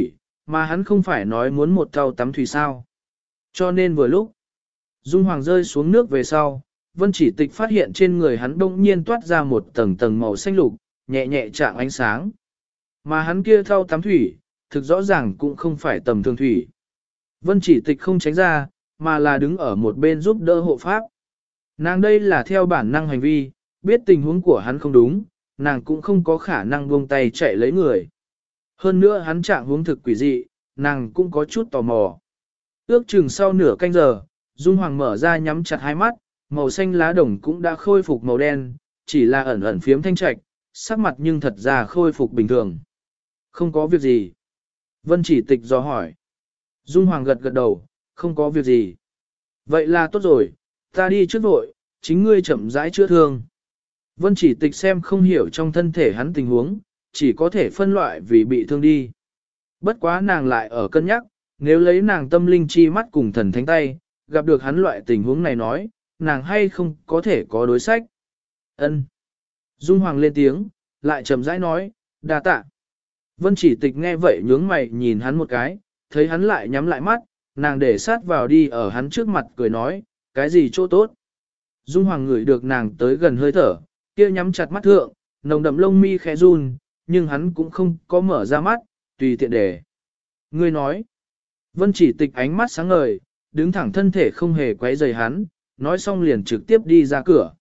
Mà hắn không phải nói muốn một thau tắm thủy sao. Cho nên vừa lúc, Dung Hoàng rơi xuống nước về sau, Vân Chỉ Tịch phát hiện trên người hắn đông nhiên toát ra một tầng tầng màu xanh lục, nhẹ nhẹ chạm ánh sáng. Mà hắn kia thau tắm thủy, thực rõ ràng cũng không phải tầm thường thủy. Vân Chỉ Tịch không tránh ra, mà là đứng ở một bên giúp đỡ hộ pháp. Nàng đây là theo bản năng hành vi, biết tình huống của hắn không đúng, nàng cũng không có khả năng buông tay chạy lấy người. Hơn nữa hắn trạng huống thực quỷ dị, nàng cũng có chút tò mò. Ước chừng sau nửa canh giờ, Dung Hoàng mở ra nhắm chặt hai mắt, màu xanh lá đồng cũng đã khôi phục màu đen, chỉ là ẩn ẩn phiếm thanh trạch, sắc mặt nhưng thật ra khôi phục bình thường. Không có việc gì. Vân Chỉ Tịch dò hỏi. Dung Hoàng gật gật đầu, không có việc gì. Vậy là tốt rồi, ta đi trước vội, chính ngươi chậm rãi chữa thương. Vân Chỉ Tịch xem không hiểu trong thân thể hắn tình huống, chỉ có thể phân loại vì bị thương đi. Bất quá nàng lại ở cân nhắc, nếu lấy nàng tâm linh chi mắt cùng thần thánh tay, gặp được hắn loại tình huống này nói, nàng hay không có thể có đối sách. Ân. Dung Hoàng lên tiếng, lại chậm rãi nói, đa tạ. Vân Chỉ Tịch nghe vậy nhướng mày nhìn hắn một cái, thấy hắn lại nhắm lại mắt, nàng để sát vào đi ở hắn trước mặt cười nói, cái gì chỗ tốt. Dung Hoàng ngửi được nàng tới gần hơi thở, kia nhắm chặt mắt thượng, nồng đậm lông mi khẽ run, nhưng hắn cũng không có mở ra mắt, tùy tiện để. Ngươi nói, Vân Chỉ Tịch ánh mắt sáng ngời, đứng thẳng thân thể không hề quấy rầy hắn, nói xong liền trực tiếp đi ra cửa.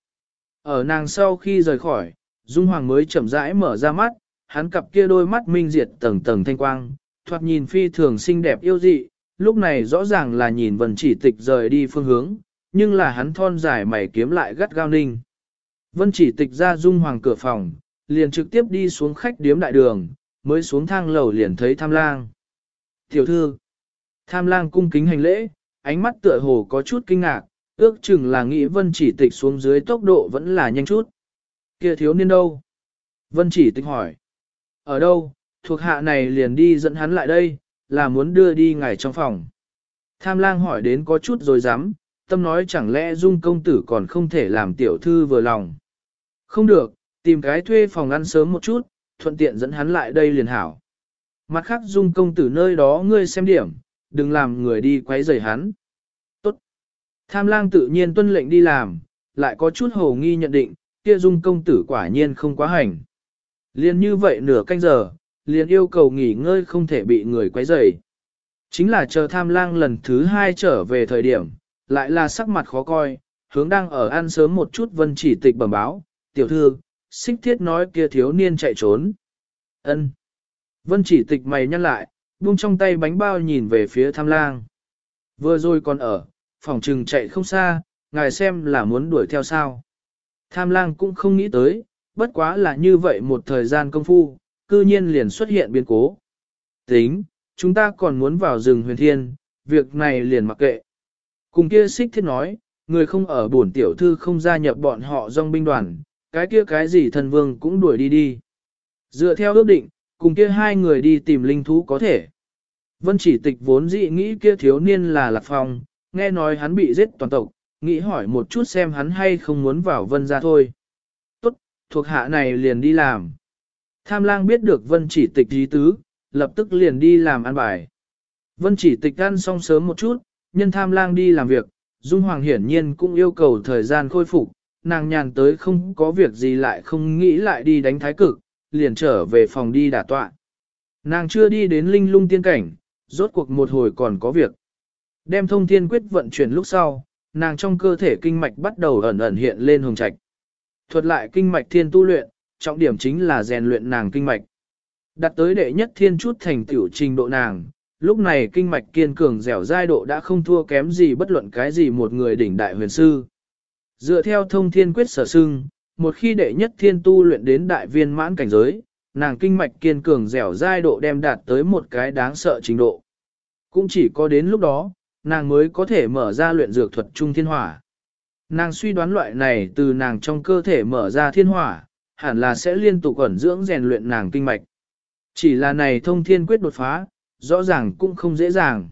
Ở nàng sau khi rời khỏi, Dung Hoàng mới chậm rãi mở ra mắt, hắn cặp kia đôi mắt minh diệt tầng tầng thanh quang, thoạt nhìn phi thường xinh đẹp yêu dị, lúc này rõ ràng là nhìn Vân Chỉ Tịch rời đi phương hướng, nhưng là hắn thon dài mày kiếm lại gắt gao ninh. Vân Chỉ Tịch ra Dung Hoàng cửa phòng, liền trực tiếp đi xuống khách điếm đại đường, mới xuống thang lầu liền thấy Tham Lang. Tiểu thư, Tham Lang cung kính hành lễ, ánh mắt tựa hồ có chút kinh ngạc, ước chừng là nghĩ Vân Chỉ Tịch xuống dưới tốc độ vẫn là nhanh chút. Kia thiếu niên đâu? Vân Chỉ Tịch hỏi. Ở đâu, thuộc hạ này liền đi dẫn hắn lại đây, là muốn đưa đi ngài trong phòng. Tham Lang hỏi đến có chút rồi dám, tâm nói chẳng lẽ Dung công tử còn không thể làm tiểu thư vừa lòng. Không được, tìm cái thuê phòng ăn sớm một chút, thuận tiện dẫn hắn lại đây liền hảo. Mặt khác Dung công tử nơi đó ngươi xem điểm, đừng làm người đi quấy rầy hắn. Tốt. Tham Lang tự nhiên tuân lệnh đi làm, lại có chút hồ nghi nhận định, kia Dung công tử quả nhiên không quá hành. Liên như vậy nửa canh giờ, liền yêu cầu nghỉ ngơi không thể bị người quấy rầy. Chính là chờ Tham Lang lần thứ hai trở về thời điểm, lại là sắc mặt khó coi, hướng đang ở ăn sớm một chút Vân Chỉ Tịch bẩm báo, tiểu thư, Xích Thiết nói kia thiếu niên chạy trốn. Ân. Vân Chỉ Tịch mày nhăn lại, buông trong tay bánh bao nhìn về phía Tham Lang. Vừa rồi còn ở, phòng trừng chạy không xa, ngài xem là muốn đuổi theo sao. Tham Lang cũng không nghĩ tới, bất quá là như vậy một thời gian công phu, cư nhiên liền xuất hiện biến cố. Tính, chúng ta còn muốn vào rừng Huyền Thiên, việc này liền mặc kệ. Cùng kia Xích Thiết nói, người không ở bổn tiểu thư không gia nhập bọn họ dòng binh đoàn, cái kia cái gì thần vương cũng đuổi đi đi. Dựa theo ước định, cùng kia hai người đi tìm linh thú có thể. Vân Chỉ Tịch vốn dĩ nghĩ kia thiếu niên là Lạc Phong, nghe nói hắn bị giết toàn tộc, nghĩ hỏi một chút xem hắn hay không muốn vào Vân ra thôi. Tốt, thuộc hạ này liền đi làm. Tham Lang biết được Vân Chỉ Tịch ý tứ, lập tức liền đi làm ăn bài. Vân Chỉ Tịch ăn xong sớm một chút, nhân Tham Lang đi làm việc, Dung Hoàng hiển nhiên cũng yêu cầu thời gian khôi phục, nàng nhàn tới không có việc gì lại không nghĩ lại đi đánh thái cực, liền trở về phòng đi đả tọa. Nàng chưa đi đến linh lung tiên cảnh, rốt cuộc một hồi còn có việc. Đem thông thiên quyết vận chuyển lúc sau, nàng trong cơ thể kinh mạch bắt đầu ẩn ẩn hiện lên hồng trạch. Thuật lại kinh mạch thiên tu luyện, trọng điểm chính là rèn luyện nàng kinh mạch. Đặt tới đệ nhất thiên chút thành tiểu trình độ nàng, lúc này kinh mạch kiên cường dẻo dai độ đã không thua kém gì bất luận cái gì một người đỉnh đại huyền sư. Dựa theo thông thiên quyết sở xưng, một khi đệ nhất thiên tu luyện đến đại viên mãn cảnh giới, nàng kinh mạch kiên cường dẻo dai độ đem đạt tới một cái đáng sợ trình độ. Cũng chỉ có đến lúc đó, nàng mới có thể mở ra luyện dược thuật trung thiên hỏa. Nàng suy đoán loại này từ nàng trong cơ thể mở ra thiên hỏa, hẳn là sẽ liên tục ẩn dưỡng rèn luyện nàng kinh mạch. Chỉ là này thông thiên quyết đột phá, rõ ràng cũng không dễ dàng.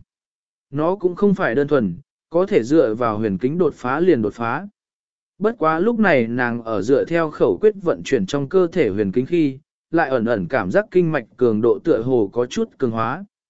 Nó cũng không phải đơn thuần, có thể dựa vào huyền kính đột phá liền đột phá. Bất quá lúc này nàng ở dựa theo khẩu quyết vận chuyển trong cơ thể huyền kính khi, lại ẩn ẩn cảm giác kinh mạch cường độ tựa hồ có chút cường hóa.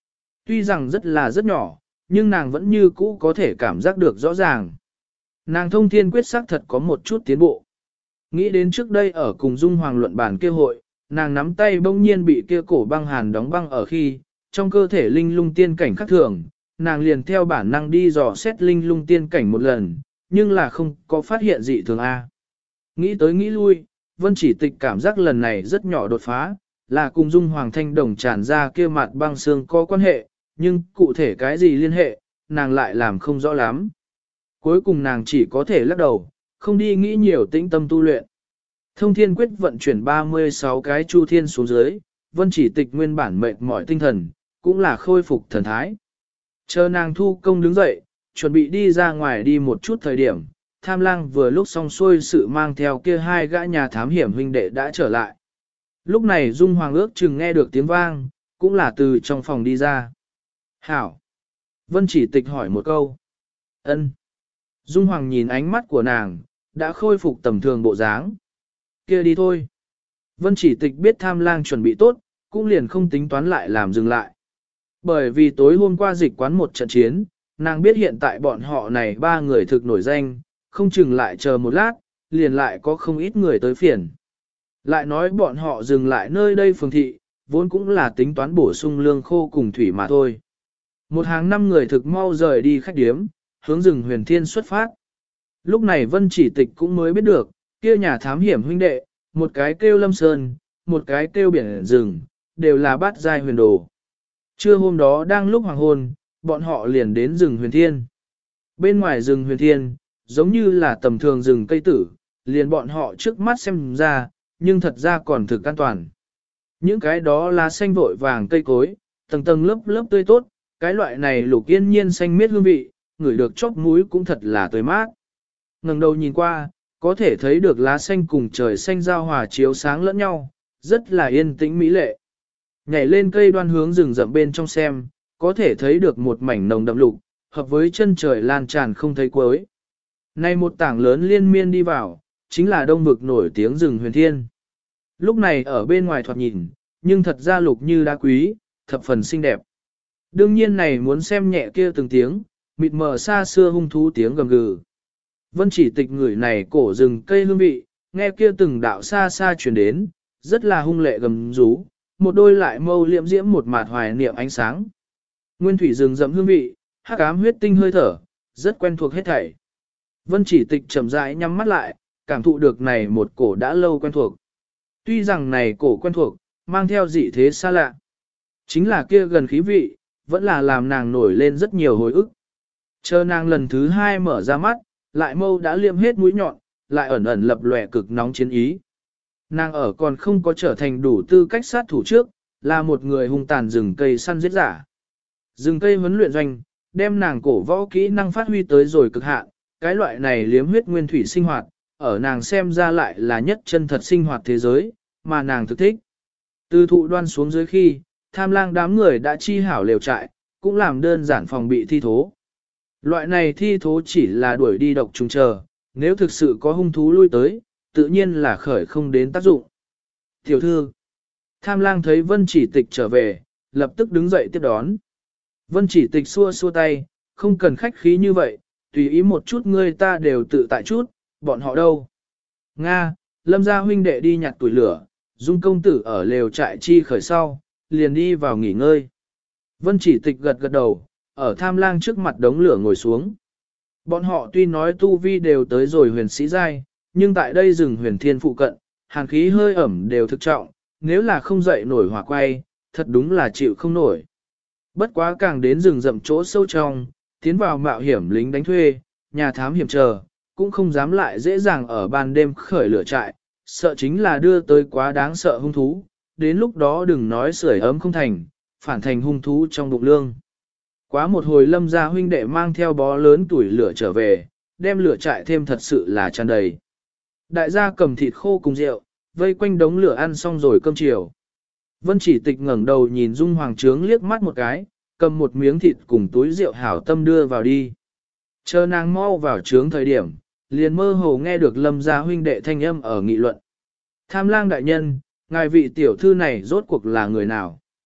Tuy rằng rất nhỏ, nhưng nàng vẫn như cũ có thể cảm giác được rõ ràng. Nàng thông thiên quyết sắc thật có một chút tiến bộ. Nghĩ đến trước đây ở cùng Dung Hoàng luận bản kia hội, nàng nắm tay bỗng nhiên bị kia cổ băng hàn đóng băng ở khi, trong cơ thể linh lung tiên cảnh khác thường, nàng liền theo bản năng đi dò xét linh lung tiên cảnh một lần, nhưng là không có phát hiện dị thường A. Nghĩ tới nghĩ lui, Vân Chỉ Tịch cảm giác lần này rất nhỏ đột phá, là cùng Dung Hoàng thanh đồng tràn ra kia mặt băng xương có quan hệ, nhưng cụ thể cái gì liên hệ, nàng lại làm không rõ lắm. Cuối cùng nàng chỉ có thể lắc đầu, không đi nghĩ nhiều, tĩnh tâm tu luyện. Thông thiên quyết vận chuyển 36 cái chu thiên xuống dưới, Vân Chỉ Tịch nguyên bản mệt mỏi tinh thần, cũng là khôi phục thần thái. Chờ nàng thu công đứng dậy, chuẩn bị đi ra ngoài đi một chút thời điểm, Tham Lang vừa lúc xong xuôi sự mang theo kia hai gã nhà thám hiểm huynh đệ đã trở lại. Lúc này Dung Hoàng ước chừng nghe được tiếng vang, cũng là từ trong phòng đi ra. Hảo! Vân Chỉ Tịch hỏi một câu. Ân. Dung Hoàng nhìn ánh mắt của nàng, đã khôi phục tầm thường bộ dáng. Kia đi thôi. Vân Chỉ Tịch biết Tham Lang chuẩn bị tốt, cũng liền không tính toán lại làm dừng lại. Bởi vì tối hôm qua dịch quán một trận chiến, nàng biết hiện tại bọn họ này ba người thực nổi danh, không chừng lại chờ một lát, liền lại có không ít người tới phiền. Lại nói bọn họ dừng lại nơi đây phường thị, vốn cũng là tính toán bổ sung lương khô cùng thủy mà thôi. Một hàng năm người thực mau rời đi khách điếm, hướng rừng Huyền Thiên xuất phát. Lúc này Vân Chỉ Tịch cũng mới biết được, kia nhà thám hiểm huynh đệ, một cái kêu Lâm Sơn, một cái kêu Biển Rừng, đều là bát giai huyền đồ. Trưa hôm đó đang lúc hoàng hôn, bọn họ liền đến rừng Huyền Thiên. Bên ngoài rừng Huyền Thiên, giống như là tầm thường rừng cây tử, liền bọn họ trước mắt xem ra, nhưng thật ra còn thực an toàn. Những cái đó lá xanh vội vàng cây cối, tầng tầng lớp lớp tươi tốt, cái loại này lục yên nhiên xanh miết hương vị, ngửi được chóp mũi cũng thật là tươi mát. Ngẩng đầu nhìn qua, có thể thấy được lá xanh cùng trời xanh giao hòa chiếu sáng lẫn nhau, rất là yên tĩnh mỹ lệ. Nhảy lên cây đoan hướng rừng rậm bên trong xem, có thể thấy được một mảnh nồng đậm lục, hợp với chân trời lan tràn không thấy cuối. Nay một tảng lớn liên miên đi vào, chính là đông vực nổi tiếng rừng Huyền Thiên. Lúc này ở bên ngoài thoạt nhìn, nhưng thật ra lục như đá quý, thập phần xinh đẹp. Đương nhiên này muốn xem nhẹ kia từng tiếng, mịt mờ xa xưa hung thú tiếng gầm gừ. Vân Chỉ Tịch người này cổ rừng cây hương vị, nghe kia từng đạo xa xa truyền đến, rất là hung lệ gầm rú, một đôi lại mâu liễm diễm một mạt hoài niệm ánh sáng. Nguyên thủy rừng rậm hương vị, hắc ám huyết tinh hơi thở, rất quen thuộc hết thảy. Vân Chỉ Tịch chậm rãi nhắm mắt lại, cảm thụ được này một cổ đã lâu quen thuộc. Tuy rằng này cổ quen thuộc, mang theo dị thế xa lạ. Chính là kia gần khí vị, vẫn là làm nàng nổi lên rất nhiều hồi ức. Chờ nàng lần thứ hai mở ra mắt, lại mâu đã liêm hết mũi nhọn, lại ẩn ẩn lập lòe cực nóng chiến ý. Nàng ở còn không có trở thành đủ tư cách sát thủ trước, là một người hung tàn rừng cây săn giết giả. Rừng cây huấn luyện doanh, đem nàng cổ võ kỹ năng phát huy tới rồi cực hạn, cái loại này liếm huyết nguyên thủy sinh hoạt, ở nàng xem ra lại là nhất chân thật sinh hoạt thế giới, mà nàng thực thích. Từ thụ đoan xuống dưới khi, Tham Lang đám người đã chi hảo lều trại, cũng làm đơn giản phòng bị thi thố. Loại này thi thố chỉ là đuổi đi độc trùng chờ, nếu thực sự có hung thú lui tới, tự nhiên là khởi không đến tác dụng. Tiểu thư, Tham Lang thấy Vân Chỉ Tịch trở về, lập tức đứng dậy tiếp đón. Vân Chỉ Tịch xua xua tay, không cần khách khí như vậy, tùy ý một chút ngươi ta đều tự tại chút, bọn họ đâu. Nga, Lâm gia huynh đệ đi nhặt tuổi lửa, Dung công tử ở lều trại chi khởi sau, liền đi vào nghỉ ngơi. Vân Chỉ Tịch gật gật đầu, ở Tham Lang trước mặt đống lửa ngồi xuống. Bọn họ tuy nói tu vi đều tới rồi huyền sĩ giai, nhưng tại đây rừng Huyền Thiên phụ cận, hàn khí hơi ẩm đều thực trọng, nếu là không dậy nổi hỏa quay, thật đúng là chịu không nổi. Bất quá càng đến rừng rậm chỗ sâu trong, tiến vào mạo hiểm lính đánh thuê, nhà thám hiểm chờ, cũng không dám lại dễ dàng ở ban đêm khởi lửa trại, sợ chính là đưa tới quá đáng sợ hung thú, đến lúc đó đừng nói sưởi ấm không thành, phản thành hung thú trong bụng lương. Quá một hồi Lâm gia huynh đệ mang theo bó lớn tuổi lửa trở về, đem lửa trại thêm thật sự là tràn đầy. Đại gia cầm thịt khô cùng rượu, vây quanh đống lửa ăn xong rồi cơm chiều. Vân Chỉ Tịch ngẩng đầu nhìn Dung Hoàng trướng liếc mắt một cái, cầm một miếng thịt cùng túi rượu hảo tâm đưa vào đi. Chờ nàng mau vào trướng thời điểm, liền mơ hồ nghe được Lâm gia huynh đệ thanh âm ở nghị luận. Tham Lang đại nhân, ngài vị tiểu thư này rốt cuộc là người nào?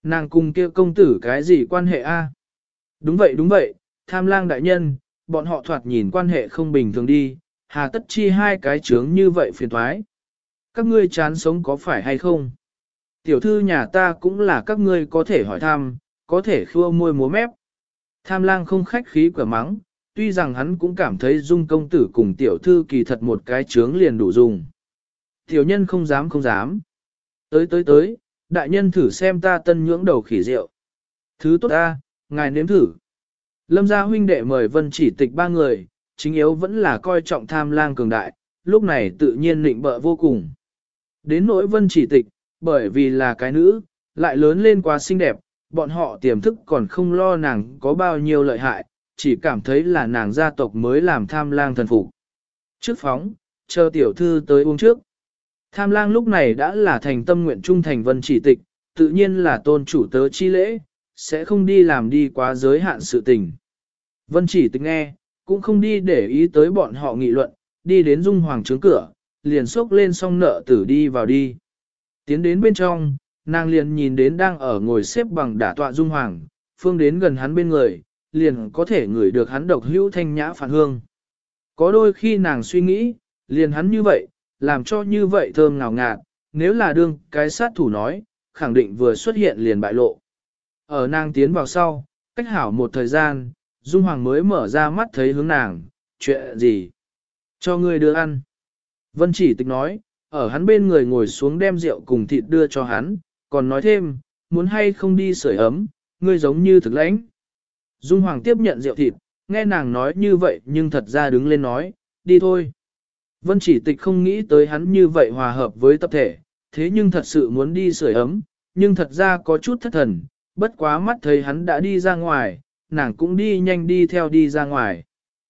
Nàng cùng kia công tử cái gì quan hệ a? Đúng vậy, Tham Lang đại nhân, bọn họ thoạt nhìn quan hệ không bình thường đi, hà tất chi hai cái chướng như vậy phiền thoái. Các ngươi chán sống có phải hay không? Tiểu thư nhà ta cũng là các ngươi có thể hỏi thăm, có thể khua môi múa mép. Tham Lang không khách khí quả mắng, tuy rằng hắn cũng cảm thấy Dung công tử cùng tiểu thư kỳ thật một cái chướng liền đủ dùng. Tiểu nhân không dám. Tới, đại nhân thử xem ta tân nhưỡng đầu khỉ rượu. Thứ tốt ta, ngài nếm thử. Lâm gia huynh đệ mời Vân Chỉ Tịch ba người, chính yếu vẫn là coi trọng Tham Lang cường đại, lúc này tự nhiên nịnh bợ vô cùng. Đến nỗi Vân Chỉ Tịch, bởi vì là cái nữ, lại lớn lên quá xinh đẹp, bọn họ tiềm thức còn không lo nàng có bao nhiêu lợi hại, chỉ cảm thấy là nàng gia tộc mới làm Tham Lang thần phục. Trước phóng, chờ tiểu thư tới uống trước. Tham Lang lúc này đã là thành tâm nguyện trung thành Vân Chỉ Tịch, tự nhiên là tôn chủ tớ chi lễ, sẽ không đi làm đi quá giới hạn sự tình. Vân Chỉ Tịch nghe, cũng không đi để ý tới bọn họ nghị luận, đi đến Dung Hoàng trướng cửa, liền xốc lên song nợ tử đi vào đi. Tiến đến bên trong, nàng liền nhìn đến đang ở ngồi xếp bằng đả tọa Dung Hoàng, phương đến gần hắn bên người, liền có thể ngửi được hắn độc hữu thanh nhã phản hương. Có đôi khi nàng suy nghĩ, liền hắn như vậy, làm cho như vậy thơm ngào ngạt, nếu là đương cái sát thủ nói, khẳng định vừa xuất hiện liền bại lộ. Ở nàng tiến vào sau, cách hảo một thời gian, Dung Hoàng mới mở ra mắt thấy hướng nàng, chuyện gì? Cho ngươi đưa ăn. Vân Chỉ Tịch nói, ở hắn bên người ngồi xuống đem rượu cùng thịt đưa cho hắn, còn nói thêm, muốn hay không đi sưởi ấm, ngươi giống như thực lãnh. Dung Hoàng tiếp nhận rượu thịt, nghe nàng nói như vậy nhưng thật ra đứng lên nói, đi thôi. Vân Chỉ Tịch không nghĩ tới hắn như vậy hòa hợp với tập thể, thế nhưng thật sự muốn đi sưởi ấm, nhưng thật ra có chút thất thần, bất quá mắt thấy hắn đã đi ra ngoài, nàng cũng đi nhanh đi theo đi ra ngoài.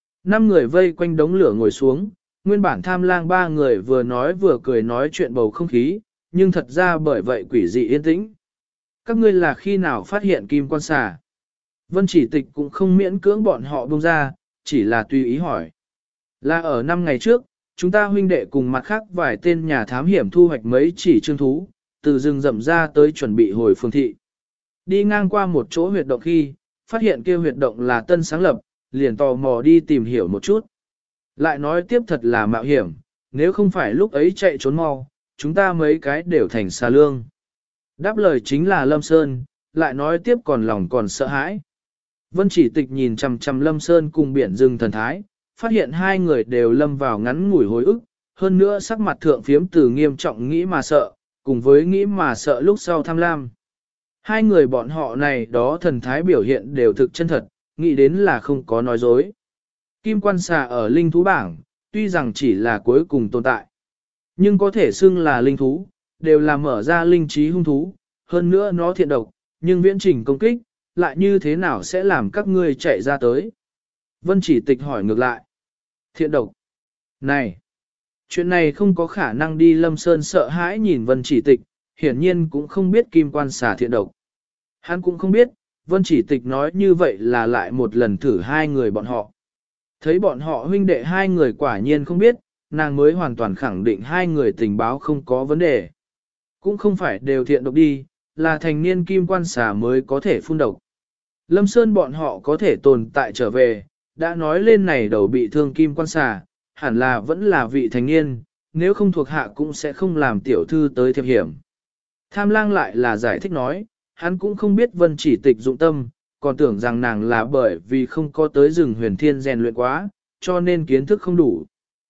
5 người vây quanh đống lửa ngồi xuống, nguyên bản Tham Lang 3 người vừa nói vừa cười nói chuyện bầu không khí, nhưng thật ra bởi vậy quỷ dị yên tĩnh. Các ngươi là khi nào phát hiện kim quan xà? Vân Chỉ Tịch cũng không miễn cưỡng bọn họ buông ra, chỉ là tùy ý hỏi. Là ở 5 ngày trước, chúng ta huynh đệ cùng mặt khác vài tên nhà thám hiểm thu hoạch mấy chỉ trương thú, từ rừng rậm ra tới chuẩn bị hồi phương thị. Đi ngang qua một chỗ huyệt động khi, phát hiện kia huyệt động là tân sáng lập, liền tò mò đi tìm hiểu một chút. Lại nói tiếp thật là mạo hiểm, nếu không phải lúc ấy chạy trốn mau, chúng ta mấy cái đều thành xà lương. Đáp lời chính là Lâm Sơn, lại nói tiếp còn lòng còn sợ hãi. Vân Chỉ Tịch nhìn chằm chằm Lâm Sơn cùng biển rừng thần thái, phát hiện hai người đều lâm vào ngắn ngủi hồi ức, hơn nữa sắc mặt thượng phiếm từ nghiêm trọng nghĩ mà sợ, cùng với nghĩ mà sợ lúc sau tham lam. Hai người bọn họ này đó thần thái biểu hiện đều thực chân thật, nghĩ đến là không có nói dối. Kim quan xà ở linh thú bảng, tuy rằng chỉ là cuối cùng tồn tại, nhưng có thể xưng là linh thú, đều là mở ra linh trí hung thú, hơn nữa nó thiện độc, nhưng viễn trình công kích, lại như thế nào sẽ làm các ngươi chạy ra tới? Vân Chỉ Tịch hỏi ngược lại. Thiện độc. Này, chuyện này không có khả năng đi. Lâm Sơn sợ hãi nhìn Vân Chỉ Tịch, hiển nhiên cũng không biết kim quan xà thiện độc. Hắn cũng không biết, Vân Chỉ Tịch nói như vậy là lại một lần thử hai người bọn họ. Thấy bọn họ huynh đệ hai người quả nhiên không biết, nàng mới hoàn toàn khẳng định hai người tình báo không có vấn đề. Cũng không phải đều thiện độc đi, là thành niên kim quan xà mới có thể phun độc. Lâm Sơn bọn họ có thể tồn tại trở về, đã nói lên này đầu bị thương kim quan xà, hẳn là vẫn là vị thành niên, nếu không thuộc hạ cũng sẽ không làm tiểu thư tới thiệp hiểm. Tham Lang lại là giải thích nói, hắn cũng không biết Vân Chỉ Tịch dụng tâm, còn tưởng rằng nàng là bởi vì không có tới rừng huyền thiên rèn luyện quá, cho nên kiến thức không đủ.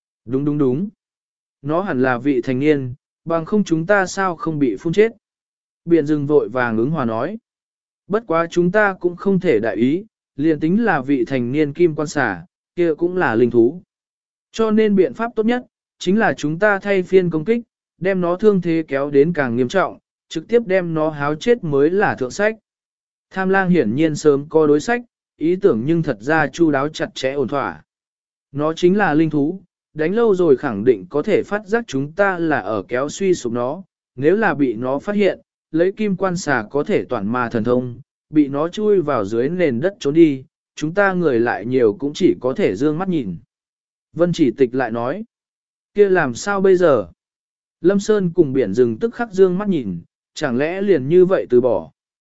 Đúng. Nó hẳn là vị thành niên, bằng không chúng ta sao không bị phun chết. Biện rừng vội vàng ứng hòa nói. Bất quá chúng ta cũng không thể đại ý, liền tính là vị thành niên kim quan xà, kia cũng là linh thú. Cho nên biện pháp tốt nhất, chính là chúng ta thay phiên công kích, đem nó thương thế kéo đến càng nghiêm trọng, trực tiếp đem nó háo chết mới là thượng sách. Tham Lang hiển nhiên sớm có đối sách, ý tưởng nhưng thật ra chu đáo chặt chẽ ổn thỏa. Nó chính là linh thú, đánh lâu rồi khẳng định có thể phát giác chúng ta là ở kéo suy sụp nó, nếu là bị nó phát hiện, lấy kim quan xà có thể toàn ma thần thông, bị nó chui vào dưới nền đất trốn đi, chúng ta người lại nhiều cũng chỉ có thể dương mắt nhìn. Vân Chỉ Tịch lại nói, kia làm sao bây giờ? Lâm Sơn cùng biển rừng tức khắc dương mắt nhìn, chẳng lẽ liền như vậy từ bỏ?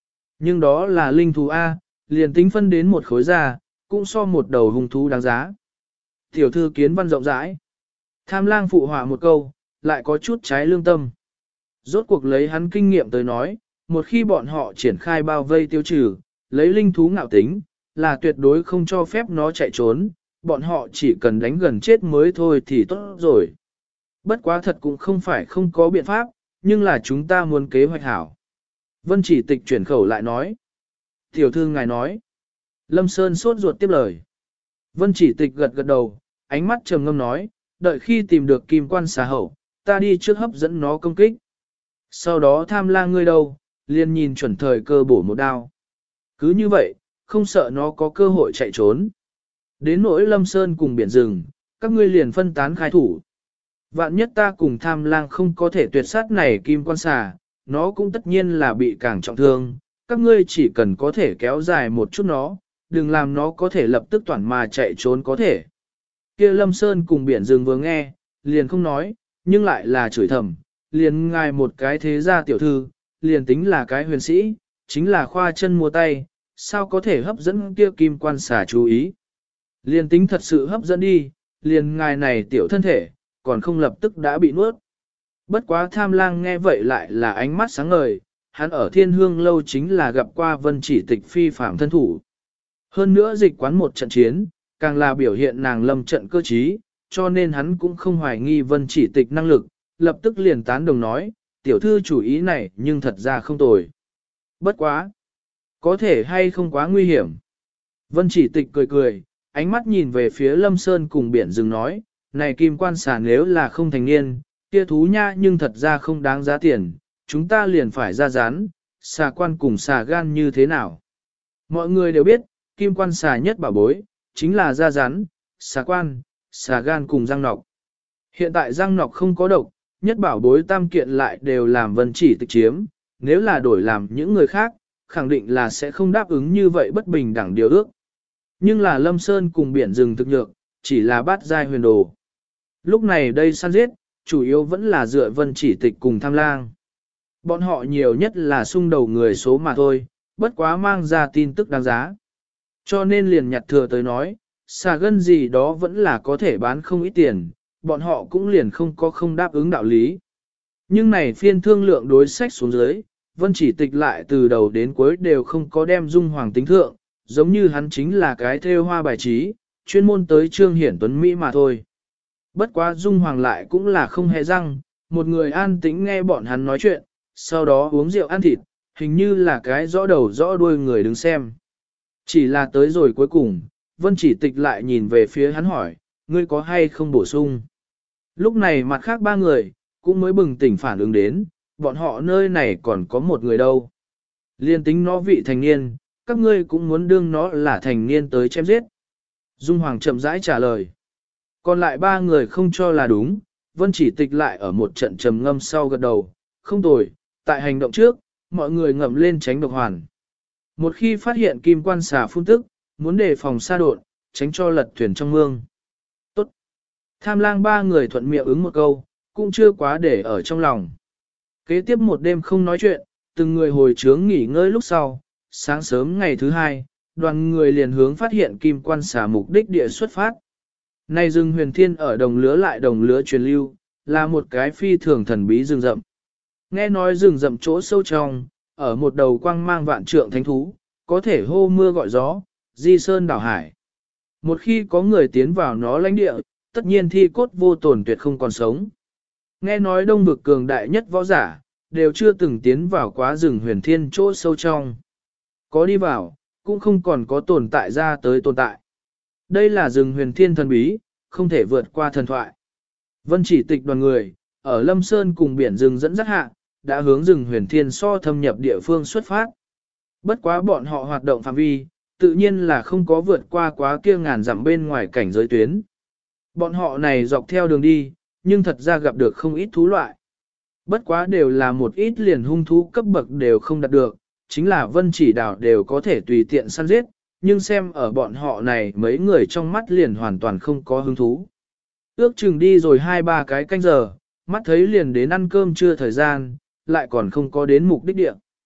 Nhưng đó là linh thú A, liền tính phân đến một khối da, cũng so một đầu hung thú đáng giá. Tiểu thư kiến văn rộng rãi. Tham lang phụ họa một câu, lại có chút trái lương tâm. Rốt cuộc lấy hắn kinh nghiệm tới nói, một khi bọn họ triển khai bao vây tiêu trừ, lấy linh thú ngạo tính, là tuyệt đối không cho phép nó chạy trốn, bọn họ chỉ cần đánh gần chết mới thôi thì tốt rồi. Bất quá thật cũng không phải không có biện pháp, nhưng là chúng ta muốn kế hoạch hảo. Vân chỉ tịch chuyển khẩu lại nói. Tiểu thư ngài nói. Lâm Sơn sốt ruột tiếp lời. Vân chỉ tịch gật gật đầu, ánh mắt trầm ngâm nói, đợi khi tìm được kim quan xà hậu, ta đi trước hấp dẫn nó công kích. Sau đó tham lang ngươi đâu, liền nhìn chuẩn thời cơ bổ một đao. Cứ như vậy, không sợ nó có cơ hội chạy trốn. Đến nỗi Lâm Sơn cùng biển rừng, các ngươi liền phân tán khai thủ. Vạn nhất ta cùng tham lang không có thể tuyệt sát này kim quan xà, nó cũng tất nhiên là bị càng trọng thương. Các ngươi chỉ cần có thể kéo dài một chút nó, đừng làm nó có thể lập tức toàn mà chạy trốn có thể. Kia Lâm Sơn cùng biển rừng vừa nghe, liền không nói, nhưng lại là chửi thầm, liền ngài một cái thế gia tiểu thư, liền tính là cái huyền sĩ, chính là khoa chân mua tay, sao có thể hấp dẫn kia kim quan xà chú ý. Liền tính thật sự hấp dẫn đi, liền ngài này tiểu thân thể, còn không lập tức đã bị nuốt. Bất quá tham lang nghe vậy lại là ánh mắt sáng ngời, hắn ở thiên hương lâu chính là gặp qua vân chỉ tịch phi phạm thân thủ. Hơn nữa dịch quán một trận chiến, càng là biểu hiện nàng lâm trận cơ trí, cho nên hắn cũng không hoài nghi vân chỉ tịch năng lực, lập tức liền tán đồng nói, tiểu thư chủ ý này nhưng thật ra không tồi. Bất quá! Có thể hay không quá nguy hiểm. Vân chỉ tịch cười cười, ánh mắt nhìn về phía Lâm Sơn cùng biển rừng nói, này kim quan xà nếu là không thành niên, kia thú nha nhưng thật ra không đáng giá tiền, chúng ta liền phải ra rán, xà quan cùng xà gan như thế nào. Mọi người đều biết, kim quan xà nhất bảo bối, chính là da rắn, xà quan, xà gan cùng răng nọc. Hiện tại răng nọc không có độc, nhất bảo bối tam kiện lại đều làm vân chỉ tịch chiếm, nếu là đổi làm những người khác, khẳng định là sẽ không đáp ứng như vậy bất bình đẳng điều ước. Nhưng là Lâm Sơn cùng biển rừng thực nhược, chỉ là bát giai huyền đồ. Lúc này đây săn giết, chủ yếu vẫn là dựa vân chỉ tịch cùng tham lang. Bọn họ nhiều nhất là xung đầu người số mà thôi, bất quá mang ra tin tức đáng giá. Cho nên liền nhặt thừa tới nói, xà gân gì đó vẫn là có thể bán không ít tiền, bọn họ cũng liền không có không đáp ứng đạo lý. Nhưng này phiên thương lượng đối sách xuống dưới, vân chỉ tịch lại từ đầu đến cuối đều không có đem dung hoàng tính thượng, giống như hắn chính là cái thêu hoa bài trí, chuyên môn tới trương hiển tuấn Mỹ mà thôi. Bất quá dung hoàng lại cũng là không hề răng, một người an tĩnh nghe bọn hắn nói chuyện, sau đó uống rượu ăn thịt, hình như là cái rõ đầu rõ đuôi người đứng xem. Chỉ là tới rồi cuối cùng, vân chỉ tịch lại nhìn về phía hắn hỏi, ngươi có hay không bổ sung? Lúc này mặt khác ba người, cũng mới bừng tỉnh phản ứng đến, bọn họ nơi này còn có một người đâu. Liên tính nó vị thành niên, các ngươi cũng muốn đương nó là thành niên tới chém giết. Dung Hoàng chậm rãi trả lời. Còn lại ba người không cho là đúng, vân chỉ tịch lại ở một trận trầm ngâm sau gật đầu, không tồi, tại hành động trước, mọi người ngậm lên tránh độc hoàn. Một khi phát hiện kim quan xà phun tức, muốn đề phòng xa đột, tránh cho lật thuyền trong mương. Tốt. Tham lang ba người thuận miệng ứng một câu, cũng chưa quá để ở trong lòng. Kế tiếp một đêm không nói chuyện, từng người hồi trướng nghỉ ngơi lúc sau, sáng sớm ngày thứ hai, đoàn người liền hướng phát hiện kim quan xà mục đích địa xuất phát. Này rừng huyền thiên ở đồng lứa lại đồng lứa truyền lưu, là một cái phi thường thần bí rừng rậm. Nghe nói rừng rậm chỗ sâu trong, ở một đầu quang mang vạn trượng thánh thú, có thể hô mưa gọi gió, di sơn đảo hải. Một khi có người tiến vào nó lãnh địa, tất nhiên thi cốt vô tổn tuyệt không còn sống. Nghe nói đông vực cường đại nhất võ giả, đều chưa từng tiến vào quá rừng huyền thiên chỗ sâu trong. Có đi vào, cũng không còn có tồn tại ra tới tồn tại. Đây là rừng huyền thiên thần bí, không thể vượt qua thần thoại. Vân chỉ tịch đoàn người, ở Lâm Sơn cùng biển rừng dẫn dắt hạ, đã hướng rừng huyền thiên so thâm nhập địa phương xuất phát. Bất quá bọn họ hoạt động phạm vi, tự nhiên là không có vượt qua quá kia ngàn dặm bên ngoài cảnh giới tuyến. Bọn họ này dọc theo đường đi, nhưng thật ra gặp được không ít thú loại. Bất quá đều là một ít liền hung thú cấp bậc đều không đạt được, chính là vân chỉ đảo đều có thể tùy tiện săn giết, nhưng xem ở bọn họ này mấy người trong mắt liền hoàn toàn không có hứng thú. Ước chừng đi rồi 2-3 cái canh giờ, mắt thấy liền đến ăn cơm trưa thời gian, lại còn không có đến mục đích địa.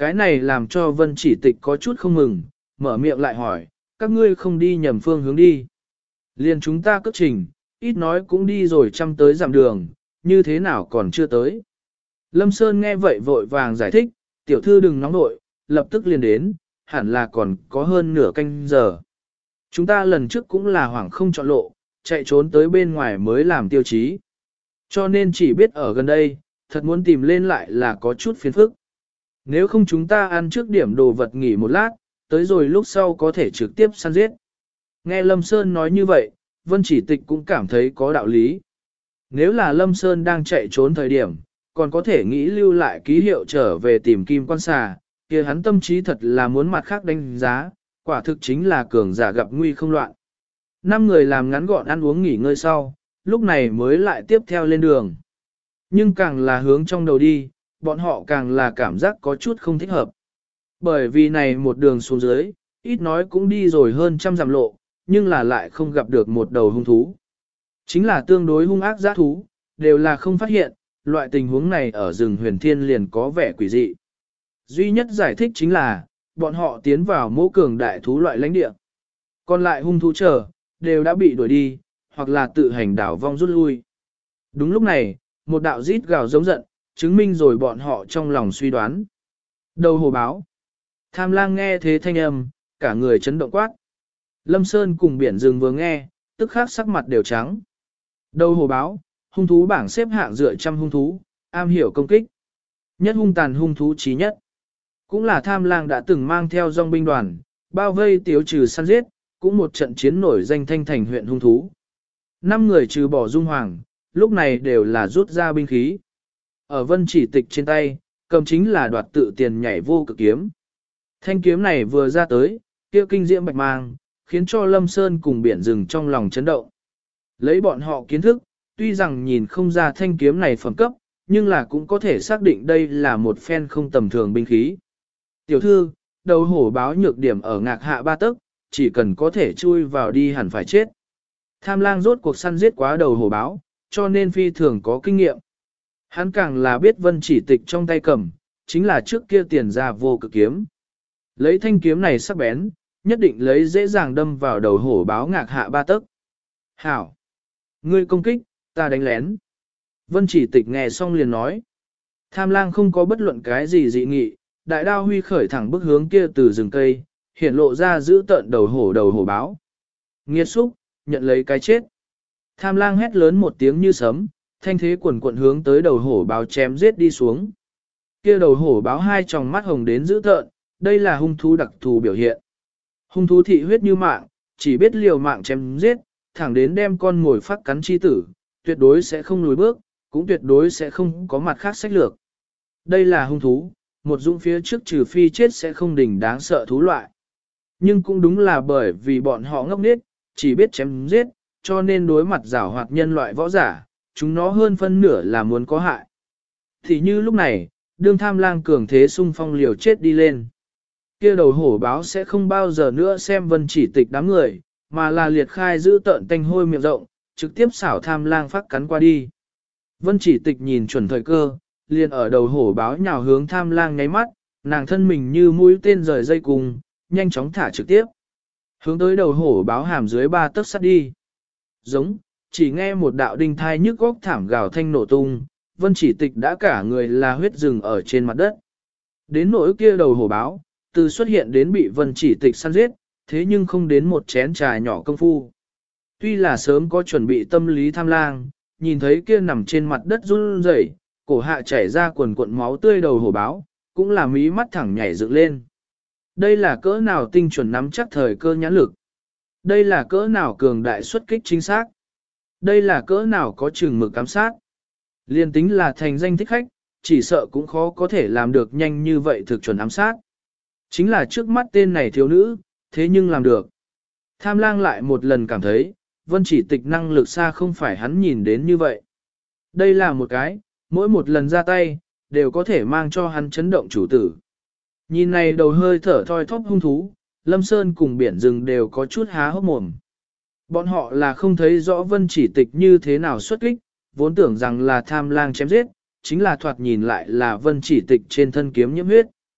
Cái này làm cho Vân Chỉ Tịch có chút không mừng, mở miệng lại hỏi, các ngươi không đi nhầm phương hướng đi. Liền chúng ta cất trình, ít nói cũng đi rồi trăm tới dặm đường, như thế nào còn chưa tới. Lâm Sơn nghe vậy vội vàng giải thích, tiểu thư đừng nóng nội, lập tức liền đến, hẳn là còn có hơn nửa canh giờ. Chúng ta lần trước cũng là hoảng không chọn lộ, chạy trốn tới bên ngoài mới làm tiêu chí. Cho nên chỉ biết ở gần đây, thật muốn tìm lên lại là có chút phiền phức. Nếu không chúng ta ăn trước điểm đồ vật nghỉ một lát, tới rồi lúc sau có thể trực tiếp săn giết. Nghe Lâm Sơn nói như vậy, Vân Chỉ Tịch cũng cảm thấy có đạo lý. Nếu là Lâm Sơn đang chạy trốn thời điểm, còn có thể nghĩ lưu lại ký hiệu trở về tìm kim quan xà, kia hắn tâm trí thật là muốn mặt khác đánh giá, quả thực chính là cường giả gặp nguy không loạn. 5 người làm ngắn gọn ăn uống nghỉ ngơi sau, lúc này mới lại tiếp theo lên đường. Nhưng càng là hướng trong đầu đi, bọn họ càng là cảm giác có chút không thích hợp. Bởi vì này một đường xuống dưới, ít nói cũng đi rồi hơn trăm dặm lộ, nhưng là lại không gặp được một đầu hung thú. Chính là tương đối hung ác giã thú, đều là không phát hiện, loại tình huống này ở rừng huyền thiên liền có vẻ quỷ dị. Duy nhất giải thích chính là, bọn họ tiến vào mỗ cường đại thú loại lãnh địa. Còn lại hung thú chờ, đều đã bị đuổi đi, hoặc là tự hành đảo vong rút lui. Đúng lúc này, một đạo rít gào giống giận, chứng minh rồi bọn họ trong lòng suy đoán. Đầu hồ báo. Tham lang nghe thế thanh âm, cả người chấn động quát. Lâm Sơn cùng biển rừng vừa nghe, tức khắc sắc mặt đều trắng. Đầu hồ báo, hung thú bảng xếp hạng dựa trăm hung thú, am hiểu công kích. Nhất hung tàn hung thú chí nhất. Cũng là tham lang đã từng mang theo dòng binh đoàn, bao vây tiêu trừ săn giết, cũng một trận chiến nổi danh thanh thành huyện hung thú. 5 người trừ bỏ Dung Hoàng, lúc này đều là rút ra binh khí. Ở Vân Chỉ Tịch trên tay, cầm chính là đoạt tự tiền nhảy vô cực kiếm. Thanh kiếm này vừa ra tới, kia kinh diễm bạch mang, khiến cho Lâm Sơn cùng biển rừng trong lòng chấn động. Lấy bọn họ kiến thức, tuy rằng nhìn không ra thanh kiếm này phẩm cấp, nhưng là cũng có thể xác định đây là một phen không tầm thường binh khí. Tiểu thư, đầu hổ báo nhược điểm ở ngạc hạ ba tấc, chỉ cần có thể chui vào đi hẳn phải chết. Tham lang rốt cuộc săn giết quá đầu hổ báo, cho nên phi thường có kinh nghiệm. Hắn càng là biết Vân Chỉ Tịch trong tay cầm, chính là trước kia tiền ra vô cực kiếm. Lấy thanh kiếm này sắc bén, nhất định lấy dễ dàng đâm vào đầu hổ báo ngạc hạ ba tấc. Hảo! Ngươi công kích, ta đánh lén. Vân Chỉ Tịch nghe xong liền nói. Tham lang không có bất luận cái gì dị nghị, đại đao huy khởi thẳng bước hướng kia từ rừng cây, hiện lộ ra giữ tận đầu hổ báo. Nghiệt xúc, nhận lấy cái chết. Tham lang hét lớn một tiếng như sấm, thanh thế quần quận hướng tới đầu hổ báo chém giết đi xuống. Kia đầu hổ báo hai tròng mắt hồng đến dữ tợn, đây là hung thú đặc thù biểu hiện. Hung thú thị huyết như mạng, chỉ biết liều mạng chém giết, thẳng đến đem con ngồi phát cắn chi tử, tuyệt đối sẽ không lùi bước, cũng tuyệt đối sẽ không có mặt khác sách lược. Đây là hung thú, một dũng phía trước trừ phi chết sẽ không đỉnh đáng sợ thú loại. Nhưng cũng đúng là bởi vì bọn họ ngốc nghếch, chỉ biết chém giết, cho nên đối mặt giảo hoạt nhân loại võ giả, chúng nó hơn phân nửa là muốn có hại. Thì như lúc này, đương tham lang cường thế xung phong liều chết đi lên. Kia đầu hổ báo sẽ không bao giờ nữa xem Vân Chỉ Tịch đám người, mà là liệt khai giữ tợn tanh hôi miệng rộng, trực tiếp xảo tham lang phát cắn qua đi. Vân Chỉ Tịch nhìn chuẩn thời cơ, liền ở đầu hổ báo nhào hướng tham lang nháy mắt, nàng thân mình như mũi tên rời dây cùng, nhanh chóng thả trực tiếp. Hướng tới đầu hổ báo hàm dưới 3 tấc sắt đi. Giống, chỉ nghe một đạo đinh thai nhức góc thảm gào thanh nổ tung, Vân Chỉ Tịch đã cả người là huyết rừng ở trên mặt đất. Đến nỗi kia đầu hổ báo, từ xuất hiện đến bị Vân Chỉ Tịch săn giết, thế nhưng không đến một chén trà nhỏ công phu. Tuy là sớm có chuẩn bị tâm lý tham lang, nhìn thấy kia nằm trên mặt đất run rẩy, cổ hạ chảy ra quần cuộn máu tươi đầu hổ báo, cũng là mí mắt thẳng nhảy dựng lên. Đây là cỡ nào tinh chuẩn nắm chắc thời cơ nhãn lực. Đây là cỡ nào cường đại xuất kích chính xác. Đây là cỡ nào có chừng mực ám sát. Liên tính là thành danh thích khách, chỉ sợ cũng khó có thể làm được nhanh như vậy thực chuẩn ám sát. Chính là trước mắt tên này thiếu nữ, thế nhưng làm được. Tham lang lại một lần cảm thấy, Vân Chỉ Tịch năng lực xa không phải hắn nhìn đến như vậy. Đây là một cái, mỗi một lần ra tay, đều có thể mang cho hắn chấn động chủ tử. Nhìn này đầu hơi thở thoi thóp hung thú, Lâm Sơn cùng biển rừng đều có chút há hốc mồm. Bọn họ là không thấy rõ Vân Chỉ Tịch như thế nào xuất kích, vốn tưởng rằng là tham lang chém giết, chính là thoạt nhìn lại là Vân Chỉ Tịch trên thân kiếm nhiễm huyết.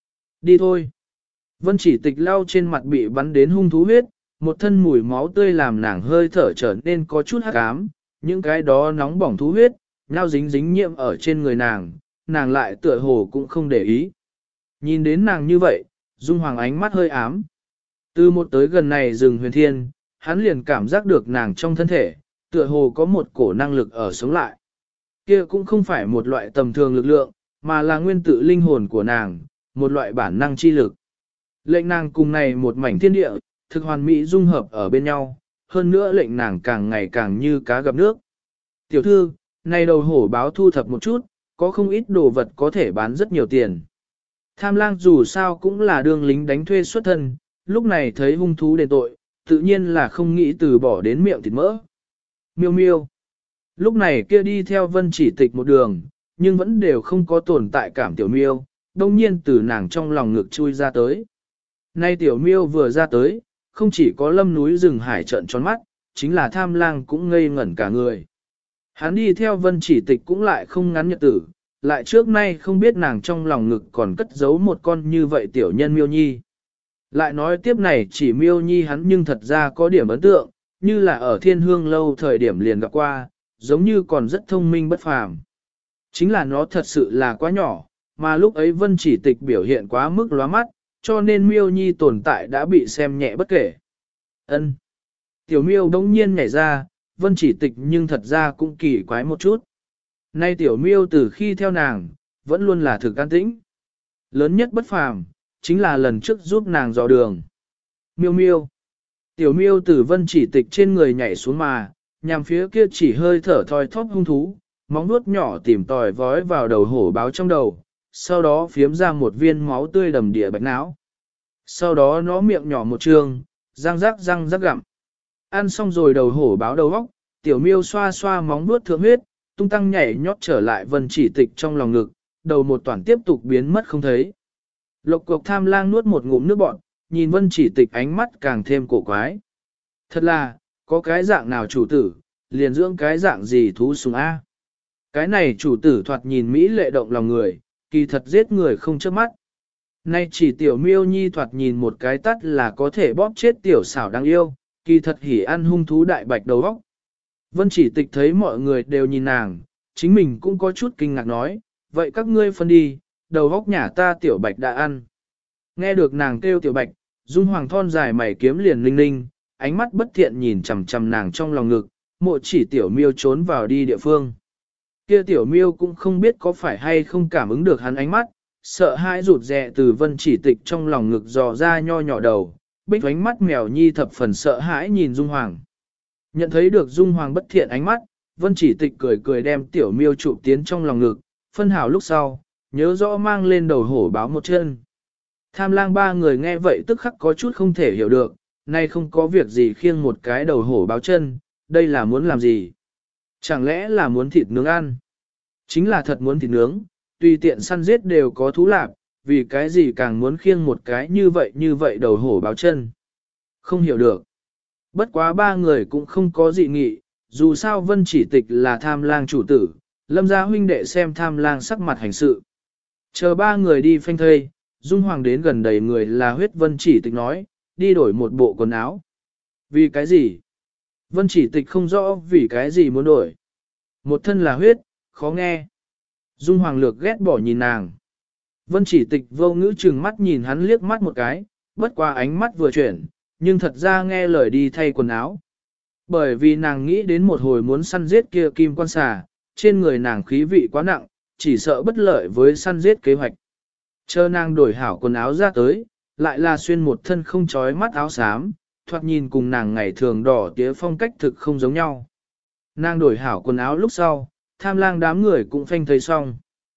Đi thôi. Vân Chỉ Tịch lau trên mặt bị bắn đến hung thú huyết, một thân mùi máu tươi làm nàng hơi thở trở nên có chút hắc ám, những cái đó nóng bỏng thú huyết, nhau dính dính nhiễm ở trên người nàng lại tựa hồ cũng không để ý. Nhìn đến nàng như vậy, Dung Hoàng ánh mắt hơi ám. Từ một tới gần này rừng huyền thiên, hắn liền cảm giác được nàng trong thân thể, tựa hồ có một cổ năng lực ở sống lại. Kia cũng không phải một loại tầm thường lực lượng, mà là nguyên tử linh hồn của nàng, một loại bản năng chi lực. Lệnh nàng cùng này một mảnh thiên địa, thực hoàn mỹ dung hợp ở bên nhau, hơn nữa lệnh nàng càng ngày càng như cá gặp nước. Tiểu thư, này đầu hổ báo thu thập một chút, có không ít đồ vật có thể bán rất nhiều tiền. Tham lang dù sao cũng là đương lính đánh thuê xuất thân, lúc này thấy hung thú đền tội, tự nhiên là không nghĩ từ bỏ đến miệng thịt mỡ. Miêu miêu. Lúc này kia đi theo Vân Chỉ Tịch một đường, nhưng vẫn đều không có tồn tại cảm tiểu miêu, đông nhiên từ nàng trong lòng ngực chui ra tới. Nay tiểu miêu vừa ra tới, không chỉ có lâm núi rừng hải trợn tròn mắt, chính là tham lang cũng ngây ngẩn cả người. Hắn đi theo Vân Chỉ Tịch cũng lại không ngắn nhật tử, lại trước nay không biết nàng trong lòng ngực còn cất giấu một con như vậy tiểu nhân miêu nhi. Lại nói tiếp này chỉ miêu nhi hắn nhưng thật ra có điểm ấn tượng, như là ở thiên hương lâu thời điểm liền gặp qua, giống như còn rất thông minh bất phàm. Chính là nó thật sự là quá nhỏ, mà lúc ấy Vân Chỉ Tịch biểu hiện quá mức lóa mắt, cho nên miêu nhi tồn tại đã bị xem nhẹ bất kể. Ân. Tiểu miêu đông nhiên nhảy ra, Vân Chỉ Tịch nhưng thật ra cũng kỳ quái một chút. Nay tiểu miêu từ khi theo nàng, vẫn luôn là thực an tĩnh. Lớn nhất bất phàm, chính là lần trước giúp nàng dò đường. Miêu miêu. Tiểu miêu từ Vân Chỉ Tịch trên người nhảy xuống mà, nhằm phía kia chỉ hơi thở thoi thóp hung thú, móng vuốt nhỏ tìm tòi vói vào đầu hổ báo trong đầu, sau đó phiếm ra một viên máu tươi đầm địa bạch não. Sau đó nó miệng nhỏ một trường, răng rắc gặm. Ăn xong rồi đầu hổ báo đầu óc, tiểu miêu xoa xoa móng vuốt thượng huyết, tung tăng nhảy nhót trở lại Vân Chỉ Tịch trong lòng ngực, đầu một toàn tiếp tục biến mất không thấy. Lộc cục tham lang nuốt một ngụm nước bọt, nhìn Vân Chỉ Tịch ánh mắt càng thêm cổ quái. Thật là, có cái dạng nào chủ tử, liền dưỡng cái dạng gì thú sùng A. Cái này chủ tử thoạt nhìn Mỹ lệ động lòng người, kỳ thật giết người không chớp mắt. Nay chỉ tiểu miêu nhi thoạt nhìn một cái tắt là có thể bóp chết tiểu xảo đáng yêu, kỳ thật hỉ ăn hung thú đại bạch đầu óc. Vân Chỉ Tịch thấy mọi người đều nhìn nàng, chính mình cũng có chút kinh ngạc nói, vậy các ngươi phân đi, đầu óc nhà ta tiểu bạch đã ăn. Nghe được nàng kêu tiểu bạch, Dung Hoàng thon dài mày kiếm liền linh linh, ánh mắt bất thiện nhìn chằm chằm nàng trong lòng ngực, mộ chỉ tiểu miêu trốn vào đi địa phương. Kia tiểu miêu cũng không biết có phải hay không cảm ứng được hắn ánh mắt, sợ hãi rụt rè từ Vân Chỉ Tịch trong lòng ngực dò ra nho nhỏ đầu, bích ánh mắt mèo nhi thập phần sợ hãi nhìn Dung Hoàng. Nhận thấy được Dung Hoàng bất thiện ánh mắt, Vân Chỉ Tịch cười cười đem tiểu miêu trụ tiến trong lòng ngực, phân hảo lúc sau, nhớ rõ mang lên đầu hổ báo một chân. Tham lang ba người nghe vậy tức khắc có chút không thể hiểu được, nay không có việc gì khiêng một cái đầu hổ báo chân, đây là muốn làm gì? Chẳng lẽ là muốn thịt nướng ăn? Chính là thật muốn thịt nướng, tùy tiện săn giết đều có thú lạc, vì cái gì càng muốn khiêng một cái như vậy đầu hổ báo chân. Không hiểu được. Bất quá ba người cũng không có dị nghị, dù sao Vân Chỉ Tịch là tham lang chủ tử, Lâm gia huynh đệ xem tham lang sắc mặt hành sự. Chờ ba người đi phanh thây, Dung Hoàng đến gần đầy người là huyết. Vân Chỉ Tịch nói, đi đổi một bộ quần áo. Vì cái gì? Vân Chỉ Tịch không rõ vì cái gì muốn đổi. Một thân là huyết, khó nghe. Dung Hoàng lược ghét bỏ nhìn nàng. Vân Chỉ Tịch vô ngữ chừng mắt nhìn hắn liếc mắt một cái, bất qua ánh mắt vừa chuyển, nhưng thật ra nghe lời đi thay quần áo. Bởi vì nàng nghĩ đến một hồi muốn săn giết kia kim quan xà, trên người nàng khí vị quá nặng, chỉ sợ bất lợi với săn giết kế hoạch. Chờ nàng đổi hảo quần áo ra tới, lại là xuyên một thân không trói mắt áo xám, thoạt nhìn cùng nàng ngày thường đỏ tía phong cách thực không giống nhau. Nàng đổi hảo quần áo lúc sau, tham lang đám người cũng phanh thấy xong.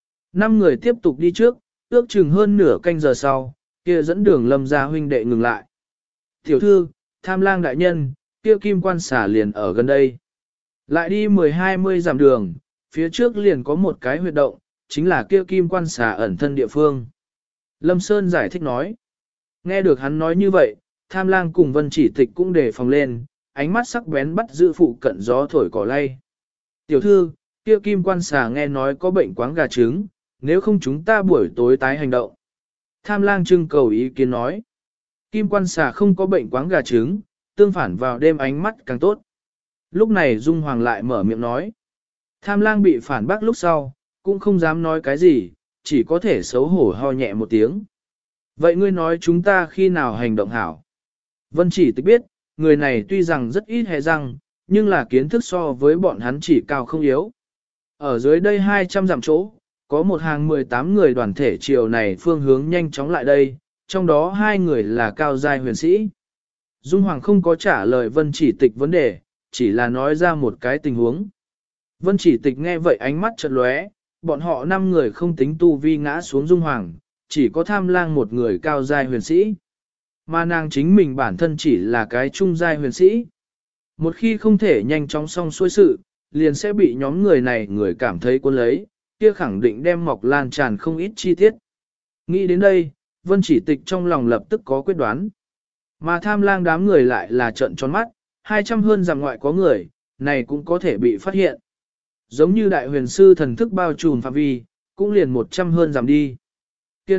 5 người tiếp tục đi trước, ước chừng hơn nửa canh giờ sau, kia dẫn đường Lâm gia huynh đệ ngừng lại. Tiểu thư, tham lang đại nhân, kia kim quan xà liền ở gần đây. Lại đi 10-20 dặm đường, phía trước liền có một cái huyệt động, chính là kia kim quan xà ẩn thân địa phương. Lâm Sơn giải thích nói. Nghe được hắn nói như vậy, tham lang cùng Vân Chỉ Tịch cũng đề phòng lên, ánh mắt sắc bén bắt giữ phụ cận gió thổi cỏ lay. Tiểu thư, kia kim quan xà nghe nói có bệnh quáng gà trứng, nếu không chúng ta buổi tối tái hành động. Tham lang trưng cầu ý kiến nói. Kim quan xà không có bệnh quáng gà trứng, tương phản vào đêm ánh mắt càng tốt. Lúc này Dung Hoàng lại mở miệng nói. Tham lang bị phản bác lúc sau, cũng không dám nói cái gì, chỉ có thể xấu hổ ho nhẹ một tiếng. Vậy ngươi nói chúng ta khi nào hành động hảo? Vân Chỉ Tịch biết, người này tuy rằng rất ít hề răng, nhưng là kiến thức so với bọn hắn chỉ cao không yếu. Ở dưới đây 200 dặm chỗ, có một hàng 18 người đoàn thể chiều này phương hướng nhanh chóng lại đây, trong đó 2 người là cao giai huyền sĩ. Dung Hoàng không có trả lời Vân Chỉ Tịch vấn đề, chỉ là nói ra một cái tình huống. Vân Chỉ Tịch nghe vậy ánh mắt chợt lóe, bọn họ 5 người không tính tu vi ngã xuống Dung Hoàng, chỉ có Tham lang một người cao giai huyền sĩ. Mà nàng chính mình bản thân chỉ là cái trung giai huyền sĩ. Một khi không thể nhanh chóng xong xuôi sự, liền sẽ bị nhóm người này người cảm thấy cuốn lấy, kia khẳng định đem mọc lan tràn không ít chi tiết. Nghĩ đến đây, Vân Chỉ Tịch trong lòng lập tức có quyết đoán. Mà Tham lang đám người lại là trợn tròn mắt, 200 hơn dặm ngoại có người, này cũng có thể bị phát hiện. Giống như đại huyền sư thần thức bao trùm phạm vi, cũng liền 100 hơn dặm đi. Kia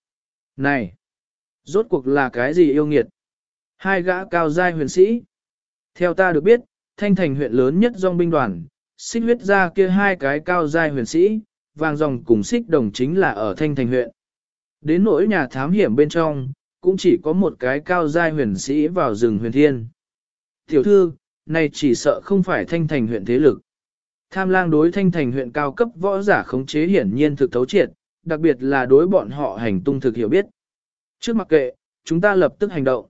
này, rốt cuộc là cái gì yêu nghiệt? 2 gã cao giai huyền sĩ. Theo ta được biết, Thanh Thành huyện lớn nhất dòng binh đoàn, xích huyết ra kia 2 cái cao giai huyền sĩ, vàng dòng cùng xích đồng chính là ở Thanh Thành huyện. Đến nỗi nhà thám hiểm bên trong, cũng chỉ có một cái cao giai huyền sĩ vào rừng huyền thiên. Tiểu thư, này chỉ sợ không phải Thanh Thành huyện thế lực. Tham lang đối Thanh Thành huyện cao cấp võ giả khống chế hiển nhiên thực thấu triệt, đặc biệt là đối bọn họ hành tung thực hiểu biết. Trước mặc kệ, chúng ta lập tức hành động.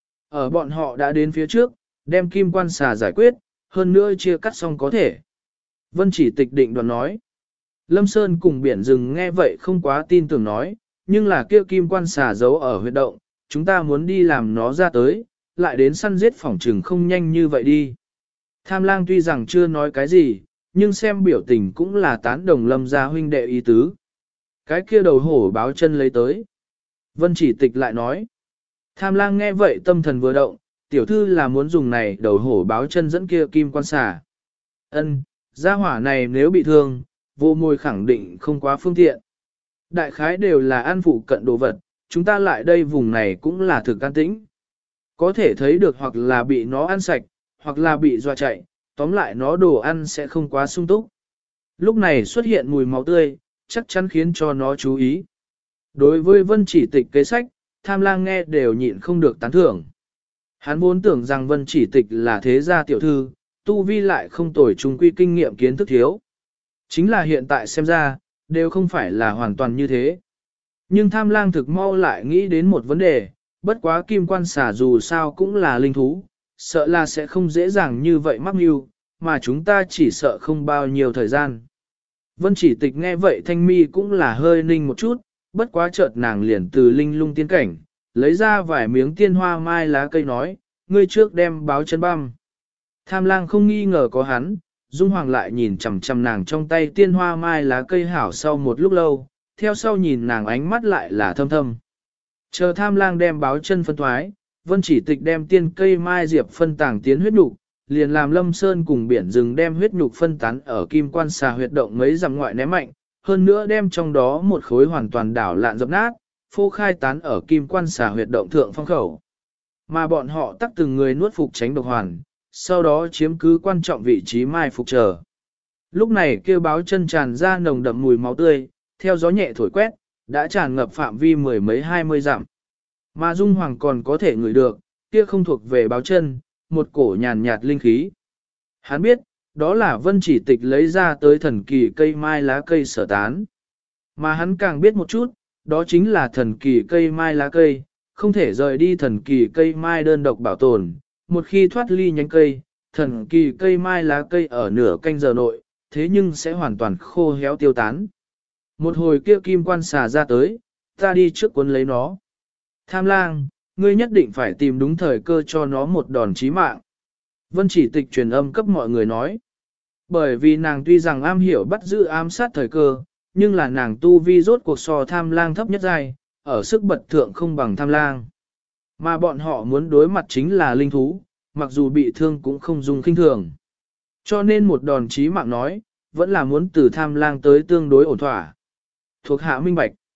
Ở bọn họ đã đến phía trước, đem kim quan xà giải quyết, hơn nữa chia cắt xong có thể. Vân Chỉ Tịch định đoán nói. Lâm Sơn cùng biển rừng nghe vậy không quá tin tưởng nói, nhưng là kia kim quan xà giấu ở huyệt động, chúng ta muốn đi làm nó ra tới, lại đến săn giết phỏng trừng không nhanh như vậy đi. Tham lang tuy rằng chưa nói cái gì, nhưng xem biểu tình cũng là tán đồng Lâm gia huynh đệ ý tứ. Cái kia đầu hổ báo chân lấy tới. Vân Chỉ Tịch lại nói. Tham lang nghe vậy tâm thần vừa động, tiểu thư là muốn dùng này đầu hổ báo chân dẫn kia kim quan xà. Ân, gia hỏa này nếu bị thương, vô môi khẳng định không quá phương tiện. Đại khái đều là ăn phụ cận đồ vật, chúng ta lại đây vùng này cũng là thực an tĩnh. Có thể thấy được hoặc là bị nó ăn sạch, hoặc là bị dọa chạy, tóm lại nó đồ ăn sẽ không quá sung túc. Lúc này xuất hiện mùi máu tươi, chắc chắn khiến cho nó chú ý. Đối với Vân Chỉ Tịch kế sách, Tham lang nghe đều nhịn không được tán thưởng. Hắn vốn tưởng rằng Vân Chỉ Tịch là thế gia tiểu thư, tu vi lại không tồi trung quy kinh nghiệm kiến thức thiếu. Chính là hiện tại xem ra, đều không phải là hoàn toàn như thế. Nhưng Tham lang thực mau lại nghĩ đến một vấn đề, bất quá kim quan xà dù sao cũng là linh thú, sợ là sẽ không dễ dàng như vậy mắc mưu, mà chúng ta chỉ sợ không bao nhiêu thời gian. Vân Chỉ Tịch nghe vậy thanh mi cũng là hơi ninh một chút, bất quá chợt nàng liền từ linh lung tiên cảnh, lấy ra vài miếng tiên hoa mai lá cây nói, ngươi trước đem báo chân băm. Tham lang không nghi ngờ có hắn, Dung Hoàng lại nhìn chằm chằm nàng trong tay tiên hoa mai lá cây hảo sau một lúc lâu, theo sau nhìn nàng ánh mắt lại là thâm thâm. Chờ Tham lang đem báo chân phân thoái, Vân Chỉ Tịch đem tiên cây mai diệp phân tàng tiến huyết nhục, liền làm Lâm Sơn cùng biển rừng đem huyết nhục phân tán ở kim quan xà huyệt động mấy dặm ngoại ném mạnh, hơn nữa đem trong đó một khối hoàn toàn đảo lạn dập nát, phô khai tán ở kim quan xà huyệt động thượng phong khẩu. Mà bọn họ tắc từng người nuốt phục tránh độc hoàn, sau đó chiếm cứ quan trọng vị trí mai phục chờ. Lúc này kêu báo chân tràn ra nồng đậm mùi máu tươi, theo gió nhẹ thổi quét, đã tràn ngập phạm vi mười mấy 20 dặm. Mà Dung Hoàng còn có thể ngửi được, kia không thuộc về báo chân, một cổ nhàn nhạt linh khí. Hắn biết, đó là Vân Chỉ Tịch lấy ra tới thần kỳ cây mai lá cây sở tán. Mà hắn càng biết một chút, đó chính là thần kỳ cây mai lá cây, không thể rời đi thần kỳ cây mai đơn độc bảo tồn. Một khi thoát ly nhánh cây, thần kỳ cây mai lá cây ở nửa canh giờ nội, thế nhưng sẽ hoàn toàn khô héo tiêu tán. Một hồi kia kim quan xà ra tới, ta đi trước cuốn lấy nó. Tham lang, ngươi nhất định phải tìm đúng thời cơ cho nó một đòn chí mạng. Vân Chỉ Tịch truyền âm cấp mọi người nói. Bởi vì nàng tuy rằng am hiểu bắt giữ ám sát thời cơ, nhưng là nàng tu vi rốt cuộc so Tham lang thấp nhất giai, ở sức bật thượng không bằng Tham lang. Mà bọn họ muốn đối mặt chính là linh thú, mặc dù bị thương cũng không dùng khinh thường. Cho nên một đòn chí mạng nói, vẫn là muốn từ Tham lang tới tương đối ổn thỏa. Thuộc hạ minh bạch.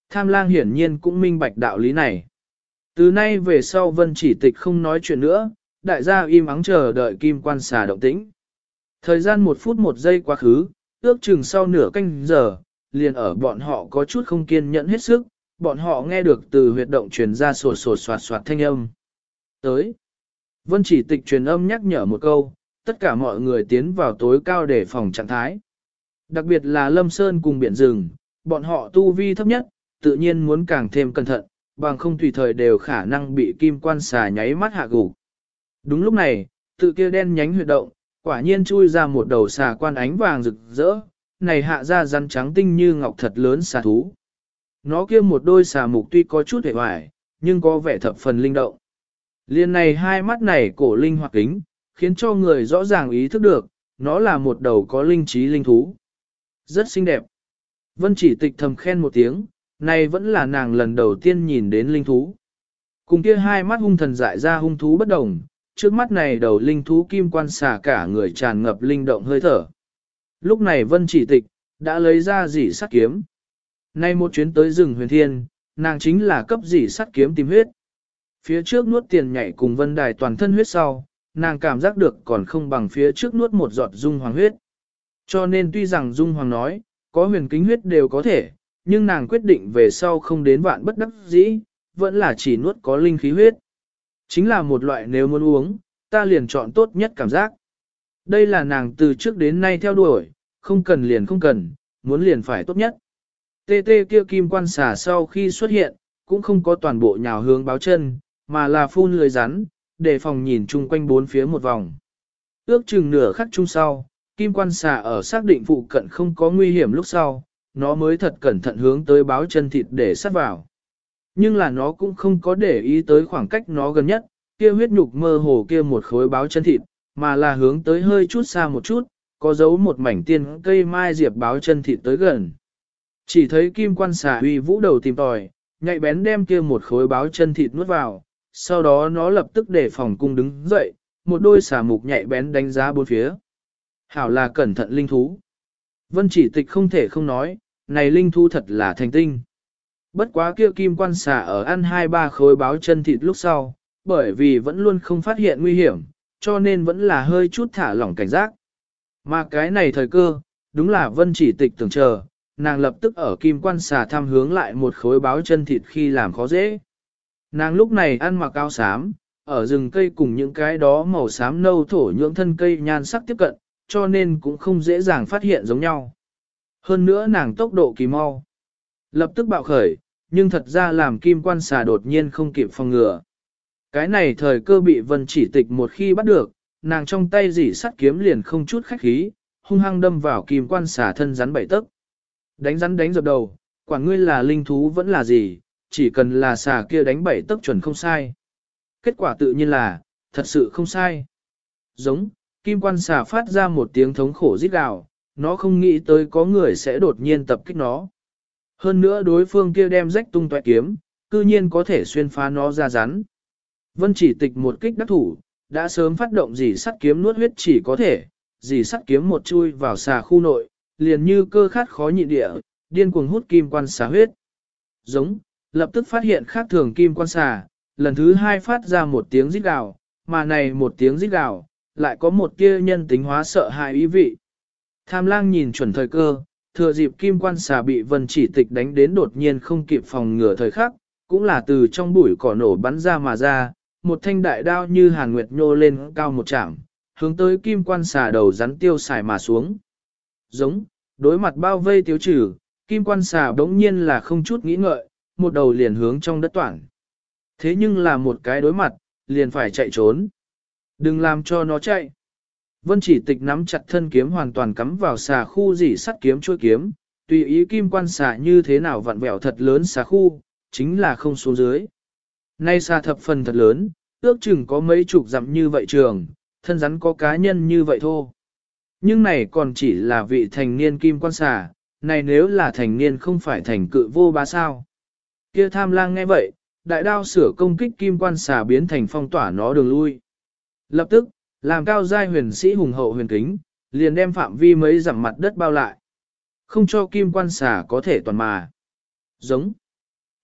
Tham lang hiển nhiên cũng minh bạch đạo lý này. Từ nay về sau Vân Chỉ Tịch không nói chuyện nữa, đại gia im ắng chờ đợi kim quan xà động tĩnh. Thời gian 1 phút 1 giây quá khứ, ước chừng sau nửa canh giờ, liền ở bọn họ có chút không kiên nhẫn hết sức, bọn họ nghe được từ huyệt động truyền ra sột sột soạt soạt thanh âm. Tới. Vân Chỉ Tịch truyền âm nhắc nhở một câu, tất cả mọi người tiến vào tối cao để phòng trạng thái. Đặc biệt là Lâm Sơn cùng biển rừng, bọn họ tu vi thấp nhất, tự nhiên muốn càng thêm cẩn thận, bằng không tùy thời đều khả năng bị kim quan xà nháy mắt hạ gục. Đúng lúc này, tự kia đen nhánh huyệt động, quả nhiên chui ra một đầu xà quan ánh vàng rực rỡ, này hạ ra rắn trắng tinh như ngọc thật lớn xà thú. Nó kia một đôi xà mục tuy có chút hề hoài, nhưng có vẻ thập phần linh động. Liên này hai mắt này cổ linh hoạt kính, khiến cho người rõ ràng ý thức được, nó là một đầu có linh trí linh thú. Rất xinh đẹp. Vân Chỉ Tịch thầm khen một tiếng, này vẫn là nàng lần đầu tiên nhìn đến linh thú. Cùng kia hai mắt hung thần dại ra hung thú bất đồng, trước mắt này đầu linh thú kim quan xà cả người tràn ngập linh động hơi thở. Lúc này Vân Chỉ Tịch đã lấy ra dỉ sắt kiếm. Nay một chuyến tới rừng huyền thiên, nàng chính là cấp dỉ sắt kiếm tìm huyết. Phía trước nuốt tiền nhảy cùng Vân Đài toàn thân huyết sau, nàng cảm giác được còn không bằng phía trước nuốt một giọt dung hoàng huyết. Cho nên tuy rằng dung hoàng nói, có huyền kính huyết đều có thể, nhưng nàng quyết định về sau không đến vạn bất đắc dĩ, vẫn là chỉ nuốt có linh khí huyết. Chính là một loại nếu muốn uống, ta liền chọn tốt nhất cảm giác. Đây là nàng từ trước đến nay theo đuổi, không cần liền không cần, muốn liền phải tốt nhất. Tê tê kia kim quan xà sau khi xuất hiện, cũng không có toàn bộ nhào hướng báo chân, mà là phun lưới rắn, để phòng nhìn chung quanh bốn phía một vòng. Ước chừng nửa khắc chung sau, kim quan xà ở xác định phụ cận không có nguy hiểm lúc sau, nó mới thật cẩn thận hướng tới báo chân thịt để sát vào. Nhưng là nó cũng không có để ý tới khoảng cách nó gần nhất, kia huyết nhục mơ hồ kia một khối báo chân thịt, mà là hướng tới hơi chút xa một chút, có dấu một mảnh tiên cây mai diệp báo chân thịt tới gần. Chỉ thấy kim quan xà uy vũ đầu tìm tòi, nhạy bén đem kia một khối báo chân thịt nuốt vào, sau đó nó lập tức để phòng cung đứng dậy, một đôi xà mục nhạy bén đánh giá bốn phía. Hảo là cẩn thận linh thú. Vân Chỉ Tịch không thể không nói, này linh thú thật là thành tinh. Bất quá kia kim quan xà ở ăn 2-3 khối báo chân thịt lúc sau, bởi vì vẫn luôn không phát hiện nguy hiểm, cho nên vẫn là hơi chút thả lỏng cảnh giác. Mà cái này thời cơ, đúng là Vân Chỉ Tịch tưởng chờ, nàng lập tức ở kim quan xà thăm hướng lại một khối báo chân thịt khi làm khó dễ. Nàng lúc này ăn mặc áo xám, ở rừng cây cùng những cái đó màu xám nâu thổ nhưỡng thân cây nhan sắc tiếp cận, cho nên cũng không dễ dàng phát hiện giống nhau. Hơn nữa nàng tốc độ kỳ mau. Lập tức bạo khởi, nhưng thật ra làm kim quan xà đột nhiên không kịp phòng ngừa. Cái này thời cơ bị Vân Chỉ Tịch một khi bắt được, nàng trong tay dỉ sắt kiếm liền không chút khách khí, hung hăng đâm vào kim quan xà thân rắn bảy tấc. Đánh rắn đánh dập đầu, quản ngươi là linh thú vẫn là gì, chỉ cần là xà kia đánh bảy tấc chuẩn không sai. Kết quả tự nhiên là, thật sự không sai. Giống, kim quan xà phát ra một tiếng thống khổ rít gào, nó không nghĩ tới có người sẽ đột nhiên tập kích nó. Hơn nữa đối phương kia đem rách tung toẹ kiếm, cư nhiên có thể xuyên phá nó ra rắn. Vân Chỉ Tịch một kích đắc thủ, đã sớm phát động dỉ sắt kiếm nuốt huyết chỉ có thể, dỉ sắt kiếm một chui vào xà khu nội, liền như cơ khát khó nhịn địa, điên cuồng hút kim quan xà huyết. Giống, lập tức phát hiện khác thường kim quan xà, lần thứ hai phát ra một tiếng rít gào, mà này một tiếng rít gào, lại có một kia nhân tính hóa sợ hãi ý vị. Tham lang nhìn chuẩn thời cơ, thừa dịp kim quan xà bị Vân Chỉ Tịch đánh đến đột nhiên không kịp phòng ngừa thời khắc, cũng là từ trong bụi cỏ nổ bắn ra mà ra, một thanh đại đao như hàn nguyệt nhô lên cao một trạm, hướng tới kim quan xà đầu rắn tiêu xài mà xuống. Giống, đối mặt bao vây tiêu trừ, kim quan xà đống nhiên là không chút nghĩ ngợi, một đầu liền hướng trong đất toảng. Thế nhưng là một cái đối mặt, liền phải chạy trốn. Đừng làm cho nó chạy. Vân Chỉ Tịch nắm chặt thân kiếm hoàn toàn cắm vào xà khu dỉ sắt kiếm chuôi kiếm, tùy ý kim quan xà như thế nào vặn vẹo thật lớn xà khu, chính là không xuống dưới. Nay xà thập phần thật lớn, ước chừng có mấy chục dặm như vậy trường, thân rắn có cá nhân như vậy thôi. Nhưng này còn chỉ là vị thành niên kim quan xà, này nếu là thành niên không phải thành cự vô bá sao. Kia Tham lang nghe vậy, đại đao sửa công kích kim quan xà biến thành phong tỏa nó đường lui. Lập tức, làm cao giai huyền sĩ hùng hậu huyền kính, liền đem phạm vi mấy dặm mặt đất bao lại. Không cho kim quan xà có thể toàn mà. Giống.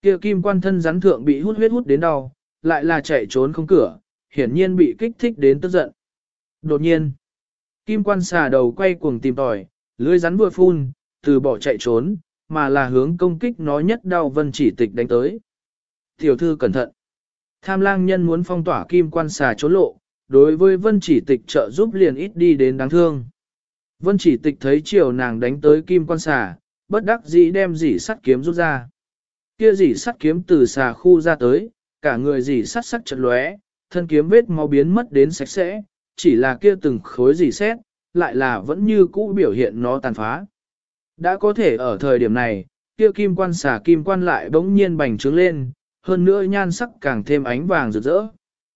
Kia kim quan thân rắn thượng bị hút huyết hút đến đau, lại là chạy trốn không cửa, hiển nhiên bị kích thích đến tức giận. Đột nhiên, kim quan xà đầu quay cuồng tìm tòi, lưỡi rắn vừa phun, từ bỏ chạy trốn, mà là hướng công kích nó nhất đau Vân Chỉ Tịch đánh tới. Tiểu thư cẩn thận. Tham lang nhân muốn phong tỏa kim quan xà trốn lộ, đối với Vân Chỉ Tịch trợ giúp liền ít đi đến đáng thương. Vân Chỉ Tịch thấy chiều nàng đánh tới kim quan xà, bất đắc dĩ đem dỉ sắt kiếm rút ra. Kia dỉ sắt kiếm từ xà khu ra tới, cả người dỉ sắt sắc chật lóe, thân kiếm vết máu biến mất đến sạch sẽ, chỉ là kia từng khối dỉ xét, lại là vẫn như cũ biểu hiện nó tàn phá. Đã có thể ở thời điểm này, kia kim quan xà kim quan lại bỗng nhiên bành trướng lên, hơn nữa nhan sắc càng thêm ánh vàng rực rỡ.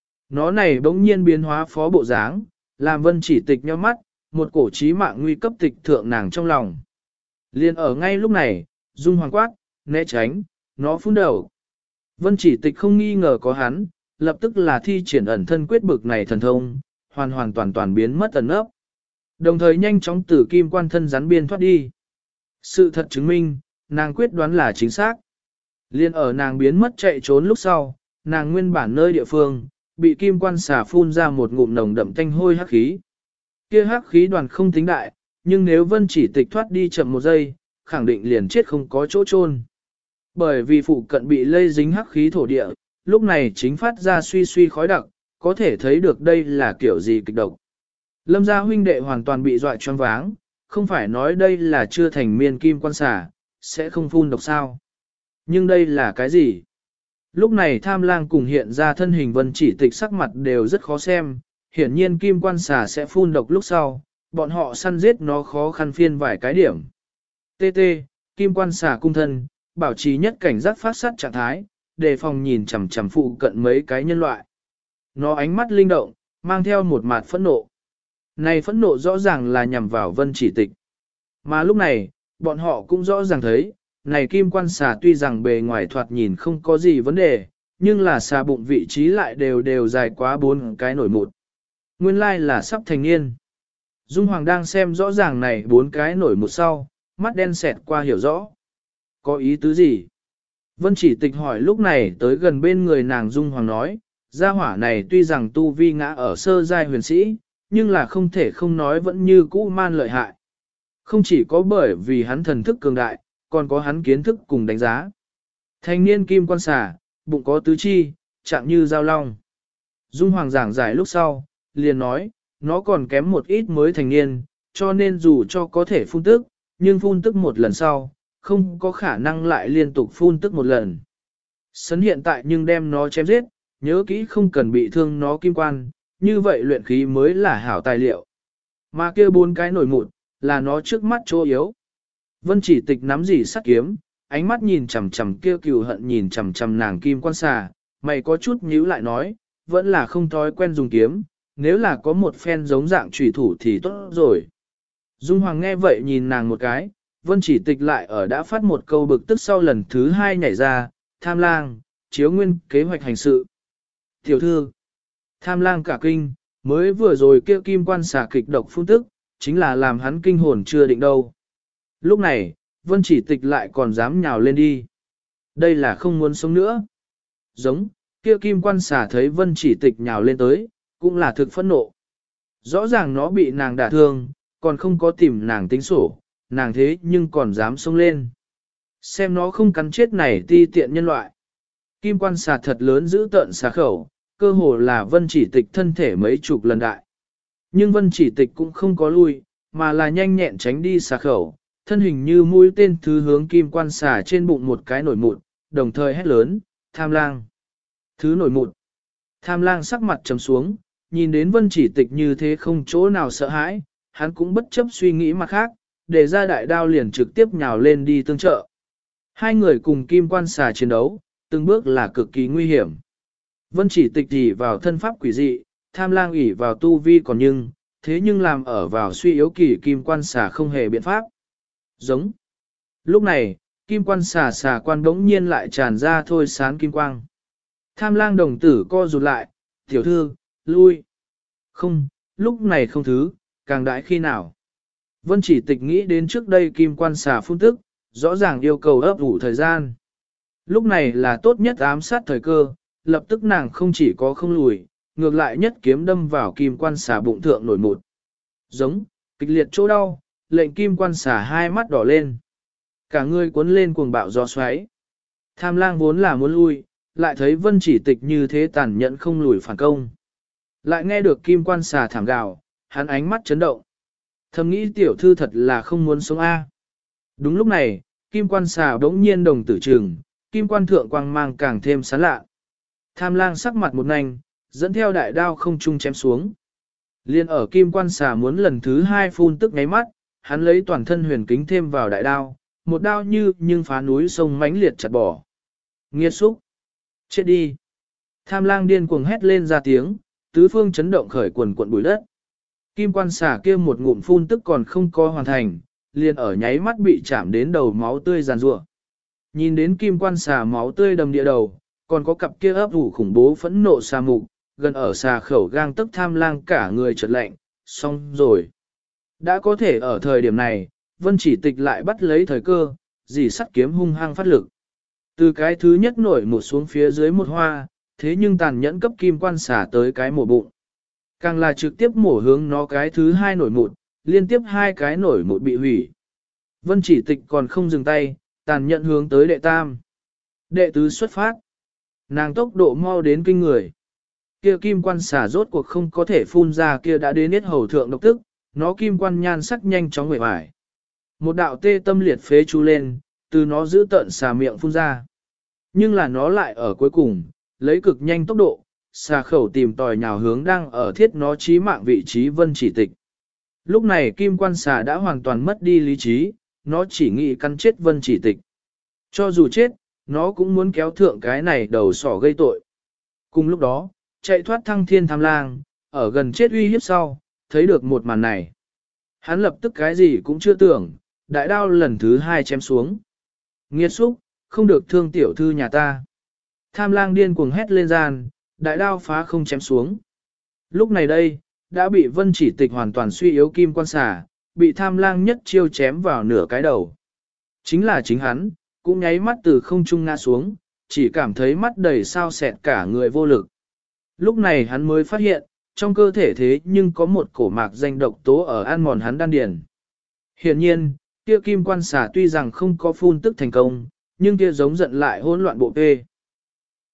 Nó này bỗng nhiên biến hóa phó bộ dáng, làm Vân Chỉ Tịch nhíu mắt, một cổ chí mạng nguy cấp tịch thượng nàng trong lòng. Liên ở ngay lúc này, Dung Hoàng quát, né tránh, nó phun đầu. Vân Chỉ Tịch không nghi ngờ có hắn, lập tức là thi triển ẩn thân quyết bực này thần thông, hoàn toàn biến mất ẩn ấp. Đồng thời nhanh chóng từ kim quan thân rắn biên thoát đi. Sự thật chứng minh, nàng quyết đoán là chính xác. Liên ở nàng biến mất chạy trốn lúc sau, nàng nguyên bản nơi địa phương, bị kim quan xà phun ra một ngụm nồng đậm tanh hôi hắc khí. Kia hắc khí đoàn không tính đại, nhưng nếu Vân Chỉ Tịch thoát đi chậm một giây, khẳng định liền chết không có chỗ chôn. Bởi vì phụ cận bị lây dính hắc khí thổ địa, lúc này chính phát ra suy suy khói đặc, có thể thấy được đây là kiểu gì kịch độc. Lâm gia huynh đệ hoàn toàn bị dọa choáng váng, không phải nói đây là chưa thành miên kim quan xà, sẽ không phun độc sao. Nhưng đây là cái gì? Lúc này Tham Lang cùng hiện ra thân hình Vân Chỉ Tịch sắc mặt đều rất khó xem, hiển nhiên kim quan xà sẽ phun độc lúc sau, bọn họ săn giết nó khó khăn phiên vài cái điểm. TT, kim quan xà cung thân, bảo trì nhất cảnh giác phát sát trạng thái, đề phòng nhìn chằm chằm phụ cận mấy cái nhân loại. Nó ánh mắt linh động, mang theo một mạt phẫn nộ. Này phẫn nộ rõ ràng là nhằm vào Vân Chỉ Tịch. Mà lúc này, bọn họ cũng rõ ràng thấy, này kim quan xà tuy rằng bề ngoài thoạt nhìn không có gì vấn đề, nhưng là xà bụng vị trí lại đều dài quá 4 cái nổi mụn. Nguyên lai là sắp thành niên. Dung Hoàng đang xem rõ ràng này 4 cái nổi mụn sau, mắt đen xẹt qua hiểu rõ. Có ý tứ gì? Vân Chỉ Tịch hỏi lúc này tới gần bên người nàng Dung Hoàng nói, gia hỏa này tuy rằng tu vi ngã ở sơ giai huyền sĩ, nhưng là không thể không nói vẫn như cũ man lợi hại. Không chỉ có bởi vì hắn thần thức cường đại, còn có hắn kiến thức cùng đánh giá. Thanh niên kim quan xà, bụng có tứ chi, chạm như dao long. Dung Hoàng giảng giải lúc sau, liền nói, nó còn kém một ít mới thành niên, cho nên dù cho có thể phun tức, nhưng phun tức một lần sau, không có khả năng lại liên tục phun tức một lần. Sấn hiện tại nhưng đem nó chém giết, nhớ kỹ không cần bị thương nó kim quan, như vậy luyện khí mới là hảo tài liệu. Mà kia 4 cái nổi mụn, là nó trước mắt chỗ yếu. Vân Chỉ Tịch nắm dỉ sắt kiếm, ánh mắt nhìn chằm chằm kia cừu hận nhìn chằm chằm nàng kim quan xà, mày có chút nhíu lại nói, vẫn là không thói quen dùng kiếm, nếu là có một phen giống dạng chủy thủ thì tốt rồi. Dung Hoàng nghe vậy nhìn nàng một cái, Vân Chỉ Tịch lại ở đã phát một câu bực tức sau lần thứ 2 nhảy ra, Tham Lang, chiếu nguyên kế hoạch hành sự. Tiểu thư, Tham Lang cả kinh, mới vừa rồi kia kim quan xà kịch độc phun tức, chính là làm hắn kinh hồn chưa định đâu. Lúc này, Vân Chỉ Tịch lại còn dám nhào lên đi. Đây là không muốn sống nữa. Giống, kia kim quan xà thấy Vân Chỉ Tịch nhào lên tới, cũng là thực phẫn nộ. Rõ ràng nó bị nàng đả thương, còn không có tìm nàng tính sổ, nàng thế nhưng còn dám xông lên. Xem nó không cắn chết này ti tiện nhân loại. Kim quan xà thật lớn giữ tợn xà khẩu, cơ hồ là Vân Chỉ Tịch thân thể mấy chục lần đại. Nhưng Vân Chỉ Tịch cũng không có lui, mà là nhanh nhẹn tránh đi xà khẩu, thân hình như mũi tên thứ hướng kim quan xà trên bụng một cái nổi mụn, đồng thời hét lớn, Tham Lang. Thứ nổi mụn. Tham Lang sắc mặt trầm xuống, nhìn đến Vân Chỉ Tịch như thế không chỗ nào sợ hãi, hắn cũng bất chấp suy nghĩ mặt khác, để ra đại đao liền trực tiếp nhào lên đi tương trợ. Hai người cùng kim quan xà chiến đấu, từng bước là cực kỳ nguy hiểm. Vân Chỉ Tịch ỷ vào thân pháp quỷ dị, Tham Lang ỷ vào tu vi còn thế nhưng làm ở vào suy yếu kỳ kim quan xà không hề biện pháp. Giống. Lúc này, kim quan xà quan đống nhiên lại tràn ra thôi sán kim quang. Tham Lang đồng tử co rụt lại, tiểu thư, lui. Không, lúc này không thứ, càng đãi khi nào. Vân Chỉ Tịch nghĩ đến trước đây kim quan xà phun tức, rõ ràng yêu cầu ấp ủ thời gian. Lúc này là tốt nhất ám sát thời cơ, lập tức nàng không chỉ có không lùi, ngược lại nhất kiếm đâm vào kim quan xà bụng thượng nổi một. Giống, kịch liệt chỗ đau, lệnh kim quan xà hai mắt đỏ lên. Cả người cuốn lên cuồng bạo gió xoáy. Tham lang vốn là muốn lui, lại thấy vân chỉ tịch như thế tàn nhẫn không lùi phản công. Lại nghe được kim quan xà thảm gào, hắn ánh mắt chấn động. Thầm nghĩ tiểu thư thật là không muốn sống A. Đúng lúc này, kim quan xà đống nhiên đồng tử trừng, kim quan thượng quang mang càng thêm sáng lạ. Tham lang sắc mặt một nành, dẫn theo đại đao không trung chém xuống. Liên ở kim quan xà muốn lần thứ hai phun tức ngáy mắt, hắn lấy toàn thân huyền kính thêm vào đại đao, một đao như nhưng phá núi sông mãnh liệt chặt bỏ. Nghiệt xúc! Chết đi! Tham lang điên cuồng hét lên ra tiếng, tứ phương chấn động khởi quần cuộn bụi đất. Kim quan xà kia một ngụm phun tức còn không có hoàn thành, liền ở nháy mắt bị chạm đến đầu máu tươi giàn rủa. Nhìn đến kim quan xà máu tươi đầm địa đầu, còn có cặp kia ấp ủ khủng bố phẫn nộ xà mục, gần ở xà khẩu gang tức tham lang cả người chợt lạnh, xong rồi. Đã có thể ở thời điểm này, vân chỉ tịch lại bắt lấy thời cơ, dì sắt kiếm hung hăng phát lực. Từ cái thứ nhất nổi một xuống phía dưới một hoa, thế nhưng tàn nhẫn cấp kim quan xà tới cái mổ bụng. Càng là trực tiếp mổ hướng nó cái thứ hai nổi một, liên tiếp hai cái nổi một bị hủy. Vân chỉ tịch còn không dừng tay, tàn nhẫn hướng tới đệ tam. Đệ tứ xuất phát. Nàng tốc độ mau đến kinh người. Kia kim quan xà rốt cuộc không có thể phun ra kia đã đến hết hầu thượng độc tức, nó kim quan nhan sắc nhanh chóng nguệ vải. Một đạo tê tâm liệt phế chú lên, từ nó giữ tận xà miệng phun ra. Nhưng là nó lại ở cuối cùng, lấy cực nhanh tốc độ, xà khẩu tìm tòi nhào hướng đang ở thiết nó chí mạng vị trí vân chỉ tịch. Lúc này kim quan xà đã hoàn toàn mất đi lý trí, nó chỉ nghĩ cắn chết vân chỉ tịch. Cho dù chết, nó cũng muốn kéo thượng cái này đầu sỏ gây tội. Cùng lúc đó, chạy thoát thăng thiên tham lang, ở gần chết uy hiếp sau, thấy được một màn này. Hắn lập tức cái gì cũng chưa tưởng, đại đao lần thứ hai chém xuống. Nghiệt xúc, không được thương tiểu thư nhà ta. Tham lang điên cuồng hét lên gian, đại đao phá không chém xuống. Lúc này đây, đã bị vân chỉ tịch hoàn toàn suy yếu kim quan xà, bị tham lang nhất chiêu chém vào nửa cái đầu. Chính là chính hắn, cũng nháy mắt từ không trung ngã xuống, chỉ cảm thấy mắt đầy sao sẹt cả người vô lực. Lúc này hắn mới phát hiện, trong cơ thể thế nhưng có một cổ mạc danh độc tố ở ăn mòn hắn đan điền. Hiển nhiên, kia kim quan xà tuy rằng không có phun tức thành công, nhưng kia giống giận lại hỗn loạn bộ phê.